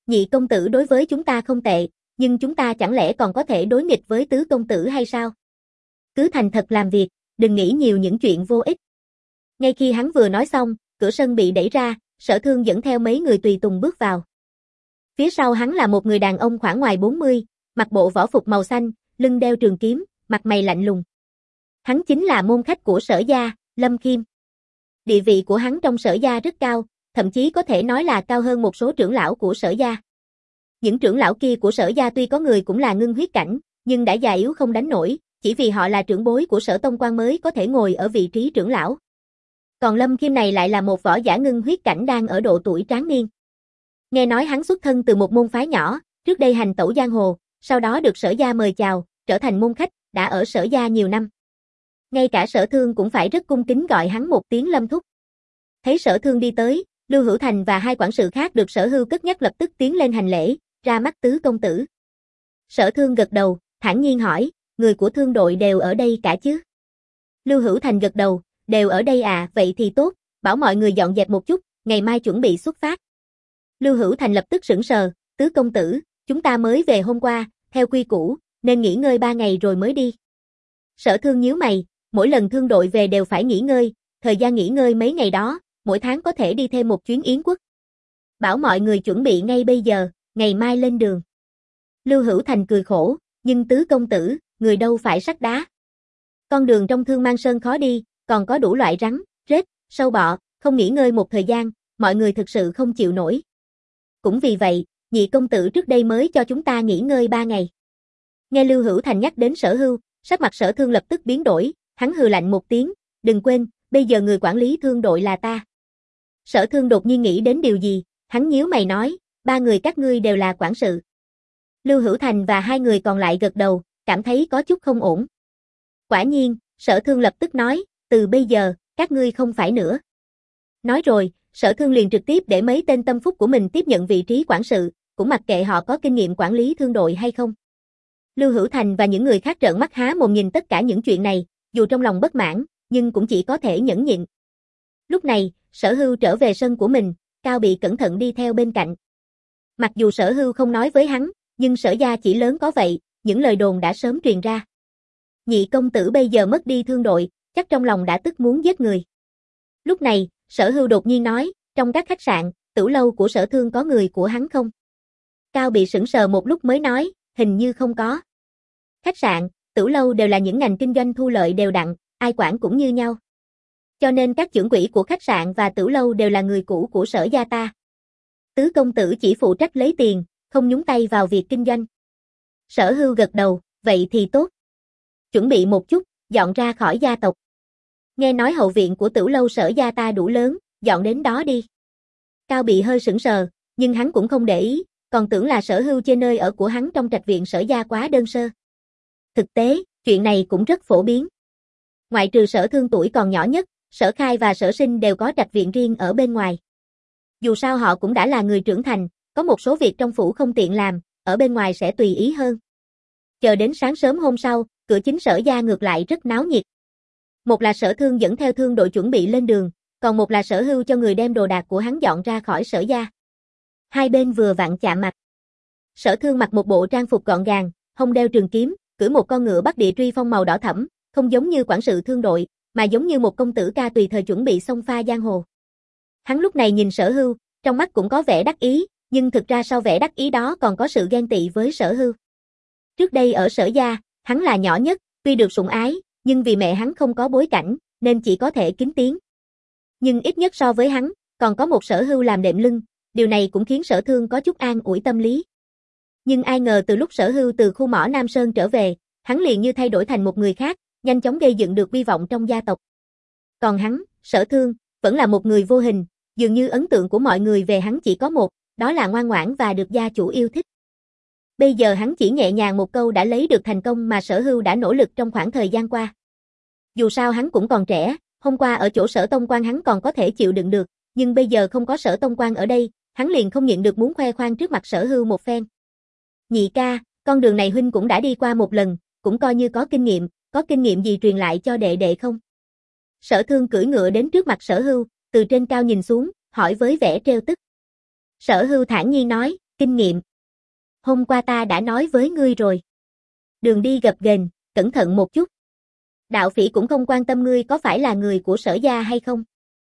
Nhị công tử đối với chúng ta không tệ, nhưng chúng ta chẳng lẽ còn có thể đối nghịch với tứ công tử hay sao? Cứ thành thật làm việc, đừng nghĩ nhiều những chuyện vô ích. Ngay khi hắn vừa nói xong, cửa sân bị đẩy ra, Sở Thương dẫn theo mấy người tùy tùng bước vào. Phía sau hắn là một người đàn ông khoảng ngoài bốn mươi, mặc bộ võ phục màu xanh, lưng đeo trường kiếm, mặt mày lạnh lùng. Hắn chính là môn khách của Sở gia, Lâm Khiêm. Địa vị của hắn trong Sở gia rất cao, thậm chí có thể nói là cao hơn một số trưởng lão của Sở gia. Những trưởng lão kia của Sở gia tuy có người cũng là ngưng huyết cảnh, nhưng đã già yếu không đánh nổi, chỉ vì họ là trưởng bối của Sở Tông Quan mới có thể ngồi ở vị trí trưởng lão. Còn Lâm Khiêm này lại là một võ giả ngưng huyết cảnh đang ở độ tuổi tráng niên. Nghe nói hắn xuất thân từ một môn phái nhỏ, trước đây hành tẩu giang hồ, sau đó được Sở gia mời chào, trở thành môn khách, đã ở Sở gia nhiều năm. Ngay cả Sở Thương cũng phải rất cung kính gọi hắn một tiếng Lâm thúc. Thấy Sở Thương đi tới, Lưu Hữu Thành và hai quản sự khác được Sở Hưu cất nhắc lập tức tiến lên hành lễ, ra mắt tứ công tử. Sở Thương gật đầu, thản nhiên hỏi, người của thương đội đều ở đây cả chứ? Lưu Hữu Thành gật đầu, đều ở đây à, vậy thì tốt, bảo mọi người dọn dẹp một chút, ngày mai chuẩn bị xuất phát. Lưu Hữu Thành lập tức sững sờ, tứ công tử, chúng ta mới về hôm qua, theo quy củ, nên nghỉ ngơi ba ngày rồi mới đi. Sở Thương nhíu mày, mỗi lần thương đội về đều phải nghỉ ngơi, thời gian nghỉ ngơi mấy ngày đó, mỗi tháng có thể đi thêm một chuyến Yến quốc. Bảo mọi người chuẩn bị ngay bây giờ, ngày mai lên đường. Lưu Hữu Thành cười khổ, nhưng tứ công tử, người đâu phải sắt đá. Con đường trong Thương Mang Sơn khó đi, còn có đủ loại rắn, rết, sâu bọ, không nghỉ ngơi một thời gian, mọi người thực sự không chịu nổi. Cũng vì vậy, nhị công tử trước đây mới cho chúng ta nghỉ ngơi ba ngày. Nghe Lưu Hữu Thành nhắc đến Sở Hưu, sắc mặt Sở Thương lập tức biến đổi, hắn hừ lạnh một tiếng, đừng quên, bây giờ người quản lý thương đội là ta. Sở Thương đột nhiên nghĩ đến điều gì, hắn nhíu mày nói, ba người các ngươi đều là quản sự. Lưu Hữu Thành và hai người còn lại gật đầu, cảm thấy có chút không ổn. Quả nhiên, Sở Thương lập tức nói, từ bây giờ, các ngươi không phải nữa. Nói rồi, Sở Thương liền trực tiếp để mấy tên tâm phúc của mình tiếp nhận vị trí quản sự, cũng mặc kệ họ có kinh nghiệm quản lý thương đội hay không. Lưu Hữu Thành và những người khác trợn mắt há mồm nhìn tất cả những chuyện này, dù trong lòng bất mãn, nhưng cũng chỉ có thể nhẫn nhịn. Lúc này, Sở Hưu trở về sân của mình, Cao Bị cẩn thận đi theo bên cạnh. Mặc dù Sở Hưu không nói với hắn, nhưng Sở gia chỉ lớn có vậy, những lời đồn đã sớm truyền ra. Nhị công tử bây giờ mất đi thương đội, chắc trong lòng đã tức muốn giết người. Lúc này, Sở Hưu đột nhiên nói, trong các khách sạn, tửu lâu của Sở Thương có người của hắn không? Cao Bị sững sờ một lúc mới nói, hình như không có. Khách sạn, tửu lâu đều là những ngành kinh doanh thu lợi đều đặn, ai quản cũng như nhau. Cho nên các trưởng quỹ của khách sạn và tửu lâu đều là người cũ của Sở gia ta. Tứ công tử chỉ phụ trách lấy tiền, không nhúng tay vào việc kinh doanh. Sở Hưu gật đầu, vậy thì tốt. Chuẩn bị một chút, dọn ra khỏi gia tộc. Nghe nói hậu viện của tửu lâu Sở gia ta đủ lớn, dọn đến đó đi. Cao Bị hơi sững sờ, nhưng hắn cũng không để ý, còn tưởng là Sở Hưu chê nơi ở của hắn trong trạch viện Sở gia quá đơn sơ. Thực tế, chuyện này cũng rất phổ biến. Ngoại trừ Sở Thương tuổi còn nhỏ nhất, Sở Khai và Sở Sinh đều có trạch viện riêng ở bên ngoài. Dù sao họ cũng đã là người trưởng thành, có một số việc trong phủ không tiện làm, ở bên ngoài sẽ tùy ý hơn. Chờ đến sáng sớm hôm sau, cửa chính Sở gia ngược lại rất náo nhiệt. Một là Sở Thương dẫn theo thương đội chuẩn bị lên đường, còn một là Sở Hưu cho người đem đồ đạc của hắn dọn ra khỏi Sở gia. Hai bên vừa vặn chạm mặt. Sở Thương mặc một bộ trang phục gọn gàng, hông đeo trường kiếm, cưỡi một con ngựa Bắc Địa Truy Phong màu đỏ thẫm, không giống như quản sự thương đội, mà giống như một công tử ca tùy thời chuẩn bị xông pha giang hồ. Hắn lúc này nhìn Sở Hưu, trong mắt cũng có vẻ đắc ý, nhưng thực ra sau vẻ đắc ý đó còn có sự ghen tị với Sở Hưu. Trước đây ở Sở gia, hắn là nhỏ nhất, tuy được sủng ái, nhưng vì mẹ hắn không có bối cảnh, nên chỉ có thể kính tiếng. Nhưng ít nhất so với hắn, còn có một Sở Hưu làm đệm lưng, điều này cũng khiến Sở Thương có chút an ủi tâm lý. Nhưng ai ngờ từ lúc Sở Hưu từ khu mỏ Nam Sơn trở về, hắn liền như thay đổi thành một người khác, nhanh chóng gây dựng được uy vọng trong gia tộc. Còn hắn, Sở Thương, vẫn là một người vô hình, dường như ấn tượng của mọi người về hắn chỉ có một, đó là ngoan ngoãn và được gia chủ yêu thích. Bây giờ hắn chỉ nhẹ nhàng một câu đã lấy được thành công mà Sở Hưu đã nỗ lực trong khoảng thời gian qua. Dù sao hắn cũng còn trẻ, hôm qua ở chỗ Sở Tông Quan hắn còn có thể chịu đựng được, nhưng bây giờ không có Sở Tông Quan ở đây, hắn liền không nhịn được muốn khoe khoang trước mặt Sở Hưu một phen. Nhị ca, con đường này huynh cũng đã đi qua một lần, cũng coi như có kinh nghiệm, có kinh nghiệm gì truyền lại cho đệ đệ không? Sở Thương cưỡi ngựa đến trước mặt Sở Hưu, từ trên cao nhìn xuống, hỏi với vẻ trêu tức. Sở Hưu thản nhiên nói, Kinh nghiệm. Hôm qua ta đã nói với ngươi rồi. Đường đi gập ghềnh, cẩn thận một chút. Đạo phỉ cũng không quan tâm ngươi có phải là người của Sở gia hay không.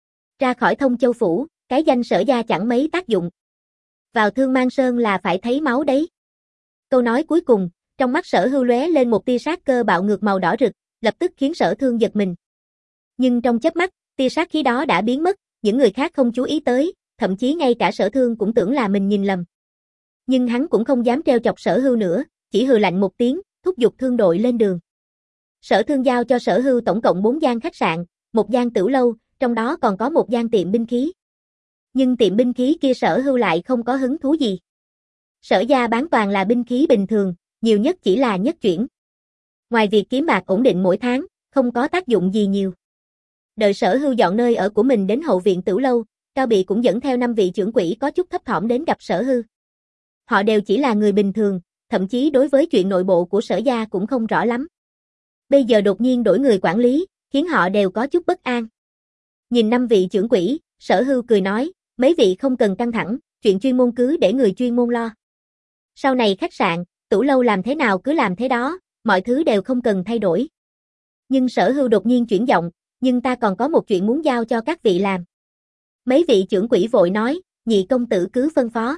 Ra khỏi Thông Châu phủ, cái danh Sở gia chẳng mấy tác dụng. Vào Thương Mang Sơn là phải thấy máu đấy. Câu nói cuối cùng, trong mắt Sở Hưu lóe lên một tia sát cơ bạo ngược màu đỏ rực, lập tức khiến Sở Thương giật mình. Nhưng trong chớp mắt, tia sát khí đó đã biến mất, những người khác không chú ý tới, thậm chí ngay cả Sở Thương cũng tưởng là mình nhìn lầm. Nhưng hắn cũng không dám trêu chọc Sở Hưu nữa, chỉ hừ lạnh một tiếng, thúc giục thương đội lên đường. Sở Thương giao cho Sở Hưu tổng cộng bốn gian khách sạn, một gian tửu lâu, trong đó còn có một gian tiệm binh khí. Nhưng tiệm binh khí kia Sở Hưu lại không có hứng thú gì. Sở gia bán toàn là binh khí bình thường, nhiều nhất chỉ là nhất chuyển. Ngoài việc kiếm bạc ổn định mỗi tháng, không có tác dụng gì nhiều. Đợi Sở Hưu dọn nơi ở của mình đến hậu viện tửu lâu, Cao Bị cũng dẫn theo năm vị trưởng quỹ có chút thấp thỏm đến gặp Sở Hưu. Họ đều chỉ là người bình thường, thậm chí đối với chuyện nội bộ của Sở gia cũng không rõ lắm. Bây giờ đột nhiên đổi người quản lý, khiến họ đều có chút bất an. Nhìn năm vị trưởng quỹ, Sở Hưu cười nói, mấy vị không cần căng thẳng, chuyện chuyên môn cứ để người chuyên môn lo. Sau này khách sạn, tửu lâu làm thế nào cứ làm thế đó, mọi thứ đều không cần thay đổi. Nhưng Sở Hưu đột nhiên chuyển giọng, nhưng ta còn có một chuyện muốn giao cho các vị làm. Mấy vị trưởng quỹ vội nói, nhị công tử cứ phân phó.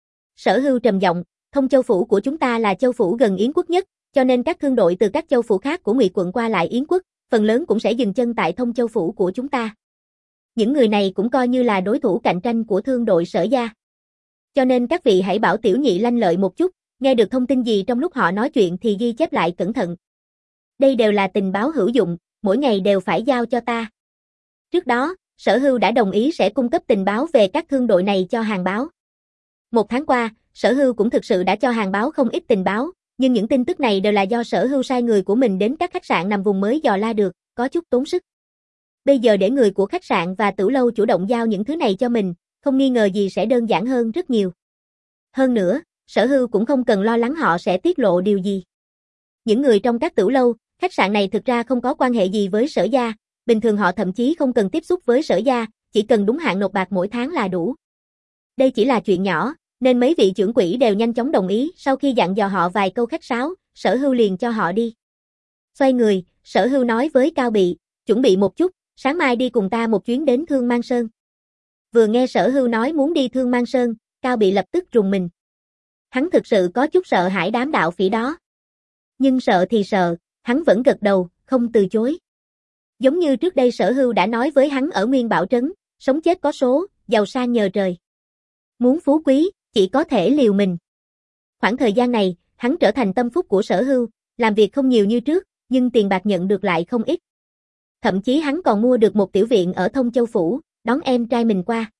Sở Hưu trầm giọng, Thông Châu phủ của chúng ta là châu phủ gần Yến quốc nhất, cho nên các thương đội từ các châu phủ khác của Ngụy quận qua lại Yến quốc, phần lớn cũng sẽ dừng chân tại Thông Châu phủ của chúng ta. Những người này cũng coi như là đối thủ cạnh tranh của thương đội Sở gia. Cho nên các vị hãy bảo tiểu nhị lanh lợi một chút, nghe được thông tin gì trong lúc họ nói chuyện thì ghi chép lại cẩn thận. Đây đều là tình báo hữu dụng, mỗi ngày đều phải giao cho ta. Trước đó, Sở Hưu đã đồng ý sẽ cung cấp tình báo về các thương đội này cho Hàn báo. Một tháng qua, Sở Hưu cũng thực sự đã cho Hàn báo không ít tình báo, nhưng những tin tức này đều là do Sở Hưu sai người của mình đến các khách sạn nằm vùng mới dò la được, có chút tốn sức. Bây giờ để người của khách sạn và tửu lâu chủ động giao những thứ này cho mình, không nghi ngờ gì sẽ đơn giản hơn rất nhiều. Hơn nữa, Sở Hưu cũng không cần lo lắng họ sẽ tiết lộ điều gì. Những người trong các tửu lâu, khách sạn này thực ra không có quan hệ gì với Sở gia, bình thường họ thậm chí không cần tiếp xúc với Sở gia, chỉ cần đúng hạn nộp bạc mỗi tháng là đủ. Đây chỉ là chuyện nhỏ, nên mấy vị trưởng quỹ đều nhanh chóng đồng ý, sau khi dặn dò họ vài câu khách sáo, Sở Hưu liền cho họ đi. Xoay người, Sở Hưu nói với Cao Bị, chuẩn bị một chút, sáng mai đi cùng ta một chuyến đến Thương Mang Sơn. Vừa nghe Sở Hưu nói muốn đi Thương Mang Sơn, Cao Bị lập tức rùng mình. Hắn thực sự có chút sợ hãi đám đạo phỉ đó. Nhưng sợ thì sợ, hắn vẫn gật đầu, không từ chối. Giống như trước đây Sở Hưu đã nói với hắn ở Nguyên Bảo Trấn, sống chết có số, giàu sang nhờ trời. Muốn phú quý, chỉ có thể liều mình. Khoảng thời gian này, hắn trở thành tâm phúc của Sở Hưu, làm việc không nhiều như trước, nhưng tiền bạc nhận được lại không ít. Thậm chí hắn còn mua được một tiểu viện ở Thông Châu phủ, đón em trai mình qua.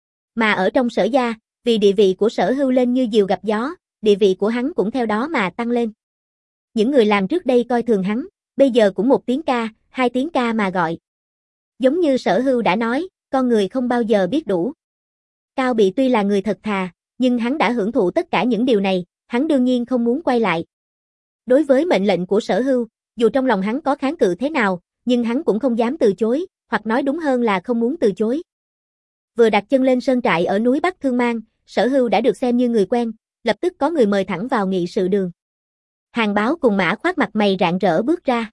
Mà ở trong Sở gia, vì địa vị của Sở Hưu lên như diều gặp gió, địa vị của hắn cũng theo đó mà tăng lên. Những người làm trước đây coi thường hắn, bây giờ cũng một tiếng ca, hai tiếng ca mà gọi. Giống như Sở Hưu đã nói, con người không bao giờ biết đủ. Cao Bị tuy là người thật thà, nhưng hắn đã hưởng thụ tất cả những điều này, hắn đương nhiên không muốn quay lại. Đối với mệnh lệnh của Sở Hưu, dù trong lòng hắn có kháng cự thế nào, nhưng hắn cũng không dám từ chối, hoặc nói đúng hơn là không muốn từ chối. Vừa đặt chân lên sơn trại ở núi Bắc Thương Mang, Sở Hưu đã được xem như người quen, lập tức có người mời thẳng vào nghị sự đường. Hàn Báo cùng Mã Khoát mặt mày rạng rỡ bước ra.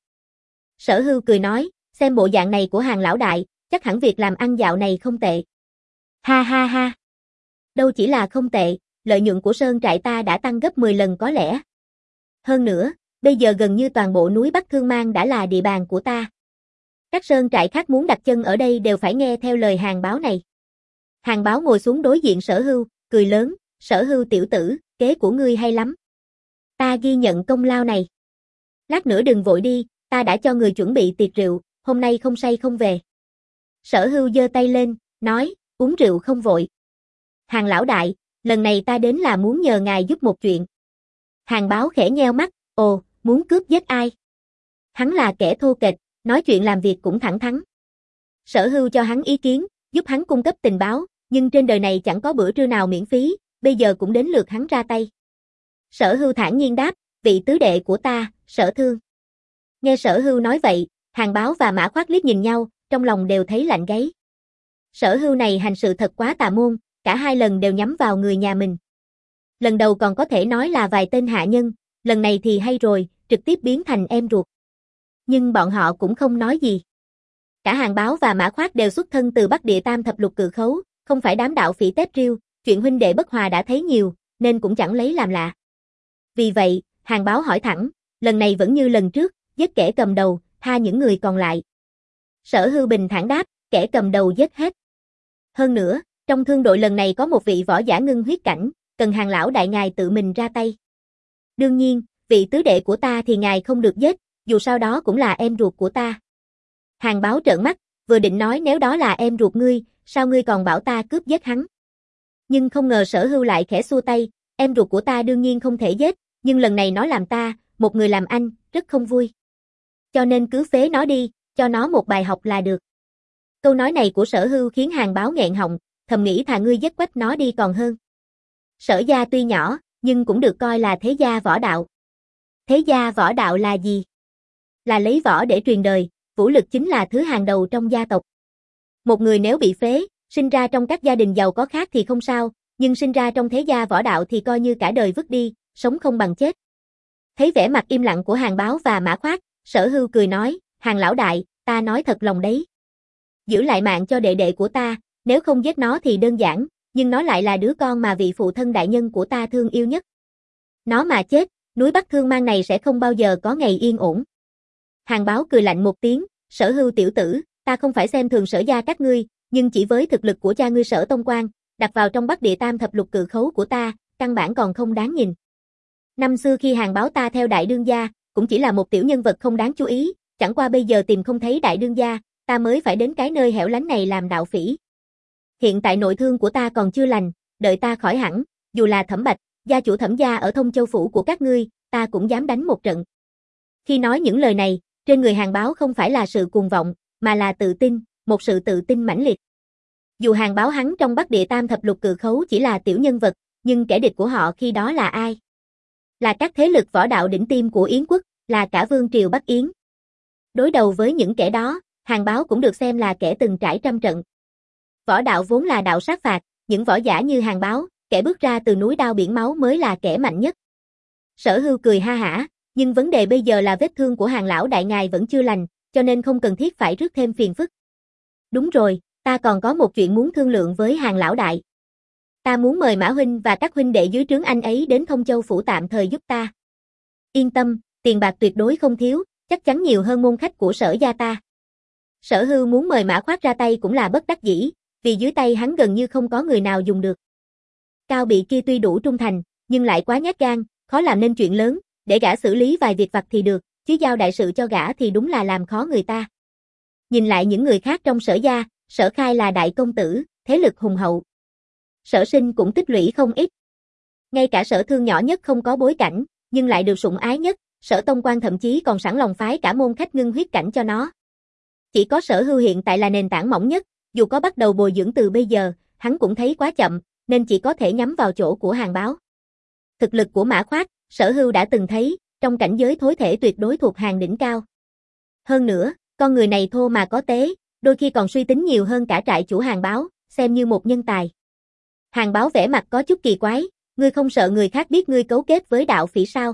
Sở Hưu cười nói, xem bộ dạng này của Hàn lão đại, chắc hẳn việc làm ăn dạo này không tệ. Ha ha ha. Đâu chỉ là không tệ, lợi nhuận của sơn trại ta đã tăng gấp mười lần có lẽ. Hơn nữa, bây giờ gần như toàn bộ núi Bắc Thương Mang đã là địa bàn của ta. Các sơn trại khác muốn đặt chân ở đây đều phải nghe theo lời Hàn Báo này. Hàn Báo ngồi xuống đối diện Sở Hưu, cười lớn, Sở Hưu tiểu tử, kế của ngươi hay lắm. Ta ghi nhận công lao này. Lát nữa đừng vội đi, ta đã cho người chuẩn bị tiệc rượu, hôm nay không say không về. Sở Hưu giơ tay lên, nói, uống rượu không vội. Hàn lão đại, lần này ta đến là muốn nhờ ngài giúp một chuyện. Hàn Báo khẽ nheo mắt, ồ, muốn cướp giết ai? Hắn là kẻ thô kệch, nói chuyện làm việc cũng thẳng thắn. Sở Hưu cho hắn ý kiến, giúp hắn cung cấp tình báo, nhưng trên đời này chẳng có bữa trưa nào miễn phí, bây giờ cũng đến lượt hắn ra tay. Sở Hưu thản nhiên đáp, vị tứ đệ của ta, Sở Thương. Nghe Sở Hưu nói vậy, Hàn Báo và Mã Khoát liếc nhìn nhau, trong lòng đều thấy lạnh gáy. Sở Hưu này hành sự thật quá tà môn, cả hai lần đều nhắm vào người nhà mình. Lần đầu còn có thể nói là vài tên hạ nhân, lần này thì hay rồi, trực tiếp biến thành em ruột. Nhưng bọn họ cũng không nói gì. Cả Hàn Báo và Mã Khoát đều xuất thân từ Bắc Địa Tam Thập Lục Cự Khấu, không phải đám đạo phỉ tép riêu, chuyện huynh đệ bất hòa đã thấy nhiều, nên cũng chẳng lấy làm lạ. Vì vậy, Hàn Báo hỏi thẳng, lần này vẫn như lần trước, giết kẻ cầm đầu, tha những người còn lại. Sở Hưu bình thản đáp, kẻ cầm đầu giết hết. Hơn nữa, trong thương đội lần này có một vị võ giả ngưng huyết cảnh, cần Hàn lão đại ngài tự mình ra tay. Đương nhiên, vị tứ đệ của ta thì ngài không được giết, dù sao đó cũng là em ruột của ta. Hàn Báo trợn mắt, vừa định nói nếu đó là em ruột ngươi, sao ngươi còn bảo ta cướp giết hắn. Nhưng không ngờ Sở Hưu lại khẽ xua tay, em ruột của ta đương nhiên không thể giết, nhưng lần này nó làm ta, một người làm anh, rất không vui. Cho nên cứ phế nó đi, cho nó một bài học là được. Câu nói này của Sở Hưu khiến Hàn Báo nghẹn họng, thầm nghĩ thà ngươi giết quách nó đi còn hơn. Sở gia tuy nhỏ, nhưng cũng được coi là thế gia võ đạo. Thế gia võ đạo là gì? Là lấy võ để truyền đời, vũ lực chính là thứ hàng đầu trong gia tộc. Một người nếu bị phế, sinh ra trong các gia đình giàu có khác thì không sao, nhưng sinh ra trong thế gia võ đạo thì coi như cả đời vứt đi, sống không bằng chết. Thấy vẻ mặt im lặng của Hàn Báo và Mã Khoát, Sở Hưu cười nói, Hàn lão đại, ta nói thật lòng đấy. Giữ lại mạng cho đệ đệ của ta, nếu không giết nó thì đơn giản, nhưng nó lại là đứa con mà vị phụ thân đại nhân của ta thương yêu nhất. Nó mà chết, núi Bắc Thương Mang này sẽ không bao giờ có ngày yên ổn. Hàn Báo cười lạnh một tiếng, Sở Hưu tiểu tử, ta không phải xem thường Sở gia các ngươi, nhưng chỉ với thực lực của cha ngươi Sở Tông Quan, đặt vào trong Bắc Địa Tam Thập Lục Cự Khấu của ta, căn bản còn không đáng nhìn. Năm xưa khi Hàn Báo ta theo đại đương gia, cũng chỉ là một tiểu nhân vật không đáng chú ý, chẳng qua bây giờ tìm không thấy đại đương gia, ta mới phải đến cái nơi hẻo lánh này làm đạo phỉ. Hiện tại nội thương của ta còn chưa lành, đợi ta khỏi hẳn, dù là Thẩm Bạch, gia chủ Thẩm gia ở Thông Châu phủ của các ngươi, ta cũng dám đánh một trận. Khi nói những lời này, trên người Hàn Báo không phải là sự cuồng vọng, mà là tự tin, một sự tự tin mãnh liệt. Dù Hàn Báo hắn trong Bắc Địa Tam Thập Lục Cự Khấu chỉ là tiểu nhân vật, nhưng kẻ địch của họ khi đó là ai? Là các thế lực võ đạo đỉnh tiêm của Yến quốc, là cả vương triều Bắc Yến. Đối đầu với những kẻ đó, Hàn Báo cũng được xem là kẻ từng trải trăm trận. Võ đạo vốn là đạo sát phạt, những võ giả như Hàn Báo, kẻ bước ra từ núi đao biển máu mới là kẻ mạnh nhất. Sở Hưu cười ha hả, nhưng vấn đề bây giờ là vết thương của Hàn lão đại ngài vẫn chưa lành, cho nên không cần thiết phải rước thêm phiền phức. Đúng rồi, ta còn có một chuyện muốn thương lượng với Hàn lão đại. Ta muốn mời Mã huynh và các huynh đệ dưới trướng anh ấy đến Thông Châu phủ tạm thời giúp ta. Yên tâm, tiền bạc tuyệt đối không thiếu, chắc chắn nhiều hơn môn khách của Sở gia ta. Sở Hưu muốn mời Mã Khoát ra tay cũng là bất đắc dĩ, vì dưới tay hắn gần như không có người nào dùng được. Cao Bị kia tuy đủ trung thành, nhưng lại quá nhát gan, khó làm nên chuyện lớn, để gã xử lý vài việc vặt thì được, chứ giao đại sự cho gã thì đúng là làm khó người ta. Nhìn lại những người khác trong Sở gia, Sở Khai là đại công tử, thế lực hùng hậu. Sở Sinh cũng tích lũy không ít. Ngay cả Sở Thương nhỏ nhất không có bối cảnh, nhưng lại được sủng ái nhất, Sở Tông Quan thậm chí còn sẵn lòng phái cả môn khách ngưng huyết cảnh cho nó. Chỉ có Sở Hưu hiện tại là nền tảng mỏng nhất, dù có bắt đầu bồi dưỡng từ bây giờ, hắn cũng thấy quá chậm, nên chỉ có thể nhắm vào chỗ của Hàn Báo. Thực lực của Mã Khoát, Sở Hưu đã từng thấy, trong cảnh giới thối thể tuyệt đối thuộc hàng đỉnh cao. Hơn nữa, con người này thô mà có tế, đôi khi còn suy tính nhiều hơn cả trại chủ Hàn Báo, xem như một nhân tài. Hàn Báo vẻ mặt có chút kỳ quái, ngươi không sợ người khác biết ngươi cấu kết với đạo phỉ sao?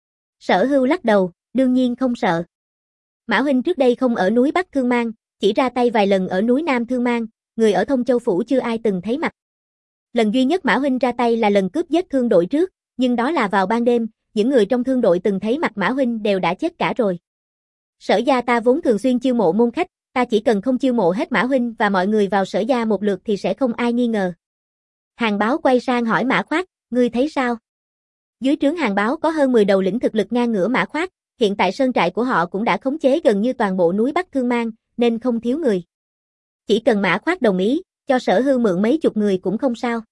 Sở Hưu lắc đầu, đương nhiên không sợ. Mã huynh trước đây không ở núi Bắc Thương Mang, chỉ ra tay vài lần ở núi Nam Thương Mang, người ở Thông Châu phủ chưa ai từng thấy mặt. Lần duy nhất Mã huynh ra tay là lần cướp giết thương đội trước, nhưng đó là vào ban đêm, những người trong thương đội từng thấy mặt Mã huynh đều đã chết cả rồi. Sở gia ta vốn thường xuyên chiêu mộ môn khách, ta chỉ cần không chiêu mộ hết Mã huynh và mọi người vào Sở gia một lượt thì sẽ không ai nghi ngờ. Hàn Báo quay sang hỏi Mã Khoát, ngươi thấy sao? Dưới trướng Hàn Báo có hơn mười đầu lĩnh thực lực ngang ngửa Mã Khoát, hiện tại sơn trại của họ cũng đã khống chế gần như toàn bộ núi Bắc Thương Mang, nên không thiếu người. Chỉ cần Mã Khoát đồng ý, cho Sở Hưu mượn mấy chục người cũng không sao.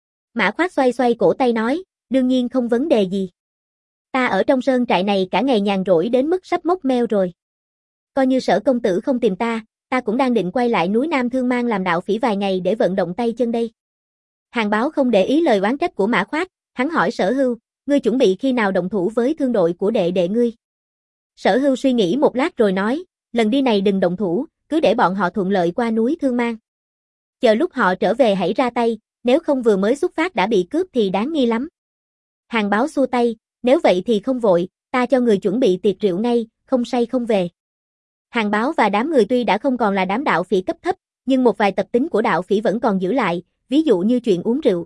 Mã Khoát xoay xoay cổ tay nói, đương nhiên không vấn đề gì. Ta ở trong sơn trại này cả ngày nhàn rỗi đến mức sắp mốc meo rồi. Coi như Sở công tử không tìm ta, ta cũng đang định quay lại núi Nam Thương Mang làm đạo phỉ vài ngày để vận động tay chân đây. Hàn Báo không để ý lời oán trách của Mã Khoát, hắn hỏi Sở Hưu, ngươi chuẩn bị khi nào động thủ với thương đội của đệ đệ ngươi? Sở Hưu suy nghĩ một lát rồi nói, lần đi này đừng động thủ, cứ để bọn họ thuận lợi qua núi Thương Mang. Chờ lúc họ trở về hãy ra tay, nếu không vừa mới xuất phát đã bị cướp thì đáng nghi lắm. Hàng Báo xua tay, nếu vậy thì không vội, ta cho người chuẩn bị tiệc rượu ngay, không say không về. Hàng Báo và đám người tuy đã không còn là đám đạo phỉ cấp thấp, nhưng một vài tập tính của đạo phỉ vẫn còn giữ lại, ví dụ như chuyện uống rượu.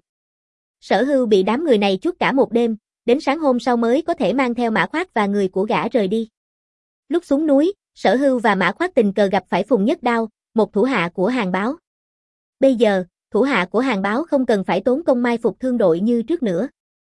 Sở Hưu bị đám người này chuốc cả một đêm, đến sáng hôm sau mới có thể mang theo Mã Khoát và người của gã rời đi. Lúc xuống núi, Sở Hưu và Mã Khoát tình cờ gặp phải Phùng Nhất Đao, một thủ hạ của Hàng Báo. Bây giờ, thủ hạ của Hàng Báo không cần phải tốn công mai phục thương đội như trước nữa.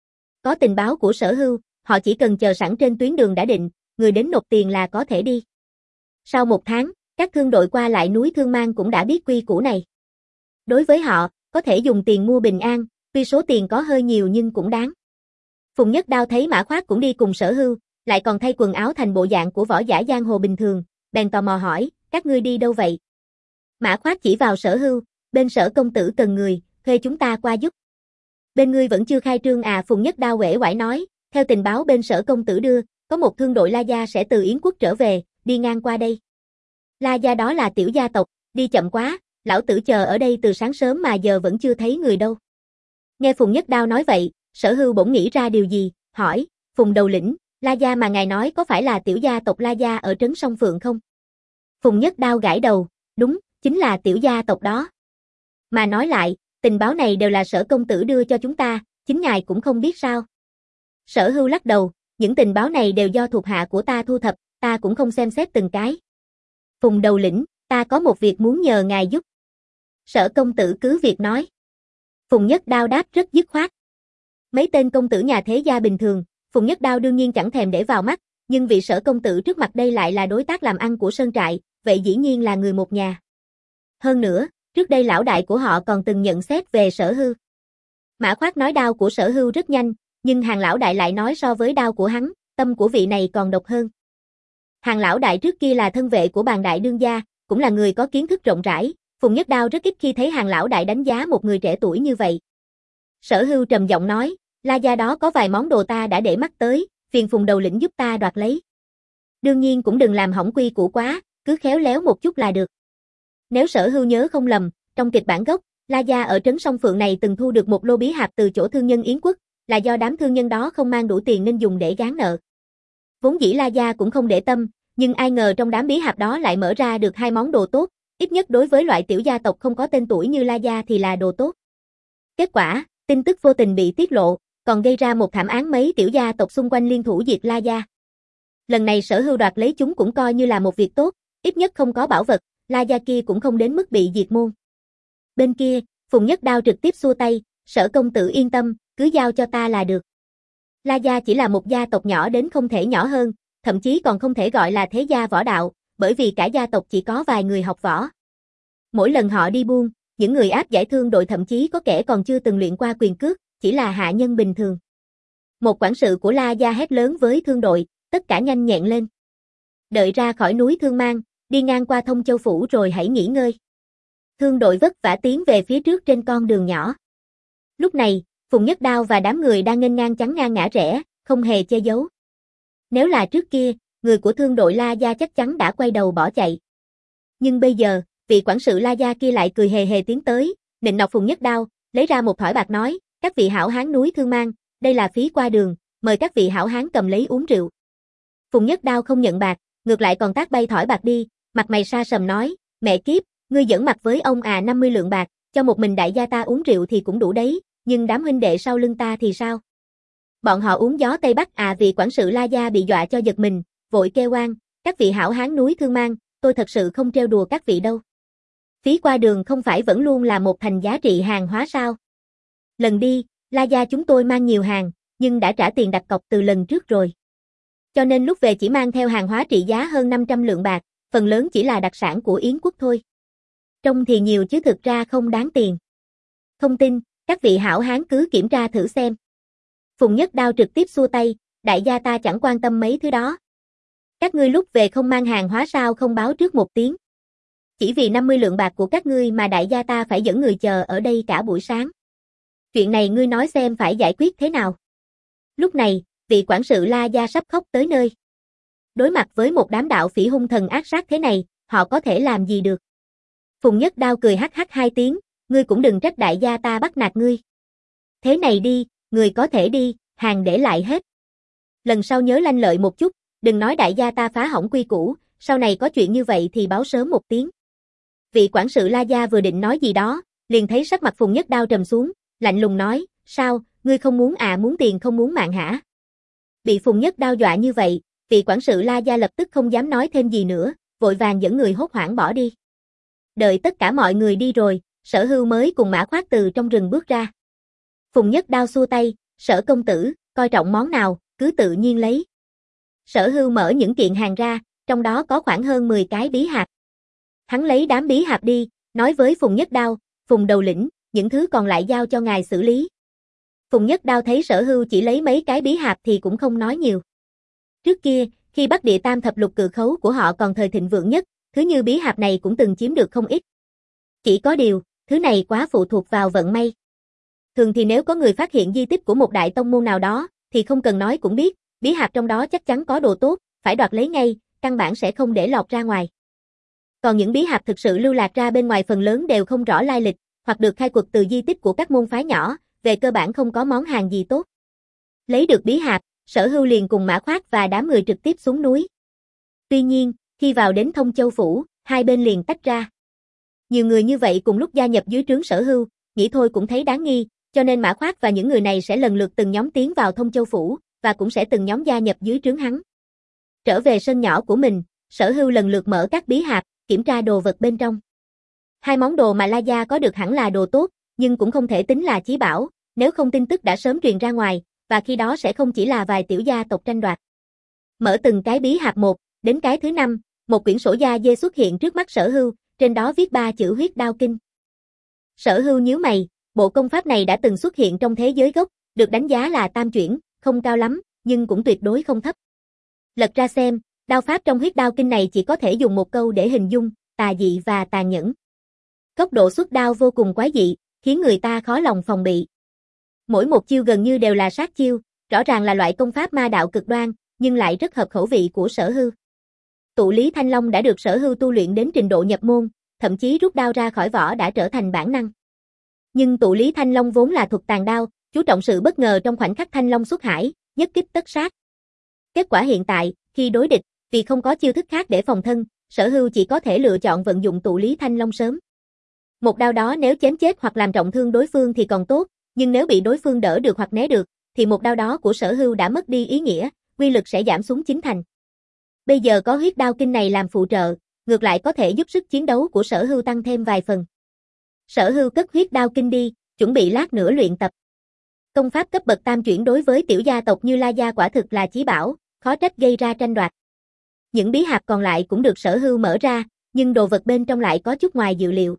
Có tình báo của Sở Hưu, họ chỉ cần chờ sẵn trên tuyến đường đã định, người đến nộp tiền là có thể đi. Sau một tháng, các thương đội qua lại núi Thương Mang cũng đã biết quy củ này. Đối với họ, có thể dùng tiền mua bình an, tuy số tiền có hơi nhiều nhưng cũng đáng. Phùng Nhất Đao thấy Mã Khoát cũng đi cùng Sở Hưu, lại còn thay quần áo thành bộ dạng của võ giả giang hồ bình thường, bèn tò mò hỏi, các ngươi đi đâu vậy? Mã Khoát chỉ vào Sở Hưu, bên Sở công tử cần người, thuê chúng ta qua giúp. Bên ngươi vẫn chưa khai trương à? Phùng Nhất Đao uể oải nói, theo tình báo bên Sở công tử đưa, có một thương đội La Gia sẽ từ Yến quốc trở về, đi ngang qua đây. La Gia đó là tiểu gia tộc, đi chậm quá, lão tử chờ ở đây từ sáng sớm mà giờ vẫn chưa thấy người đâu. Nghe Phùng Nhất Đao nói vậy, Sở Hưu bỗng nghĩ ra điều gì, hỏi, Phùng đầu lĩnh, La Gia mà ngài nói có phải là tiểu gia tộc La Gia ở trấn Sông Phượng không? Phùng Nhất Đao gãi đầu, đúng, chính là tiểu gia tộc đó. Mà nói lại, tình báo này đều là Sở công tử đưa cho chúng ta, chính ngài cũng không biết sao? Sở Hưu lắc đầu, những tình báo này đều do thuộc hạ của ta thu thập, ta cũng không xem xét từng cái. Phùng đầu lĩnh, ta có một việc muốn nhờ ngài giúp. Sở công tử cứ việc nói. Phùng Nhất Đao đáp rất dứt khoát. Mấy tên công tử nhà thế gia bình thường, Phùng Nhất Đao đương nhiên chẳng thèm để vào mắt, nhưng vị Sở công tử trước mặt đây lại là đối tác làm ăn của Sơn Trại, vậy dĩ nhiên là người một nhà. Hơn nữa, trước đây lão đại của họ còn từng nhận xét về Sở Hưu. Mã Khoát nói đao của Sở Hưu rất nhanh, nhưng Hàng lão đại lại nói so với đao của hắn, tâm của vị này còn độc hơn. Hàng lão đại trước kia là thân vệ của Bàn đại đương gia, cũng là người có kiến thức rộng rãi, Phùng Nhất Đao rất ít khi thấy Hàng lão đại đánh giá một người trẻ tuổi như vậy. Sở Hưu trầm giọng nói, La Gia đó có vài món đồ ta đã để mắt tới, phiền Phùng đầu lĩnh giúp ta đoạt lấy. Đương nhiên cũng đừng làm hỏng quy củ quá, cứ khéo léo một chút là được. Nếu Sở Hưu nhớ không lầm, trong kịch bản gốc, La Gia ở trấn Sông Phượng này từng thu được một lô bí hạp từ chỗ thương nhân Yến quốc, là do đám thương nhân đó không mang đủ tiền nên dùng để gán nợ. Vốn dĩ La Gia cũng không để tâm, nhưng ai ngờ trong đám bí hạp đó lại mở ra được hai món đồ tốt, ít nhất đối với loại tiểu gia tộc không có tên tuổi như La Gia thì là đồ tốt. Kết quả, tin tức vô tình bị tiết lộ, còn gây ra một thảm án mấy tiểu gia tộc xung quanh liên thủ diệt La Gia. Lần này Sở Hưu đoạt lấy chúng cũng coi như là một việc tốt, ít nhất không có bảo vật, La Gia kia cũng không đến mức bị diệt môn. Bên kia, Phùng Nhất Đao trực tiếp xua tay, Sở công tử yên tâm, cứ giao cho ta là được. La Gia chỉ là một gia tộc nhỏ đến không thể nhỏ hơn, thậm chí còn không thể gọi là thế gia võ đạo, bởi vì cả gia tộc chỉ có vài người học võ. Mỗi lần họ đi buôn, những người áp giải thương đội thậm chí có kẻ còn chưa từng luyện qua quyền cước, chỉ là hạ nhân bình thường. Một quản sự của La Gia hét lớn với thương đội, tất cả nhanh nhẹn lên. Đợi ra khỏi núi Thương Mang, đi ngang qua Thông Châu Phủ rồi hãy nghỉ ngơi. Thương đội vất vả tiến về phía trước trên con đường nhỏ. Lúc này, Phùng Nhất Đao và đám người đang nghênh ngang chắn ngang ngã rẽ, không hề che giấu. Nếu là trước kia, người của thương đội La Gia chắc chắn đã quay đầu bỏ chạy. Nhưng bây giờ, vị quản sự La Gia kia lại cười hề hề tiến tới, nịnh nọt Phùng Nhất Đao, lấy ra một thỏi bạc nói, các vị hảo hán núi Thương Mang, đây là phí qua đường, mời các vị hảo hán cầm lấy uống rượu. Phùng Nhất Đao không nhận bạc, ngược lại còn tát bay thỏi bạc đi, mặt mày sa sầm nói, mẹ kiếp, ngươi giỡn mặt với ông à, năm mươi lượng bạc, cho một mình đại gia ta uống rượu thì cũng đủ đấy, nhưng đám huynh đệ sau lưng ta thì sao? Bọn họ uống gió Tây Bắc à? Vị quản sự La Gia bị dọa cho giật mình, vội kêu oan, các vị hảo hán núi Thương Mang, tôi thật sự không trêu đùa các vị đâu. Phí qua đường không phải vẫn luôn là một thành giá trị hàng hóa sao? Lần đi, La Gia chúng tôi mang nhiều hàng, nhưng đã trả tiền đặt cọc từ lần trước rồi. Cho nên lúc về chỉ mang theo hàng hóa trị giá hơn năm trăm lượng bạc, phần lớn chỉ là đặc sản của Yến quốc thôi. Trông thì nhiều chứ thực ra không đáng tiền. Không tin, các vị hảo hán cứ kiểm tra thử xem. Phùng Nhất Đao trực tiếp xua tay, đại gia ta chẳng quan tâm mấy thứ đó. Các ngươi lúc về không mang hàng hóa sao không báo trước một tiếng. Chỉ vì năm mươi lượng bạc của các ngươi mà đại gia ta phải dẫn người chờ ở đây cả buổi sáng. Chuyện này ngươi nói xem phải giải quyết thế nào. Lúc này, vị quản sự La Gia sắp khóc tới nơi. Đối mặt với một đám đạo phỉ hung thần ác sát thế này, họ có thể làm gì được. Phùng Nhất Đao cười hắc hắc hai tiếng, ngươi cũng đừng trách đại gia ta bắt nạt ngươi. Thế này đi, người có thể đi, hàng để lại hết. Lần sau nhớ lanh lợi một chút, đừng nói đại gia ta phá hỏng quy củ, sau này có chuyện như vậy thì báo sớm một tiếng. Vị quản sự La Gia vừa định nói gì đó, liền thấy sắc mặt Phùng Nhất Đao trầm xuống, lạnh lùng nói, sao, ngươi không muốn à muốn tiền không muốn mạng hả? Bị Phùng Nhất Đao dọa như vậy, vị quản sự La Gia lập tức không dám nói thêm gì nữa, vội vàng dẫn người hốt hoảng bỏ đi. Đợi tất cả mọi người đi rồi, Sở Hưu mới cùng Mã Khoát từ trong rừng bước ra. Phùng Nhất Đao xua tay, Sở công tử, coi trọng món nào, cứ tự nhiên lấy. Sở Hưu mở những kiện hàng ra, trong đó có khoảng hơn mười cái bí hạt. Hắn lấy đám bí hạt đi, nói với Phùng Nhất Đao, Phùng đầu lĩnh, những thứ còn lại giao cho ngài xử lý. Phùng Nhất Đao thấy Sở Hưu chỉ lấy mấy cái bí hạt thì cũng không nói nhiều. Trước kia, khi Bắc Địa Tam thập lục cự khấu của họ còn thời thịnh vượng nhất, thứ như bí hạt này cũng từng chiếm được không ít. Chỉ có điều, thứ này quá phụ thuộc vào vận may. Thường thì nếu có người phát hiện di tích của một đại tông môn nào đó, thì không cần nói cũng biết, bí hạt trong đó chắc chắn có đồ tốt, phải đoạt lấy ngay, căn bản sẽ không để lọt ra ngoài. Còn những bí hạt thực sự lưu lạc ra bên ngoài phần lớn đều không rõ lai lịch, hoặc được khai quật từ di tích của các môn phái nhỏ, về cơ bản không có món hàng gì tốt. Lấy được bí hạt, Sở Hưu liền cùng Mã Khoát và đám người trực tiếp xuống núi. Tuy nhiên, khi vào đến Thông Châu Phủ, hai bên liền tách ra. Nhiều người như vậy cùng lúc gia nhập dưới trướng Sở Hưu, nghĩ thôi cũng thấy đáng nghi, cho nên Mã Khoát và những người này sẽ lần lượt từng nhóm tiến vào Thông Châu Phủ, và cũng sẽ từng nhóm gia nhập dưới trướng hắn. Trở về sân nhỏ của mình, Sở Hưu lần lượt mở các bí hạt, kiểm tra đồ vật bên trong. Hai món đồ mà La Gia có được hẳn là đồ tốt, nhưng cũng không thể tính là chí bảo, nếu không tin tức đã sớm truyền ra ngoài, và khi đó sẽ không chỉ là vài tiểu gia tộc tranh đoạt. Mở từng cái bí hạt một, đến cái thứ năm, một quyển sổ da dê xuất hiện trước mắt Sở Hưu, trên đó viết ba chữ Huyết Đao Kinh. Sở Hưu nhíu mày, bộ công pháp này đã từng xuất hiện trong thế giới gốc, được đánh giá là tam chuyển, không cao lắm, nhưng cũng tuyệt đối không thấp. Lật ra xem, đao pháp trong Huyết Đao Kinh này chỉ có thể dùng một câu để hình dung, tà dị và tàn nhẫn. Góc độ xuất đao vô cùng quái dị, khiến người ta khó lòng phòng bị. Mỗi một chiêu gần như đều là sát chiêu, rõ ràng là loại công pháp ma đạo cực đoan, nhưng lại rất hợp khẩu vị của Sở Hưu. Tụ Lý Thanh Long đã được Sở Hưu tu luyện đến trình độ nhập môn, thậm chí rút đao ra khỏi vỏ đã trở thành bản năng. Nhưng Tụ Lý Thanh Long vốn là thuật tàn đao, chú trọng sự bất ngờ trong khoảnh khắc Thanh Long xuất hải, nhất kích tất sát. Kết quả hiện tại, khi đối địch, vì không có chiêu thức khác để phòng thân, Sở Hưu chỉ có thể lựa chọn vận dụng Tụ Lý Thanh Long sớm. Một đao đó nếu chém chết hoặc làm trọng thương đối phương thì còn tốt, nhưng nếu bị đối phương đỡ được hoặc né được, thì một đao đó của Sở Hưu đã mất đi ý nghĩa, uy lực sẽ giảm xuống chín thành. Bây giờ có Huyết Đao Kinh này làm phụ trợ, ngược lại có thể giúp sức chiến đấu của Sở Hưu tăng thêm vài phần. Sở Hưu cất Huyết Đao Kinh đi, chuẩn bị lát nữa luyện tập. Công pháp cấp bậc tam chuyển đối với tiểu gia tộc như La Gia quả thực là chí bảo, khó trách gây ra tranh đoạt. Những bí hạt còn lại cũng được Sở Hưu mở ra, nhưng đồ vật bên trong lại có chút ngoài dự liệu.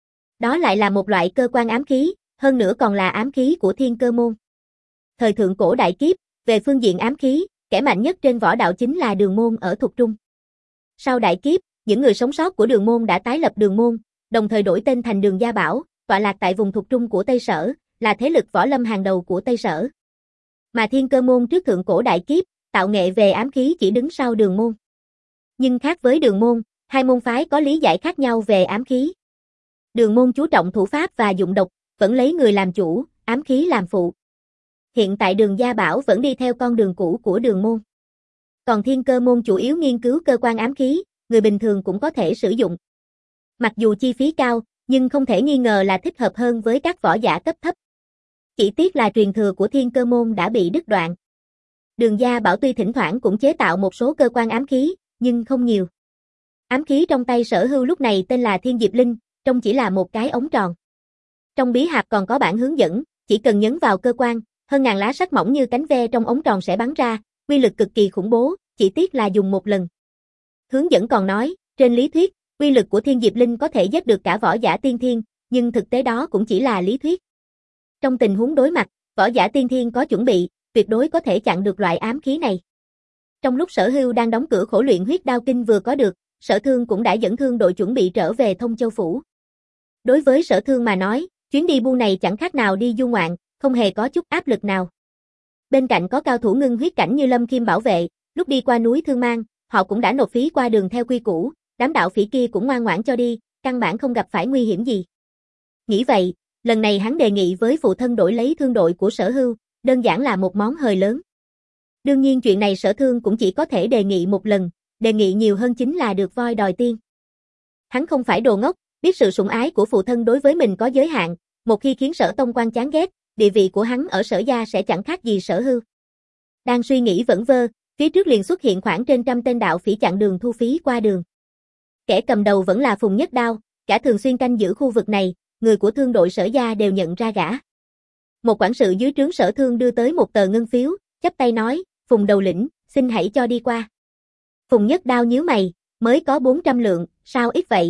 Đó lại là một loại cơ quan ám khí, hơn nữa còn là ám khí của Thiên Cơ Môn. Thời thượng cổ đại kiếp, về phương diện ám khí, kẻ mạnh nhất trên võ đạo chính là Đường Môn ở Thục Trung. Sau đại kiếp, những người sống sót của Đường Môn đã tái lập Đường Môn, đồng thời đổi tên thành Đường Gia Bảo, tọa lạc tại vùng Thục Trung của Tây Sở, là thế lực võ lâm hàng đầu của Tây Sở. Mà Thiên Cơ Môn trước thượng cổ đại kiếp, tạo nghệ về ám khí chỉ đứng sau Đường Môn. Nhưng khác với Đường Môn, hai môn phái có lý giải khác nhau về ám khí. Đường Môn chú trọng thủ pháp và dụng độc, vẫn lấy người làm chủ, ám khí làm phụ. Hiện tại Đường Gia Bảo vẫn đi theo con đường cũ của Đường Môn. Còn Thiên Cơ Môn chủ yếu nghiên cứu cơ quan ám khí, người bình thường cũng có thể sử dụng. Mặc dù chi phí cao, nhưng không thể nghi ngờ là thích hợp hơn với các võ giả cấp thấp. Chỉ tiếc là truyền thừa của Thiên Cơ Môn đã bị đứt đoạn. Đường Gia Bảo tuy thỉnh thoảng cũng chế tạo một số cơ quan ám khí, nhưng không nhiều. Ám khí trong tay Sở Hưu lúc này tên là Thiên Diệp Linh, trông chỉ là một cái ống tròn. Trong bí hạt còn có bản hướng dẫn, chỉ cần nhấn vào cơ quan, hơn ngàn lá sắt mỏng như cánh ve trong ống tròn sẽ bắn ra, uy lực cực kỳ khủng bố, chỉ tiếc là dùng một lần. Hướng dẫn còn nói, trên lý thuyết, uy lực của Thiên Diệp Linh có thể giết được cả võ giả tiên thiên, nhưng thực tế đó cũng chỉ là lý thuyết. Trong tình huống đối mặt, võ giả tiên thiên có chuẩn bị, tuyệt đối có thể chặn được loại ám khí này. Trong lúc Sở Hưu đang đóng cửa khổ luyện Huyết Đao Kinh vừa có được, Sở Thương cũng đã dẫn thương đội chuẩn bị trở về Thông Châu Phủ. Đối với Sở Thương mà nói, chuyến đi bu này chẳng khác nào đi du ngoạn, không hề có chút áp lực nào. Bên cạnh có cao thủ ngưng huyết cảnh như Lâm Khiêm bảo vệ, lúc đi qua núi Thương Mang, họ cũng đã nộp phí qua đường theo quy củ, đám đạo phỉ kia cũng ngoan ngoãn cho đi, căn bản không gặp phải nguy hiểm gì. Nghĩ vậy, lần này hắn đề nghị với phụ thân đổi lấy thương đội của Sở Hưu, đơn giản là một món hời lớn. Đương nhiên chuyện này Sở Thương cũng chỉ có thể đề nghị một lần, đề nghị nhiều hơn chính là được voi đòi tiên. Hắn không phải đồ ngốc, biết sự sủng ái của phụ thân đối với mình có giới hạn, một khi khiến Sở Tông Quan chán ghét, địa vị của hắn ở Sở gia sẽ chẳng khác gì Sở Hưu. Đang suy nghĩ vẩn vơ, phía trước liền xuất hiện khoảng trên trăm tên đạo phỉ chặn đường thu phí qua đường. Kẻ cầm đầu vẫn là Phùng Nhất Đao, cả thường xuyên canh giữ khu vực này, người của thương đội Sở gia đều nhận ra gã. Một quản sự dưới trướng Sở Thương đưa tới một tờ ngân phiếu, chắp tay nói, Phùng đầu lĩnh, xin hãy cho đi qua. Phùng Nhất Đao nhíu mày, mới có bốn trăm lượng, sao ít vậy?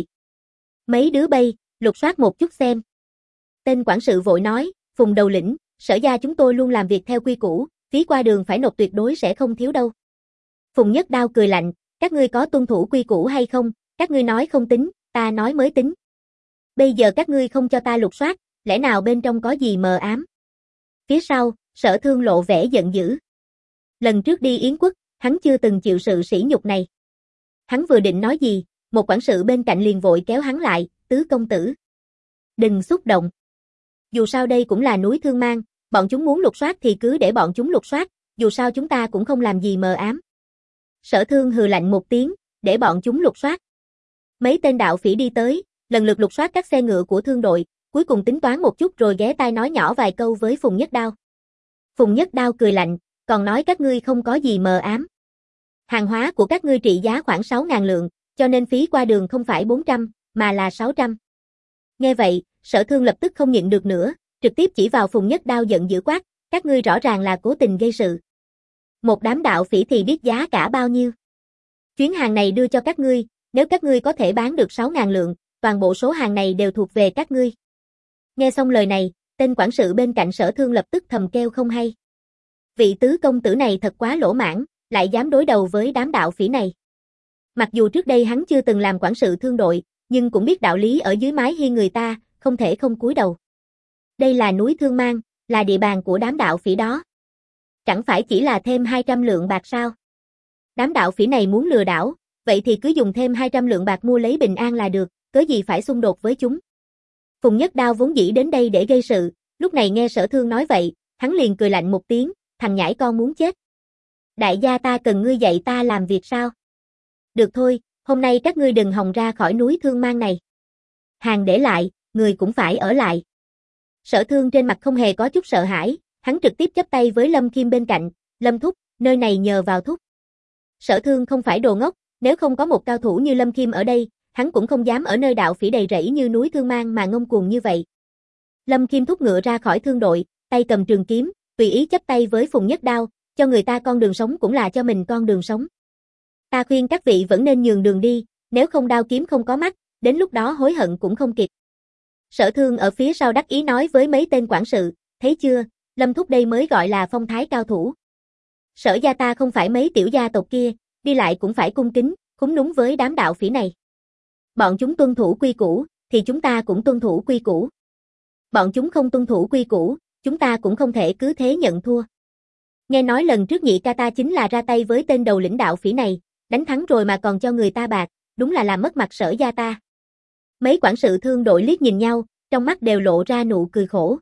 Mấy đứa bay, lục soát một chút xem. Tên quản sự vội nói, Phùng đầu lĩnh, Sở gia chúng tôi luôn làm việc theo quy củ, phí qua đường phải nộp tuyệt đối sẽ không thiếu đâu. Phùng Nhất Đao cười lạnh, các ngươi có tuân thủ quy củ hay không? Các ngươi nói không tính, ta nói mới tính. Bây giờ các ngươi không cho ta lục soát, lẽ nào bên trong có gì mờ ám? Phía sau, Sở Thương lộ vẻ giận dữ. Lần trước đi Yến Quốc, hắn chưa từng chịu sự sỉ nhục này. Hắn vừa định nói gì, một quản sự bên cạnh liền vội kéo hắn lại, tứ công tử. Đừng xúc động. Dù sao đây cũng là núi Thương Mang, bọn chúng muốn lục soát thì cứ để bọn chúng lục soát, dù sao chúng ta cũng không làm gì mờ ám. Sở Thương hừ lạnh một tiếng, để bọn chúng lục soát. Mấy tên đạo phỉ đi tới, lần lượt lục soát các xe ngựa của thương đội, cuối cùng tính toán một chút rồi ghé tai nói nhỏ vài câu với Phùng Nhất Đao. Phùng Nhất Đao cười lạnh, còn nói các ngươi không có gì mờ ám. Hàng hóa của các ngươi trị giá khoảng sáu ngàn lượng, cho nên phí qua đường không phải bốn trăm, mà là sáu trăm. Nghe vậy, Sở Thương lập tức không nhịn được nữa, trực tiếp chỉ vào Phùng Nhất Đao giận dữ quát, các ngươi rõ ràng là cố tình gây sự. Một đám đạo phỉ thì biết giá cả bao nhiêu. Chuyến hàng này đưa cho các ngươi, nếu các ngươi có thể bán được sáu ngàn lượng, toàn bộ số hàng này đều thuộc về các ngươi. Nghe xong lời này, tên quản sự bên cạnh Sở Thương lập tức thầm kêu không hay. Vị tứ công tử này thật quá lỗ mãng, lại dám đối đầu với đám đạo phỉ này. Mặc dù trước đây hắn chưa từng làm quản sự thương đội, nhưng cũng biết đạo lý ở dưới mái hiên người ta, không thể không cúi đầu. Đây là núi Thương Mang, là địa bàn của đám đạo phỉ đó. Chẳng phải chỉ là thêm hai trăm lượng bạc sao? Đám đạo phỉ này muốn lừa đảo, vậy thì cứ dùng thêm hai trăm lượng bạc mua lấy bình an là được, cớ gì phải xung đột với chúng. Phùng Nhất Đao vốn dĩ đến đây để gây sự, lúc này nghe Sở Thương nói vậy, hắn liền cười lạnh một tiếng, thằng nhãi con muốn chết. Đại gia ta cần ngươi dạy ta làm việc sao? Được thôi, hôm nay các ngươi đừng hòng ra khỏi núi Thương Mang này. Hàng để lại, người cũng phải ở lại. Sở Thương trên mặt không hề có chút sợ hãi, hắn trực tiếp chắp tay với Lâm Kim bên cạnh, Lâm thúc, nơi này nhờ vào thúc. Sở Thương không phải đồ ngốc, nếu không có một cao thủ như Lâm Kim ở đây, hắn cũng không dám ở nơi đạo phỉ đầy rẫy như núi Thương Mang mà ngông cuồng như vậy. Lâm Kim thúc ngựa ra khỏi thương đội, tay cầm trường kiếm, tùy ý chắp tay với Phùng Nhất Đao, cho người ta con đường sống cũng là cho mình con đường sống. Ta khuyên các vị vẫn nên nhường đường đi, nếu không đao kiếm không có mắt, đến lúc đó hối hận cũng không kịp. Sở Thương ở phía sau đắc ý nói với mấy tên quản sự, thấy chưa, Lâm thúc đây mới gọi là phong thái cao thủ. Sở gia ta không phải mấy tiểu gia tộc kia, đi lại cũng phải cung kính, khúm núm với đám đạo phỉ này. Bọn chúng tuân thủ quy củ, thì chúng ta cũng tuân thủ quy củ. Bọn chúng không tuân thủ quy củ, chúng ta cũng không thể cứ thế nhận thua. Nghe nói lần trước nhị ca ta chính là ra tay với tên đầu lĩnh đạo phỉ này, đánh thắng rồi mà còn cho người ta bạc, đúng là làm mất mặt Sở gia ta. Mấy quản sự thương đội liếc nhìn nhau, trong mắt đều lộ ra nụ cười khổ.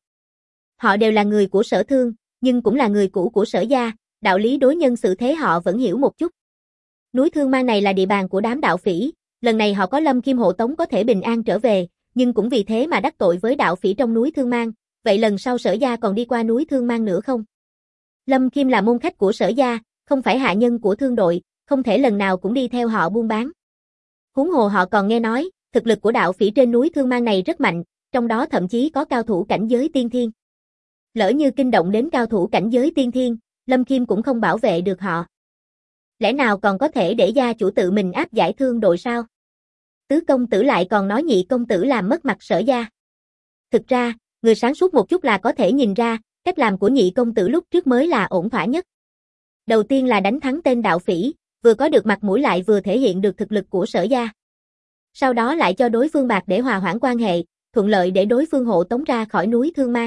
Họ đều là người của Sở Thương, nhưng cũng là người cũ của Sở gia, đạo lý đối nhân xử thế họ vẫn hiểu một chút. Núi Thương Mang này là địa bàn của đám đạo phỉ, lần này họ có Lâm Kim hộ tống có thể bình an trở về, nhưng cũng vì thế mà đắc tội với đạo phỉ trong núi Thương Mang, vậy lần sau Sở gia còn đi qua núi Thương Mang nữa không? Lâm Kim là môn khách của Sở gia, không phải hạ nhân của thương đội, không thể lần nào cũng đi theo họ buôn bán. Huống hồ họ còn nghe nói, thực lực của đạo phỉ trên núi Thương Mang này rất mạnh, trong đó thậm chí có cao thủ cảnh giới tiên thiên. Lỡ như kinh động đến cao thủ cảnh giới tiên thiên, Lâm Kim cũng không bảo vệ được họ. Lẽ nào còn có thể để gia chủ tự mình áp giải thương đội sao? Tứ công tử lại còn nói nhị công tử làm mất mặt Sở gia. Thực ra, người sáng suốt một chút là có thể nhìn ra, cách làm của nhị công tử lúc trước mới là ổn thỏa nhất. Đầu tiên là đánh thắng tên đạo phỉ, vừa có được mặt mũi lại vừa thể hiện được thực lực của Sở gia. Sau đó lại cho đối phương bạc để hòa hoãn quan hệ, thuận lợi để đối phương hộ tống ra khỏi núi Thương Mang.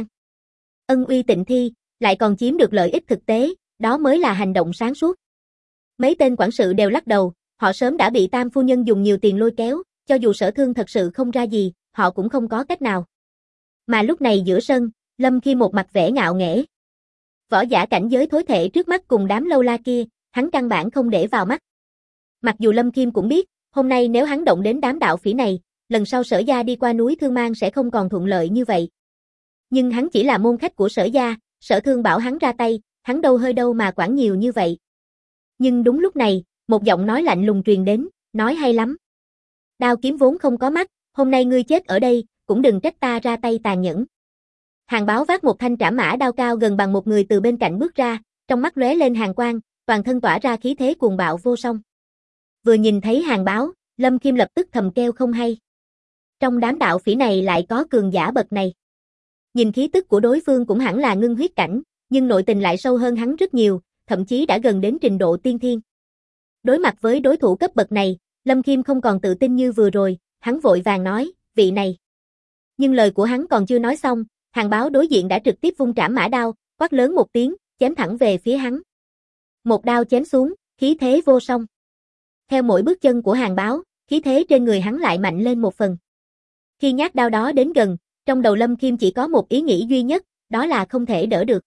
Ân uy tịnh thi, lại còn chiếm được lợi ích thực tế, đó mới là hành động sáng suốt. Mấy tên quản sự đều lắc đầu, họ sớm đã bị Tam phu nhân dùng nhiều tiền lôi kéo, cho dù Sở Thương thật sự không ra gì, họ cũng không có cách nào. Mà lúc này giữa sân, Lâm Kim một mặt vẻ ngạo nghễ. Võ giả cảnh giới thối thể trước mắt cùng đám lâu la kia, hắn căn bản không để vào mắt. Mặc dù Lâm Khiêm cũng biết, hôm nay nếu hắn động đến đám đạo phỉ này, lần sau Sở gia đi qua núi Thương Mang sẽ không còn thuận lợi như vậy. Nhưng hắn chỉ là môn khách của Sở gia, Sở Thương bảo hắn ra tay, hắn đâu hơi đâu mà quản nhiều như vậy. Nhưng đúng lúc này, một giọng nói lạnh lùng truyền đến, nói hay lắm. Đao kiếm vốn không có mắt, hôm nay ngươi chết ở đây, cũng đừng trách ta ra tay tàn nhẫn. Hàn Báo vác một thanh trảm mã đao cao gần bằng một người từ bên cạnh bước ra, trong mắt lóe lên hàn quang, toàn thân tỏa ra khí thế cuồng bạo vô song. Vừa nhìn thấy Hàn Báo, Lâm Khiêm lập tức thầm kêu không hay. Trong đám đạo phỉ này lại có cường giả bậc này. Nhìn khí tức của đối phương cũng hẳn là ngưng huyết cảnh, nhưng nội tình lại sâu hơn hắn rất nhiều, thậm chí đã gần đến trình độ tiên thiên. Đối mặt với đối thủ cấp bậc này, Lâm Khiêm không còn tự tin như vừa rồi, hắn vội vàng nói, vị này. Nhưng lời của hắn còn chưa nói xong, Hàn Báo đối diện đã trực tiếp vung trảm mã đao, quát lớn một tiếng, chém thẳng về phía hắn. Một đao chém xuống, khí thế vô song. Theo mỗi bước chân của Hàn Báo, khí thế trên người hắn lại mạnh lên một phần. Khi nhát đao đó đến gần, trong đầu Lâm Khiêm chỉ có một ý nghĩ duy nhất, đó là không thể đỡ được.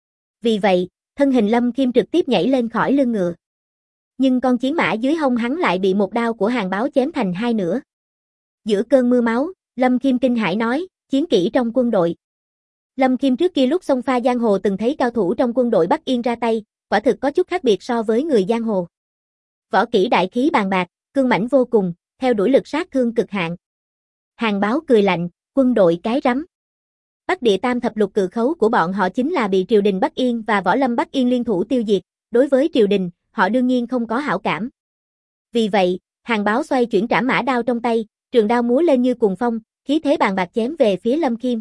Vì vậy, thân hình Lâm Khiêm trực tiếp nhảy lên khỏi lưng ngựa. Nhưng con chiến mã dưới hông hắn lại bị một đao của Hàn Báo chém thành hai nửa. Giữa cơn mưa máu, Lâm Khiêm kinh hãi nói, chiến kỹ trong quân đội. Lâm Khiêm trước kia lúc xông pha giang hồ từng thấy cao thủ trong quân đội Bắc Yên ra tay, quả thực có chút khác biệt so với người giang hồ. Võ kỹ đại khí bàn bạc, cương mãnh vô cùng, theo đuổi lực sát thương cực hạn. Hàn Báo cười lạnh, quân đội cái rắm. Bắc địa tam thập lục cự khấu của bọn họ chính là bị triều đình Bắc Yên và võ lâm Bắc Yên liên thủ tiêu diệt, đối với triều đình, họ đương nhiên không có hảo cảm. Vì vậy, Hàn Báo xoay chuyển trảm mã đao trong tay, trường đao múa lên như cuồng phong, khí thế bàn bạc chém về phía Lâm Khiêm.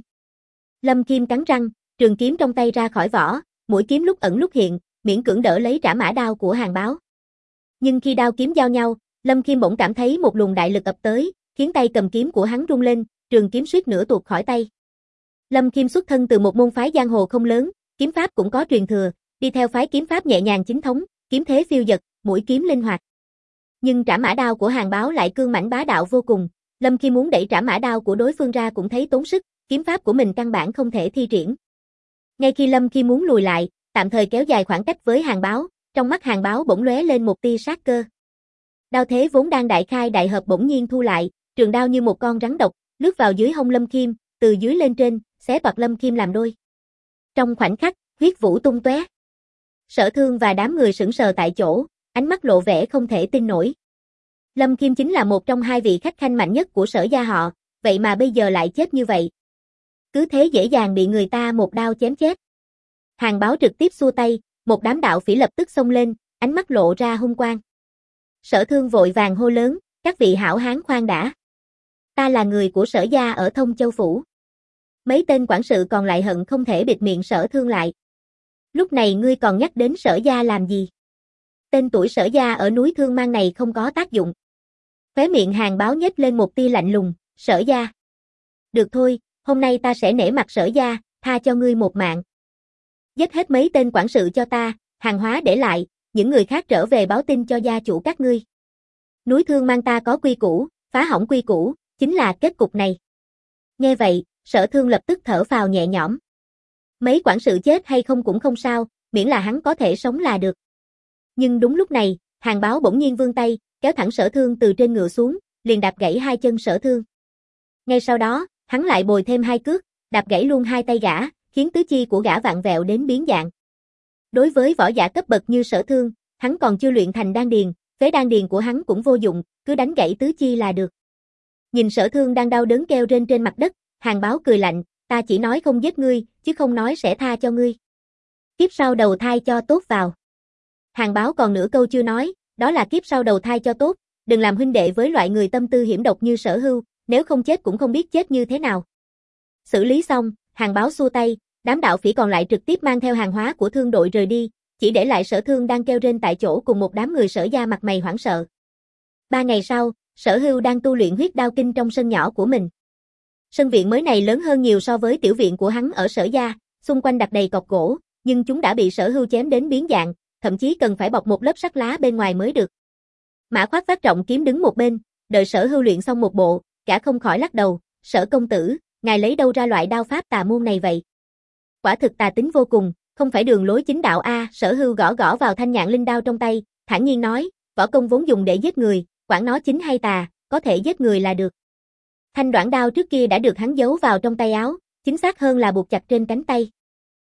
Lâm Khiêm cắn răng, trường kiếm trong tay ra khỏi vỏ, mũi kiếm lúc ẩn lúc hiện, miễn cưỡng đỡ lấy trảm mã đao của Hàn Báo. Nhưng khi đao kiếm giao nhau, Lâm Khiêm bỗng cảm thấy một luồng đại lực ập tới, khiến tay cầm kiếm của hắn rung lên, trường kiếm suýt nữa tuột khỏi tay. Lâm Khiêm xuất thân từ một môn phái giang hồ không lớn, kiếm pháp cũng có truyền thừa, đi theo phái kiếm pháp nhẹ nhàng chính thống, kiếm thế phiêu dật, mũi kiếm linh hoạt. Nhưng trảm mã đao của Hàn Báo lại cương mãnh bá đạo vô cùng, Lâm Khiêm muốn đẩy trảm mã đao của đối phương ra cũng thấy tốn sức, kiếm pháp của mình căn bản không thể thi triển. Ngay khi Lâm Khiêm muốn lùi lại, tạm thời kéo dài khoảng cách với Hàn Báo, trong mắt Hàn Báo bỗng lóe lên một tia sát cơ. Đao thế vốn đang đại khai đại hợp bỗng nhiên thu lại, trường đao như một con rắn độc, lướt vào dưới hông Lâm Khiêm, từ dưới lên trên, xé toạc Lâm Khiêm làm đôi. Trong khoảnh khắc, huyết vũ tung tóe. Sở Thương và đám người sững sờ tại chỗ, ánh mắt lộ vẻ không thể tin nổi. Lâm Khiêm chính là một trong hai vị khách khanh mạnh nhất của Sở gia họ, vậy mà bây giờ lại chết như vậy. Cứ thế dễ dàng bị người ta một đao chém chết. Hàn Báo trực tiếp xua tay, một đám đạo phỉ lập tức xông lên, ánh mắt lộ ra hung quang. Sở Thương vội vàng hô lớn, các vị hảo hán khoan đã. Ta là người của Sở gia ở Thông Châu Phủ. Mấy tên quản sự còn lại hận không thể bịt miệng Sở Thương lại. Lúc này ngươi còn nhắc đến Sở gia làm gì? Tên tuổi Sở gia ở núi Thương Mang này không có tác dụng. Khóe miệng Hàn Báo nhếch lên một tia lạnh lùng, Sở gia. Được thôi, hôm nay ta sẽ nể mặt Sở gia, tha cho ngươi một mạng. Giết hết mấy tên quản sự cho ta, hàng hóa để lại, những người khác trở về báo tin cho gia chủ các ngươi. Núi Thương Mang ta có quy củ, phá hỏng quy củ, chính là kết cục này. Nghe vậy, Sở Thương lập tức thở phào nhẹ nhõm. Mấy quản sự chết hay không cũng không sao, miễn là hắn có thể sống là được. Nhưng đúng lúc này, Hàn Báo bỗng nhiên vươn tay, kéo thẳng Sở Thương từ trên ngựa xuống, liền đạp gãy hai chân Sở Thương. Ngay sau đó, hắn lại bồi thêm hai cước, đạp gãy luôn hai tay gã, khiến tứ chi của gã vặn vẹo đến biến dạng. Đối với võ giả cấp bậc như Sở Thương, hắn còn chưa luyện thành đan điền, phế đan điền của hắn cũng vô dụng, cứ đánh gãy tứ chi là được. Nhìn Sở Thương đang đau đớn kêu rên trên mặt đất, Hàn Báo cười lạnh, ta chỉ nói không giết ngươi, chứ không nói sẽ tha cho ngươi. Kiếp sau đầu thai cho tốt vào. Hàn Báo còn nửa câu chưa nói, đó là kiếp sau đầu thai cho tốt, đừng làm huynh đệ với loại người tâm tư hiểm độc như Sở Hưu, nếu không chết cũng không biết chết như thế nào. Xử lý xong, Hàn Báo xua tay, đám đạo phỉ còn lại trực tiếp mang theo hàng hóa của thương đội rời đi, chỉ để lại Sở Thương đang kêu rên tại chỗ cùng một đám người Sở gia mặt mày hoảng sợ. Ba ngày sau, Sở Hưu đang tu luyện huyết đao kinh trong sân nhỏ của mình. Sân viện mới này lớn hơn nhiều so với tiểu viện của hắn ở Sở gia, xung quanh đặt đầy cọc gỗ, nhưng chúng đã bị Sở Hưu chém đến biến dạng, thậm chí cần phải bọc một lớp sắt lá bên ngoài mới được. Mã Khoát vác trọng kiếm đứng một bên, đợi Sở Hưu luyện xong một bộ, cả không khỏi lắc đầu, Sở công tử, ngài lấy đâu ra loại đao pháp tà môn này vậy? Quả thực tà tính vô cùng, không phải đường lối chính đạo a. Sở Hưu gõ gõ vào thanh nhạn linh đao trong tay, thản nhiên nói, võ công vốn dùng để giết người, quản nó chính hay tà, có thể giết người là được. Thanh đoạn đao trước kia đã được hắn giấu vào trong tay áo, chính xác hơn là buộc chặt trên cánh tay.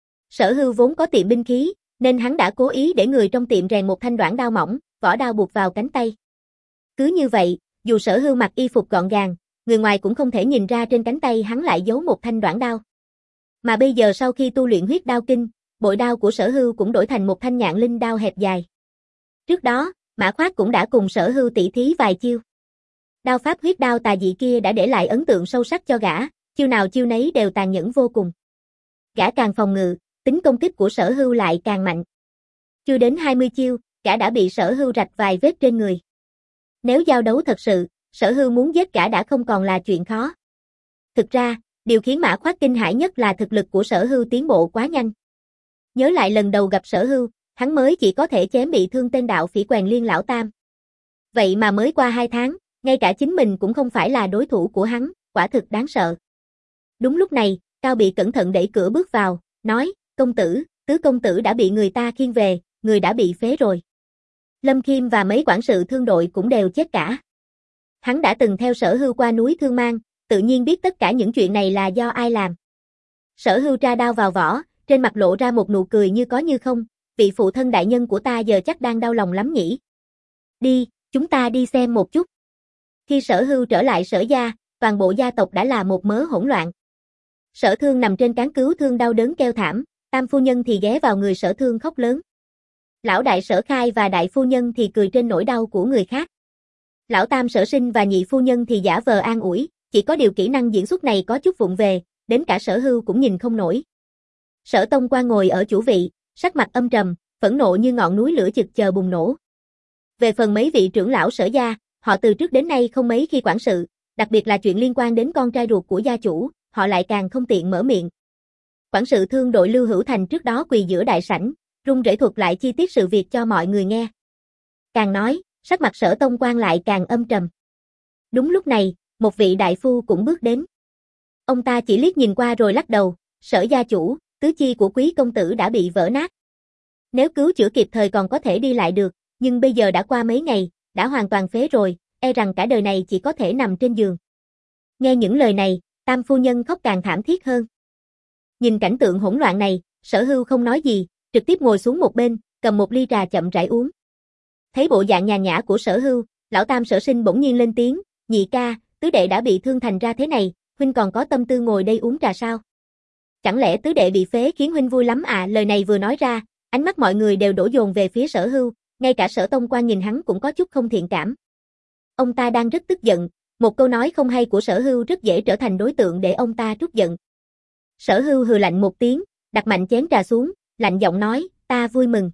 Sở Hưu vốn có tiệm binh khí, nên hắn đã cố ý để người trong tiệm rèn một thanh đoạn đao mỏng, vỏ đao buộc vào cánh tay. Cứ như vậy, dù Sở Hưu mặc y phục gọn gàng, người ngoài cũng không thể nhìn ra trên cánh tay hắn lại giấu một thanh đoạn đao. Mà bây giờ sau khi tu luyện huyết đao kinh, bội đao của Sở Hưu cũng đổi thành một thanh nhạn linh đao hẹp dài. Trước đó, Mã Khoát cũng đã cùng Sở Hưu tỉ thí vài chiêu. Đao pháp huyết đao tà dị kia đã để lại ấn tượng sâu sắc cho gã, chiêu nào chiêu nấy đều tàn nhẫn vô cùng. Gã càng phòng ngự, tính công kích của Sở Hưu lại càng mạnh. Chưa đến hai mươi chiêu, gã đã bị Sở Hưu rạch vài vết trên người. Nếu giao đấu thật sự, Sở Hưu muốn giết gã đã không còn là chuyện khó. Thực ra, điều khiến Mã Khoát kinh hãi nhất là thực lực của Sở Hưu tiến bộ quá nhanh. Nhớ lại lần đầu gặp Sở Hưu, hắn mới chỉ có thể chém bị thương tên đạo phỉ Quèn Liên lão tam. Vậy mà mới qua hai tháng, ngay cả chính mình cũng không phải là đối thủ của hắn, quả thực đáng sợ. Đúng lúc này, Cao Bị cẩn thận đẩy cửa bước vào, nói, công tử, tứ công tử đã bị người ta khiêng về, người đã bị phế rồi. Lâm Khiêm và mấy quản sự thương đội cũng đều chết cả. Hắn đã từng theo Sở Hưu qua núi Thương Mang, tự nhiên biết tất cả những chuyện này là do ai làm. Sở Hưu tra đao vào vỏ, trên mặt lộ ra một nụ cười như có như không, vị phụ thân đại nhân của ta giờ chắc đang đau lòng lắm nhỉ. Đi, chúng ta đi xem một chút. Khi Sở Hưu trở lại Sở gia, toàn bộ gia tộc đã là một mớ hỗn loạn. Sở Thương nằm trên cán cứu thương đau đớn kêu thảm, Tam phu nhân thì ghé vào người Sở Thương khóc lớn. Lão đại Sở Khai và đại phu nhân thì cười trên nỗi đau của người khác. Lão tam Sở Sinh và nhị phu nhân thì giả vờ an ủi, chỉ có điều kỹ năng diễn xuất này có chút vụng về, đến cả Sở Hưu cũng nhìn không nổi. Sở Tông Quan ngồi ở chủ vị, sắc mặt âm trầm, phẫn nộ như ngọn núi lửa chực chờ bùng nổ. Về phần mấy vị trưởng lão Sở gia, họ từ trước đến nay không mấy khi quản sự, đặc biệt là chuyện liên quan đến con trai ruột của gia chủ, họ lại càng không tiện mở miệng. Quản sự thương đội Lưu Hữu Thành trước đó quỳ giữa đại sảnh, run rẩy thuật lại chi tiết sự việc cho mọi người nghe. Càng nói, sắc mặt Sở Tông Quan lại càng âm trầm. Đúng lúc này, một vị đại phu cũng bước đến. Ông ta chỉ liếc nhìn qua rồi lắc đầu, Sở gia chủ, tứ chi của quý công tử đã bị vỡ nát. Nếu cứu chữa kịp thời còn có thể đi lại được, nhưng bây giờ đã qua mấy ngày, đã hoàn toàn phế rồi, e rằng cả đời này chỉ có thể nằm trên giường. Nghe những lời này, Tam phu nhân khóc càng thảm thiết hơn. Nhìn cảnh tượng hỗn loạn này, Sở Hưu không nói gì, trực tiếp ngồi xuống một bên, cầm một ly trà chậm rãi uống. Thấy bộ dạng nhàn nhã của Sở Hưu, lão tam Sở Sinh bỗng nhiên lên tiếng, nhị ca, tứ đệ đã bị thương thành ra thế này, huynh còn có tâm tư ngồi đây uống trà sao? Chẳng lẽ tứ đệ bị phế khiến huynh vui lắm à? Lời này vừa nói ra, ánh mắt mọi người đều đổ dồn về phía Sở Hưu, ngay cả Sở Tông Quan nhìn hắn cũng có chút không thiện cảm. Ông ta đang rất tức giận, một câu nói không hay của Sở Hưu rất dễ trở thành đối tượng để ông ta trút giận. Sở Hưu hừ lạnh một tiếng, đặt mạnh chén trà xuống, lạnh giọng nói, ta vui mừng.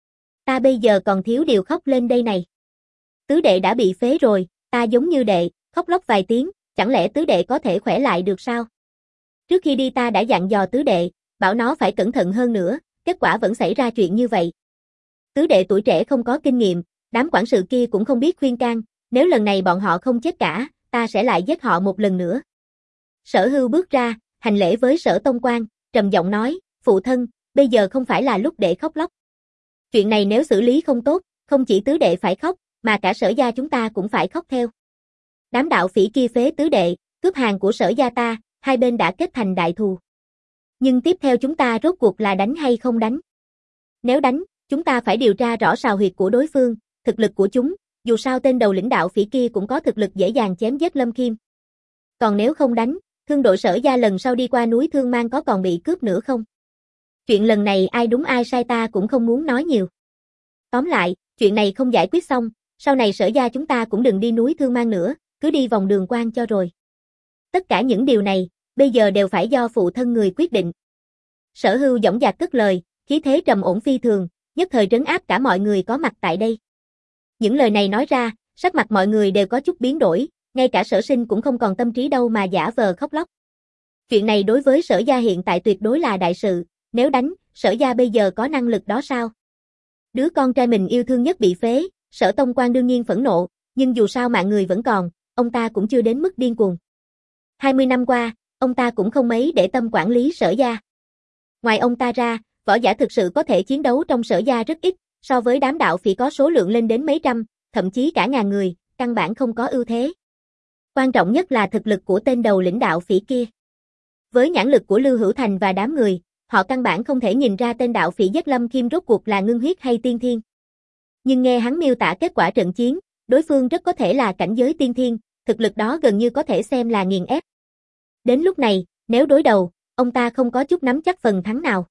Ta bây giờ còn thiếu điều khóc lên đây này. Tứ đệ đã bị phế rồi, ta giống như đệ, khóc lóc vài tiếng, chẳng lẽ tứ đệ có thể khỏe lại được sao? Trước khi đi ta đã dặn dò tứ đệ, bảo nó phải cẩn thận hơn nữa, kết quả vẫn xảy ra chuyện như vậy. Tứ đệ tuổi trẻ không có kinh nghiệm, đám quản sự kia cũng không biết khuyên can, nếu lần này bọn họ không chết cả, ta sẽ lại giết họ một lần nữa. Sở Hưu bước ra, hành lễ với Sở Tông Quan, trầm giọng nói, phụ thân, bây giờ không phải là lúc để khóc lóc. Chuyện này nếu xử lý không tốt, không chỉ tứ đệ phải khóc, mà cả Sở gia chúng ta cũng phải khóc theo. Đám đạo phỉ kia phế tứ đệ, cướp hàng của Sở gia ta, hai bên đã kết thành đại thù. Nhưng tiếp theo chúng ta rốt cuộc là đánh hay không đánh? Nếu đánh, chúng ta phải điều tra rõ sào huyệt của đối phương, thực lực của chúng, dù sao tên đầu lĩnh đạo phỉ kia cũng có thực lực dễ dàng chém giết Lâm Khiêm. Còn nếu không đánh, thương đội Sở gia lần sau đi qua núi Thương Mang có còn bị cướp nữa không? Chuyện lần này ai đúng ai sai ta cũng không muốn nói nhiều. Tóm lại, chuyện này không giải quyết xong, sau này Sở gia chúng ta cũng đừng đi núi Thương Mang nữa, cứ đi vòng đường quan cho rồi. Tất cả những điều này, bây giờ đều phải do phụ thân người quyết định. Sở Hưu dõng dạc cất lời, khí thế trầm ổn phi thường, nhất thời trấn áp cả mọi người có mặt tại đây. Những lời này nói ra, sắc mặt mọi người đều có chút biến đổi, ngay cả Sở Sinh cũng không còn tâm trí đâu mà giả vờ khóc lóc. Chuyện này đối với Sở gia hiện tại tuyệt đối là đại sự, nếu đánh, Sở gia bây giờ có năng lực đó sao? Đứa con trai mình yêu thương nhất bị phế, Sở Tông Quan đương nhiên phẫn nộ, nhưng dù sao mạng người vẫn còn, ông ta cũng chưa đến mức điên cuồng. hai mươi năm qua, ông ta cũng không mấy để tâm quản lý Sở gia. Ngoài ông ta ra, võ giả thực sự có thể chiến đấu trong Sở gia rất ít, so với đám đạo phỉ có số lượng lên đến mấy trăm, thậm chí cả ngàn người, căn bản không có ưu thế. Quan trọng nhất là thực lực của tên đầu lĩnh đạo phỉ kia. Với nhãn lực của Lưu Hữu Thành và đám người, họ căn bản không thể nhìn ra tên đạo phỉ giết Lâm Khiêm rốt cuộc là ngưng huyết hay tiên thiên. Nhưng nghe hắn miêu tả kết quả trận chiến, đối phương rất có thể là cảnh giới tiên thiên, thực lực đó gần như có thể xem là nghiền ép. Đến lúc này, nếu đối đầu, ông ta không có chút nắm chắc phần thắng nào.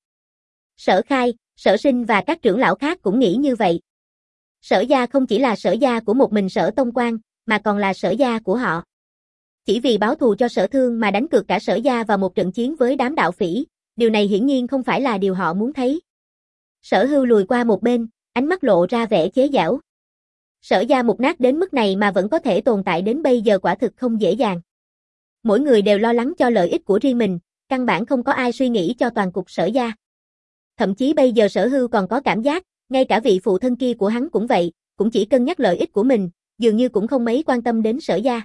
Sở Khai, Sở Sinh và các trưởng lão khác cũng nghĩ như vậy. Sở gia không chỉ là sở gia của một mình Sở Tông Quan, mà còn là sở gia của họ. Chỉ vì báo thù cho Sở Thương mà đánh cược cả sở gia vào một trận chiến với đám đạo phỉ, điều này hiển nhiên không phải là điều họ muốn thấy. Sở Hưu lùi qua một bên, ánh mắt lộ ra vẻ chế giễu. Sở gia mục nát đến mức này mà vẫn có thể tồn tại đến bây giờ quả thực không dễ dàng. Mỗi người đều lo lắng cho lợi ích của riêng mình, căn bản không có ai suy nghĩ cho toàn cục Sở gia. Thậm chí bây giờ Sở Hưu còn có cảm giác, ngay cả vị phụ thân kia của hắn cũng vậy, cũng chỉ cân nhắc lợi ích của mình, dường như cũng không mấy quan tâm đến Sở gia.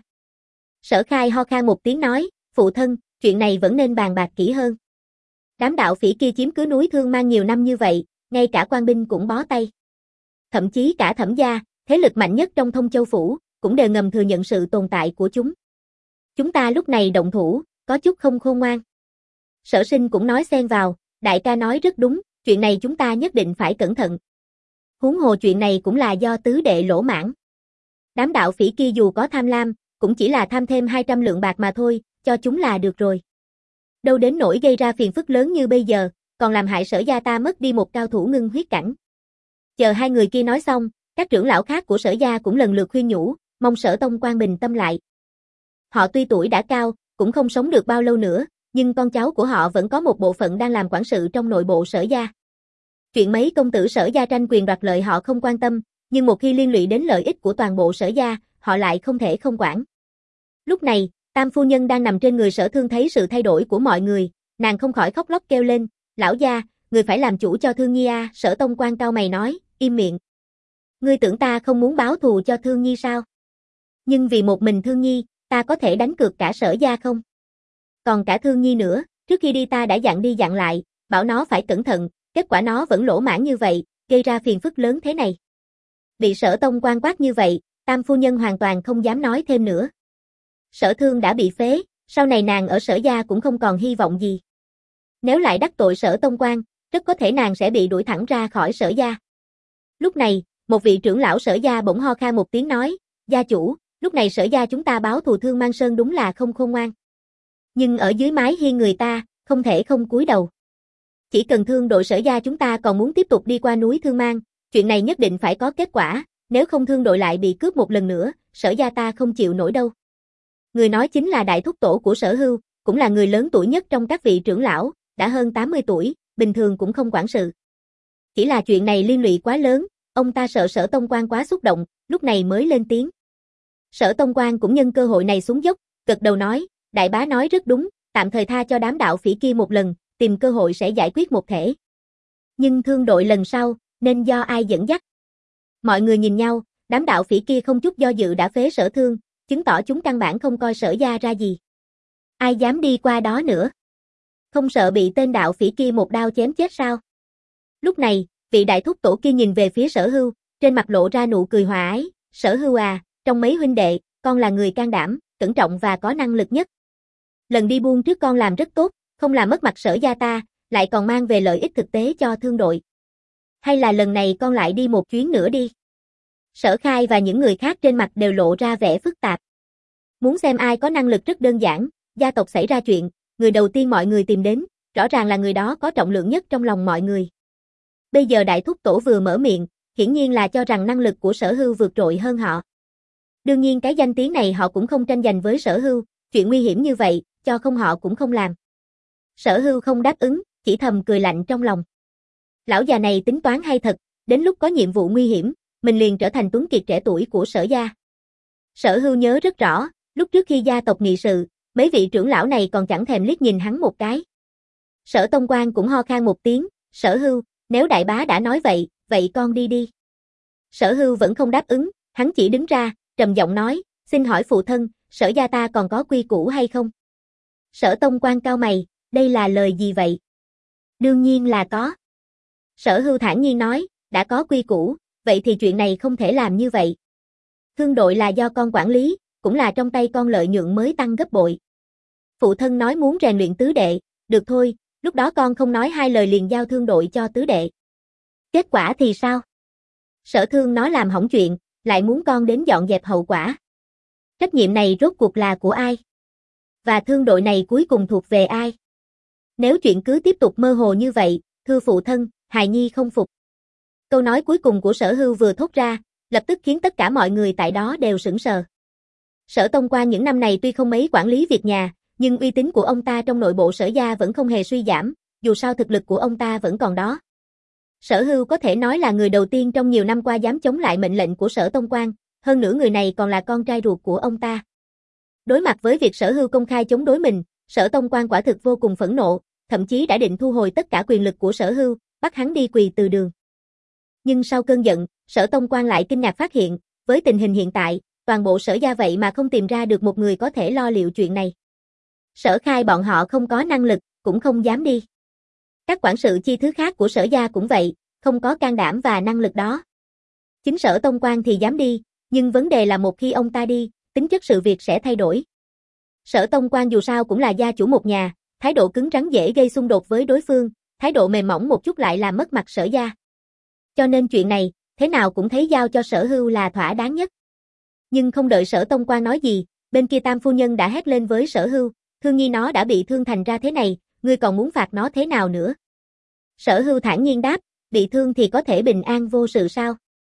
Sở Khai ho khan một tiếng nói, phụ thân, chuyện này vẫn nên bàn bạc kỹ hơn. Đám đạo phỉ kia chiếm cứ núi Thương Mang nhiều năm như vậy, ngay cả quan binh cũng bó tay. Thậm chí cả Thẩm gia, thế lực mạnh nhất trong Thông Châu Phủ, cũng đều ngầm thừa nhận sự tồn tại của chúng. Chúng ta lúc này động thủ, có chút không khôn ngoan. Sở Sinh cũng nói xen vào, đại ca nói rất đúng, chuyện này chúng ta nhất định phải cẩn thận. Huống hồ chuyện này cũng là do tứ đệ lỗ mãn. Đám đạo phỉ kia dù có tham lam, cũng chỉ là tham thêm hai trăm lượng bạc mà thôi, cho chúng là được rồi. Đâu đến nỗi gây ra phiền phức lớn như bây giờ, còn làm hại Sở gia ta mất đi một cao thủ ngưng huyết cảnh. Chờ hai người kia nói xong, các trưởng lão khác của Sở gia cũng lần lượt khuyên nhủ, mong Sở Tông Quan bình tâm lại. Họ tuy tuổi đã cao, cũng không sống được bao lâu nữa, nhưng con cháu của họ vẫn có một bộ phận đang làm quản sự trong nội bộ Sở gia. Chuyện mấy công tử Sở gia tranh quyền đoạt lợi họ không quan tâm, nhưng một khi liên lụy đến lợi ích của toàn bộ Sở gia, họ lại không thể không quản. Lúc này, Tam phu nhân đang nằm trên người Sở Thương thấy sự thay đổi của mọi người, nàng không khỏi khóc lóc kêu lên, lão gia, người phải làm chủ cho Thương Nhi a. Sở Tông Quan cao mày nói, im miệng. Ngươi tưởng ta không muốn báo thù cho Thương Nhi sao? Nhưng vì một mình Thương Nhi, ta có thể đánh cược cả Sở gia không? Còn cả Thương Nhi nữa, trước khi đi ta đã dặn đi dặn lại, bảo nó phải cẩn thận, kết quả nó vẫn lỗ mãn như vậy, gây ra phiền phức lớn thế này. Bị Sở Tông Quan quát như vậy, Tam phu nhân hoàn toàn không dám nói thêm nữa. Sở Thương đã bị phế, sau này nàng ở Sở gia cũng không còn hy vọng gì. Nếu lại đắc tội Sở Tông Quan, rất có thể nàng sẽ bị đuổi thẳng ra khỏi Sở gia. Lúc này, một vị trưởng lão Sở gia bỗng ho khan một tiếng nói, gia chủ, lúc này Sở gia chúng ta báo thù Thương Mang Sơn đúng là không khôn ngoan. Nhưng ở dưới mái hiên người ta, không thể không cúi đầu. Chỉ cần Thương đội Sở gia chúng ta còn muốn tiếp tục đi qua núi Thương Mang, chuyện này nhất định phải có kết quả, nếu không Thương đội lại bị cướp một lần nữa, Sở gia ta không chịu nổi đâu. Người nói chính là đại thúc tổ của Sở Hưu, cũng là người lớn tuổi nhất trong các vị trưởng lão, đã hơn tám mươi tuổi, bình thường cũng không quản sự. Chỉ là chuyện này liên lụy quá lớn, ông ta sợ Sở Tông Quan quá xúc động, lúc này mới lên tiếng. Sở Tông Quan cũng nhân cơ hội này xuống dốc, gật đầu nói, đại bá nói rất đúng, tạm thời tha cho đám đạo phỉ kia một lần, tìm cơ hội sẽ giải quyết một thể. Nhưng Thương đội lần sau, nên do ai dẫn dắt? Mọi người nhìn nhau, đám đạo phỉ kia không chút do dự đã phế Sở Thương, chứng tỏ chúng căn bản không coi Sở gia ra gì. Ai dám đi qua đó nữa? Không sợ bị tên đạo phỉ kia một đao chém chết sao? Lúc này, vị đại thúc tổ kia nhìn về phía Sở Hưu, trên mặt lộ ra nụ cười hòa ái, Sở Hưu à, trong mấy huynh đệ, con là người can đảm, cẩn trọng và có năng lực nhất. Lần đi buôn trước con làm rất tốt, không làm mất mặt Sở gia ta, lại còn mang về lợi ích thực tế cho Thương đội. Hay là lần này con lại đi một chuyến nữa đi? Sở Khai và những người khác trên mặt đều lộ ra vẻ phức tạp. Muốn xem ai có năng lực rất đơn giản, gia tộc xảy ra chuyện, người đầu tiên mọi người tìm đến, rõ ràng là người đó có trọng lượng nhất trong lòng mọi người. Bây giờ đại thúc tổ vừa mở miệng, hiển nhiên là cho rằng năng lực của Sở Hưu vượt trội hơn họ. Đương nhiên cái danh tiếng này họ cũng không tranh giành với Sở Hưu, chuyện nguy hiểm như vậy, cho không họ cũng không làm. Sở Hưu không đáp ứng, chỉ thầm cười lạnh trong lòng. Lão già này tính toán hay thật, đến lúc có nhiệm vụ nguy hiểm, mình liền trở thành tuấn kiệt trẻ tuổi của Sở gia. Sở Hưu nhớ rất rõ, lúc trước khi gia tộc nghị sự, mấy vị trưởng lão này còn chẳng thèm liếc nhìn hắn một cái. Sở Tông Quan cũng ho khan một tiếng, Sở Hưu, nếu đại bá đã nói vậy, vậy con đi đi. Sở Hưu vẫn không đáp ứng, hắn chỉ đứng ra, trầm giọng nói, xin hỏi phụ thân, Sở gia ta còn có quy củ hay không? Sở Tông Quan cau mày, đây là lời gì vậy? Đương nhiên là có. Sở Hưu thản nhiên nói, đã có quy củ, vậy thì chuyện này không thể làm như vậy. Thương đội là do con quản lý, cũng là trong tay con lợi nhuận mới tăng gấp bội. Phụ thân nói muốn rèn luyện tứ đệ, được thôi, lúc đó con không nói hai lời liền giao thương đội cho tứ đệ. Kết quả thì sao? Sở Thương nó làm hỏng chuyện, lại muốn con đến dọn dẹp hậu quả. Trách nhiệm này rốt cuộc là của ai? Và thương đội này cuối cùng thuộc về ai? Nếu chuyện cứ tiếp tục mơ hồ như vậy, thưa phụ thân, hài nhi không phục. Câu nói cuối cùng của Sở Hưu vừa thốt ra, lập tức khiến tất cả mọi người tại đó đều sững sờ. Sở Tông Quan những năm này tuy không mấy quản lý việc nhà, nhưng uy tín của ông ta trong nội bộ Sở gia vẫn không hề suy giảm, dù sao thực lực của ông ta vẫn còn đó. Sở Hưu có thể nói là người đầu tiên trong nhiều năm qua dám chống lại mệnh lệnh của Sở Tông Quan, hơn nữa người này còn là con trai ruột của ông ta. Đối mặt với việc Sở Hưu công khai chống đối mình, Sở Tông Quan quả thực vô cùng phẫn nộ, thậm chí đã định thu hồi tất cả quyền lực của Sở Hưu, bắt hắn đi quỳ từ đường. Nhưng sau cơn giận, Sở Tông Quan lại kinh ngạc phát hiện, với tình hình hiện tại, toàn bộ Sở gia vậy mà không tìm ra được một người có thể lo liệu chuyện này. Sở Khai bọn họ không có năng lực, cũng không dám đi. Các quản sự chi thứ khác của Sở gia cũng vậy, không có can đảm và năng lực đó. Chính Sở Tông Quan thì dám đi, nhưng vấn đề là một khi ông ta đi, tính chất sự việc sẽ thay đổi. Sở Tông Quan dù sao cũng là gia chủ một nhà, thái độ cứng rắn dễ gây xung đột với đối phương, thái độ mềm mỏng một chút lại làm mất mặt Sở gia. Cho nên chuyện này, thế nào cũng thấy giao cho Sở Hưu là thỏa đáng nhất. Nhưng không đợi Sở Tông Quan nói gì, bên kia Tam phu nhân đã hét lên với Sở Hưu, Thương Nhi nó đã bị thương thành ra thế này, ngươi còn muốn phạt nó thế nào nữa? Sở Hưu thản nhiên đáp, bị thương thì có thể bình an vô sự sao?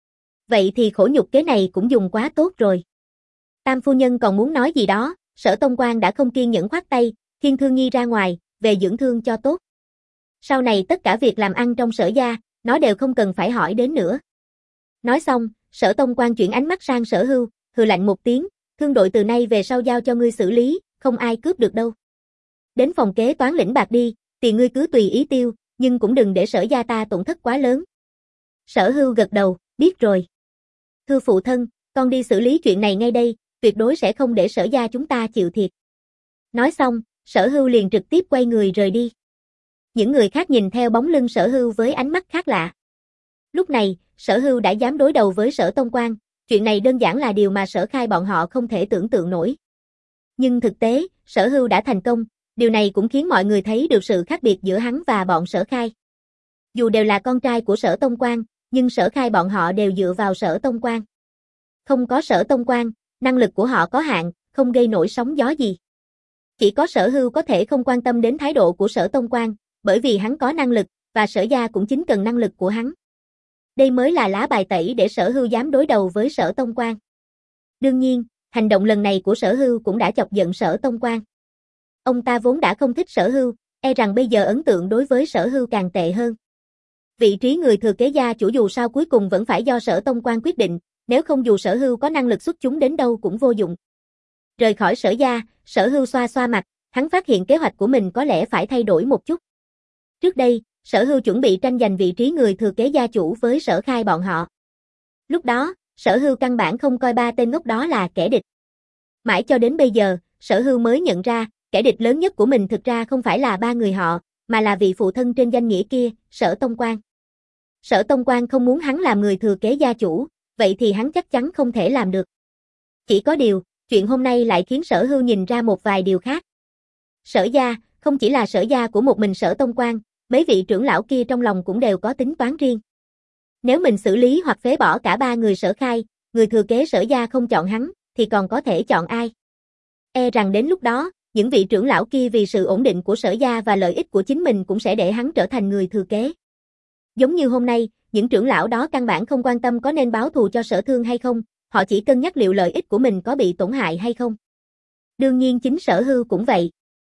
Vậy thì khổ nhục kế này cũng dùng quá tốt rồi. Tam phu nhân còn muốn nói gì đó, Sở Tông Quan đã không kiên nhẫn khoát tay, khiêng Thương Nhi ra ngoài, về dưỡng thương cho tốt. Sau này tất cả việc làm ăn trong Sở gia, nó đều không cần phải hỏi đến nữa. Nói xong, Sở Tông Quan chuyển ánh mắt sang Sở Hưu, hừ lạnh một tiếng, thương đội từ nay về sau giao cho ngươi xử lý, không ai cướp được đâu. Đến phòng kế toán lĩnh bạc đi, tiền ngươi cứ tùy ý tiêu, nhưng cũng đừng để Sở gia ta tổn thất quá lớn. Sở Hưu gật đầu, biết rồi. Thưa phụ thân, con đi xử lý chuyện này ngay đây, tuyệt đối sẽ không để Sở gia chúng ta chịu thiệt. Nói xong, Sở Hưu liền trực tiếp quay người rời đi. Những người khác nhìn theo bóng lưng Sở Hưu với ánh mắt khác lạ. Lúc này, Sở Hưu đã dám đối đầu với Sở Tông Quan, chuyện này đơn giản là điều mà Sở Khai bọn họ không thể tưởng tượng nổi. Nhưng thực tế, Sở Hưu đã thành công, điều này cũng khiến mọi người thấy được sự khác biệt giữa hắn và bọn Sở Khai. Dù đều là con trai của Sở Tông Quan, nhưng Sở Khai bọn họ đều dựa vào Sở Tông Quan. Không có Sở Tông Quan, năng lực của họ có hạn, không gây nổi sóng gió gì. Chỉ có Sở Hưu có thể không quan tâm đến thái độ của Sở Tông Quan, bởi vì hắn có năng lực, và Sở gia cũng chính cần năng lực của hắn. Đây mới là lá bài tẩy để Sở Hưu dám đối đầu với Sở Tông Quan. Đương nhiên, hành động lần này của Sở Hưu cũng đã chọc giận Sở Tông Quan. Ông ta vốn đã không thích Sở Hưu, e rằng bây giờ ấn tượng đối với Sở Hưu càng tệ hơn. Vị trí người thừa kế gia chủ dù sao cuối cùng vẫn phải do Sở Tông Quan quyết định, nếu không dù Sở Hưu có năng lực xuất chúng đến đâu cũng vô dụng. Rời khỏi Sở gia, Sở Hưu xoa xoa mặt, hắn phát hiện kế hoạch của mình có lẽ phải thay đổi một chút. Trước đây, Sở Hưu chuẩn bị tranh giành vị trí người thừa kế gia chủ với Sở Khai bọn họ. Lúc đó, Sở Hưu căn bản không coi ba tên ngốc đó là kẻ địch. Mãi cho đến bây giờ, Sở Hưu mới nhận ra, kẻ địch lớn nhất của mình thực ra không phải là ba người họ, mà là vị phụ thân trên danh nghĩa kia, Sở Tông Quan. Sở Tông Quan không muốn hắn làm người thừa kế gia chủ, vậy thì hắn chắc chắn không thể làm được. Chỉ có điều, chuyện hôm nay lại khiến Sở Hưu nhìn ra một vài điều khác. Sở gia, không chỉ là Sở gia của một mình Sở Tông Quan, mấy vị trưởng lão kia trong lòng cũng đều có tính toán riêng. Nếu mình xử lý hoặc phế bỏ cả ba người Sở Khai, người thừa kế Sở gia không chọn hắn, thì còn có thể chọn ai? E rằng đến lúc đó, những vị trưởng lão kia vì sự ổn định của Sở gia và lợi ích của chính mình cũng sẽ để hắn trở thành người thừa kế. Giống như hôm nay, những trưởng lão đó căn bản không quan tâm có nên báo thù cho Sở Thương hay không, họ chỉ cân nhắc liệu lợi ích của mình có bị tổn hại hay không. Đương nhiên chính Sở Hưu cũng vậy.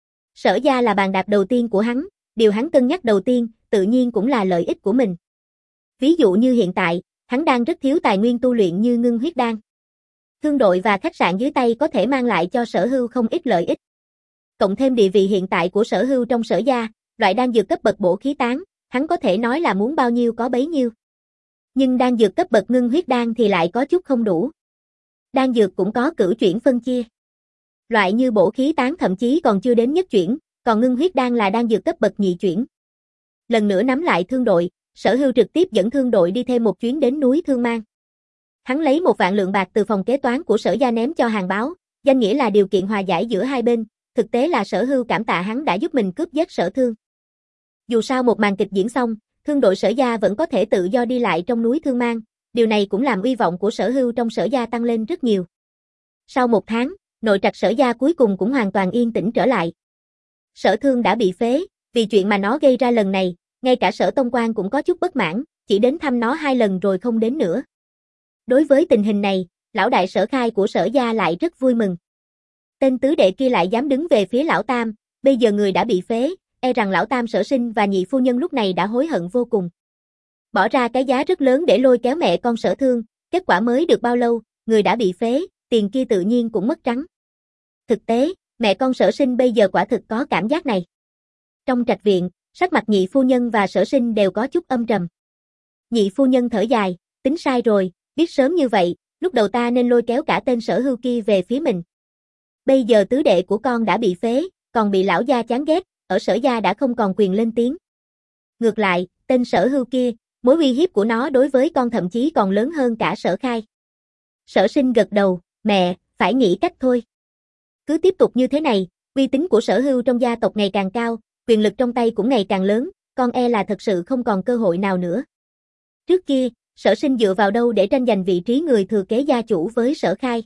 Sở gia là bàn đạp đầu tiên của hắn, điều hắn cân nhắc đầu tiên, tự nhiên cũng là lợi ích của mình. Ví dụ như hiện tại, hắn đang rất thiếu tài nguyên tu luyện như ngưng huyết đan. Thương đội và khách sạn dưới tay có thể mang lại cho Sở Hưu không ít lợi ích. Cộng thêm địa vị hiện tại của Sở Hưu trong Sở gia, loại đan dược cấp bậc bổ khí tán, hắn có thể nói là muốn bao nhiêu có bấy nhiêu. Nhưng đan dược cấp bậc ngưng huyết đan thì lại có chút không đủ. Đan dược cũng có cửu chuyển phân chia. Loại như bổ khí tán thậm chí còn chưa đến nhất chuyển, còn ngưng huyết đan là đan dược cấp bậc nhị chuyển. Lần nữa nắm lại thương đội, Sở Hưu trực tiếp dẫn thương đội đi thêm một chuyến đến núi Thương Mang. Hắn lấy một vạn lượng bạc từ phòng kế toán của Sở gia ném cho Hàn Báo, danh nghĩa là điều kiện hòa giải giữa hai bên, thực tế là Sở Hưu cảm tạ hắn đã giúp mình cướp giết Sở Thương. Dù sao một màn kịch diễn xong, thương đội Sở gia vẫn có thể tự do đi lại trong núi Thương Mang, điều này cũng làm uy vọng của Sở Hưu trong Sở gia tăng lên rất nhiều. Sau một tháng, nội trạch Sở gia cuối cùng cũng hoàn toàn yên tĩnh trở lại. Sở Thương đã bị phế, vì chuyện mà nó gây ra lần này, ngay cả Sở Tông Quan cũng có chút bất mãn, chỉ đến thăm nó hai lần rồi không đến nữa. Đối với tình hình này, lão đại Sở Khai của Sở gia lại rất vui mừng. Tên tứ đệ kia lại dám đứng về phía lão tam, bây giờ người đã bị phế, e rằng lão tam Sở Sinh và nhị phu nhân lúc này đã hối hận vô cùng. Bỏ ra cái giá rất lớn để lôi kéo mẹ con Sở Thương, kết quả mới được bao lâu, người đã bị phế, tiền kia tự nhiên cũng mất trắng. Thực tế, mẹ con Sở Sinh bây giờ quả thực có cảm giác này. Trong trạch viện, sắc mặt nhị phu nhân và Sở Sinh đều có chút âm trầm. Nhị phu nhân thở dài, tính sai rồi, biết sớm như vậy, lúc đầu ta nên lôi kéo cả tên Sở Hưu kia về phía mình. Bây giờ tứ đệ của con đã bị phế, còn bị lão gia chán ghét, ở Sở gia đã không còn quyền lên tiếng. Ngược lại, tên Sở Hưu kia, mối uy hiếp của nó đối với con thậm chí còn lớn hơn cả Sở Khai. Sở Sinh gật đầu, mẹ, phải nghĩ cách thôi. Cứ tiếp tục như thế này, uy tín của Sở Hưu trong gia tộc ngày càng cao, quyền lực trong tay cũng ngày càng lớn, con e là thật sự không còn cơ hội nào nữa. Trước kia, Sở Sinh dựa vào đâu để tranh giành vị trí người thừa kế gia chủ với Sở Khai?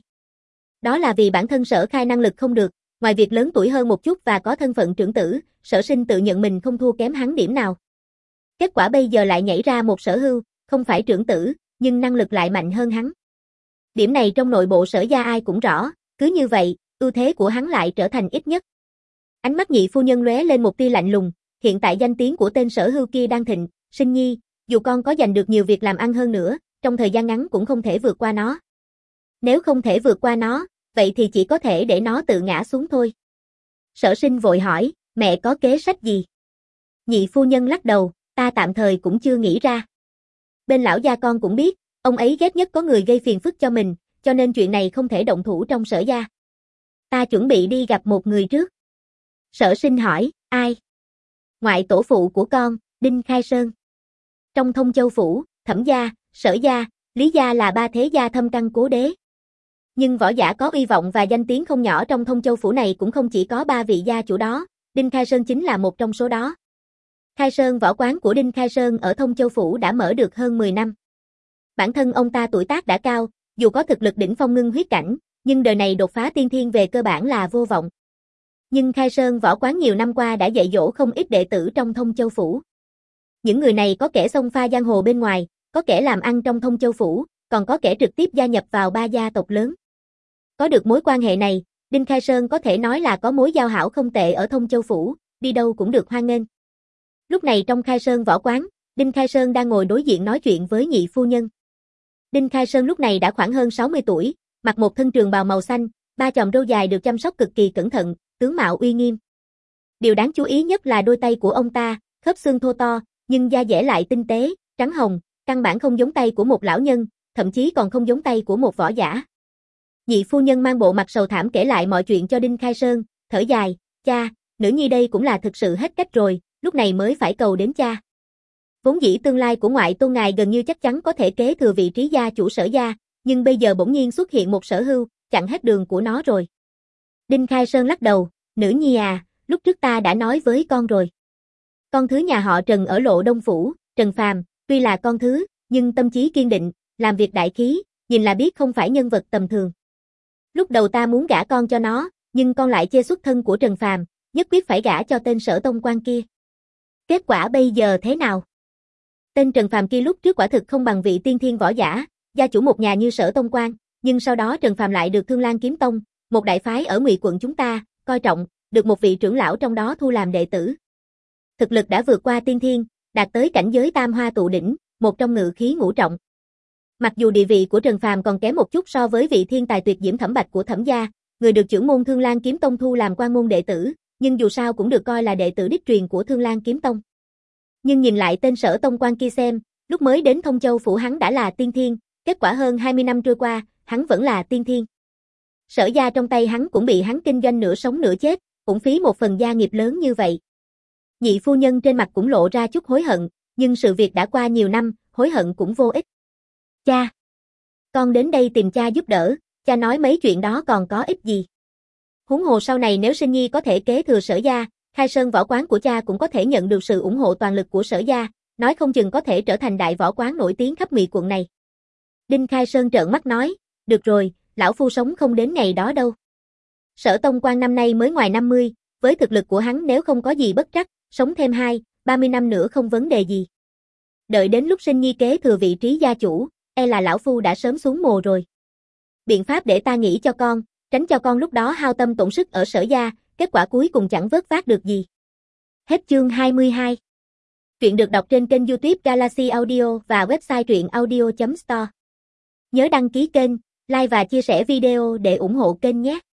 Đó là vì bản thân Sở Khai năng lực không được, ngoài việc lớn tuổi hơn một chút và có thân phận trưởng tử, Sở Sinh tự nhận mình không thua kém hắn điểm nào. Kết quả bây giờ lại nhảy ra một Sở Hưu, không phải trưởng tử, nhưng năng lực lại mạnh hơn hắn. Điểm này trong nội bộ Sở gia ai cũng rõ, cứ như vậy, ưu thế của hắn lại trở thành ít nhất. Ánh mắt nhị phu nhân lóe lên một tia lạnh lùng, hiện tại danh tiếng của tên Sở Hưu kia đang thịnh, Sinh nhi, dù con có giành được nhiều việc làm ăn hơn nữa, trong thời gian ngắn cũng không thể vượt qua nó. Nếu không thể vượt qua nó, vậy thì chỉ có thể để nó tự ngã xuống thôi. Sở Sinh vội hỏi, mẹ có kế sách gì? Nhị phu nhân lắc đầu, ta tạm thời cũng chưa nghĩ ra. Bên lão gia con cũng biết, ông ấy ghét nhất có người gây phiền phức cho mình, cho nên chuyện này không thể động thủ trong Sở gia. Ta chuẩn bị đi gặp một người trước. Sở Sinh hỏi, ai? Ngoại tổ phụ của con, Đinh Khai Sơn. Trong Thông Châu Phủ, Thẩm gia, Sở gia, Lý gia là ba thế gia thâm căn cố đế. Nhưng võ giả có uy vọng và danh tiếng không nhỏ trong Thông Châu Phủ này cũng không chỉ có ba vị gia chủ đó, Đinh Khai Sơn chính là một trong số đó. Khai Sơn võ quán của Đinh Khai Sơn ở Thông Châu Phủ đã mở được hơn mười năm. Bản thân ông ta tuổi tác đã cao, dù có thực lực đỉnh phong ngưng huyết cảnh, nhưng đời này đột phá tiên thiên về cơ bản là vô vọng. Nhưng Khai Sơn võ quán nhiều năm qua đã dạy dỗ không ít đệ tử trong Thông Châu Phủ. Những người này có kẻ xông pha giang hồ bên ngoài, có kẻ làm ăn trong Thông Châu Phủ, còn có kẻ trực tiếp gia nhập vào ba gia tộc lớn. Có được mối quan hệ này, Đinh Khai Sơn có thể nói là có mối giao hảo không tệ ở Thông Châu Phủ, đi đâu cũng được hoan nghênh. Lúc này trong Khai Sơn võ quán, Đinh Khai Sơn đang ngồi đối diện nói chuyện với nhị phu nhân. Đinh Khai Sơn lúc này đã khoảng hơn sáu mươi tuổi, mặc một thân trường bào màu xanh, ba chòm râu dài được chăm sóc cực kỳ cẩn thận, tướng mạo uy nghiêm. Điều đáng chú ý nhất là đôi tay của ông ta, khớp xương thô to, nhưng da dẻ lại tinh tế, trắng hồng, căn bản không giống tay của một lão nhân, thậm chí còn không giống tay của một võ giả. Nhị phu nhân mang bộ mặt sầu thảm kể lại mọi chuyện cho Đinh Khai Sơn, thở dài, cha, nữ nhi đây cũng là thực sự hết cách rồi, lúc này mới phải cầu đến cha. Vốn dĩ tương lai của ngoại tôn ngài gần như chắc chắn có thể kế thừa vị trí gia chủ Sở gia, nhưng bây giờ bỗng nhiên xuất hiện một Sở Hưu, chặn hết đường của nó rồi. Đinh Khai Sơn lắc đầu, nữ nhi à, lúc trước ta đã nói với con rồi. Con thứ nhà họ Trần ở Lộ Đông Phủ, Trần Phàm, tuy là con thứ, nhưng tâm trí kiên định, làm việc đại khí, nhìn là biết không phải nhân vật tầm thường. Lúc đầu ta muốn gả con cho nó, nhưng con lại chê xuất thân của Trần Phàm, nhất quyết phải gả cho tên Sở Tông Quan kia. Kết quả bây giờ thế nào? Tên Trần Phàm kia lúc trước quả thực không bằng vị tiên thiên võ giả, gia chủ một nhà như Sở Tông Quan, nhưng sau đó Trần Phàm lại được Thương Lan Kiếm Tông, một đại phái ở Ngụy quận chúng ta, coi trọng, được một vị trưởng lão trong đó thu làm đệ tử. Thực lực đã vượt qua tiên thiên, đạt tới cảnh giới tam hoa tụ đỉnh, một trong ngự khí ngũ trọng. Mặc dù địa vị của Trần Phàm còn kém một chút so với vị thiên tài tuyệt diễm Thẩm Bạch của Thẩm gia, người được trưởng môn Thương Lan Kiếm Tông thu làm quan môn đệ tử, nhưng dù sao cũng được coi là đệ tử đích truyền của Thương Lan Kiếm Tông. Nhưng nhìn lại tên Sở Tông Quan kia xem, lúc mới đến Thông Châu Phủ hắn đã là tiên thiên, kết quả hơn hai mươi năm trôi qua, hắn vẫn là tiên thiên. Sở gia trong tay hắn cũng bị hắn kinh doanh nửa sống nửa chết, cũng phí một phần gia nghiệp lớn như vậy. Nhị phu nhân trên mặt cũng lộ ra chút hối hận, Nhưng sự việc đã qua nhiều năm, hối hận cũng vô ích. Cha! Con đến đây tìm cha giúp đỡ, cha nói mấy chuyện đó còn có ích gì. Huống hồ sau này nếu Sinh Nhi có thể kế thừa Sở gia, khai sơn võ quán của cha cũng có thể nhận được sự ủng hộ toàn lực của Sở gia, nói không chừng có thể trở thành đại võ quán nổi tiếng khắp Mị quận này. Đinh Khai Sơn trợn mắt nói, được rồi, lão phu sống không đến ngày đó đâu. Sở Tông Quan năm nay mới ngoài năm mươi, với thực lực của hắn nếu không có gì bất trắc, sống thêm hai, ba mươi năm nữa không vấn đề gì. Đợi đến lúc Sinh Nhi kế thừa vị trí gia chủ, e là lão phu đã sớm xuống mồ rồi. Biện pháp để ta nghĩ cho con, tránh cho con lúc đó hao tâm tổn sức ở Sở gia, kết quả cuối cùng chẳng vớt vát được gì. Hết chương hai mươi hai. Truyện được đọc trên kênh YouTube Galaxy Audio và website truyện audio chấm store. Nhớ đăng ký kênh, like và chia sẻ video để ủng hộ kênh nhé.